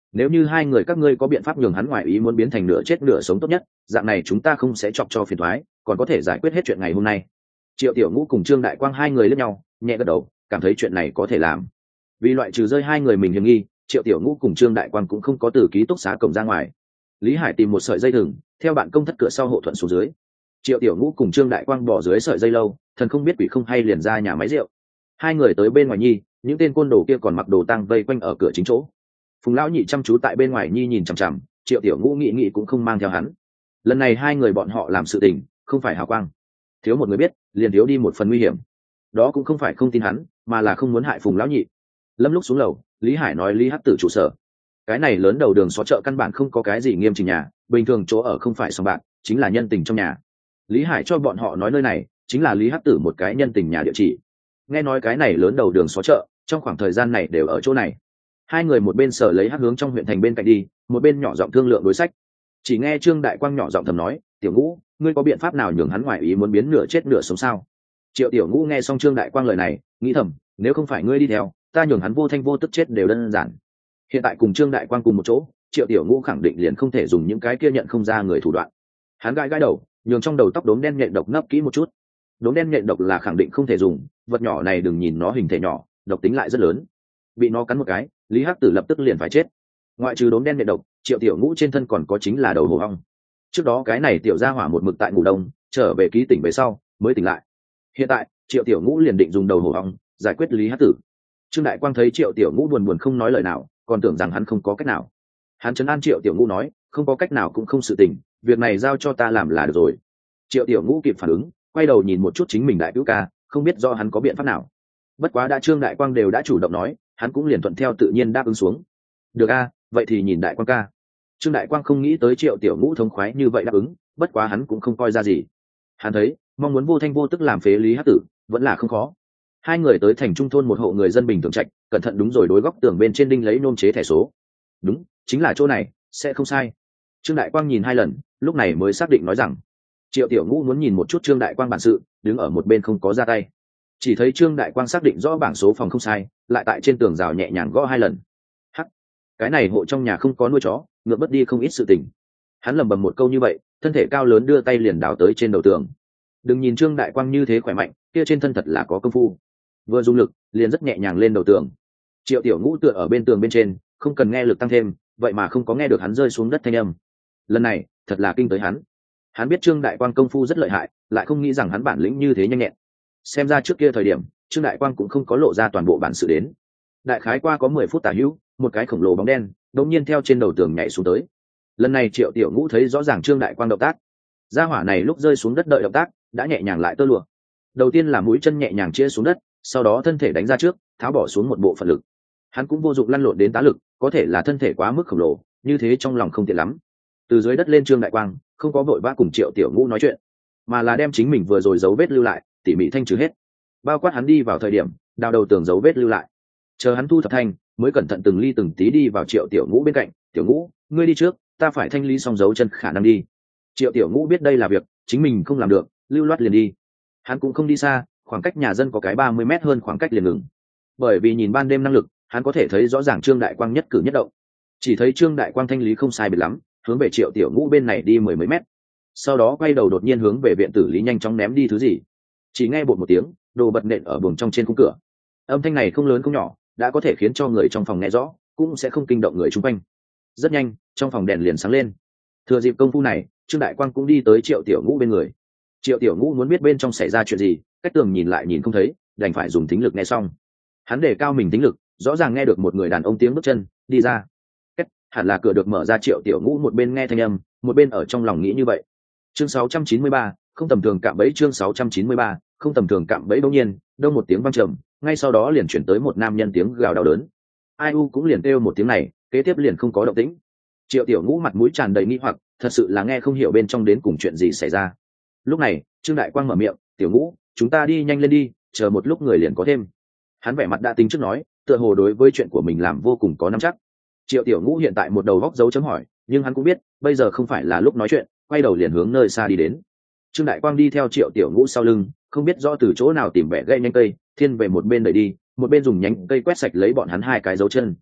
nếu như hai người các ngươi có biện pháp nhường hắn ngoài ý muốn biến thành nửa chết nửa sống tốt nhất, dạng này chúng ta không sẽ chọc cho phiền toái, còn có thể giải quyết hết chuyện ngày hôm nay. Triệu Tiểu Ngũ cùng Trương Đại Quang hai người liếc nhau, nhẹ gật đầu, cảm thấy chuyện này có thể làm. Vì loại trừ rơi hai người mình hiểm nghi, Triệu Tiểu Ngũ cùng Trương Đại Quang cũng không có từ ký túc xá cổng ra ngoài. Lý Hải tìm một sợi dây thừng, theo bạn công thất cửa sau hộ thuận xuống dưới. Triệu Tiểu Ngũ cùng Trương Đại Quang bỏ dưới sợi dây lâu, thần không biết quỷ không hay liền ra nhà máy rượu. Hai người tới bên ngoài nhi, những tên côn đồ kia còn mặc đồ tang vây quanh ở cửa chính chỗ. Phùng lão nhị chăm chú tại bên ngoài nhi nhìn chằm chằm, Triệu Tiểu Ngũ nghĩ nghĩ cũng không mang theo hắn. Lần này hai người bọn họ làm sự tình, không phải hào quang. Thiếu một người biết, liền thiếu đi một phần nguy hiểm. Đó cũng không phải không tin hắn, mà là không muốn hại Phùng lão nhị. Lâm lúc xuống lầu, Lý Hải nói Lý Hắc Tử trụ sở. Cái này lớn đầu đường xó chợ căn bản không có cái gì nghiêm chỉnh nhà, bình thường chỗ ở không phải sòng bạc, chính là nhân tình trong nhà. Lý Hải cho bọn họ nói nơi này chính là Lý Hắc Tử một cái nhân tình nhà địa chỉ. Nghe nói cái này lớn đầu đường xó chợ, trong khoảng thời gian này đều ở chỗ này. Hai người một bên sở lấy hắc hướng trong huyện thành bên cạnh đi, một bên nhỏ giọng thương lượng đối sách. Chỉ nghe Trương Đại Quang nhỏ giọng thầm nói, Tiểu Ngũ, ngươi có biện pháp nào nhường hắn ngoài ý muốn biến nửa chết nửa sống sao? Triệu Tiểu Ngũ nghe xong Trương Đại Quang lời này, nghĩ thầm, nếu không phải ngươi đi theo, ta nhường hắn vô thanh vô tức chết đều đơn giản. Hiện tại cùng Trương Đại Quang cùng một chỗ, Triệu Tiểu Ngũ khẳng định liền không thể dùng những cái kia nhận không ra người thủ đoạn. Hắn gãi gãi đầu, nhường trong đầu tóc đốm đen nhện độc nấp kỹ một chút. Đốm đen nhện độc là khẳng định không thể dùng, vật nhỏ này đừng nhìn nó hình thể nhỏ, độc tính lại rất lớn. Bị nó cắn một cái, Lý Hắc Tử lập tức liền phải chết. Ngoại trừ đốm đen nhện độc, Triệu Tiểu Ngũ trên thân còn có chính là đầu hổ ong. Trước đó cái này tiểu gia hỏa một mực tại ngủ đông, trở về ký tỉnh về sau mới tỉnh lại. Hiện tại Triệu Tiểu Ngũ liền định dùng đầu hổ ong giải quyết Lý Hắc Tử. Trương Đại Quang thấy Triệu Tiểu Ngũ buồn buồn không nói lời nào, còn tưởng rằng hắn không có cách nào. Hắn trấn an Triệu Tiểu Ngũ nói, không có cách nào cũng không sự tình, việc này giao cho ta làm là được rồi. Triệu Tiểu Ngũ kịp phản ứng, quay đầu nhìn một chút chính mình đại cứu ca, không biết do hắn có biện pháp nào. Bất quá đã Trương Đại Quang đều đã chủ động nói, hắn cũng liền thuận theo tự nhiên đáp ứng xuống. Được a, vậy thì nhìn Đại Quang ca. Trương Đại Quang không nghĩ tới Triệu Tiểu Ngũ thống khoái như vậy đáp ứng, bất quá hắn cũng không coi ra gì. Hắn thấy mong muốn vô thanh vô tức làm phế Lý Hắc Tử vẫn là không khó. Hai người tới thành trung thôn một hộ người dân bình thường trạch, cẩn thận đúng rồi đối góc tường bên trên đinh lấy nôm chế thẻ số. Đúng, chính là chỗ này, sẽ không sai. Trương Đại Quang nhìn hai lần, lúc này mới xác định nói rằng, Triệu Tiểu Ngũ muốn nhìn một chút Trương Đại Quang bản sự, đứng ở một bên không có ra tay. Chỉ thấy Trương Đại Quang xác định rõ bảng số phòng không sai, lại tại trên tường rào nhẹ nhàng gõ hai lần. Hắc, cái này hộ trong nhà không có nuôi chó, ngược bất đi không ít sự tình. Hắn lẩm bẩm một câu như vậy, thân thể cao lớn đưa tay liền đào tới trên đầu tường. Đừng nhìn Trương Đại Quang như thế khỏe mạnh, kia trên thân thật là có công phu. Vừa dùng lực, liền rất nhẹ nhàng lên đầu tường. Triệu Tiểu Ngũ tựa ở bên tường bên trên, không cần nghe lực tăng thêm, vậy mà không có nghe được hắn rơi xuống đất thanh âm. Lần này, thật là kinh tới hắn. Hắn biết Trương Đại Quang công phu rất lợi hại, lại không nghĩ rằng hắn bản lĩnh như thế nhanh nhẹn. Xem ra trước kia thời điểm, Trương Đại Quang cũng không có lộ ra toàn bộ bản sự đến. Đại khái qua có mười phút tả hữu, một cái khổng lồ bóng đen đột nhiên theo trên đầu tường nhảy xuống tới. Lần này Triệu Tiểu Ngũ thấy rõ ràng Trương Đại Quang động tác. Gia hỏa này lúc rơi xuống đất đợi động tác, đã nhẹ nhàng lại tơ lụa. Đầu tiên là mũi chân nhẹ nhàng chia xuống đất, sau đó thân thể đánh ra trước, tháo bỏ xuống một bộ phận lực. Hắn cũng vô dụng lăn lộn đến tá lực, có thể là thân thể quá mức khổng lồ, như thế trong lòng không tiện lắm. Từ dưới đất lên Trương Đại Quang không có vội vã cùng Triệu Tiểu Ngũ nói chuyện, mà là đem chính mình vừa rồi dấu vết lưu lại tỉ mỉ thanh trừ hết, bao quát hắn đi vào thời điểm đào đầu tường dấu vết lưu lại. Chờ hắn thu thập thanh, mới cẩn thận từng ly từng tí đi vào Triệu Tiểu Ngũ bên cạnh. Tiểu Ngũ, ngươi đi trước, ta phải thanh lý xong dấu chân khả năng đi. Triệu Tiểu Ngũ biết đây là việc chính mình không làm được, lưu loát liền đi. Hắn cũng không đi xa, khoảng cách nhà dân có cái ba mươi mét hơn khoảng cách liền ngừng. Bởi vì nhìn ban đêm năng lực, hắn có thể thấy rõ ràng Trương Đại Quang nhất cử nhất động. Chỉ thấy Trương Đại Quang thanh lý không sai biệt lắm, hướng về Triệu Tiểu Ngũ bên này đi mười mấy mét, sau đó quay đầu đột nhiên hướng về viện tử lý nhanh chóng ném đi thứ gì. Chỉ nghe bột một tiếng, đồ bật nện ở buồng trong trên khung cửa. Âm thanh này không lớn không nhỏ, đã có thể khiến cho người trong phòng nghe rõ, cũng sẽ không kinh động người chung quanh. Rất nhanh, trong phòng đèn liền sáng lên. Thừa dịp công phu này, Trương Đại Quang cũng đi tới Triệu Tiểu Ngũ bên người. Triệu Tiểu Ngũ muốn biết bên trong xảy ra chuyện gì, cách tường nhìn lại nhìn không thấy, đành phải dùng thính lực nghe xong. Hắn để cao mình thính lực, rõ ràng nghe được một người đàn ông tiếng bước chân đi ra. Cách, hẳn là cửa được mở ra. Triệu Tiểu Ngũ một bên nghe thanh âm, một bên ở trong lòng nghĩ như vậy. Chương sáu trăm chín mươi ba, không tầm thường cạm bẫy. Chương sáu trăm chín mươi ba, không tầm thường cạm bẫy. Bỗng nhiên, đông một tiếng vang trầm, ngay sau đó liền chuyển tới một nam nhân tiếng gào đau đớn. Ai u cũng liền kêu một tiếng này, kế tiếp liền không có động tĩnh. Triệu Tiểu Ngũ mặt mũi tràn đầy nghi hoặc, thật sự là nghe không hiểu bên trong đến cùng chuyện gì xảy ra. Lúc này, Trương Đại Quang mở miệng, Tiểu Ngũ, chúng ta đi nhanh lên đi, chờ một lúc người liền có thêm. Hắn vẻ mặt đã tính trước nói, tựa hồ đối với chuyện của mình làm vô cùng có nắm chắc. Triệu Tiểu Ngũ hiện tại một đầu góc dấu chấm hỏi, nhưng hắn cũng biết bây giờ không phải là lúc nói chuyện, quay đầu liền hướng nơi xa đi đến. Trương Đại Quang đi theo Triệu Tiểu Ngũ sau lưng, không biết rõ từ chỗ nào tìm bẻ gãy nhánh cây, thiên về một bên đẩy đi, một bên dùng nhánh cây quét sạch lấy bọn hắn hai cái dấu chân.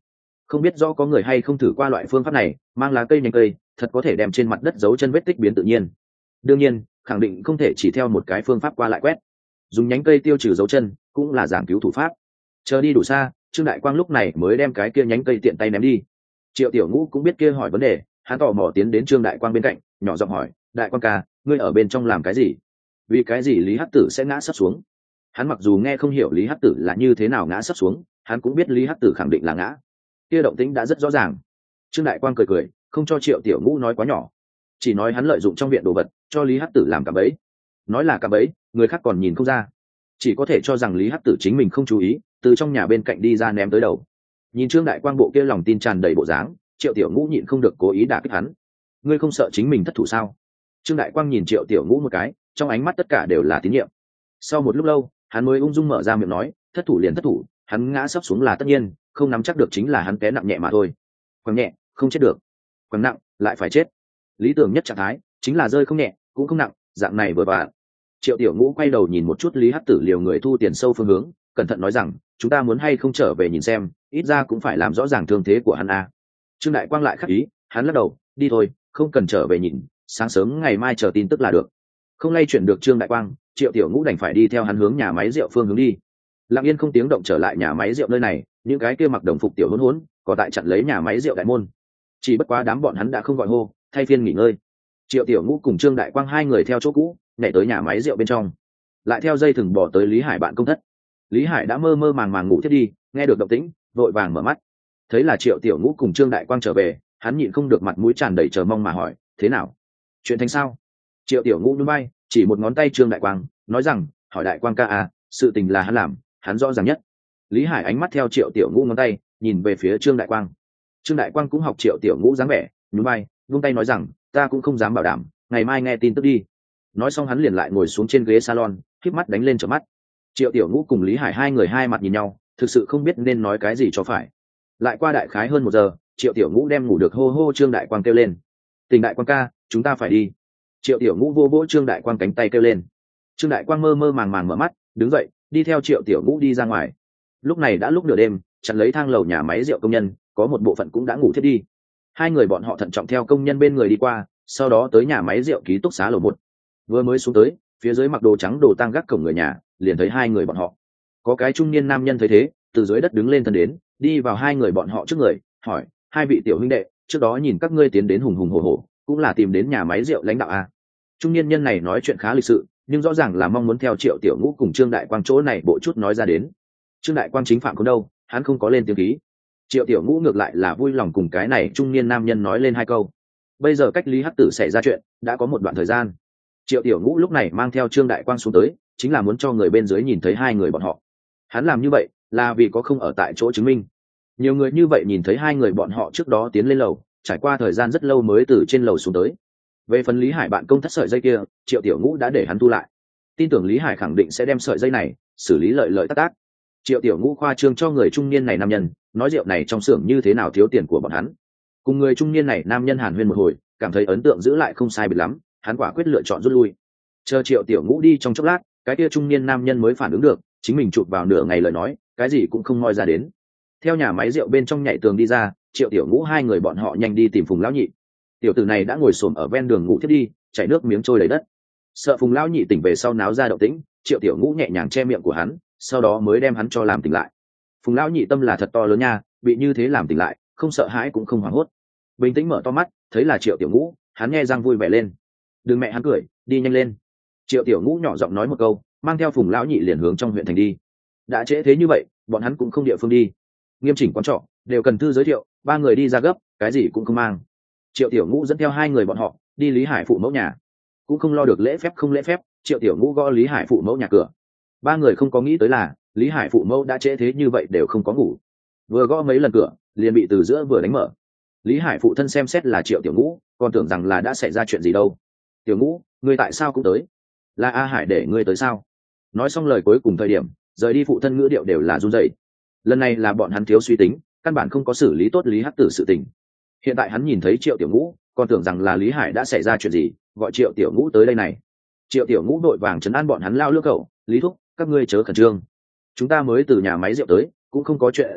không biết rõ có người hay không thử qua loại phương pháp này, mang lá cây nhánh cây thật có thể đem trên mặt đất dấu chân vết tích biến tự nhiên. Đương nhiên khẳng định không thể chỉ theo một cái phương pháp qua lại quét, dùng nhánh cây tiêu trừ dấu chân cũng là giảng cứu thủ pháp. Chờ đi đủ xa, Trương Đại Quang lúc này mới đem cái kia nhánh cây tiện tay ném đi. Triệu Tiểu Ngũ cũng biết kia hỏi vấn đề, hắn tò mò tiến đến Trương Đại Quang bên cạnh, nhỏ giọng hỏi, Đại Quang ca, ngươi ở bên trong làm cái gì? Vì cái gì Lý Hắc Tử sẽ ngã sắp xuống? Hắn mặc dù nghe không hiểu Lý Hắc Tử là như thế nào ngã sắp xuống, hắn cũng biết Lý Hắc Tử khẳng định là ngã. Kia động tĩnh đã rất rõ ràng. Trương Đại Quang cười cười, không cho Triệu Tiểu Ngũ nói quá nhỏ, chỉ nói hắn lợi dụng trong viện đồ vật cho Lý Hắc Tử làm cả bẫy. Nói là cả bẫy, người khác còn nhìn không ra, chỉ có thể cho rằng Lý Hắc Tử chính mình không chú ý, từ trong nhà bên cạnh đi ra ném tới đầu. Nhìn Trương Đại Quang bộ kia lòng tin tràn đầy bộ dáng, Triệu Tiểu Ngũ nhịn không được cố ý đả kích hắn. Ngươi không sợ chính mình thất thủ sao? Trương Đại Quang nhìn Triệu Tiểu Ngũ một cái, trong ánh mắt tất cả đều là tín nhiệm. Sau một lúc lâu, hắn mới ung dung mở ra miệng nói, thất thủ liền thất thủ, hắn ngã sắp xuống là tất nhiên, không nắm chắc được chính là hắn té nặng nhẹ mà thôi. Quăng nhẹ, không chết được. Quăng nặng, lại phải chết. Lý tưởng nhất trạng thái chính là rơi không nhẹ, cũng không nặng, dạng này vừa vặn. Triệu Tiểu Ngũ quay đầu nhìn một chút Lý Hắc Tử liều người thu tiền sâu phương hướng, cẩn thận nói rằng, chúng ta muốn hay không trở về nhìn xem, ít ra cũng phải làm rõ ràng thương thế của hắn a. Trương Đại Quang lại khắc ý, hắn lắc đầu, đi thôi, không cần trở về nhìn, sáng sớm ngày mai chờ tin tức là được. Không lay chuyển được Trương Đại Quang, Triệu Tiểu Ngũ đành phải đi theo hắn hướng nhà máy rượu phương hướng đi. Lặng yên không tiếng động trở lại nhà máy rượu nơi này, những cái kia mặc đồng phục tiểu hỗn hỗn có tại chặn lấy nhà máy rượu đại môn. Chỉ bất quá đám bọn hắn đã không gọi hô, thay phiên nghỉ ngơi. Triệu Tiểu Ngũ cùng Trương Đại Quang hai người theo chỗ cũ, nhảy tới nhà máy rượu bên trong, lại theo dây thừng bỏ tới Lý Hải bạn công thất. Lý Hải đã mơ mơ màng màng ngủ thiết đi, nghe được động tĩnh, vội vàng mở mắt, thấy là Triệu Tiểu Ngũ cùng Trương Đại Quang trở về, hắn nhịn không được mặt mũi tràn đầy chờ mong mà hỏi, thế nào, chuyện thành sao? Triệu Tiểu Ngũ nhún vai, chỉ một ngón tay Trương Đại Quang, nói rằng, hỏi Đại Quang ca à, sự tình là hắn làm, hắn rõ ràng nhất. Lý Hải ánh mắt theo Triệu Tiểu Ngũ ngón tay nhìn về phía Trương Đại Quang. Trương Đại Quang cũng học Triệu Tiểu Ngũ dáng vẻ, nhún vai, vung tay nói rằng, ta cũng không dám bảo đảm, ngày mai nghe tin tức đi. Nói xong hắn liền lại ngồi xuống trên ghế salon, khép mắt đánh lên trợ mắt. Triệu Tiểu Ngũ cùng Lý Hải hai người hai mặt nhìn nhau, thực sự không biết nên nói cái gì cho phải. Lại qua đại khái hơn một giờ, Triệu Tiểu Ngũ đem ngủ được hô hô Trương Đại Quang kêu lên, Tình Đại Quang ca, chúng ta phải đi. Triệu Tiểu Ngũ vô vỗ Trương Đại Quang cánh tay kêu lên. Trương Đại Quang mơ mơ màng màng mở mắt, đứng dậy, đi theo Triệu Tiểu Ngũ đi ra ngoài. Lúc này đã lúc nửa đêm, chặn lấy thang lầu nhà máy rượu công nhân, có một bộ phận cũng đã ngủ thiết đi. Hai người bọn họ thận trọng theo công nhân bên người đi qua, sau đó tới nhà máy rượu ký túc xá lầu một. Vừa mới xuống tới, phía dưới mặc đồ trắng đồ tang gác cổng người nhà, liền thấy hai người bọn họ. Có cái trung niên nam nhân thấy thế, từ dưới đất đứng lên thân đến, đi vào hai người bọn họ trước người, hỏi, hai vị tiểu huynh đệ, trước đó nhìn các ngươi tiến đến hùng hùng hổ hổ, cũng là tìm đến nhà máy rượu lãnh đạo à? Trung niên nhân này nói chuyện khá lịch sự, nhưng rõ ràng là mong muốn theo Triệu Tiểu Ngũ cùng Trương Đại Quang chỗ này bộ chút nói ra đến. Trương Đại Quang chính phạm có đâu, hắn không có lên tiếng khí. Triệu Tiểu Ngũ ngược lại là vui lòng cùng cái này trung niên nam nhân nói lên hai câu. Bây giờ cách Lý Hắc Tử xảy ra chuyện đã có một đoạn thời gian. Triệu Tiểu Ngũ lúc này mang theo Trương Đại Quang xuống tới, chính là muốn cho người bên dưới nhìn thấy hai người bọn họ. Hắn làm như vậy là vì có không ở tại chỗ chứng minh. Nhiều người như vậy nhìn thấy hai người bọn họ trước đó tiến lên lầu, trải qua thời gian rất lâu mới từ trên lầu xuống tới. Về phần Lý Hải bạn công thất sợi dây kia, Triệu Tiểu Ngũ đã để hắn thu lại. Tin tưởng Lý Hải khẳng định sẽ đem sợi dây này xử lý lợi lợi tác tác. Triệu Tiểu Ngũ khoa trương cho người trung niên này nam nhân, nói rượu này trong xưởng như thế nào thiếu tiền của bọn hắn. Cùng người trung niên này nam nhân hàn huyên một hồi, cảm thấy ấn tượng giữ lại không sai biệt lắm, hắn quả quyết lựa chọn rút lui. Chờ Triệu Tiểu Ngũ đi trong chốc lát, cái kia trung niên nam nhân mới phản ứng được, chính mình chụp vào nửa ngày lời nói, cái gì cũng không moi ra đến. Theo nhà máy rượu bên trong nhảy tường đi ra, Triệu Tiểu Ngũ hai người bọn họ nhanh đi tìm Phùng lão nhị. Tiểu tử này đã ngồi xổm ở ven đường ngủ thiết đi, chảy nước miếng trôi đầy đất. Sợ Phùng lão nhị tỉnh về sau náo ra động tĩnh, Triệu Tiểu Ngũ nhẹ nhàng che miệng của hắn, sau đó mới đem hắn cho làm tỉnh lại. Phùng lão nhị tâm là thật to lớn nha, bị như thế làm tỉnh lại, không sợ hãi cũng không hoảng hốt, bình tĩnh mở to mắt, thấy là Triệu Tiểu Ngũ, hắn nghe răng vui vẻ lên. Đừng mẹ hắn cười, đi nhanh lên. Triệu Tiểu Ngũ nhỏ giọng nói một câu, mang theo Phùng lão nhị liền hướng trong huyện thành đi. Đã trễ thế như vậy, bọn hắn cũng không địa phương đi. Nghiêm chỉnh quán trọ đều cần thư giới thiệu, ba người đi ra gấp, cái gì cũng không mang. Triệu Tiểu Ngũ dẫn theo hai người bọn họ đi Lý Hải phụ mẫu nhà, cũng không lo được lễ phép không lễ phép. Triệu Tiểu Ngũ gõ Lý Hải phụ mẫu nhà cửa. Ba người không có nghĩ tới là Lý Hải phụ mẫu đã trễ thế như vậy đều không có ngủ, vừa gõ mấy lần cửa liền bị từ giữa vừa đánh mở. Lý Hải phụ thân xem xét là Triệu Tiểu Ngũ, còn tưởng rằng là đã xảy ra chuyện gì đâu. Tiểu Ngũ, ngươi tại sao cũng tới? Là A Hải để ngươi tới sao? Nói xong lời cuối cùng thời điểm, rời đi phụ thân ngữ điệu đều là run rẩy. Lần này là bọn hắn thiếu suy tính, căn bản không có xử lý tốt Lý Hắc Tử sự tình. Hiện tại hắn nhìn thấy Triệu Tiểu Ngũ, còn tưởng rằng là Lý Hải đã xảy ra chuyện gì, gọi Triệu Tiểu Ngũ tới đây này. Triệu Tiểu Ngũ đội vàng trấn an bọn hắn lao lưỡi cậu, Lý thúc, các ngươi chớ khẩn trương, chúng ta mới từ nhà máy rượu tới, cũng không có chuyện gì,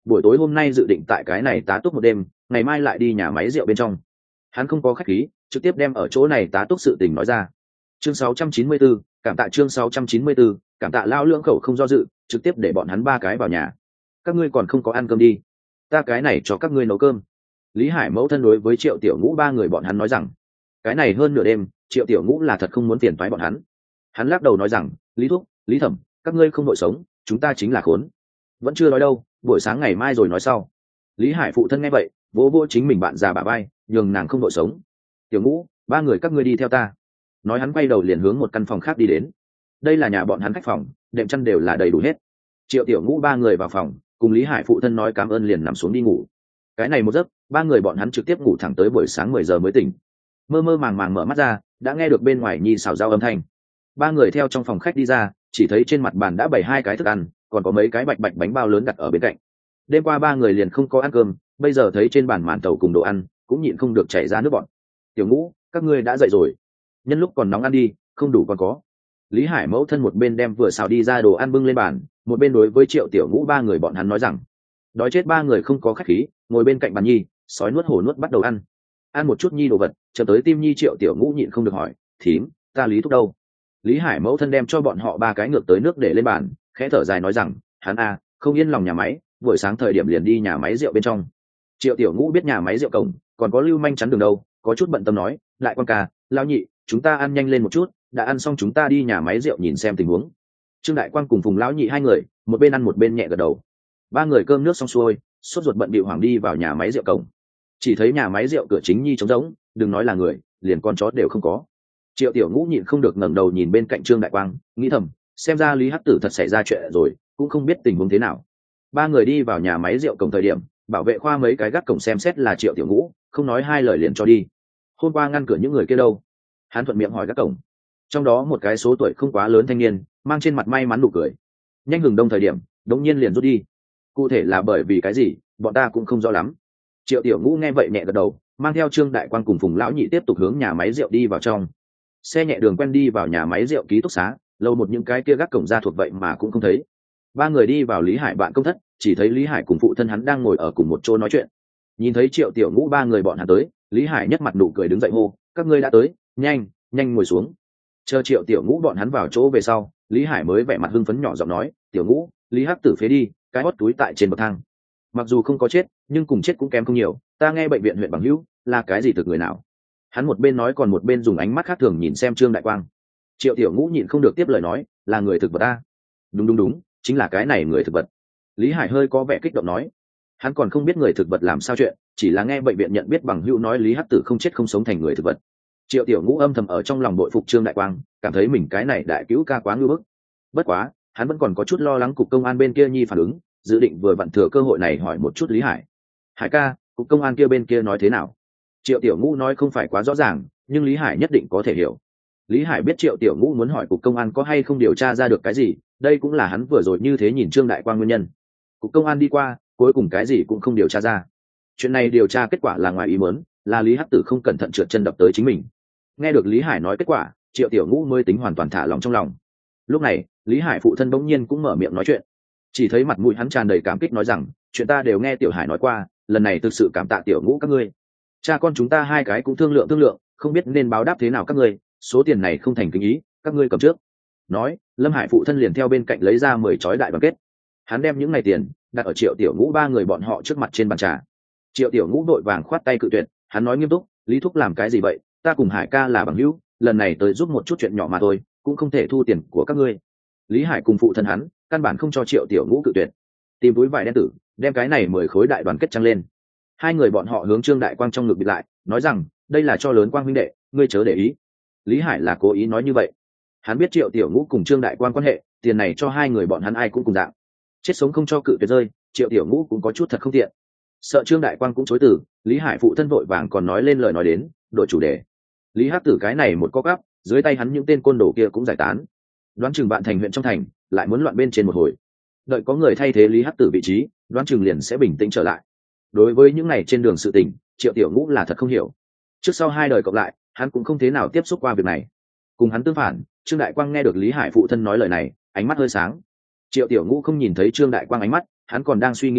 buổi tối hôm nay dự định tại cái này tá túc một đêm, ngày mai lại đi nhà máy rượu bên trong. Hắn không có khách khí, trực tiếp đem ở chỗ này tá túc sự tình nói ra. Chương sáu trăm chín mươi tư, cảm tạ chương sáu trăm chín mươi tư, cảm tạ lao lưỡng khẩu không do dự, trực tiếp để bọn hắn ba cái vào nhà. Các ngươi còn không có ăn cơm đi, ta cái này cho các ngươi nấu cơm. Lý Hải mẫu thân đối với Triệu Tiểu Ngũ ba người bọn hắn nói rằng, cái này hơn nửa đêm, Triệu Tiểu Ngũ là thật không muốn phiền toái bọn hắn. Hắn lắc đầu nói rằng, Lý Thúc, Lý Thẩm, các ngươi không nội sống, chúng ta chính là khốn. Vẫn chưa nói đâu, buổi sáng ngày mai rồi nói sau. Lý Hải phụ thân nghe vậy, vỗ vỗ chính mình bạn già bà bay, nhường nàng không nội sống. Tiểu Ngũ, ba người các ngươi đi theo ta. Nói hắn quay đầu liền hướng một căn phòng khác đi đến. Đây là nhà bọn hắn khách phòng, đệm chăn đều là đầy đủ hết. Triệu Tiểu Ngũ ba người vào phòng, cùng Lý Hải phụ thân nói cảm ơn liền nằm xuống đi ngủ. Cái này một giấc, ba người bọn hắn trực tiếp ngủ thẳng tới buổi sáng mười giờ mới tỉnh. Mơ mơ màng màng mở mắt ra, đã nghe được bên ngoài nhi xào rau âm thanh. Ba người theo trong phòng khách đi ra, chỉ thấy trên mặt bàn đã bày hai cái thức ăn, còn có mấy cái bạch bạch bánh bao lớn đặt ở bên cạnh. Đêm qua ba người liền không có ăn cơm, bây giờ thấy trên bàn màn tàu cùng đồ ăn, cũng nhịn không được chảy ra nước bọt. Tiểu Ngũ, các ngươi đã dậy rồi, nhân lúc còn nóng ăn đi, không đủ còn có. Lý Hải mẫu thân một bên đem vừa xào đi ra đồ ăn bưng lên bàn, một bên đối với Triệu Tiểu Ngũ ba người bọn hắn nói rằng, đói chết ba người không có khách khí, ngồi bên cạnh bàn nhi, sói nuốt hổ nuốt bắt đầu ăn. Ăn một chút nhi đồ vật, chợt tới tim nhi Triệu Tiểu Ngũ nhịn không được hỏi, thím, ta Lý Thúc đâu? Lý Hải mẫu thân đem cho bọn họ ba cái ngược tới nước để lên bàn, khẽ thở dài nói rằng, hắn a, không yên lòng nhà máy, buổi sáng thời điểm liền đi nhà máy rượu bên trong. Triệu Tiểu Ngũ biết nhà máy rượu cổng còn có lưu manh chắn đường đâu, có chút bận tâm nói, lại quan ca, lao nhị, chúng ta ăn nhanh lên một chút, đã ăn xong chúng ta đi nhà máy rượu nhìn xem tình huống. Trương Đại Quang cùng Phùng lão nhị hai người, một bên ăn một bên nhẹ gật đầu. Ba người cơm nước xong xuôi, sốt ruột bận bịu hoàng đi vào nhà máy rượu cổng. Chỉ thấy nhà máy rượu cửa chính nhi trống rỗng, đừng nói là người, liền con chó đều không có. Triệu Tiểu Ngũ nhịn không được ngẩng đầu nhìn bên cạnh Trương Đại Quang, nghĩ thầm, xem ra Lý Hắc Tử thật xảy ra chuyện rồi, cũng không biết tình huống thế nào. Ba người đi vào nhà máy rượu cổng thời điểm, bảo vệ khoa mấy cái gác cổng xem xét là Triệu Tiểu Ngũ, không nói hai lời liền cho đi. Hôm qua ngăn cửa những người kia đâu? Hắn thuận miệng hỏi gác cổng. Trong đó một cái số tuổi không quá lớn thanh niên, mang trên mặt may mắn nụ cười. Nhanh hừng đông thời điểm, đống nhiên liền rút đi. Cụ thể là bởi vì cái gì, bọn ta cũng không rõ lắm. Triệu Tiểu Ngũ nghe vậy nhẹ gật đầu, mang theo Trương Đại Quang cùng Phùng lão nhị tiếp tục hướng nhà máy rượu đi vào trong. Xe nhẹ đường quen đi vào nhà máy rượu ký túc xá, lâu một những cái kia gác cổng ra thuộc vậy mà cũng không thấy. Ba người đi vào Lý Hải bạn công thất, chỉ thấy Lý Hải cùng phụ thân hắn đang ngồi ở cùng một chỗ nói chuyện. Nhìn thấy Triệu Tiểu Ngũ ba người bọn hắn tới, Lý Hải nhất mặt nụ cười đứng dậy hô, các ngươi đã tới, nhanh nhanh ngồi xuống. Chờ Triệu Tiểu Ngũ bọn hắn vào chỗ về sau, Lý Hải mới vẻ mặt hưng phấn nhỏ giọng nói, Tiểu Ngũ, Lý Hắc Tử phế đi, cái hót túi tại trên bậc thang, mặc dù không có chết nhưng cùng chết cũng kém không nhiều, ta nghe bệnh viện huyện Bằng Hữu là cái gì thực người nào. Hắn một bên nói còn một bên dùng ánh mắt khác thường nhìn xem Trương Đại Quang. Triệu Tiểu Ngũ nhịn không được tiếp lời nói, là người thực vật ta. Đúng đúng đúng, chính là cái này người thực vật. Lý Hải hơi có vẻ kích động nói, hắn còn không biết người thực vật làm sao chuyện, chỉ là nghe bệnh viện nhận biết Bằng Hữu nói Lý Hắc Tử không chết không sống thành người thực vật. Triệu Tiểu Ngũ âm thầm ở trong lòng bội phục Trương Đại Quang, cảm thấy mình cái này đại cứu ca quá ngưu bức. Bất quá hắn vẫn còn có chút lo lắng cục công an bên kia nhi phản ứng, dự định vừa vặn thừa cơ hội này hỏi một chút Lý Hải. Hải ca, cục công an kia bên kia nói thế nào? Triệu Tiểu Ngũ nói không phải quá rõ ràng, nhưng Lý Hải nhất định có thể hiểu. Lý Hải biết Triệu Tiểu Ngũ muốn hỏi cục công an có hay không điều tra ra được cái gì, đây cũng là hắn vừa rồi như thế nhìn Trương Đại Quang nguyên nhân. Cục công an đi qua, cuối cùng cái gì cũng không điều tra ra. Chuyện này điều tra kết quả là ngoài ý muốn, là Lý Hắc Tử không cẩn thận trượt chân đập tới chính mình. Nghe được Lý Hải nói kết quả, Triệu Tiểu Ngũ mới tính hoàn toàn thả lòng trong lòng. Lúc này Lý Hải phụ thân bỗng nhiên cũng mở miệng nói chuyện, chỉ thấy mặt mũi hắn tràn đầy cảm kích nói rằng, chuyện ta đều nghe Tiểu Hải nói qua, lần này thực sự cảm tạ Tiểu Ngũ các ngươi. Cha con chúng ta hai cái cũng thương lượng thương lượng, không biết nên báo đáp thế nào các ngươi, số tiền này không thành kính ý, các ngươi cầm trước. Nói Lâm Hải phụ thân liền theo bên cạnh lấy ra mười chói đại đoàn kết. Hắn đem những ngày tiền đặt ở Triệu Tiểu Ngũ ba người bọn họ trước mặt trên bàn trà. Triệu Tiểu Ngũ đội vàng khoát tay cự tuyệt, hắn nói nghiêm túc, Lý Thúc làm cái gì vậy, ta cùng Hải ca là bằng hữu, lần này tới giúp một chút chuyện nhỏ mà thôi, cũng không thể thu tiền của các ngươi. Lý Hải cùng phụ thân hắn căn bản không cho Triệu Tiểu Ngũ cự tuyệt, tìm túi vải đen tử đem cái này mười khối đại đoàn kết trăng lên. Hai người bọn họ hướng Trương Đại Quang trong ngực bịt lại, nói rằng, đây là cho lớn Quang huynh đệ, ngươi chớ để ý. Lý Hải là cố ý nói như vậy, hắn biết Triệu Tiểu Ngũ cùng Trương Đại Quang quan hệ, tiền này cho hai người bọn hắn ai cũng cùng dạng, chết sống không cho cự tuyệt rơi. Triệu Tiểu Ngũ cũng có chút thật không tiện, sợ Trương Đại Quang cũng chối từ. Lý Hải phụ thân vội vàng còn nói lên lời nói đến đổi chủ đề. Lý Hắc Tử cái này một co gắp, dưới tay hắn những tên côn đồ kia cũng giải tán, đoán chừng bạn thành huyện trong thành lại muốn loạn bên trên một hồi, đợi có người thay thế Lý Hắc Tử vị trí, đoán chừng liền sẽ bình tĩnh trở lại. Đối với những ngày trên đường sự tình, Triệu Tiểu Ngũ là thật không hiểu, trước sau hai đời cộng lại hắn cũng không thế nào tiếp xúc qua việc này. Cùng hắn tương phản, Trương Đại Quang nghe được Lý Hải phụ thân nói lời này, ánh mắt hơi sáng. Triệu Tiểu Ngũ không nhìn thấy Trương Đại Quang ánh mắt, hắn còn đang suy nghĩ lấy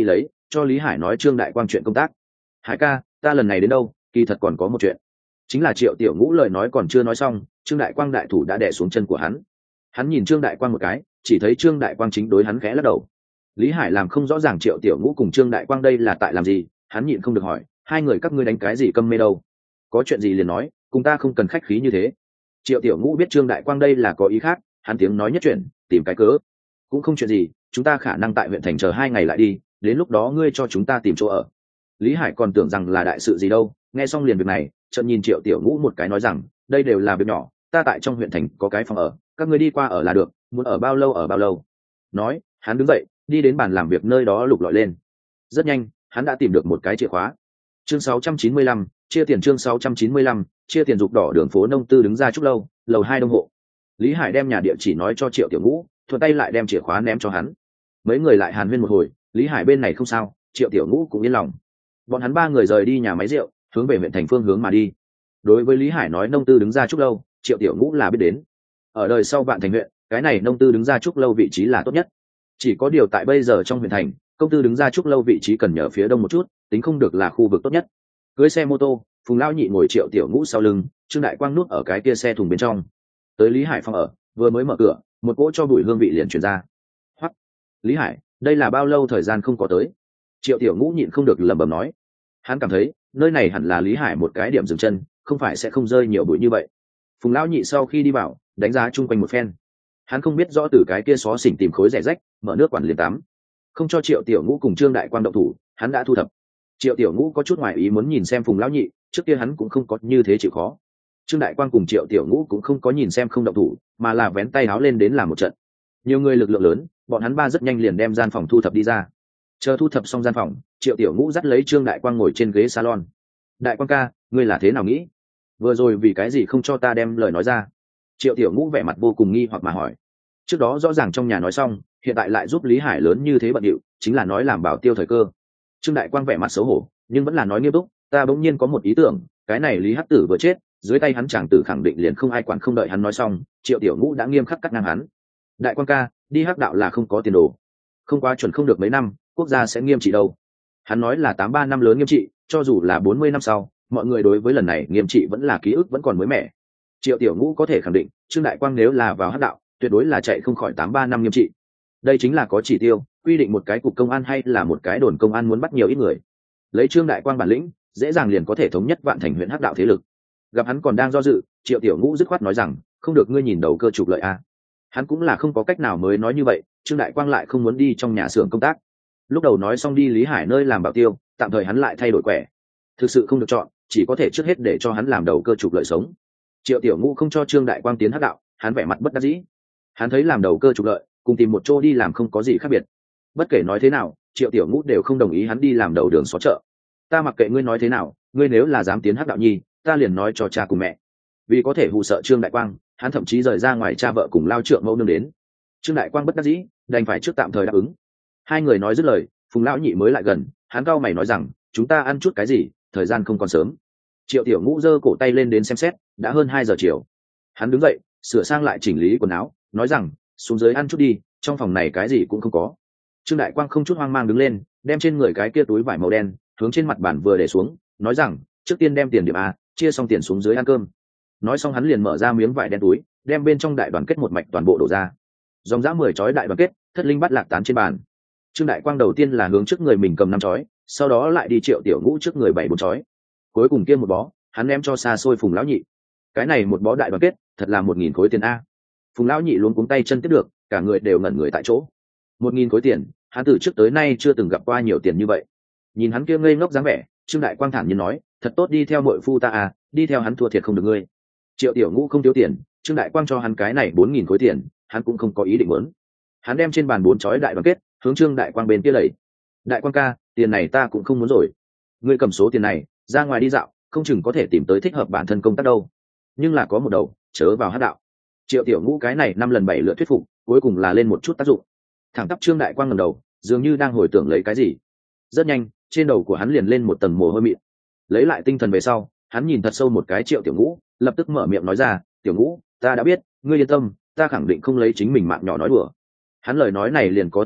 cho Lý Hải nói Trương Đại Quang chuyện công tác. Hải ca, ta lần này đến đâu kỳ thật còn có một chuyện. Chính là Triệu Tiểu Ngũ lời nói còn chưa nói xong, Trương Đại Quang đại thủ đã đè xuống chân của hắn. Hắn nhìn Trương Đại Quang một cái, chỉ thấy Trương Đại Quang chính đối hắn khẽ lắc đầu. Lý Hải làm không rõ ràng Triệu Tiểu Ngũ cùng Trương Đại Quang đây là tại làm gì, hắn nhịn không được hỏi, hai người các ngươi đánh cái gì câm mê đâu? Có chuyện gì liền nói, cùng ta không cần khách khí như thế. Triệu Tiểu Ngũ biết Trương Đại Quang đây là có ý khác, hắn tiếng nói nhất chuyện, tìm cái cớ. Cũng không chuyện gì, chúng ta khả năng tại huyện thành chờ hai ngày lại đi, đến lúc đó ngươi cho chúng ta tìm chỗ ở. Lý Hải còn tưởng rằng là đại sự gì đâu, nghe xong liền việc này, chợt nhìn Triệu Tiểu Ngũ một cái nói rằng, đây đều là việc nhỏ, ta tại trong huyện thành có cái phòng ở, các ngươi đi qua ở là được, muốn ở bao lâu ở bao lâu. Nói, hắn đứng dậy, đi đến bàn làm việc nơi đó lục lọi lên. Rất nhanh, hắn đã tìm được một cái chìa khóa. Chương sáu trăm chín mươi lăm, chia tiền chương sáu trăm chín mươi lăm, chia tiền dục đỏ đường phố Nông Tư đứng ra Trúc lâu, lầu hai đông hộ. Lý Hải đem nhà địa chỉ nói cho Triệu Tiểu Ngũ, thuận tay lại đem chìa khóa ném cho hắn. Mấy người lại hàn huyên một hồi, Lý Hải bên này không sao, Triệu Tiểu Ngũ cũng yên lòng. Bọn hắn ba người rời đi nhà máy rượu, hướng về huyện thành phương hướng mà đi. Đối với Lý Hải nói Nông Tư đứng ra Trúc lâu, Triệu Tiểu Ngũ là biết đến. Ở đời sau Vạn Thành huyện, cái này Nông Tư đứng ra Trúc lâu vị trí là tốt nhất. Chỉ có điều tại bây giờ trong huyện thành, công tư đứng ra Trúc lâu vị trí cần nhờ phía đông một chút, tính không được là khu vực tốt nhất. Cưới xe mô tô, Phùng Lão Nhị ngồi Triệu Tiểu Ngũ sau lưng, Trương Đại Quang núp ở cái kia xe thùng bên trong. Tới Lý Hải phòng ở, vừa mới mở cửa, một cỗ cho bụi hương vị liền truyền ra. Hoắc, Lý Hải, đây là bao lâu thời gian không có tới? Triệu Tiểu Ngũ nhịn không được lẩm bẩm nói. Hắn cảm thấy, nơi này hẳn là Lý Hải một cái điểm dừng chân, không phải sẽ không rơi nhiều bụi như vậy. Phùng Lão Nhị sau khi đi vào, đánh giá chung quanh một phen. Hắn không biết rõ từ cái kia xó xỉnh tìm khối rẻ rách, mở nước quản liền tắm. Không cho Triệu Tiểu Ngũ cùng Trương Đại Quang động thủ, hắn đã thu thập. Triệu Tiểu Ngũ có chút ngoài ý muốn nhìn xem Phùng Lão Nhị, trước kia hắn cũng không có như thế chịu khó. Trương Đại Quang cùng Triệu Tiểu Ngũ cũng không có nhìn xem không động thủ, mà là vén tay áo lên đến làm một trận. Nhiều người lực lượng lớn, bọn hắn ba rất nhanh liền đem gian phòng thu thập đi ra. Chờ thu thập xong gian phòng, Triệu Tiểu Ngũ dắt lấy Trương Đại Quang ngồi trên ghế salon. Đại Quang ca, ngươi là thế nào nghĩ? Vừa rồi vì cái gì không cho ta đem lời nói ra? Triệu Tiểu Ngũ vẻ mặt vô cùng nghi hoặc mà hỏi. Trước đó rõ ràng trong nhà nói xong, hiện tại lại giúp Lý Hải lớn như thế bận điệu, chính là nói làm bảo tiêu thời cơ. Trương Đại Quang vẻ mặt xấu hổ, nhưng vẫn là nói nghiêm túc, ta bỗng nhiên có một ý tưởng, cái này Lý Hắc Tử vừa chết, dưới tay hắn chàng tử khẳng định liền không ai quản. Không đợi hắn nói xong, Triệu Tiểu Ngũ đã nghiêm khắc cắt ngang hắn. Đại Quang ca, đi hắc đạo là không có tiền đồ, không quá chuẩn không được mấy năm, quốc gia sẽ nghiêm trị đâu. Hắn nói là tám ba năm lớn nghiêm trị, cho dù là bốn mươi năm sau, mọi người đối với lần này nghiêm trị vẫn là ký ức vẫn còn mới mẻ. Triệu Tiểu Ngũ có thể khẳng định, Trương Đại Quang nếu là vào hắc đạo, tuyệt đối là chạy không khỏi tám ba năm nghiêm trị. Đây chính là có chỉ tiêu, quy định một cái cục công an hay là một cái đồn công an muốn bắt nhiều ít người. Lấy Trương Đại Quang bản lĩnh, dễ dàng liền có thể thống nhất Vạn Thành huyện hắc đạo thế lực. Gặp hắn còn đang do dự, Triệu Tiểu Ngũ dứt khoát nói rằng, không được, ngươi nhìn đầu cơ trục lợi a. Hắn cũng là không có cách nào mới nói như vậy, Trương Đại Quang lại không muốn đi trong nhà xưởng công tác. Lúc đầu nói xong đi Lý Hải nơi làm bảo tiêu, tạm thời hắn lại thay đổi quẻ. Thực sự không được chọn, chỉ có thể trước hết để cho hắn làm đầu cơ trục lợi sống. Triệu Tiểu Ngũ không cho Trương Đại Quang tiến hắc đạo, hắn vẻ mặt bất đắc dĩ. Hắn thấy làm đầu cơ trục lợi, cùng tìm một chỗ đi làm không có gì khác biệt. Bất kể nói thế nào, Triệu Tiểu Ngũ đều không đồng ý hắn đi làm đầu đường xó chợ. Ta mặc kệ ngươi nói thế nào, ngươi nếu là dám tiến hắc đạo nhi, ta liền nói cho cha cùng mẹ. Vì có thể hù sợ Trương Đại Quang, hắn thậm chí rời ra ngoài cha vợ cùng lao trượng mẫu nương đến. Trương Đại Quang bất đắc dĩ, đành phải trước tạm thời đáp ứng. Hai người nói dứt lời, Phùng Lão Nhị mới lại gần, hắn cau mày nói rằng, chúng ta ăn chút cái gì, thời gian không còn sớm. Triệu Tiểu Ngũ giơ cổ tay lên đến xem xét, đã hơn hai giờ chiều. Hắn đứng dậy, sửa sang lại chỉnh lý quần áo, nói rằng, xuống dưới ăn chút đi, trong phòng này cái gì cũng không có. Trương Đại Quang không chút hoang mang đứng lên, đem trên người cái kia túi vải màu đen hướng trên mặt bàn vừa để xuống, nói rằng, trước tiên đem tiền điểm a, chia xong tiền xuống dưới ăn cơm. Nói xong hắn liền mở ra miếng vải đen túi, đem bên trong đại đoàn kết một mạch toàn bộ đổ ra. Dòng dã mười chói đại đoàn kết, thất linh bắt lạc tán trên bàn. Trương Đại Quang đầu tiên là hướng trước người mình cầm năm chói, sau đó lại đi Triệu Tiểu Ngũ trước người bảy bốn chói. Cuối cùng kia một bó, hắn ném cho xa xôi Phùng Lão Nhị. Cái này một bó đại đoàn kết, thật là một nghìn khối tiền a. Phùng Lão Nhị luống cuống tay chân tiếp được, cả người đều ngẩn người tại chỗ. Một nghìn khối tiền, hắn từ trước tới nay chưa từng gặp qua nhiều tiền như vậy. Nhìn hắn kia ngây ngốc dáng vẻ, Trương Đại Quang thản nhiên nói, thật tốt đi theo muội phu ta à, đi theo hắn thua thiệt không được ngươi. Triệu Tiểu Ngũ không thiếu tiền, Trương Đại Quang cho hắn cái này bốn nghìn khối tiền, hắn cũng không có ý định muốn. Hắn đem trên bàn bốn chói đại đoàn kết, hướng Trương Đại Quang bên kia đẩy. Đại Quang ca, tiền này ta cũng không muốn rồi. Ngươi cầm số tiền này, ra ngoài đi dạo, không chừng có thể tìm tới thích hợp bản thân công tác đâu. Nhưng là có một đầu, chớ vào hắc đạo. Triệu Tiểu Ngũ cái này năm lần bảy lượt thuyết phục, cuối cùng là lên một chút tác dụng. Thẳng tắp Trương Đại Quang ngẩng đầu, dường như đang hồi tưởng lấy cái gì. Rất nhanh, trên đầu của hắn liền lên một tầng mồ hôi mịn. Lấy lại tinh thần về sau, hắn nhìn thật sâu một cái Triệu Tiểu Ngũ, lập tức mở miệng nói ra, Tiểu Ngũ, ta đã biết, ngươi yên tâm, ta khẳng định không lấy chính mình mạng nhỏ nói đùa. Hắn lời nói này liền có thâm ý,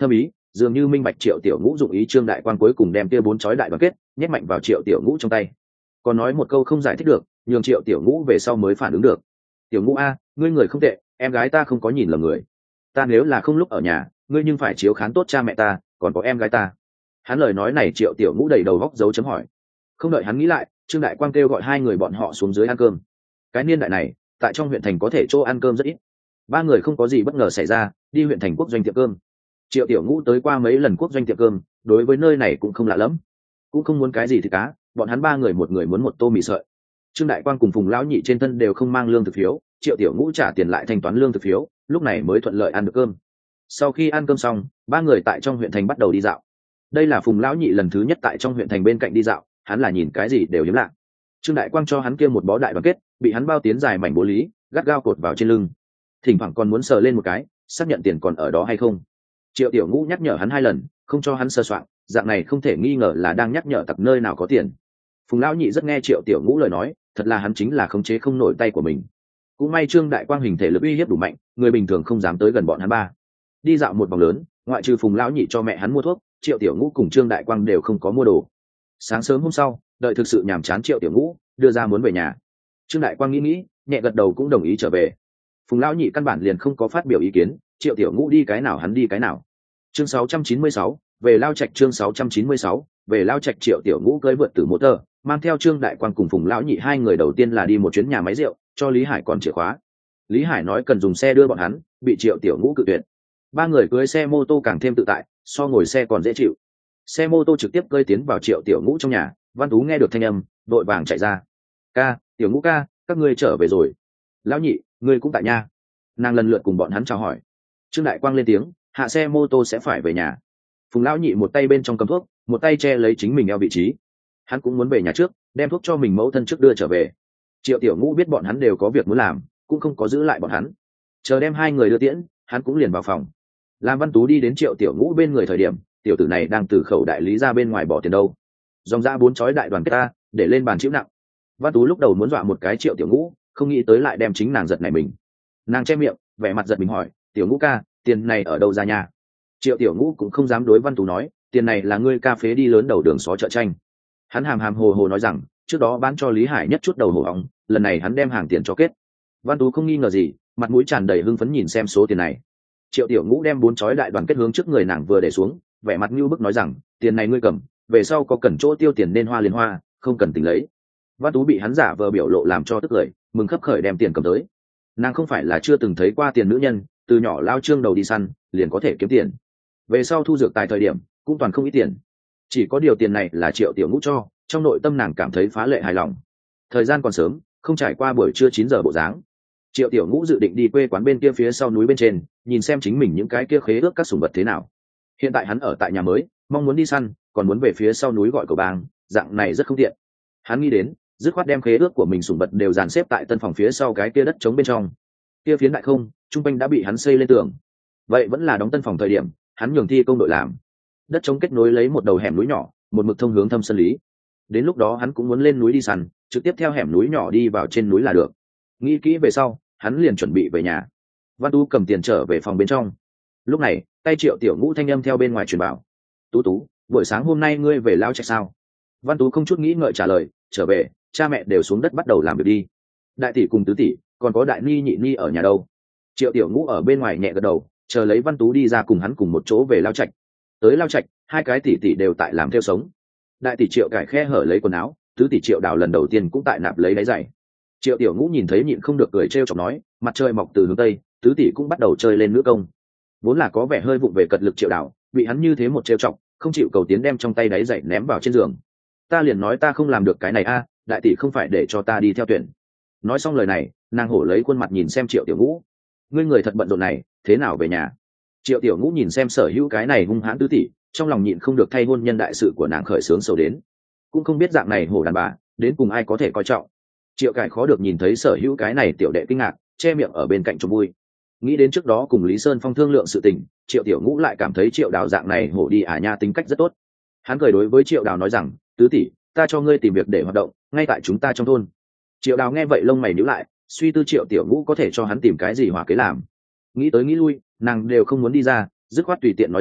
dường như minh bạch triệu tiểu ngũ dụng ý. Trương Đại Quang cuối cùng đem kia bốn chói đại đoàn kết nhét mạnh vào triệu tiểu ngũ trong tay, còn nói một câu không giải thích được, nhường triệu tiểu ngũ về sau mới phản ứng được. Tiểu ngũ a, ngươi người không tệ, em gái ta không có nhìn lầm người. Ta nếu là không lúc ở nhà, ngươi nhưng phải chiếu khán tốt cha mẹ ta, còn có em gái ta. Hắn lời nói này triệu tiểu ngũ đầy đầu góc dấu chấm hỏi. Không đợi hắn nghĩ lại, Trương Đại Quang kêu gọi hai người bọn họ xuống dưới ăn cơm. Cái niên đại này tại trong huyện thành có thể chỗ ăn cơm rất ít, ba người không có gì bất ngờ xảy ra đi huyện thành quốc doanh tiệm cơm. Triệu tiểu ngũ tới qua mấy lần quốc doanh tiệm cơm, đối với nơi này cũng không lạ lắm, cũng không muốn cái gì thịt cá, bọn hắn ba người một người muốn một tô mì sợi. Trương Đại Quang cùng Phùng lão nhị trên thân đều không mang lương thực phiếu, triệu tiểu ngũ trả tiền lại thanh toán lương thực phiếu, lúc này mới thuận lợi ăn được cơm. Sau khi ăn cơm xong, ba người tại trong huyện thành bắt đầu đi dạo. Đây là Phùng lão nhị lần thứ nhất tại trong huyện thành bên cạnh đi dạo, hắn là nhìn cái gì đều hiếm lạ. Trương Đại Quang cho hắn kia một bó đại đoàn kết, bị hắn bao tiến dài mảnh bố lý, gắt gao cột vào trên lưng, thỉnh thoảng còn muốn sờ lên một cái, xác nhận tiền còn ở đó hay không. Triệu tiểu ngũ nhắc nhở hắn hai lần, không cho hắn sơ soạn, dạng này không thể nghi ngờ là đang nhắc nhở tặc nơi nào có tiền. Phùng lão nhị rất nghe triệu tiểu ngũ lời nói, thật là hắn chính là khống chế không nổi tay của mình. Cũng may Trương Đại Quang hình thể lực uy hiếp đủ mạnh, người bình thường không dám tới gần bọn hắn ba. Đi dạo một vòng lớn, ngoại trừ Phùng lão nhị cho mẹ hắn mua thuốc, triệu tiểu ngũ cùng Trương Đại Quang đều không có mua đồ. Sáng sớm hôm sau, đợi thực sự nhàm chán, triệu tiểu ngũ đưa ra muốn về nhà. Trương Đại Quang nghĩ nghĩ, nhẹ gật đầu cũng đồng ý trở về. Phùng lão nhị căn bản liền không có phát biểu ý kiến, triệu tiểu ngũ đi cái nào hắn đi cái nào. Chương sáu trăm chín mươi sáu, về Lao Trạch. Chương sáu trăm chín mươi sáu, về Lao Trạch. Triệu tiểu ngũ cưỡi vượt tử mô tơ, mang theo Trương Đại Quang cùng Phùng lão nhị hai người đầu tiên là đi một chuyến nhà máy rượu, cho Lý Hải còn chìa khóa. Lý Hải nói cần dùng xe đưa bọn hắn, bị triệu tiểu ngũ cự tuyệt. Ba người cưỡi xe mô tô càng thêm tự tại, so ngồi xe còn dễ chịu. Xe mô tô trực tiếp cơi tiến vào triệu tiểu ngũ trong nhà. Văn Tú nghe được thanh âm, đội vàng chạy ra. Ca, tiểu ngũ ca, các ngươi trở về rồi. Lão nhị, ngươi cũng tại nhà. Nàng lần lượt cùng bọn hắn chào hỏi. Trương Đại Quang lên tiếng, hạ xe mô tô sẽ phải về nhà. Phùng lão nhị một tay bên trong cầm thuốc, một tay che lấy chính mình eo vị trí. Hắn cũng muốn về nhà trước, đem thuốc cho mình mẫu thân trước đưa trở về. Triệu tiểu ngũ biết bọn hắn đều có việc muốn làm, cũng không có giữ lại bọn hắn. Chờ đem hai người đưa tiễn, hắn cũng liền vào phòng. Lam Văn Tú đi đến triệu tiểu ngũ bên người thời điểm, tiểu tử này đang từ khẩu đại lý ra bên ngoài bỏ tiền đâu. Dòng ra bốn chói đại đoàn kết ta, để lên bàn chịu nặng. Văn Tú lúc đầu muốn dọa một cái triệu tiểu ngũ, không nghĩ tới lại đem chính nàng giật này mình. Nàng che miệng, vẻ mặt giật mình hỏi, tiểu ngũ ca, tiền này ở đâu ra nhà? Triệu tiểu ngũ cũng không dám đối Văn Tú nói, tiền này là ngươi ca phế đi lớn đầu đường xó chợ tranh. Hắn hàm hàm hồ hồ nói rằng, trước đó bán cho Lý Hải nhất chút đầu hổ ong, lần này hắn đem hàng tiền cho kết. Văn Tú không nghi ngờ gì, mặt mũi tràn đầy hưng phấn nhìn xem số tiền này. Triệu tiểu ngũ đem bốn chói đại đoàn kết hướng trước người nàng vừa để xuống, vẻ mặt như bức nói rằng, tiền này ngươi cầm, về sau có cần chỗ tiêu tiền nên hoa liền hoa, không cần tỉnh lấy. Văn Tú bị hắn giả vờ biểu lộ làm cho tức cười, mừng khấp khởi đem tiền cầm tới. Nàng không phải là chưa từng thấy qua tiền nữ nhân, từ nhỏ lao trương đầu đi săn liền có thể kiếm tiền, về sau thu dược tài thời điểm cũng toàn không ít tiền. Chỉ có điều tiền này là triệu tiểu ngũ cho, trong nội tâm nàng cảm thấy phá lệ hài lòng. Thời gian còn sớm, không trải qua buổi trưa chín giờ bộ dáng, triệu tiểu ngũ dự định đi quê quán bên kia phía sau núi bên trên, nhìn xem chính mình những cái kia khế ước các sủng vật thế nào. Hiện tại hắn ở tại nhà mới, mong muốn đi săn, còn muốn về phía sau núi gọi cầu bang, dạng này rất không tiện. Hắn nghĩ đến, dứt khoát đem khế ước của mình sủng vật đều dàn xếp tại tân phòng phía sau cái kia đất trống bên trong. Kia phiến đại không, trung quanh đã bị hắn xây lên tường. Vậy vẫn là đóng tân phòng thời điểm, hắn nhường thi công đội làm. Đất trống kết nối lấy một đầu hẻm núi nhỏ, một mực thông hướng Thâm Sơn Lý. Đến lúc đó hắn cũng muốn lên núi đi săn, trực tiếp theo hẻm núi nhỏ đi vào trên núi là được. Nghĩ kỹ về sau, hắn liền chuẩn bị về nhà. Văn Tú cầm tiền trở về phòng bên trong. Lúc này, tay triệu tiểu ngũ thanh âm theo bên ngoài truyền bảo, Tú Tú, buổi sáng hôm nay ngươi về Lao Trạch sao? Văn Tú không chút nghĩ ngợi trả lời, trở về, cha mẹ đều xuống đất bắt đầu làm việc đi. Đại tỷ cùng tứ tỷ, còn có đại ni nhị ni ở nhà đâu? Triệu tiểu ngũ ở bên ngoài nhẹ gật đầu, chờ lấy Văn Tú đi ra cùng hắn cùng một chỗ về Lao Trạch. Tới Lao Trạch, hai cái tỷ tỷ đều tại làm theo sống. Đại tỷ Triệu cải khe hở lấy quần áo, tứ tỷ Triệu đào lần đầu tiên cũng tại nạp lấy đáy giày. Triệu tiểu ngũ nhìn thấy nhịn không được cười trêu chọc nói, mặt trời mọc từ hướng tây, tứ tỷ cũng bắt đầu chơi lên nữ công. Vốn là có vẻ hơi vụng về cật lực Triệu đào, bị hắn như thế một trêu chọc, không chịu cầu tiến đem trong tay đáy giày ném vào trên giường. Ta liền nói ta không làm được cái này a, đại tỷ không phải để cho ta đi theo tuyển. Nói xong lời này, nàng hổ lấy khuôn mặt nhìn xem Triệu tiểu ngũ, ngươi người thật bận rộn này, thế nào về nhà? Triệu tiểu ngũ nhìn xem sở hữu cái này hung hãn tứ tỷ, trong lòng nhịn không được thay hôn nhân đại sự của nàng khởi sướng sầu đến. Cũng không biết dạng này hổ đàn bà đến cùng ai có thể coi trọng. Triệu cải khó được nhìn thấy sở hữu cái này tiểu đệ kinh ngạc, che miệng ở bên cạnh cho vui. Nghĩ đến trước đó cùng Lý Sơn Phong thương lượng sự tình, Triệu tiểu ngũ lại cảm thấy Triệu đào dạng này hổ đi à nha tính cách rất tốt. Hắn cười đối với Triệu đào nói rằng, tứ tỷ, ta cho ngươi tìm việc để hoạt động ngay tại chúng ta trong thôn. Triệu đào nghe vậy lông mày nhíu lại, suy tư Triệu tiểu ngũ có thể cho hắn tìm cái gì hòa kế làm. Nghĩ tới nghĩ lui, nàng đều không muốn đi ra, dứt khoát tùy tiện nói rằng,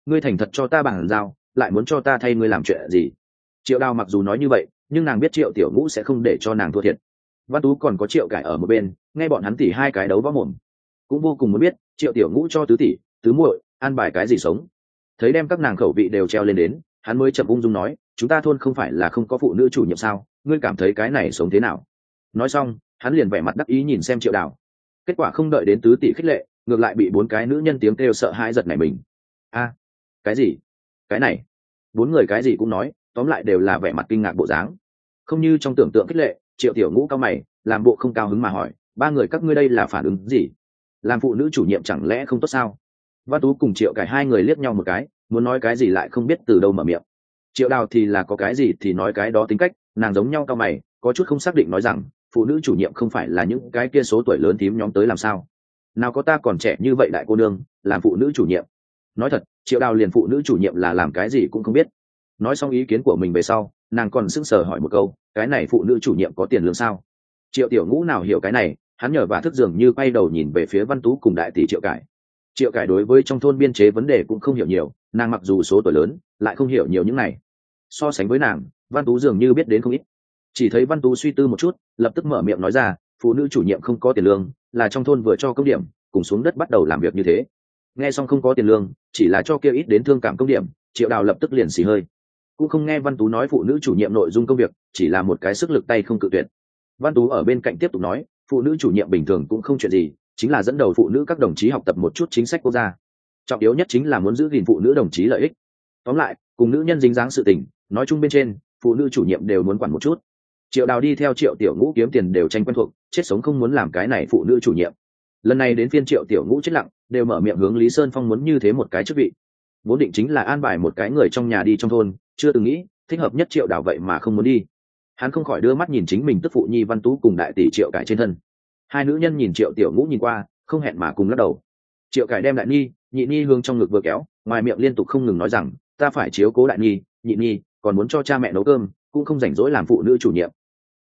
ngươi thành thật cho ta bằng giao, lại muốn cho ta thay ngươi làm chuyện gì? Triệu đào mặc dù nói như vậy, nhưng nàng biết triệu tiểu ngũ sẽ không để cho nàng thua thiệt. Văn Tú còn có triệu cải ở một bên, nghe bọn hắn tỉ hai cái đấu võ mồm, cũng vô cùng muốn biết triệu tiểu ngũ cho tứ tỷ tứ muội ăn bài cái gì sống. Thấy đem các nàng khẩu vị đều treo lên đến, hắn mới chậm ung dung nói, chúng ta thôn không phải là không có phụ nữ chủ nhiệm sao, ngươi cảm thấy cái này sống thế nào? Nói xong hắn liền vẻ mặt đắc ý nhìn xem triệu đào. Kết quả không đợi đến tứ tỷ khích lệ, ngược lại bị bốn cái nữ nhân tiếng kêu sợ hãi giật nảy mình. A, cái gì? Cái này? Bốn người cái gì cũng nói, tóm lại đều là vẻ mặt kinh ngạc bộ dáng, không như trong tưởng tượng khích lệ. Triệu tiểu ngũ cao mày, làm bộ không cao hứng mà hỏi, ba người các ngươi đây là phản ứng gì? Làm phụ nữ chủ nhiệm chẳng lẽ không tốt sao? Văn Tú cùng triệu cải hai người liếc nhau một cái, muốn nói cái gì lại không biết từ đâu mở miệng. Triệu đào thì là có cái gì thì nói cái đó tính cách, nàng giống nhau cao mày, có chút không xác định nói rằng, phụ nữ chủ nhiệm không phải là những cái kia số tuổi lớn thím nhóm tới làm sao? Nào có ta còn trẻ như vậy đại cô nương làm phụ nữ chủ nhiệm. Nói thật, triệu đào liền phụ nữ chủ nhiệm là làm cái gì cũng không biết. Nói xong ý kiến của mình về sau, nàng còn sững sờ hỏi một câu, cái này phụ nữ chủ nhiệm có tiền lương sao? Triệu tiểu ngũ nào hiểu cái này, hắn nhờ và thức dường như quay đầu nhìn về phía Văn Tú cùng đại tỷ triệu cải. Triệu cải đối với trong thôn biên chế vấn đề cũng không hiểu nhiều, nàng mặc dù số tuổi lớn lại không hiểu nhiều những này. So sánh với nàng, Văn Tú dường như biết đến không ít. Chỉ thấy Văn Tú suy tư một chút, lập tức mở miệng nói ra, phụ nữ chủ nhiệm không có tiền lương, là trong thôn vừa cho công điểm cùng xuống đất bắt đầu làm việc như thế. Nghe xong không có tiền lương, chỉ là cho kia ít đến thương cảm công điểm, triệu đào lập tức liền xì hơi. Cũng không nghe Văn Tú nói phụ nữ chủ nhiệm nội dung công việc chỉ là một cái sức lực tay không cự tuyệt. Văn Tú ở bên cạnh tiếp tục nói, phụ nữ chủ nhiệm bình thường cũng không chuyện gì, chính là dẫn đầu phụ nữ các đồng chí học tập một chút chính sách quốc gia, trọng yếu nhất chính là muốn giữ gìn phụ nữ đồng chí lợi ích. Tóm lại, cùng nữ nhân dính dáng sự tình, nói chung bên trên phụ nữ chủ nhiệm đều muốn quản một chút. Triệu đào đi theo triệu tiểu ngũ kiếm tiền đều tranh quen thuộc, chết sống không muốn làm cái này phụ nữ chủ nhiệm. Lần này đến phiên triệu tiểu ngũ chết lặng, đều mở miệng hướng Lý Sơn Phong muốn như thế một cái chức vị. Vốn định chính là an bài một cái người trong nhà đi trong thôn, chưa từng nghĩ thích hợp nhất triệu đào vậy mà không muốn đi. Hắn không khỏi đưa mắt nhìn chính mình tức phụ nhi Văn Tú cùng đại tỷ triệu cải trên thân. Hai nữ nhân nhìn triệu tiểu ngũ nhìn qua, không hẹn mà cùng lắc đầu. Triệu cải đem đại nhi nhị nhi hướng trong ngực vừa kéo, ngoài miệng liên tục không ngừng nói rằng, ta phải chiếu cố đại nhi nhị nhi, còn muốn cho cha mẹ nấu cơm, cũng không rảnh rỗi làm phụ nữ chủ nhiệm.